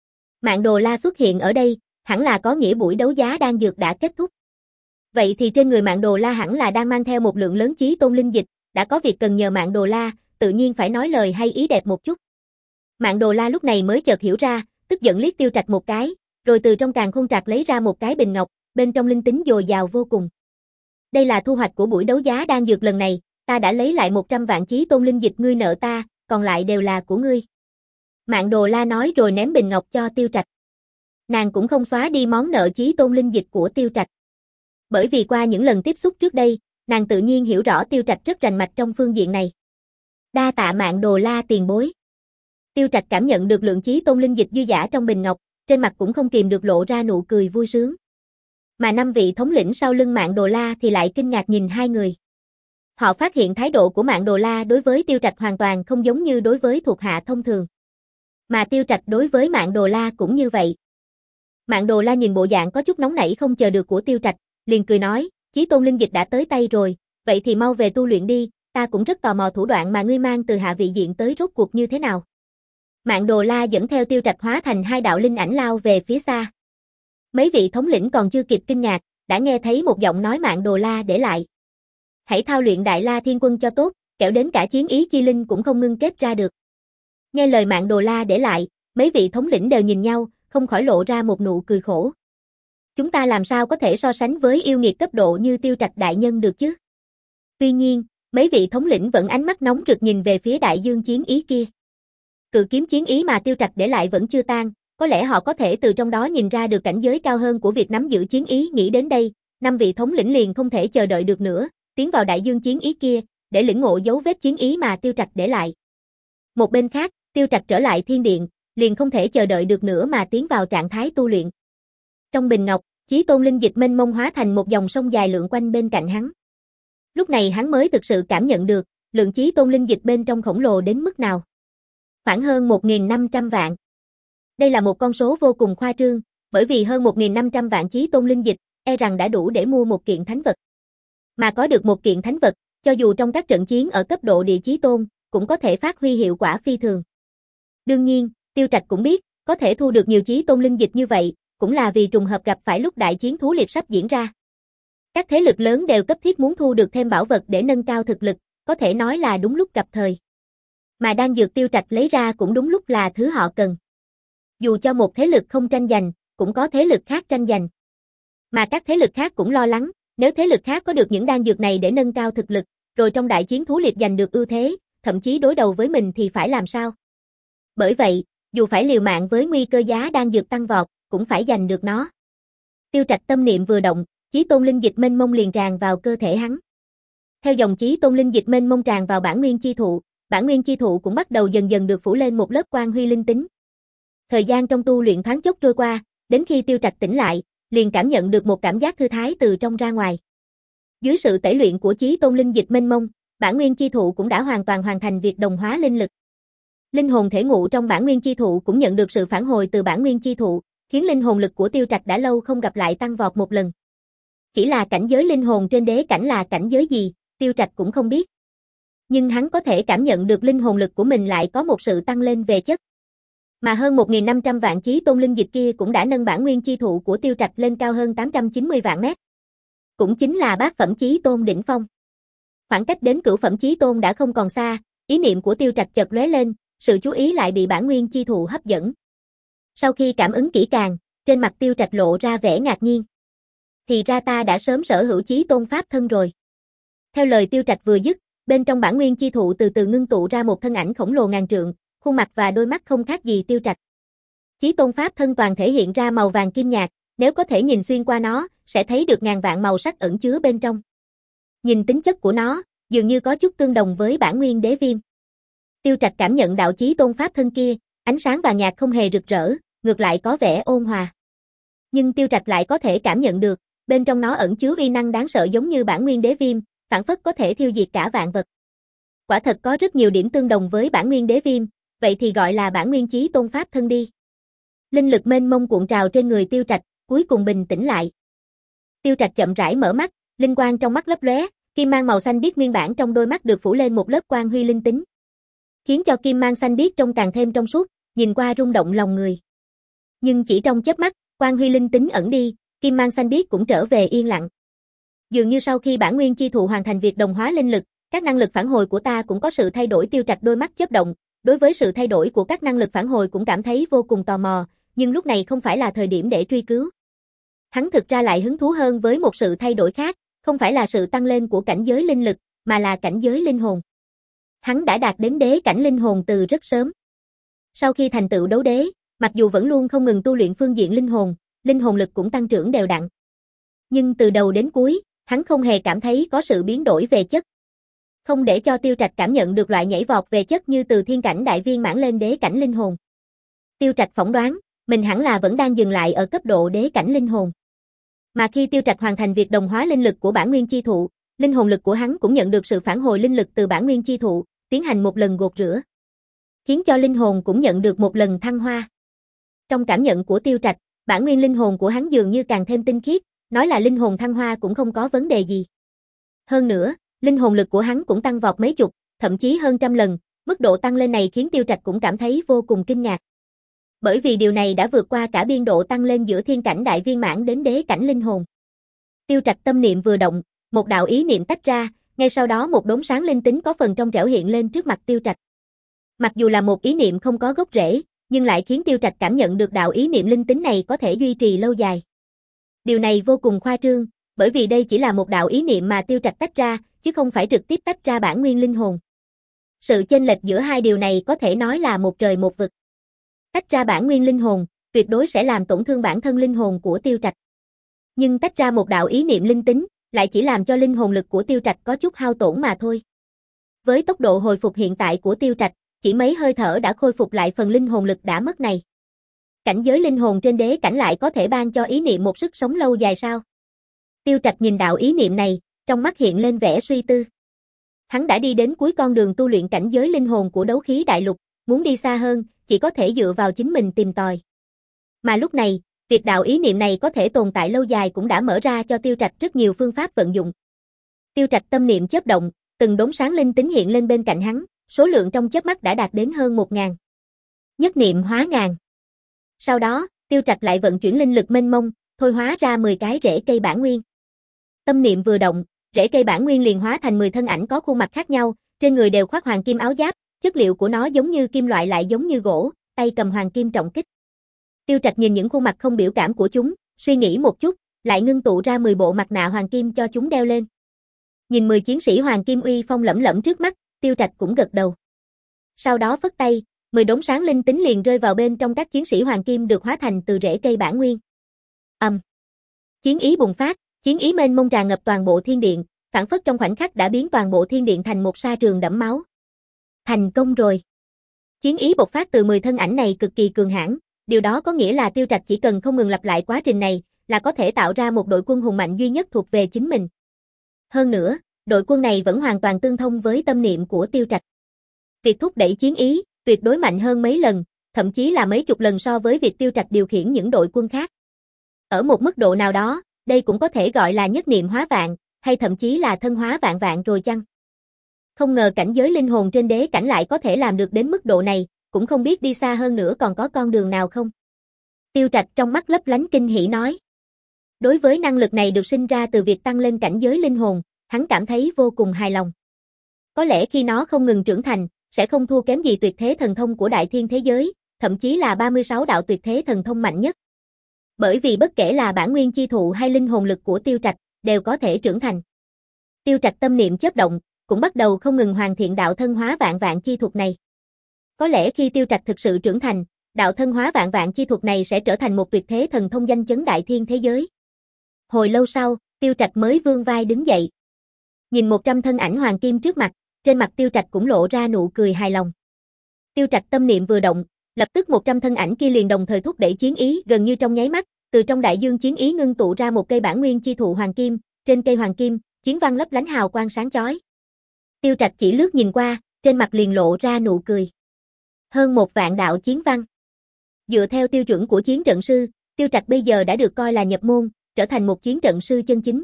Mạn Đồ La xuất hiện ở đây, hẳn là có nghĩa buổi đấu giá đan dược đã kết thúc. Vậy thì trên người Mạn Đồ La hẳn là đang mang theo một lượng lớn chí tôn linh dịch, đã có việc cần nhờ Mạn Đồ La, tự nhiên phải nói lời hay ý đẹp một chút. Mạn Đồ La lúc này mới chợt hiểu ra, tức giận liếc Tiêu Trạch một cái, rồi từ trong càn khôn trạc lấy ra một cái bình ngọc, bên trong linh tính dồi dào vô cùng. Đây là thu hoạch của buổi đấu giá đan dược lần này, ta đã lấy lại một trăm vạn chí tôn linh dịch ngươi nợ ta, còn lại đều là của ngươi. Mạn Đồ La nói rồi ném bình ngọc cho Tiêu Trạch. Nàng cũng không xóa đi món nợ chí tôn linh dịch của Tiêu Trạch. Bởi vì qua những lần tiếp xúc trước đây, nàng tự nhiên hiểu rõ Tiêu Trạch rất rành mạch trong phương diện này. Đa tạ Mạn Đồ La tiền bối. Tiêu Trạch cảm nhận được lượng chí tôn linh dịch dư dả trong bình ngọc, trên mặt cũng không kìm được lộ ra nụ cười vui sướng. Mà năm vị thống lĩnh sau lưng Mạn Đồ La thì lại kinh ngạc nhìn hai người. Họ phát hiện thái độ của Mạn Đồ La đối với Tiêu Trạch hoàn toàn không giống như đối với thuộc hạ thông thường. Mà Tiêu Trạch đối với Mạn Đồ La cũng như vậy. Mạn Đồ La nhìn bộ dạng có chút nóng nảy không chờ được của Tiêu Trạch, liền cười nói, chí tôn linh dịch đã tới tay rồi, vậy thì mau về tu luyện đi, ta cũng rất tò mò thủ đoạn mà ngươi mang từ hạ vị diện tới rốt cuộc như thế nào. Mạn Đồ La dẫn theo Tiêu Trạch hóa thành hai đạo linh ảnh lao về phía xa. Mấy vị thống lĩnh còn chưa kịp kinh ngạc, đã nghe thấy một giọng nói Mạn Đồ La để lại. Hãy thao luyện Đại La Thiên Quân cho tốt, kẻo đến cả chiến ý chi linh cũng không ngưng kết ra được. Nghe lời Mạn Đồ La để lại, mấy vị thống lĩnh đều nhìn nhau, không khỏi lộ ra một nụ cười khổ. Chúng ta làm sao có thể so sánh với yêu nghiệt cấp độ như Tiêu Trạch đại nhân được chứ? Tuy nhiên, mấy vị thống lĩnh vẫn ánh mắt nóng rực nhìn về phía đại dương chiến ý kia. Cự kiếm chiến ý mà Tiêu Trạch để lại vẫn chưa tan, có lẽ họ có thể từ trong đó nhìn ra được cảnh giới cao hơn của việc nắm giữ chiến ý. Nghĩ đến đây, năm vị thống lĩnh liền không thể chờ đợi được nữa, tiến vào đại dương chiến ý kia, để lĩnh ngộ dấu vết chiến ý mà Tiêu Trạch để lại. Một bên khác, Tiêu Trạch trở lại thiên điện, liền không thể chờ đợi được nữa mà tiến vào trạng thái tu luyện. Trong bình ngọc, Chí Tôn linh dịch mênh mông hóa thành một dòng sông dài lượn quanh bên cạnh hắn. Lúc này hắn mới thực sự cảm nhận được, lượng Chí Tôn linh dịch bên trong khổng lồ đến mức nào. Khoảng hơn một nghìn năm trăm vạn. Đây là một con số vô cùng khoa trương, bởi vì hơn một nghìn năm trăm vạn Chí Tôn linh dịch, e rằng đã đủ để mua một kiện thánh vật. Mà có được một kiện thánh vật, cho dù trong các trận chiến ở cấp độ địa Chí Tôn, cũng có thể phát huy hiệu quả phi thường. Đương nhiên, Tiêu Trạch cũng biết, có thể thu được nhiều Chí Tôn linh dịch như vậy, cũng là vì trùng hợp gặp phải lúc đại chiến thú liệt sắp diễn ra. Các thế lực lớn đều cấp thiết muốn thu được thêm bảo vật để nâng cao thực lực, có thể nói là đúng lúc gặp thời. Mà đan dược Tiêu Trạch lấy ra cũng đúng lúc là thứ họ cần. Dù cho một thế lực không tranh giành, cũng có thế lực khác tranh giành. Mà các thế lực khác cũng lo lắng, nếu thế lực khác có được những đan dược này để nâng cao thực lực, rồi trong đại chiến thú liệt giành được ưu thế, thậm chí đối đầu với mình thì phải làm sao? Bởi vậy, dù phải liều mạng với nguy cơ giá đan dược tăng vọt, cũng phải giành được nó. Tiêu Trạch tâm niệm vừa động, Chí Tôn linh dịch mênh mông liền tràn vào cơ thể hắn. Theo dòng Chí Tôn linh dịch mênh mông tràn vào bản nguyên chi thụ, bản nguyên chi thụ cũng bắt đầu dần dần được phủ lên một lớp quang huy linh tính. Thời gian trong tu luyện thoáng chốc trôi qua, đến khi Tiêu Trạch tỉnh lại, liền cảm nhận được một cảm giác thư thái từ trong ra ngoài. Dưới sự tẩy luyện của Chí Tôn linh dịch mênh mông, bản nguyên chi thụ cũng đã hoàn toàn hoàn thành việc đồng hóa linh lực. Linh hồn thể ngụ trong bản nguyên chi thụ cũng nhận được sự phản hồi từ bản nguyên chi thụ, khiến linh hồn lực của Tiêu Trạch đã lâu không gặp lại tăng vọt một lần. Chỉ là cảnh giới linh hồn trên đế cảnh là cảnh giới gì, Tiêu Trạch cũng không biết. Nhưng hắn có thể cảm nhận được linh hồn lực của mình lại có một sự tăng lên về chất. Mà hơn một nghìn năm trăm vạn Chí Tôn linh dịch kia cũng đã nâng bản nguyên chi thụ của Tiêu Trạch lên cao hơn tám trăm chín mươi vạn mét. Cũng chính là bát phẩm Chí Tôn đỉnh phong. Khoảng cách đến cửu phẩm Chí Tôn đã không còn xa, ý niệm của Tiêu Trạch chợt lóe lên, sự chú ý lại bị bản nguyên chi thụ hấp dẫn. Sau khi cảm ứng kỹ càng, trên mặt Tiêu Trạch lộ ra vẻ ngạc nhiên. Thì ra ta đã sớm sở hữu Chí Tôn pháp thân rồi. Theo lời Tiêu Trạch vừa dứt, bên trong bản nguyên chi thụ từ từ ngưng tụ ra một thân ảnh khổng lồ ngàn trượng, khuôn mặt và đôi mắt không khác gì Tiêu Trạch. Chí Tôn pháp thân toàn thể hiện ra màu vàng kim nhạt, nếu có thể nhìn xuyên qua nó, sẽ thấy được ngàn vạn màu sắc ẩn chứa bên trong. Nhìn tính chất của nó, dường như có chút tương đồng với bản nguyên đế viêm. Tiêu Trạch cảm nhận đạo Chí Tôn pháp thân kia, ánh sáng vàng nhạt không hề rực rỡ, ngược lại có vẻ ôn hòa. Nhưng Tiêu Trạch lại có thể cảm nhận được, bên trong nó ẩn chứa uy năng đáng sợ giống như bản nguyên đế viêm, phảng phất có thể thiêu diệt cả vạn vật. Quả thật có rất nhiều điểm tương đồng với bản nguyên đế viêm, vậy thì gọi là bản nguyên Chí Tôn pháp thân đi. Linh lực mênh mông cuộn trào trên người Tiêu Trạch, cuối cùng bình tĩnh lại. Tiêu Trạch chậm rãi mở mắt, linh quang trong mắt lấp lóe, kim mang màu xanh biếc nguyên bản trong đôi mắt được phủ lên một lớp quang huy linh tính, khiến cho kim mang xanh biếc trông càng thêm trong suốt, nhìn qua rung động lòng người. Nhưng chỉ trong chớp mắt, quang huy linh tính ẩn đi, kim mang xanh biếc cũng trở về yên lặng. Dường như sau khi bản nguyên chi thụ hoàn thành việc đồng hóa linh lực, các năng lực phản hồi của ta cũng có sự thay đổi. Tiêu Trạch đôi mắt chớp động, đối với sự thay đổi của các năng lực phản hồi cũng cảm thấy vô cùng tò mò, nhưng lúc này không phải là thời điểm để truy cứu. Hắn thực ra lại hứng thú hơn với một sự thay đổi khác, không phải là sự tăng lên của cảnh giới linh lực, mà là cảnh giới linh hồn. Hắn đã đạt đến đế cảnh linh hồn từ rất sớm. Sau khi thành tựu đấu đế, mặc dù vẫn luôn không ngừng tu luyện phương diện linh hồn, linh hồn lực cũng tăng trưởng đều đặn. Nhưng từ đầu đến cuối, hắn không hề cảm thấy có sự biến đổi về chất. Không để cho Tiêu Trạch cảm nhận được loại nhảy vọt về chất như từ thiên cảnh đại viên mãn lên đế cảnh linh hồn. Tiêu Trạch phỏng đoán, mình hẳn là vẫn đang dừng lại ở cấp độ đế cảnh linh hồn. Mà khi Tiêu Trạch hoàn thành việc đồng hóa linh lực của bản nguyên chi thụ, linh hồn lực của hắn cũng nhận được sự phản hồi linh lực từ bản nguyên chi thụ, tiến hành một lần gột rửa, khiến cho linh hồn cũng nhận được một lần thăng hoa. Trong cảm nhận của Tiêu Trạch, bản nguyên linh hồn của hắn dường như càng thêm tinh khiết, nói là linh hồn thăng hoa cũng không có vấn đề gì. Hơn nữa, linh hồn lực của hắn cũng tăng vọt mấy chục, thậm chí hơn trăm lần, mức độ tăng lên này khiến Tiêu Trạch cũng cảm thấy vô cùng kinh ngạc. Bởi vì điều này đã vượt qua cả biên độ tăng lên giữa thiên cảnh đại viên mãn đến đế cảnh linh hồn. Tiêu Trạch tâm niệm vừa động, một đạo ý niệm tách ra, ngay sau đó một đốm sáng linh tính có phần trong trẻo hiện lên trước mặt Tiêu Trạch. Mặc dù là một ý niệm không có gốc rễ, nhưng lại khiến Tiêu Trạch cảm nhận được đạo ý niệm linh tính này có thể duy trì lâu dài. Điều này vô cùng khoa trương, bởi vì đây chỉ là một đạo ý niệm mà Tiêu Trạch tách ra, chứ không phải trực tiếp tách ra bản nguyên linh hồn. Sự chênh lệch giữa hai điều này có thể nói là một trời một vực. Tách ra bản nguyên linh hồn, tuyệt đối sẽ làm tổn thương bản thân linh hồn của Tiêu Trạch. Nhưng tách ra một đạo ý niệm linh tính, lại chỉ làm cho linh hồn lực của Tiêu Trạch có chút hao tổn mà thôi. Với tốc độ hồi phục hiện tại của Tiêu Trạch, chỉ mấy hơi thở đã khôi phục lại phần linh hồn lực đã mất này. Cảnh giới linh hồn trên đế cảnh lại có thể ban cho ý niệm một sức sống lâu dài sao? Tiêu Trạch nhìn đạo ý niệm này, trong mắt hiện lên vẻ suy tư. Hắn đã đi đến cuối con đường tu luyện cảnh giới linh hồn của đấu khí đại lục, muốn đi xa hơn, chỉ có thể dựa vào chính mình tìm tòi. Mà lúc này, việc đạo ý niệm này có thể tồn tại lâu dài cũng đã mở ra cho Tiêu Trạch rất nhiều phương pháp vận dụng. Tiêu Trạch tâm niệm chớp động, từng đốm sáng linh tính hiện lên bên cạnh hắn, số lượng trong chớp mắt đã đạt đến hơn một ngàn. Nhất niệm hóa ngàn. Sau đó, Tiêu Trạch lại vận chuyển linh lực mênh mông, thôi hóa ra mười cái rễ cây bản nguyên. Tâm niệm vừa động, rễ cây bản nguyên liền hóa thành mười thân ảnh có khuôn mặt khác nhau, trên người đều khoác hoàng kim áo giáp, chất liệu của nó giống như kim loại lại giống như gỗ, tay cầm hoàng kim trọng kích. Tiêu Trạch nhìn những khuôn mặt không biểu cảm của chúng, suy nghĩ một chút, lại ngưng tụ ra mười bộ mặt nạ hoàng kim cho chúng đeo lên. Nhìn mười chiến sĩ hoàng kim uy phong lẫm lẫm trước mắt, Tiêu Trạch cũng gật đầu. Sau đó phất tay, mười đốm sáng linh tính liền rơi vào bên trong các chiến sĩ hoàng kim được hóa thành từ rễ cây bản nguyên. Ầm. Um. Chiến ý bùng phát, chiến ý mênh mông tràn ngập toàn bộ thiên điện, phảng phất trong khoảnh khắc đã biến toàn bộ thiên điện thành một sa trường đẫm máu. Thành công rồi. Chiến ý bộc phát từ mười thân ảnh này cực kỳ cường hãn, điều đó có nghĩa là Tiêu Trạch chỉ cần không ngừng lặp lại quá trình này, là có thể tạo ra một đội quân hùng mạnh duy nhất thuộc về chính mình. Hơn nữa, đội quân này vẫn hoàn toàn tương thông với tâm niệm của Tiêu Trạch. Việc thúc đẩy chiến ý, tuyệt đối mạnh hơn mấy lần, thậm chí là mấy chục lần so với việc Tiêu Trạch điều khiển những đội quân khác. Ở một mức độ nào đó, đây cũng có thể gọi là nhất niệm hóa vạn, hay thậm chí là thân hóa vạn vạn rồi chăng? Không ngờ cảnh giới linh hồn trên đế cảnh lại có thể làm được đến mức độ này, cũng không biết đi xa hơn nữa còn có con đường nào không? Tiêu Trạch trong mắt lấp lánh kinh hỉ nói. Đối với năng lực này được sinh ra từ việc tăng lên cảnh giới linh hồn, hắn cảm thấy vô cùng hài lòng. Có lẽ khi nó không ngừng trưởng thành, sẽ không thua kém gì tuyệt thế thần thông của đại thiên thế giới, thậm chí là ba mươi sáu đạo tuyệt thế thần thông mạnh nhất. Bởi vì bất kể là bản nguyên chi thụ hay linh hồn lực của Tiêu Trạch, đều có thể trưởng thành. Tiêu Trạch tâm niệm chớp động, cũng bắt đầu không ngừng hoàn thiện đạo thân hóa vạn vạn chi thuật này. Có lẽ khi Tiêu Trạch thực sự trưởng thành, đạo thân hóa vạn vạn chi thuật này sẽ trở thành một tuyệt thế thần thông danh chấn đại thiên thế giới. Hồi lâu sau, Tiêu Trạch mới vươn vai đứng dậy. Nhìn một trăm thân ảnh hoàng kim trước mặt, trên mặt Tiêu Trạch cũng lộ ra nụ cười hài lòng. Tiêu Trạch tâm niệm vừa động, lập tức một trăm thân ảnh kia liền đồng thời thúc đẩy chiến ý gần như trong nháy mắt, từ trong đại dương chiến ý ngưng tụ ra một cây bản nguyên chi thụ hoàng kim, trên cây hoàng kim, chiến văn lấp lánh hào quang sáng chói. Tiêu Trạch chỉ lướt nhìn qua, trên mặt liền lộ ra nụ cười. Hơn một vạn đạo chiến văn. Dựa theo tiêu chuẩn của chiến trận sư, Tiêu Trạch bây giờ đã được coi là nhập môn, trở thành một chiến trận sư chân chính.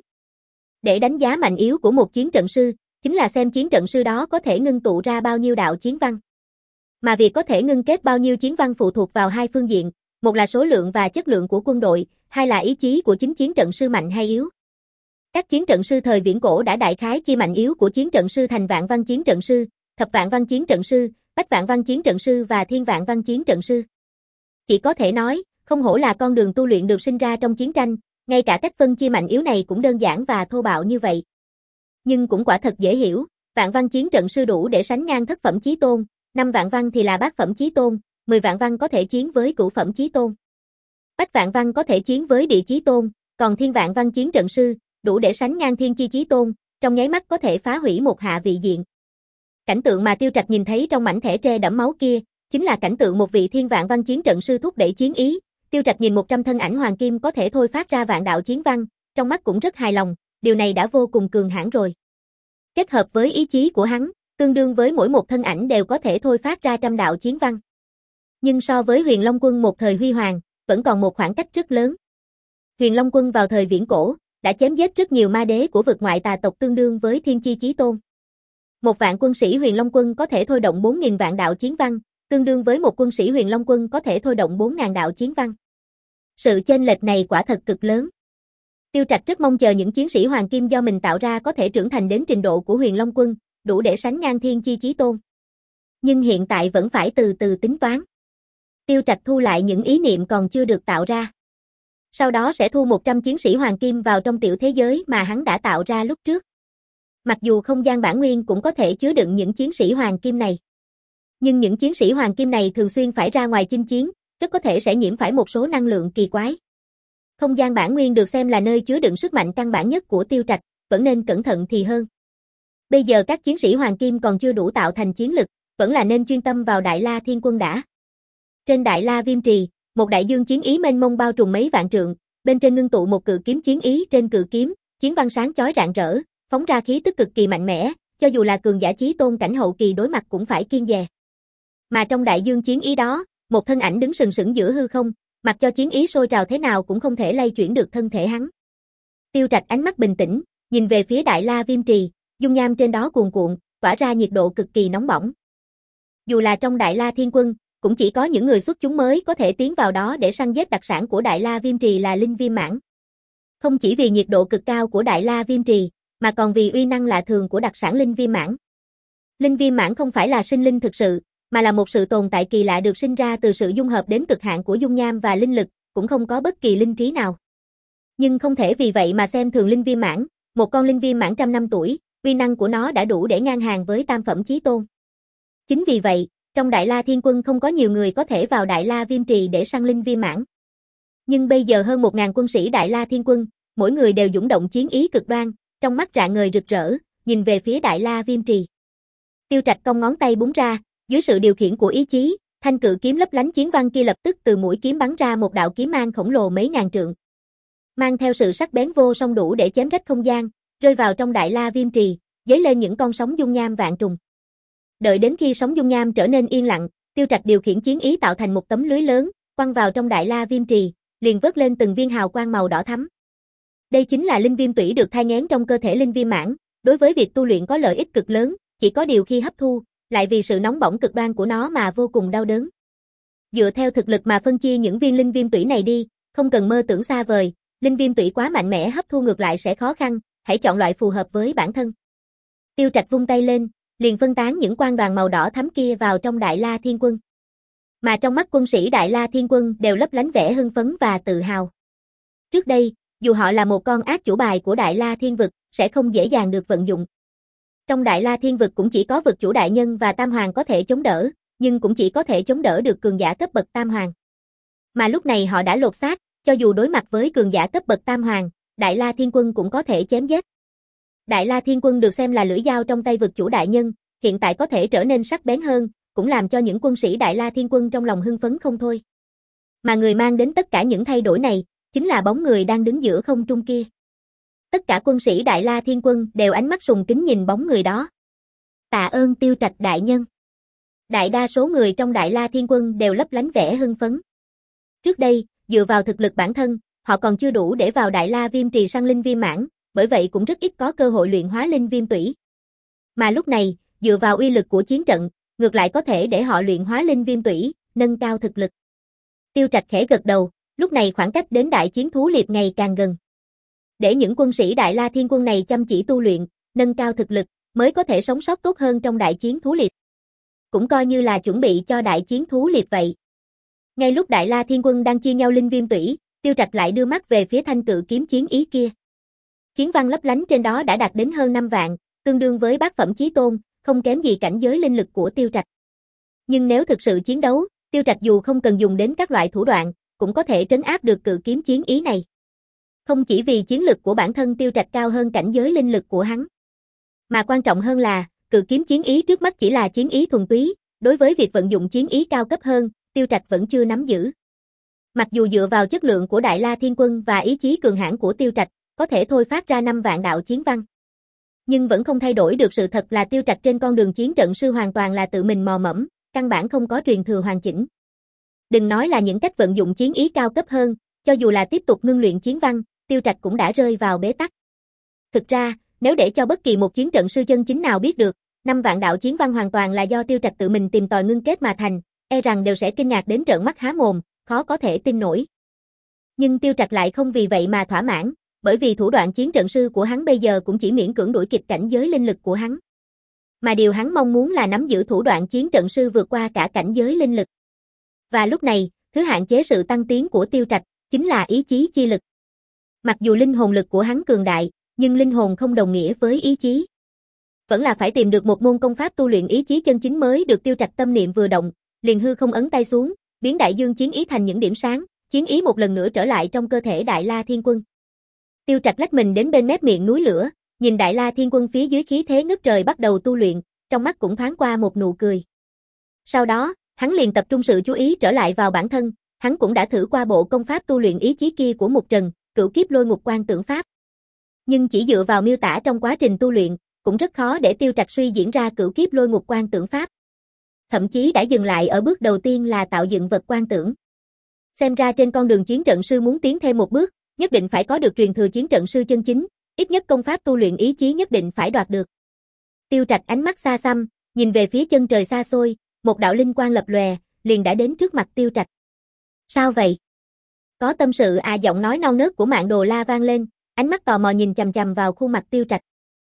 Để đánh giá mạnh yếu của một chiến trận sư, chính là xem chiến trận sư đó có thể ngưng tụ ra bao nhiêu đạo chiến văn. Mà việc có thể ngưng kết bao nhiêu chiến văn phụ thuộc vào hai phương diện, một là số lượng và chất lượng của quân đội, hai là ý chí của chính chiến trận sư mạnh hay yếu. Các chiến trận sư thời viễn cổ đã đại khái chia mạnh yếu của chiến trận sư thành vạn văn chiến trận sư, thập vạn văn chiến trận sư, bách vạn văn chiến trận sư và thiên vạn văn chiến trận sư. Chỉ có thể nói, không hổ là con đường tu luyện được sinh ra trong chiến tranh, ngay cả cách phân chia mạnh yếu này cũng đơn giản và thô bạo như vậy. Nhưng cũng quả thật dễ hiểu, vạn văn chiến trận sư đủ để sánh ngang thất phẩm chí tôn, năm vạn văn thì là bát phẩm chí tôn, mười vạn văn có thể chiến với cửu phẩm chí tôn. Bách vạn văn có thể chiến với địa chí tôn, còn thiên vạn văn chiến trận sư, đủ để sánh ngang thiên chi chí tôn, trong nháy mắt có thể phá hủy một hạ vị diện. Cảnh tượng mà Tiêu Trạch nhìn thấy trong mảnh thẻ tre đẫm máu kia, chính là cảnh tượng một vị thiên vạn văn chiến trận sư thúc đẩy chiến ý. Tiêu Trạch nhìn một trăm thân ảnh hoàng kim có thể thôi phát ra vạn đạo chiến văn, trong mắt cũng rất hài lòng, điều này đã vô cùng cường hãn rồi. Kết hợp với ý chí của hắn, tương đương với mỗi một thân ảnh đều có thể thôi phát ra trăm đạo chiến văn. Nhưng so với Huyền Long Quân một thời huy hoàng, vẫn còn một khoảng cách rất lớn. Huyền Long Quân vào thời viễn cổ, đã chém giết rất nhiều ma đế của vực ngoại tà tộc tương đương với thiên chi chí tôn. Một vạn quân sĩ Huyền Long Quân có thể thôi động bốn nghìn vạn đạo chiến văn, tương đương với một quân sĩ Huyền Long quân có thể thôi động bốn nghìn đạo chiến văn. Sự chênh lệch này quả thật cực lớn. Tiêu Trạch rất mong chờ những chiến sĩ hoàng kim do mình tạo ra có thể trưởng thành đến trình độ của Huyền Long quân, đủ để sánh ngang Thiên Chi Chí Tôn. Nhưng hiện tại vẫn phải từ từ tính toán. Tiêu Trạch thu lại những ý niệm còn chưa được tạo ra. Sau đó sẽ thu một trăm chiến sĩ hoàng kim vào trong tiểu thế giới mà hắn đã tạo ra lúc trước. Mặc dù không gian bản nguyên cũng có thể chứa đựng những chiến sĩ hoàng kim này. Nhưng những chiến sĩ hoàng kim này thường xuyên phải ra ngoài chinh chiến, rất có thể sẽ nhiễm phải một số năng lượng kỳ quái. Không gian bản nguyên được xem là nơi chứa đựng sức mạnh căn bản nhất của Tiêu Trạch, vẫn nên cẩn thận thì hơn. Bây giờ các chiến sĩ hoàng kim còn chưa đủ tạo thành chiến lực, vẫn là nên chuyên tâm vào Đại La Thiên Quân đã. Trên Đại La Viêm Trì, một đại dương chiến ý mênh mông bao trùm mấy vạn trượng, bên trên ngưng tụ một cự kiếm chiến ý, trên cự kiếm, chiến văn sáng chói rạng rỡ, phóng ra khí tức cực kỳ mạnh mẽ, cho dù là cường giả chí tôn cảnh hậu kỳ đối mặt cũng phải kiêng dè. Mà trong đại dương chiến ý đó, một thân ảnh đứng sừng sững giữa hư không, mặc cho chiến ý sôi trào thế nào cũng không thể lay chuyển được thân thể hắn. Tiêu Trạch ánh mắt bình tĩnh, nhìn về phía Đại La Viêm Trì, dung nham trên đó cuồn cuộn, tỏa ra nhiệt độ cực kỳ nóng bỏng. Dù là trong Đại La Thiên Quân, cũng chỉ có những người xuất chúng mới có thể tiến vào đó để săn giết. Đặc sản của Đại La Viêm Trì là linh viêm mãng. Không chỉ vì nhiệt độ cực cao của Đại La Viêm Trì, mà còn vì uy năng lạ thường của đặc sản linh viêm mãng. Linh viêm mãng không phải là sinh linh thực sự, mà là một sự tồn tại kỳ lạ được sinh ra từ sự dung hợp đến cực hạn của dung nham và linh lực, cũng không có bất kỳ linh trí nào. Nhưng không thể vì vậy mà xem thường linh viêm mãng, một con linh viêm mãng trăm năm tuổi, uy năng của nó đã đủ để ngang hàng với tam phẩm chí tôn. Chính vì vậy, trong Đại La Thiên Quân không có nhiều người có thể vào Đại La Viêm Trì để săn linh viêm mãng. Nhưng bây giờ hơn một nghìn quân sĩ Đại La Thiên Quân, mỗi người đều dũng động chiến ý cực đoan, trong mắt rạng ngời rực rỡ, nhìn về phía Đại La Viêm Trì. Tiêu Trạch cong ngón tay búng ra, dưới sự điều khiển của ý chí, thanh cự kiếm lấp lánh chiến văn kia lập tức từ mũi kiếm bắn ra một đạo kiếm mang khổng lồ mấy ngàn trượng. Mang theo sự sắc bén vô song đủ để chém rách không gian, rơi vào trong Đại La Viêm Trì, dấy lên những con sóng dung nham vạn trùng. Đợi đến khi sóng dung nham trở nên yên lặng, Tiêu Trạch điều khiển chiến ý tạo thành một tấm lưới lớn, quăng vào trong Đại La Viêm Trì, liền vớt lên từng viên hào quang màu đỏ thắm. Đây chính là linh viêm tủy được thai nghén trong cơ thể linh viêm mãng, đối với việc tu luyện có lợi ích cực lớn, chỉ có điều khi hấp thu, lại vì sự nóng bỏng cực đoan của nó mà vô cùng đau đớn. Dựa theo thực lực mà phân chia những viên linh viêm tủy này đi, không cần mơ tưởng xa vời, linh viêm tủy quá mạnh mẽ hấp thu ngược lại sẽ khó khăn, hãy chọn loại phù hợp với bản thân. Tiêu Trạch vung tay lên, liền phân tán những quang đoàn màu đỏ thắm kia vào trong Đại La Thiên Quân. Mà trong mắt quân sĩ Đại La Thiên Quân đều lấp lánh vẻ hưng phấn và tự hào. Trước đây, dù họ là một con ác chủ bài của Đại La Thiên Vực, sẽ không dễ dàng được vận dụng. Trong Đại La Thiên Vực cũng chỉ có vực chủ đại nhân và tam hoàng có thể chống đỡ, nhưng cũng chỉ có thể chống đỡ được cường giả cấp bậc tam hoàng. Mà lúc này họ đã lột xác, cho dù đối mặt với cường giả cấp bậc tam hoàng, Đại La Thiên Quân cũng có thể chém giết. Đại La Thiên Quân được xem là lưỡi dao trong tay vực chủ đại nhân, hiện tại có thể trở nên sắc bén hơn, cũng làm cho những quân sĩ Đại La Thiên Quân trong lòng hưng phấn không thôi. Mà người mang đến tất cả những thay đổi này, chính là bóng người đang đứng giữa không trung kia. Tất cả quân sĩ Đại La Thiên Quân đều ánh mắt sùng kính nhìn bóng người đó. Tạ ơn Tiêu Trạch đại nhân. Đại đa số người trong Đại La Thiên Quân đều lấp lánh vẻ hưng phấn. Trước đây, dựa vào thực lực bản thân, họ còn chưa đủ để vào Đại La Viêm Trì săn linh viêm mãng, bởi vậy cũng rất ít có cơ hội luyện hóa linh viêm tủy. Mà lúc này, dựa vào uy lực của chiến trận, ngược lại có thể để họ luyện hóa linh viêm tủy, nâng cao thực lực. Tiêu Trạch khẽ gật đầu, lúc này khoảng cách đến đại chiến thú liệp ngày càng gần. Để những quân sĩ Đại La Thiên Quân này chăm chỉ tu luyện, nâng cao thực lực, mới có thể sống sót tốt hơn trong đại chiến thú liệp. Cũng coi như là chuẩn bị cho đại chiến thú liệp vậy. Ngay lúc Đại La Thiên Quân đang chia nhau linh viêm tủy, Tiêu Trạch lại đưa mắt về phía thanh cự kiếm chiến ý kia. Chiến văn lấp lánh trên đó đã đạt đến hơn năm vạn, tương đương với bát phẩm chí tôn, không kém gì cảnh giới linh lực của Tiêu Trạch. Nhưng nếu thực sự chiến đấu, Tiêu Trạch dù không cần dùng đến các loại thủ đoạn, cũng có thể trấn áp được cự kiếm chiến ý này. Không chỉ vì chiến lực của bản thân Tiêu Trạch cao hơn cảnh giới linh lực của hắn, mà quan trọng hơn là, cự kiếm chiến ý trước mắt chỉ là chiến ý thuần túy, đối với việc vận dụng chiến ý cao cấp hơn, Tiêu Trạch vẫn chưa nắm giữ. Mặc dù dựa vào chất lượng của Đại La Thiên Quân và ý chí cường hãn của Tiêu Trạch, có thể thôi phát ra năm vạn đạo chiến văn. Nhưng vẫn không thay đổi được sự thật là Tiêu Trạch trên con đường chiến trận sư hoàn toàn là tự mình mò mẫm, căn bản không có truyền thừa hoàn chỉnh. Đừng nói là những cách vận dụng chiến ý cao cấp hơn, cho dù là tiếp tục ngưng luyện chiến văn, Tiêu Trạch cũng đã rơi vào bế tắc. Thực ra, nếu để cho bất kỳ một chiến trận sư chân chính nào biết được, năm vạn đạo chiến văn hoàn toàn là do Tiêu Trạch tự mình tìm tòi ngưng kết mà thành, e rằng đều sẽ kinh ngạc đến trợn mắt há mồm, khó có thể tin nổi. Nhưng Tiêu Trạch lại không vì vậy mà thỏa mãn, bởi vì thủ đoạn chiến trận sư của hắn bây giờ cũng chỉ miễn cưỡng đuổi kịp cảnh giới linh lực của hắn. Mà điều hắn mong muốn là nắm giữ thủ đoạn chiến trận sư vượt qua cả cảnh giới linh lực. Và lúc này, thứ hạn chế sự tăng tiến của Tiêu Trạch, chính là ý chí chi lực. Mặc dù linh hồn lực của hắn cường đại, nhưng linh hồn không đồng nghĩa với ý chí. Vẫn là phải tìm được một môn công pháp tu luyện ý chí chân chính mới được. Tiêu Trạch tâm niệm vừa động, liền hư không ấn tay xuống, biến đại dương chiến ý thành những điểm sáng, chiến ý một lần nữa trở lại trong cơ thể Đại La Thiên Quân. Tiêu Trạch lách mình đến bên mép miệng núi lửa, nhìn Đại La Thiên Quân phía dưới khí thế ngất trời bắt đầu tu luyện, trong mắt cũng thoáng qua một nụ cười. Sau đó, hắn liền tập trung sự chú ý trở lại vào bản thân, hắn cũng đã thử qua bộ công pháp tu luyện ý chí kia của Mục Trần, Cửu Kiếp Lôi Ngục Quan Tưởng Pháp. Nhưng chỉ dựa vào miêu tả trong quá trình tu luyện, cũng rất khó để Tiêu Trạch suy diễn ra Cửu Kiếp Lôi Ngục Quan Tưởng Pháp. Thậm chí đã dừng lại ở bước đầu tiên là tạo dựng vật quan tưởng. Xem ra trên con đường chiến trận sư muốn tiến thêm một bước, nhất định phải có được truyền thừa chiến trận sư chân chính, ít nhất công pháp tu luyện ý chí nhất định phải đoạt được. Tiêu Trạch ánh mắt xa xăm, nhìn về phía chân trời xa xôi, một đạo linh quang lập lòe, liền đã đến trước mặt Tiêu Trạch. Sao vậy? Có tâm sự à? Giọng nói non nớt của Mạn Đồ La vang lên, ánh mắt tò mò nhìn chằm chằm vào khuôn mặt Tiêu Trạch.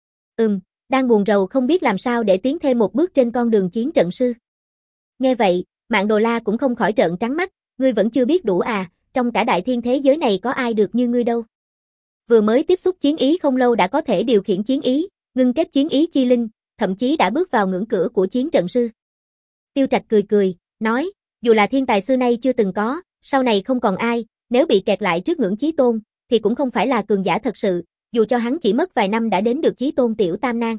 Ừm, đang buồn rầu không biết làm sao để tiến thêm một bước trên con đường chiến trận sư. Nghe vậy, Mạn Đồ La cũng không khỏi trợn trắng mắt, ngươi vẫn chưa biết đủ à, trong cả đại thiên thế giới này có ai được như ngươi đâu. Vừa mới tiếp xúc chiến ý không lâu đã có thể điều khiển chiến ý, ngưng kết chiến ý chi linh, thậm chí đã bước vào ngưỡng cửa của chiến trận sư. Tiêu Trạch cười cười, nói, dù là thiên tài xưa nay chưa từng có, sau này không còn ai, nếu bị kẹt lại trước ngưỡng chí tôn, thì cũng không phải là cường giả thật sự, dù cho hắn chỉ mất vài năm đã đến được chí tôn tiểu tam nan.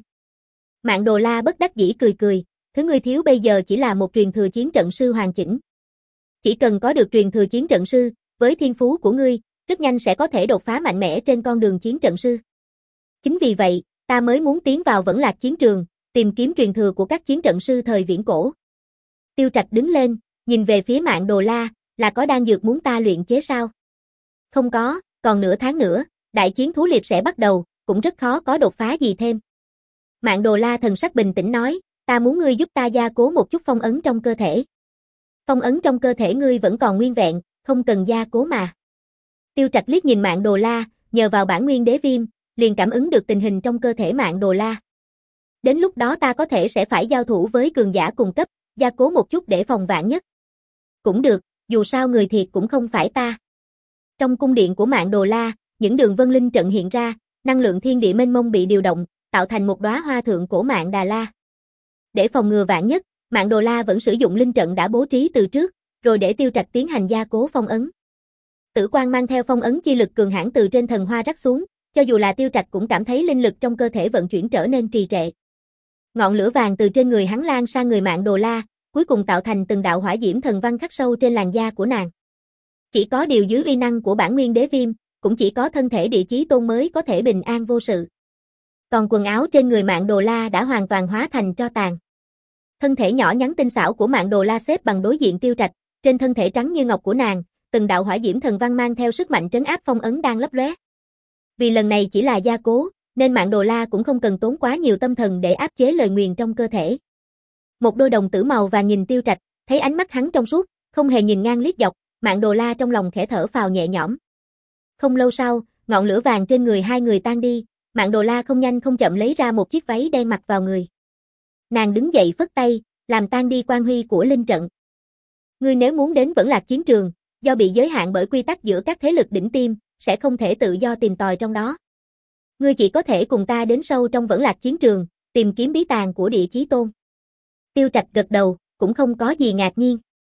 Mạn Đồ La bất đắc dĩ cười cười, thứ ngươi thiếu bây giờ chỉ là một truyền thừa chiến trận sư hoàn chỉnh. Chỉ cần có được truyền thừa chiến trận sư, với thiên phú của ngươi, rất nhanh sẽ có thể đột phá mạnh mẽ trên con đường chiến trận sư. Chính vì vậy, ta mới muốn tiến vào Vẫn Lạc chiến trường, tìm kiếm truyền thừa của các chiến trận sư thời viễn cổ. Tiêu Trạch đứng lên, nhìn về phía Mạn Đồ La, là có đan dược muốn ta luyện chế sao? Không có, còn nửa tháng nữa, đại chiến thú liệp sẽ bắt đầu, cũng rất khó có đột phá gì thêm. Mạn Đồ La thần sắc bình tĩnh nói, ta muốn ngươi giúp ta gia cố một chút phong ấn trong cơ thể. Phong ấn trong cơ thể ngươi vẫn còn nguyên vẹn, không cần gia cố mà. Tiêu Trạch liếc nhìn Mạn Đồ La, nhờ vào bản nguyên đế viêm, liền cảm ứng được tình hình trong cơ thể Mạn Đồ La. Đến lúc đó ta có thể sẽ phải giao thủ với cường giả cùng cấp, gia cố một chút để phòng vạn nhất. Cũng được, dù sao người thiệt cũng không phải ta. Trong cung điện của Mạn Đồ La, những đường vân linh trận hiện ra, năng lượng thiên địa mênh mông bị điều động, tạo thành một đóa hoa thượng cổ Mạn Đà La. Để phòng ngừa vạn nhất, Mạn Đồ La vẫn sử dụng linh trận đã bố trí từ trước, rồi để Tiêu Trạch tiến hành gia cố phong ấn. Tử quang mang theo phong ấn chi lực cường hãn từ trên thần hoa rắc xuống, cho dù là Tiêu Trạch cũng cảm thấy linh lực trong cơ thể vận chuyển trở nên trì trệ. Ngọn lửa vàng từ trên người hắn lan sang người Mạn Đồ La, cuối cùng tạo thành từng đạo hỏa diễm thần văn khắc sâu trên làn da của nàng. Chỉ có điều dưới uy năng của bản nguyên đế viêm, cũng chỉ có thân thể địa chí tôn mới có thể bình an vô sự. Còn quần áo trên người Mạn Đồ La đã hoàn toàn hóa thành tro tàn. Thân thể nhỏ nhắn tinh xảo của Mạn Đồ La xếp bằng đối diện Tiêu Trạch, trên thân thể trắng như ngọc của nàng, từng đạo hỏa diễm thần văn mang theo sức mạnh trấn áp phong ấn đang lấp lóe. Vì lần này chỉ là gia cố, nên Mạn Đồ La cũng không cần tốn quá nhiều tâm thần để áp chế lời nguyền trong cơ thể. Một đôi đồng tử màu vàng nhìn Tiêu Trạch, thấy ánh mắt hắn trong suốt, không hề nhìn ngang liếc dọc, Mạn Đồ La trong lòng khẽ thở phào nhẹ nhõm. Không lâu sau, ngọn lửa vàng trên người hai người tan đi, Mạn Đồ La không nhanh không chậm lấy ra một chiếc váy đen mặc vào người. Nàng đứng dậy phất tay, làm tan đi quang huy của linh trận. Ngươi nếu muốn đến Vẫn Lạc chiến trường, do bị giới hạn bởi quy tắc giữa các thế lực đỉnh tiêm, sẽ không thể tự do tìm tòi trong đó. Ngươi chỉ có thể cùng ta đến sâu trong Vẫn Lạc chiến trường, tìm kiếm bí tàng của địa chí tôn. Tiêu Trạch gật đầu, cũng không có gì ngạc nhiên.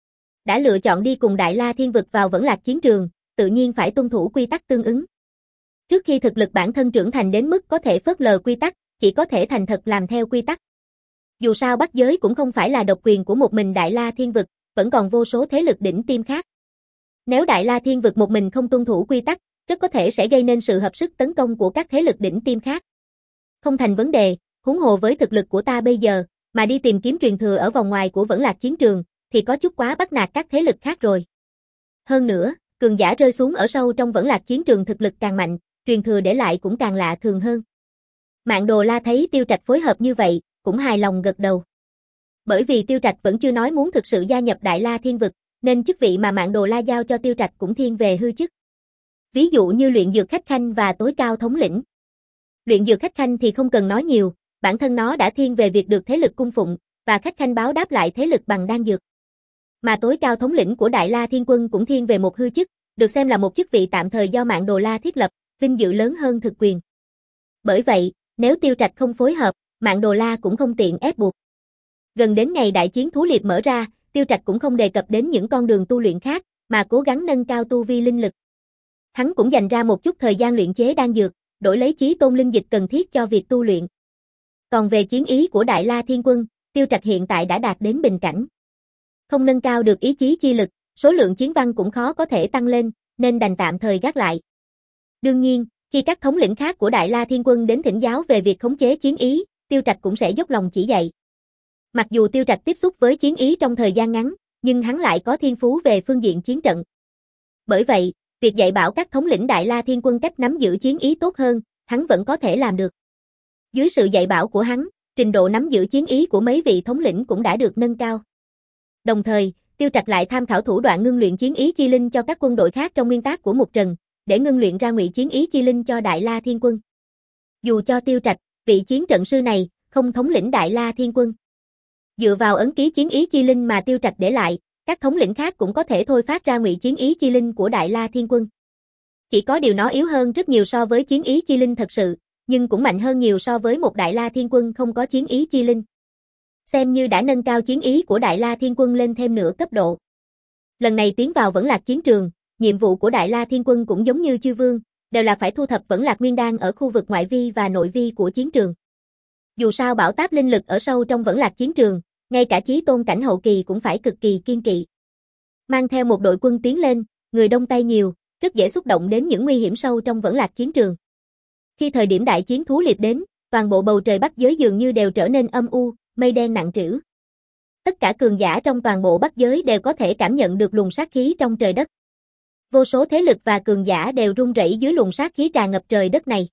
Đã lựa chọn đi cùng Đại La Thiên Vực vào Vẫn Lạc chiến trường, tự nhiên phải tuân thủ quy tắc tương ứng. Trước khi thực lực bản thân trưởng thành đến mức có thể phớt lờ quy tắc, chỉ có thể thành thật làm theo quy tắc. Dù sao Bắc giới cũng không phải là độc quyền của một mình Đại La Thiên Vực, vẫn còn vô số thế lực đỉnh tiêm khác. Nếu Đại La Thiên Vực một mình không tuân thủ quy tắc, rất có thể sẽ gây nên sự hợp sức tấn công của các thế lực đỉnh tiêm khác. Không thành vấn đề, huống hồ với thực lực của ta bây giờ, mà đi tìm kiếm truyền thừa ở vòng ngoài của Vẫn Lạc chiến trường, thì có chút quá bắt nạt các thế lực khác rồi. Hơn nữa, cường giả rơi xuống ở sâu trong Vẫn Lạc chiến trường thực lực càng mạnh, truyền thừa để lại cũng càng lạ thường hơn. Mạn Đồ La thấy Tiêu Trạch phối hợp như vậy, cũng hài lòng gật đầu. Bởi vì Tiêu Trạch vẫn chưa nói muốn thực sự gia nhập Đại La Thiên Vực, nên chức vị mà Mạn Đồ La giao cho Tiêu Trạch cũng thiên về hư chức. Ví dụ như luyện dược khách khanh và tối cao thống lĩnh. Luyện dược khách khanh thì không cần nói nhiều, bản thân nó đã thiên về việc được thế lực cung phụng, và khách khanh báo đáp lại thế lực bằng đan dược. Mà tối cao thống lĩnh của Đại La Thiên Quân cũng thiên về một hư chức, được xem là một chức vị tạm thời do Mạn Đồ La thiết lập, vinh dự lớn hơn thực quyền. Bởi vậy, nếu Tiêu Trạch không phối hợp, Mạn Đồ La cũng không tiện ép buộc. Gần đến ngày đại chiến thú liệp mở ra, Tiêu Trạch cũng không đề cập đến những con đường tu luyện khác, mà cố gắng nâng cao tu vi linh lực. Hắn cũng dành ra một chút thời gian luyện chế đan dược, đổi lấy chí tôn linh dịch cần thiết cho việc tu luyện. Còn về chiến ý của Đại La Thiên Quân, Tiêu Trạch hiện tại đã đạt đến bình cảnh. Không nâng cao được ý chí chi lực, số lượng chiến văn cũng khó có thể tăng lên, nên đành tạm thời gác lại. Đương nhiên, khi các thống lĩnh khác của Đại La Thiên Quân đến thỉnh giáo về việc khống chế chiến ý, Tiêu Trạch cũng sẽ dốc lòng chỉ dạy. Mặc dù Tiêu Trạch tiếp xúc với chiến ý trong thời gian ngắn, nhưng hắn lại có thiên phú về phương diện chiến trận. Bởi vậy, việc dạy bảo các thống lĩnh Đại La Thiên Quân cách nắm giữ chiến ý tốt hơn, hắn vẫn có thể làm được. Dưới sự dạy bảo của hắn, trình độ nắm giữ chiến ý của mấy vị thống lĩnh cũng đã được nâng cao. Đồng thời, Tiêu Trạch lại tham khảo thủ đoạn ngưng luyện chiến ý chi linh cho các quân đội khác trong nguyên tắc của Mục Trần, để ngưng luyện ra ngụy chiến ý chi linh cho Đại La Thiên Quân. Dù cho Tiêu Trạch, vị chiến trận sư này, không thống lĩnh Đại La Thiên Quân. Dựa vào ấn ký chiến ý chi linh mà Tiêu Trạch để lại, các thống lĩnh khác cũng có thể thôi phát ra ngụy chiến ý chi linh của Đại La Thiên Quân. Chỉ có điều nó yếu hơn rất nhiều so với chiến ý chi linh thật sự, nhưng cũng mạnh hơn nhiều so với một Đại La Thiên Quân không có chiến ý chi linh. Xem như đã nâng cao chiến ý của Đại La Thiên Quân lên thêm nửa cấp độ. Lần này tiến vào Vẫn Lạc chiến trường, nhiệm vụ của Đại La Thiên Quân cũng giống như Chư Vương, đều là phải thu thập Vẫn Lạc nguyên đan ở khu vực ngoại vi và nội vi của chiến trường. Dù sao bão táp linh lực ở sâu trong Vẫn Lạc chiến trường, ngay cả chí tôn cảnh hậu kỳ cũng phải cực kỳ kiên kỵ. Mang theo một đội quân tiến lên, người đông tay nhiều, rất dễ xúc động đến những nguy hiểm sâu trong Vẫn Lạc chiến trường. Khi thời điểm đại chiến thú liệp đến, toàn bộ bầu trời Bắc giới dường như đều trở nên âm u, mây đen nặng trĩu. Tất cả cường giả trong toàn bộ Bắc giới đều có thể cảm nhận được luồng sát khí trong trời đất. Vô số thế lực và cường giả đều run rẩy dưới luồng sát khí tràn ngập trời đất này.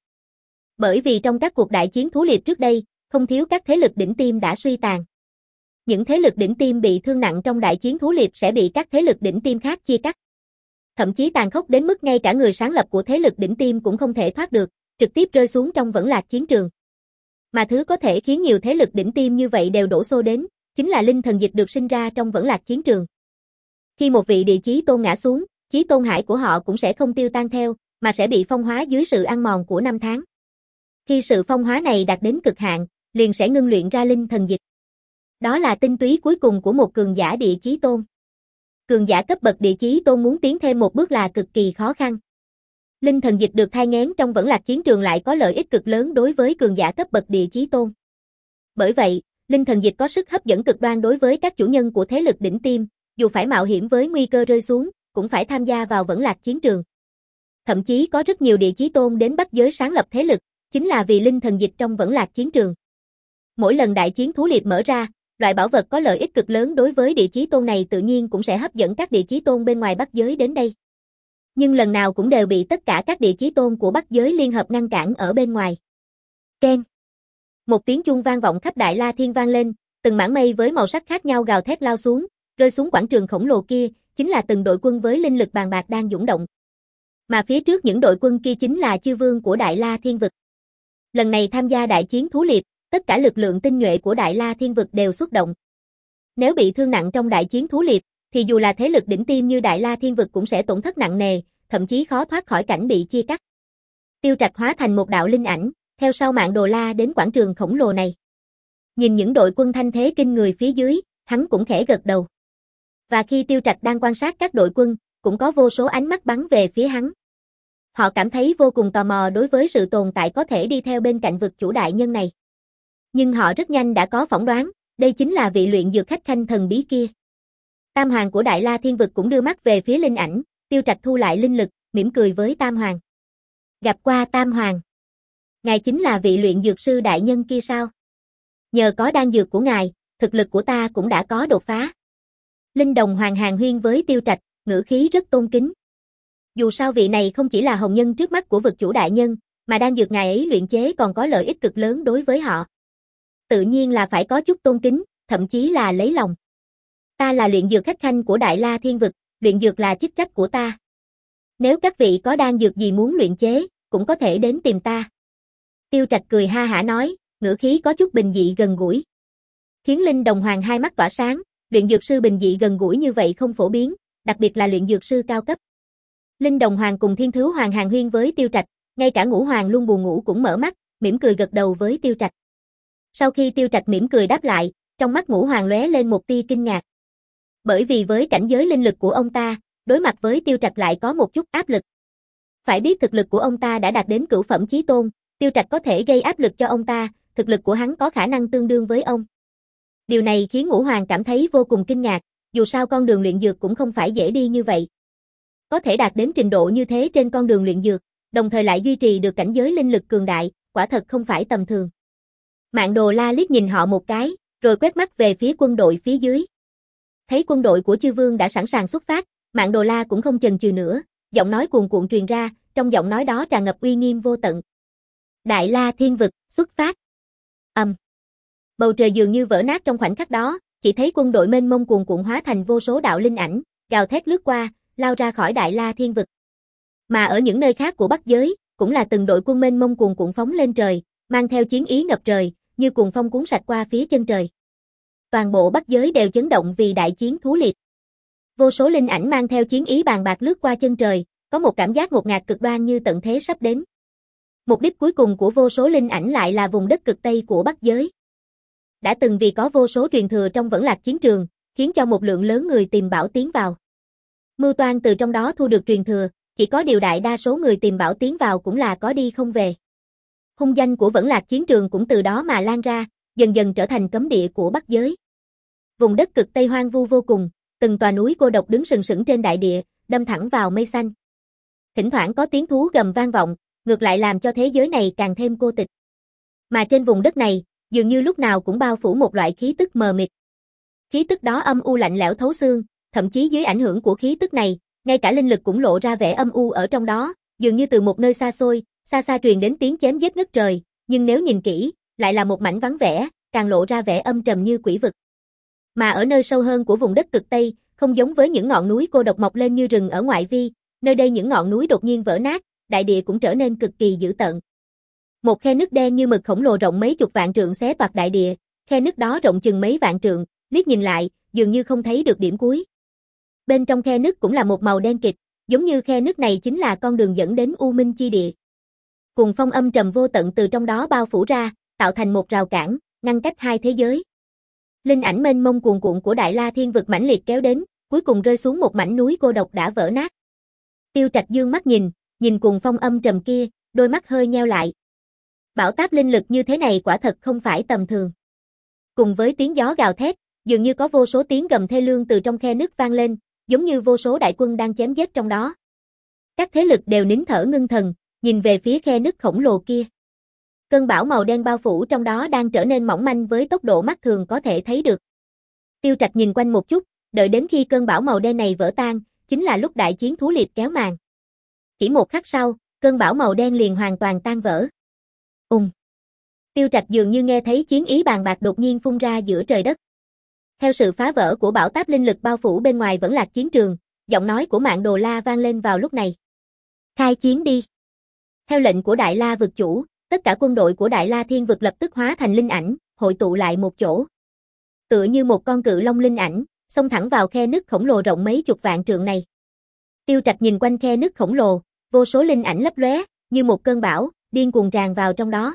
Bởi vì trong các cuộc đại chiến thú liệp trước đây, không thiếu các thế lực đỉnh tiêm đã suy tàn. Những thế lực đỉnh tiêm bị thương nặng trong đại chiến thú liệp sẽ bị các thế lực đỉnh tiêm khác chia cắt. Thậm chí tàn khốc đến mức ngay cả người sáng lập của thế lực đỉnh tiêm cũng không thể thoát được, trực tiếp rơi xuống trong Vẫn Lạc chiến trường. Mà thứ có thể khiến nhiều thế lực đỉnh tiêm như vậy đều đổ xô đến, chính là linh thần dịch được sinh ra trong Vẫn Lạc chiến trường. Khi một vị địa chí tôn ngã xuống, chí tôn hải của họ cũng sẽ không tiêu tan theo, mà sẽ bị phong hóa dưới sự ăn mòn của năm tháng. Khi sự phong hóa này đạt đến cực hạn, liền sẽ ngưng luyện ra linh thần dịch. Đó là tinh túy cuối cùng của một cường giả địa chí tôn. Cường giả cấp bậc địa chí tôn muốn tiến thêm một bước là cực kỳ khó khăn. Linh thần dịch được thai nghén trong Vẫn Lạc chiến trường lại có lợi ích cực lớn đối với cường giả cấp bậc địa chí tôn. Bởi vậy, linh thần dịch có sức hấp dẫn cực đoan đối với các chủ nhân của thế lực đỉnh tiêm, dù phải mạo hiểm với nguy cơ rơi xuống, cũng phải tham gia vào Vẫn Lạc chiến trường. Thậm chí có rất nhiều địa chí tôn đến Bắc giới sáng lập thế lực, chính là vì linh thần dịch trong Vẫn Lạc chiến trường. Mỗi lần đại chiến thú liệp mở ra, loại bảo vật có lợi ích cực lớn đối với địa chí tôn này tự nhiên cũng sẽ hấp dẫn các địa chí tôn bên ngoài Bắc giới đến đây. Nhưng lần nào cũng đều bị tất cả các địa chí tôn của Bắc giới liên hợp ngăn cản ở bên ngoài. Keng. Một tiếng chuông vang vọng khắp Đại La Thiên vang lên, từng mảng mây với màu sắc khác nhau gào thét lao xuống, rơi xuống quảng trường khổng lồ kia, chính là từng đội quân với linh lực bàn bạc đang dũng động. Mà phía trước những đội quân kia chính là chư vương của Đại La Thiên vực. Lần này tham gia đại chiến thú liệp, tất cả lực lượng tinh nhuệ của Đại La Thiên vực đều xuất động. Nếu bị thương nặng trong đại chiến thú liệp, thì dù là thế lực đỉnh tiêm như Đại La Thiên vực cũng sẽ tổn thất nặng nề, thậm chí khó thoát khỏi cảnh bị chia cắt. Tiêu Trạch hóa thành một đạo linh ảnh, theo sau Mạn Đồ La đến quảng trường khổng lồ này. Nhìn những đội quân thanh thế kinh người phía dưới, hắn cũng khẽ gật đầu. Và khi Tiêu Trạch đang quan sát các đội quân, cũng có vô số ánh mắt bắn về phía hắn. Họ cảm thấy vô cùng tò mò đối với sự tồn tại có thể đi theo bên cạnh vực chủ đại nhân này. Nhưng họ rất nhanh đã có phỏng đoán, đây chính là vị luyện dược khách khanh thần bí kia. Tam Hoàng của Đại La Thiên vực cũng đưa mắt về phía linh ảnh, Tiêu Trạch thu lại linh lực, mỉm cười với Tam Hoàng. Gặp qua Tam Hoàng. Ngài chính là vị luyện dược sư đại nhân kia sao? Nhờ có đan dược của ngài, thực lực của ta cũng đã có đột phá. Linh Đồng Hoàng hàn huyên với Tiêu Trạch, ngữ khí rất tôn kính. Dù sao vị này không chỉ là hồng nhân trước mắt của vực chủ đại nhân, mà đan dược ngài ấy luyện chế còn có lợi ích cực lớn đối với họ. Tự nhiên là phải có chút tôn kính, thậm chí là lấy lòng. Ta là luyện dược khách khanh của Đại La Thiên Vực, luyện dược là chức trách của ta. Nếu các vị có đan dược gì muốn luyện chế, cũng có thể đến tìm ta. Tiêu Trạch cười ha hả nói, ngữ khí có chút bình dị gần gũi. Khiến Linh Đồng Hoàng hai mắt tỏa sáng, luyện dược sư bình dị gần gũi như vậy không phổ biến, đặc biệt là luyện dược sư cao cấp. Linh Đồng Hoàng cùng Thiên Thứ Hoàng hàn huyên với Tiêu Trạch, ngay cả Ngũ Hoàng luôn buồn ngủ cũng mở mắt, mỉm cười gật đầu với Tiêu Trạch. Sau khi Tiêu Trạch mỉm cười đáp lại, trong mắt Ngũ Hoàng lóe lên một tia kinh ngạc. Bởi vì với cảnh giới linh lực của ông ta, đối mặt với Tiêu Trạch lại có một chút áp lực. Phải biết thực lực của ông ta đã đạt đến cửu phẩm chí tôn, Tiêu Trạch có thể gây áp lực cho ông ta, thực lực của hắn có khả năng tương đương với ông. Điều này khiến Ngũ Hoàng cảm thấy vô cùng kinh ngạc, dù sao con đường luyện dược cũng không phải dễ đi như vậy. Có thể đạt đến trình độ như thế trên con đường luyện dược, đồng thời lại duy trì được cảnh giới linh lực cường đại, quả thật không phải tầm thường. Mạn Đồ La liếc nhìn họ một cái, rồi quét mắt về phía quân đội phía dưới. Thấy quân đội của Chư Vương đã sẵn sàng xuất phát, Mạn Đồ La cũng không chần chừ nữa, giọng nói cuồn cuộn truyền ra, trong giọng nói đó tràn ngập uy nghiêm vô tận. Đại La Thiên Vực, xuất phát. Ầm. Um. Bầu trời dường như vỡ nát trong khoảnh khắc đó, chỉ thấy quân đội mênh mông cuồn cuộn hóa thành vô số đạo linh ảnh, gào thét lướt qua, lao ra khỏi Đại La Thiên Vực. Mà ở những nơi khác của Bắc giới, cũng là từng đội quân mênh mông cuồn cuộn phóng lên trời, mang theo chiến ý ngập trời, như cuồng phong cuốn sạch qua phía chân trời. Toàn bộ Bắc giới đều chấn động vì đại chiến thú liệt. Vô số linh ảnh mang theo chiến ý bàn bạc lướt qua chân trời, có một cảm giác ngột ngạt cực đoan như tận thế sắp đến. Mục đích cuối cùng của vô số linh ảnh lại là vùng đất cực Tây của Bắc giới. Đã từng vì có vô số truyền thừa trong Vẫn Lạc chiến trường, khiến cho một lượng lớn người tìm bảo tiến vào. Mưu toan từ trong đó thu được truyền thừa, chỉ có điều đại đa số người tìm bảo tiến vào cũng là có đi không về. Hung danh của Vẫn Lạc chiến trường cũng từ đó mà lan ra, dần dần trở thành cấm địa của Bắc giới. Vùng đất cực Tây hoang vu vô cùng, từng tòa núi cô độc đứng sừng sững trên đại địa, đâm thẳng vào mây xanh. Thỉnh thoảng có tiếng thú gầm vang vọng, ngược lại làm cho thế giới này càng thêm cô tịch. Mà trên vùng đất này, dường như lúc nào cũng bao phủ một loại khí tức mờ mịt. Khí tức đó âm u lạnh lẽo thấu xương, thậm chí dưới ảnh hưởng của khí tức này, ngay cả linh lực cũng lộ ra vẻ âm u ở trong đó, dường như từ một nơi xa xôi, xa xa truyền đến tiếng chém giết ngất trời, nhưng nếu nhìn kỹ, lại là một mảnh vắng vẻ, càng lộ ra vẻ âm trầm như quỷ vực. Mà ở nơi sâu hơn của vùng đất cực Tây, không giống với những ngọn núi cô độc mọc lên như rừng ở ngoại vi, nơi đây những ngọn núi đột nhiên vỡ nát, đại địa cũng trở nên cực kỳ dữ tợn. Một khe nứt đen như mực khổng lồ rộng mấy chục vạn trượng xé toạc đại địa, khe nứt đó rộng chừng mấy vạn trượng, liếc nhìn lại, dường như không thấy được điểm cuối. Bên trong khe nứt cũng là một màu đen kịt, giống như khe nứt này chính là con đường dẫn đến U Minh chi địa. Cùng phong âm trầm vô tận từ trong đó bao phủ ra, tạo thành một rào cản, ngăn cách hai thế giới. Linh ảnh mênh mông cuồn cuộn của Đại La Thiên Vực mãnh liệt kéo đến, cuối cùng rơi xuống một mảnh núi cô độc đã vỡ nát. Tiêu Trạch dương mắt nhìn, nhìn cùng phong âm trầm kia, đôi mắt hơi nheo lại. Bão táp linh lực như thế này quả thật không phải tầm thường. Cùng với tiếng gió gào thét, dường như có vô số tiếng gầm thê lương từ trong khe nứt vang lên, giống như vô số đại quân đang chém giết trong đó. Các thế lực đều nín thở ngưng thần, nhìn về phía khe nứt khổng lồ kia. Cơn bão màu đen bao phủ trong đó đang trở nên mỏng manh với tốc độ mắt thường có thể thấy được. Tiêu Trạch nhìn quanh một chút, đợi đến khi cơn bão màu đen này vỡ tan, chính là lúc đại chiến thú liệt kéo màn. Chỉ một khắc sau, cơn bão màu đen liền hoàn toàn tan vỡ. Ùng. Tiêu Trạch dường như nghe thấy chiến ý bàn bạc đột nhiên phun ra giữa trời đất. Theo sự phá vỡ của bão táp linh lực bao phủ bên ngoài Vẫn Lạc chiến trường, giọng nói của Mạn Đồ La vang lên vào lúc này. Khai chiến đi. Theo lệnh của Đại La vực chủ, tất cả quân đội của Đại La Thiên Vực lập tức hóa thành linh ảnh, hội tụ lại một chỗ. Tựa như một con cự long linh ảnh, xông thẳng vào khe nứt khổng lồ rộng mấy chục vạn trượng này. Tiêu Trạch nhìn quanh khe nứt khổng lồ, vô số linh ảnh lấp lóe, như một cơn bão, điên cuồng tràn vào trong đó.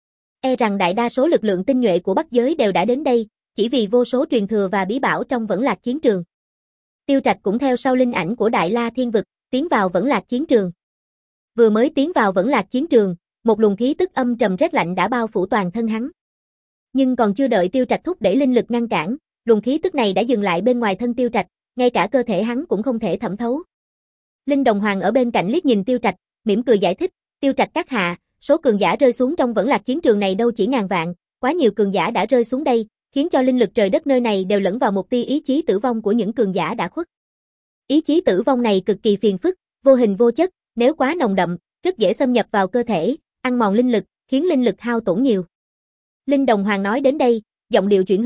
E rằng đại đa số lực lượng tinh nhuệ của Bắc giới đều đã đến đây, chỉ vì vô số truyền thừa và bí bảo trong Vẫn Lạc chiến trường. Tiêu Trạch cũng theo sau linh ảnh của Đại La Thiên Vực, tiến vào Vẫn Lạc chiến trường. Vừa mới tiến vào Vẫn Lạc chiến trường, một luồng khí tức âm trầm rét lạnh đã bao phủ toàn thân hắn. Nhưng còn chưa đợi Tiêu Trạch thúc đẩy linh lực ngăn cản, luồng khí tức này đã dừng lại bên ngoài thân Tiêu Trạch, ngay cả cơ thể hắn cũng không thể thẩm thấu. Linh Đồng Hoàng ở bên cạnh liếc nhìn Tiêu Trạch, mỉm cười giải thích, Tiêu Trạch các hạ, số cường giả rơi xuống trong Vẫn Lạc chiến trường này đâu chỉ ngàn vạn, quá nhiều cường giả đã rơi xuống đây, khiến cho linh lực trời đất nơi này đều lẫn vào một tia ý chí tử vong của những cường giả đã khuất. Ý chí tử vong này cực kỳ phiền phức, vô hình vô chất, nếu quá nồng đậm, rất dễ xâm nhập vào cơ thể, ăn mòn linh lực, khiến linh lực hao tổn nhiều. Linh Đồng Hoàng nói đến đây, giọng điệu chuyển hướng,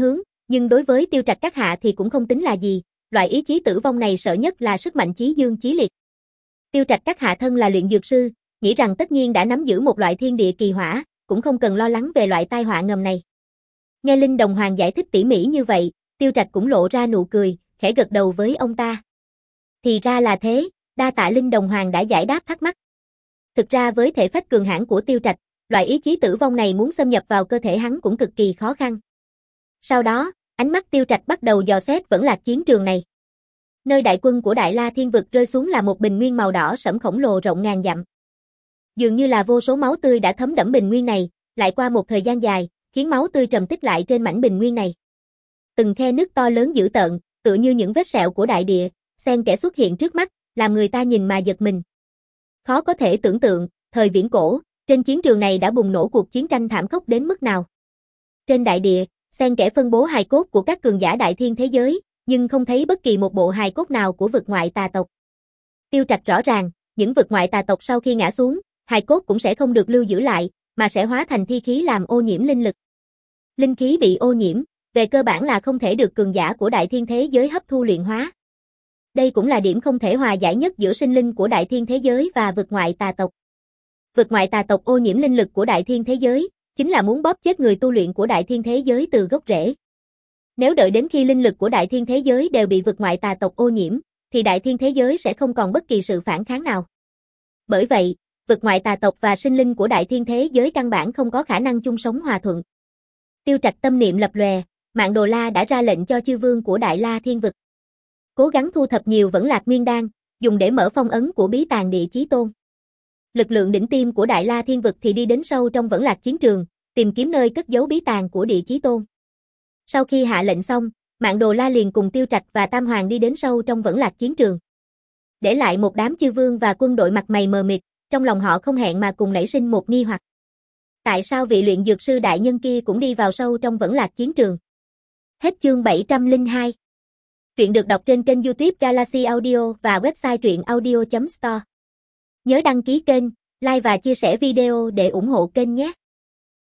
Nhưng đối với Tiêu Trạch các hạ thì cũng không tính là gì, loại ý chí tử vong này sợ nhất là sức mạnh chí dương chí liệt. Tiêu Trạch các hạ thân là luyện dược sư, nghĩ rằng tất nhiên đã nắm giữ một loại thiên địa kỳ hỏa, cũng không cần lo lắng về loại tai họa ngầm này. Nghe Linh Đồng Hoàng giải thích tỉ mỉ như vậy, Tiêu Trạch cũng lộ ra nụ cười, khẽ gật đầu với ông ta. Thì ra là thế, đa tạ Linh Đồng Hoàng đã giải đáp thắc mắc. Thực ra với thể phách cường hãn của Tiêu Trạch, loại ý chí tử vong này muốn xâm nhập vào cơ thể hắn cũng cực kỳ khó khăn. Sau đó, ánh mắt Tiêu Trạch bắt đầu dò xét vẫn lạc chiến trường này. Nơi đại quân của Đại La Thiên Vực rơi xuống là một bình nguyên màu đỏ sẫm khổng lồ rộng ngàn dặm. Dường như là vô số máu tươi đã thấm đẫm bình nguyên này, lại qua một thời gian dài, khiến máu tươi trầm tích lại trên mảnh bình nguyên này. Từng khe nứt to lớn dữ tợn, tựa như những vết sẹo của đại địa, xen kẽ xuất hiện trước mắt, làm người ta nhìn mà giật mình. Khó có thể tưởng tượng, thời viễn cổ, trên chiến trường này đã bùng nổ cuộc chiến tranh thảm khốc đến mức nào. Trên đại địa, xen kẽ phân bố hài cốt của các cường giả đại thiên thế giới, nhưng không thấy bất kỳ một bộ hài cốt nào của vực ngoại tà tộc. Tiêu Trạch rõ ràng, những vực ngoại tà tộc sau khi ngã xuống, hài cốt cũng sẽ không được lưu giữ lại, mà sẽ hóa thành thi khí làm ô nhiễm linh lực. Linh khí bị ô nhiễm, về cơ bản là không thể được cường giả của đại thiên thế giới hấp thu luyện hóa. Đây cũng là điểm không thể hòa giải nhất giữa sinh linh của đại thiên thế giới và vực ngoại tà tộc. Vực ngoại tà tộc ô nhiễm linh lực của đại thiên thế giới, chính là muốn bóp chết người tu luyện của đại thiên thế giới từ gốc rễ. Nếu đợi đến khi linh lực của đại thiên thế giới đều bị vực ngoại tà tộc ô nhiễm, thì đại thiên thế giới sẽ không còn bất kỳ sự phản kháng nào. Bởi vậy, vực ngoại tà tộc và sinh linh của đại thiên thế giới căn bản không có khả năng chung sống hòa thuận. Tiêu Trạch tâm niệm lập lòe, Mạn Đồ La đã ra lệnh cho chư vương của Đại La Thiên Vực cố gắng thu thập nhiều vẫn lạc nguyên đan, dùng để mở phong ấn của bí tàng Địa Chí Tôn. Lực lượng đỉnh tiêm của Đại La Thiên Vực thì đi đến sâu trong vẫn lạc chiến trường, tìm kiếm nơi cất giấu bí tàng của Địa Chí Tôn. Sau khi hạ lệnh xong, Mạn Đồ La liền cùng Tiêu Trạch và Tam Hoàng đi đến sâu trong vẫn lạc chiến trường. Để lại một đám chư vương và quân đội mặt mày mờ mịt, trong lòng họ không hẹn mà cùng nảy sinh một nghi hoặc. Tại sao vị luyện dược sư đại nhân kia cũng đi vào sâu trong vẫn lạc chiến trường? Hết chương bảy trăm lẻ hai. Truyện được đọc trên kênh YouTube Galaxy Audio và website truyện audio chấm store. Nhớ đăng ký kênh, like và chia sẻ video để ủng hộ kênh nhé.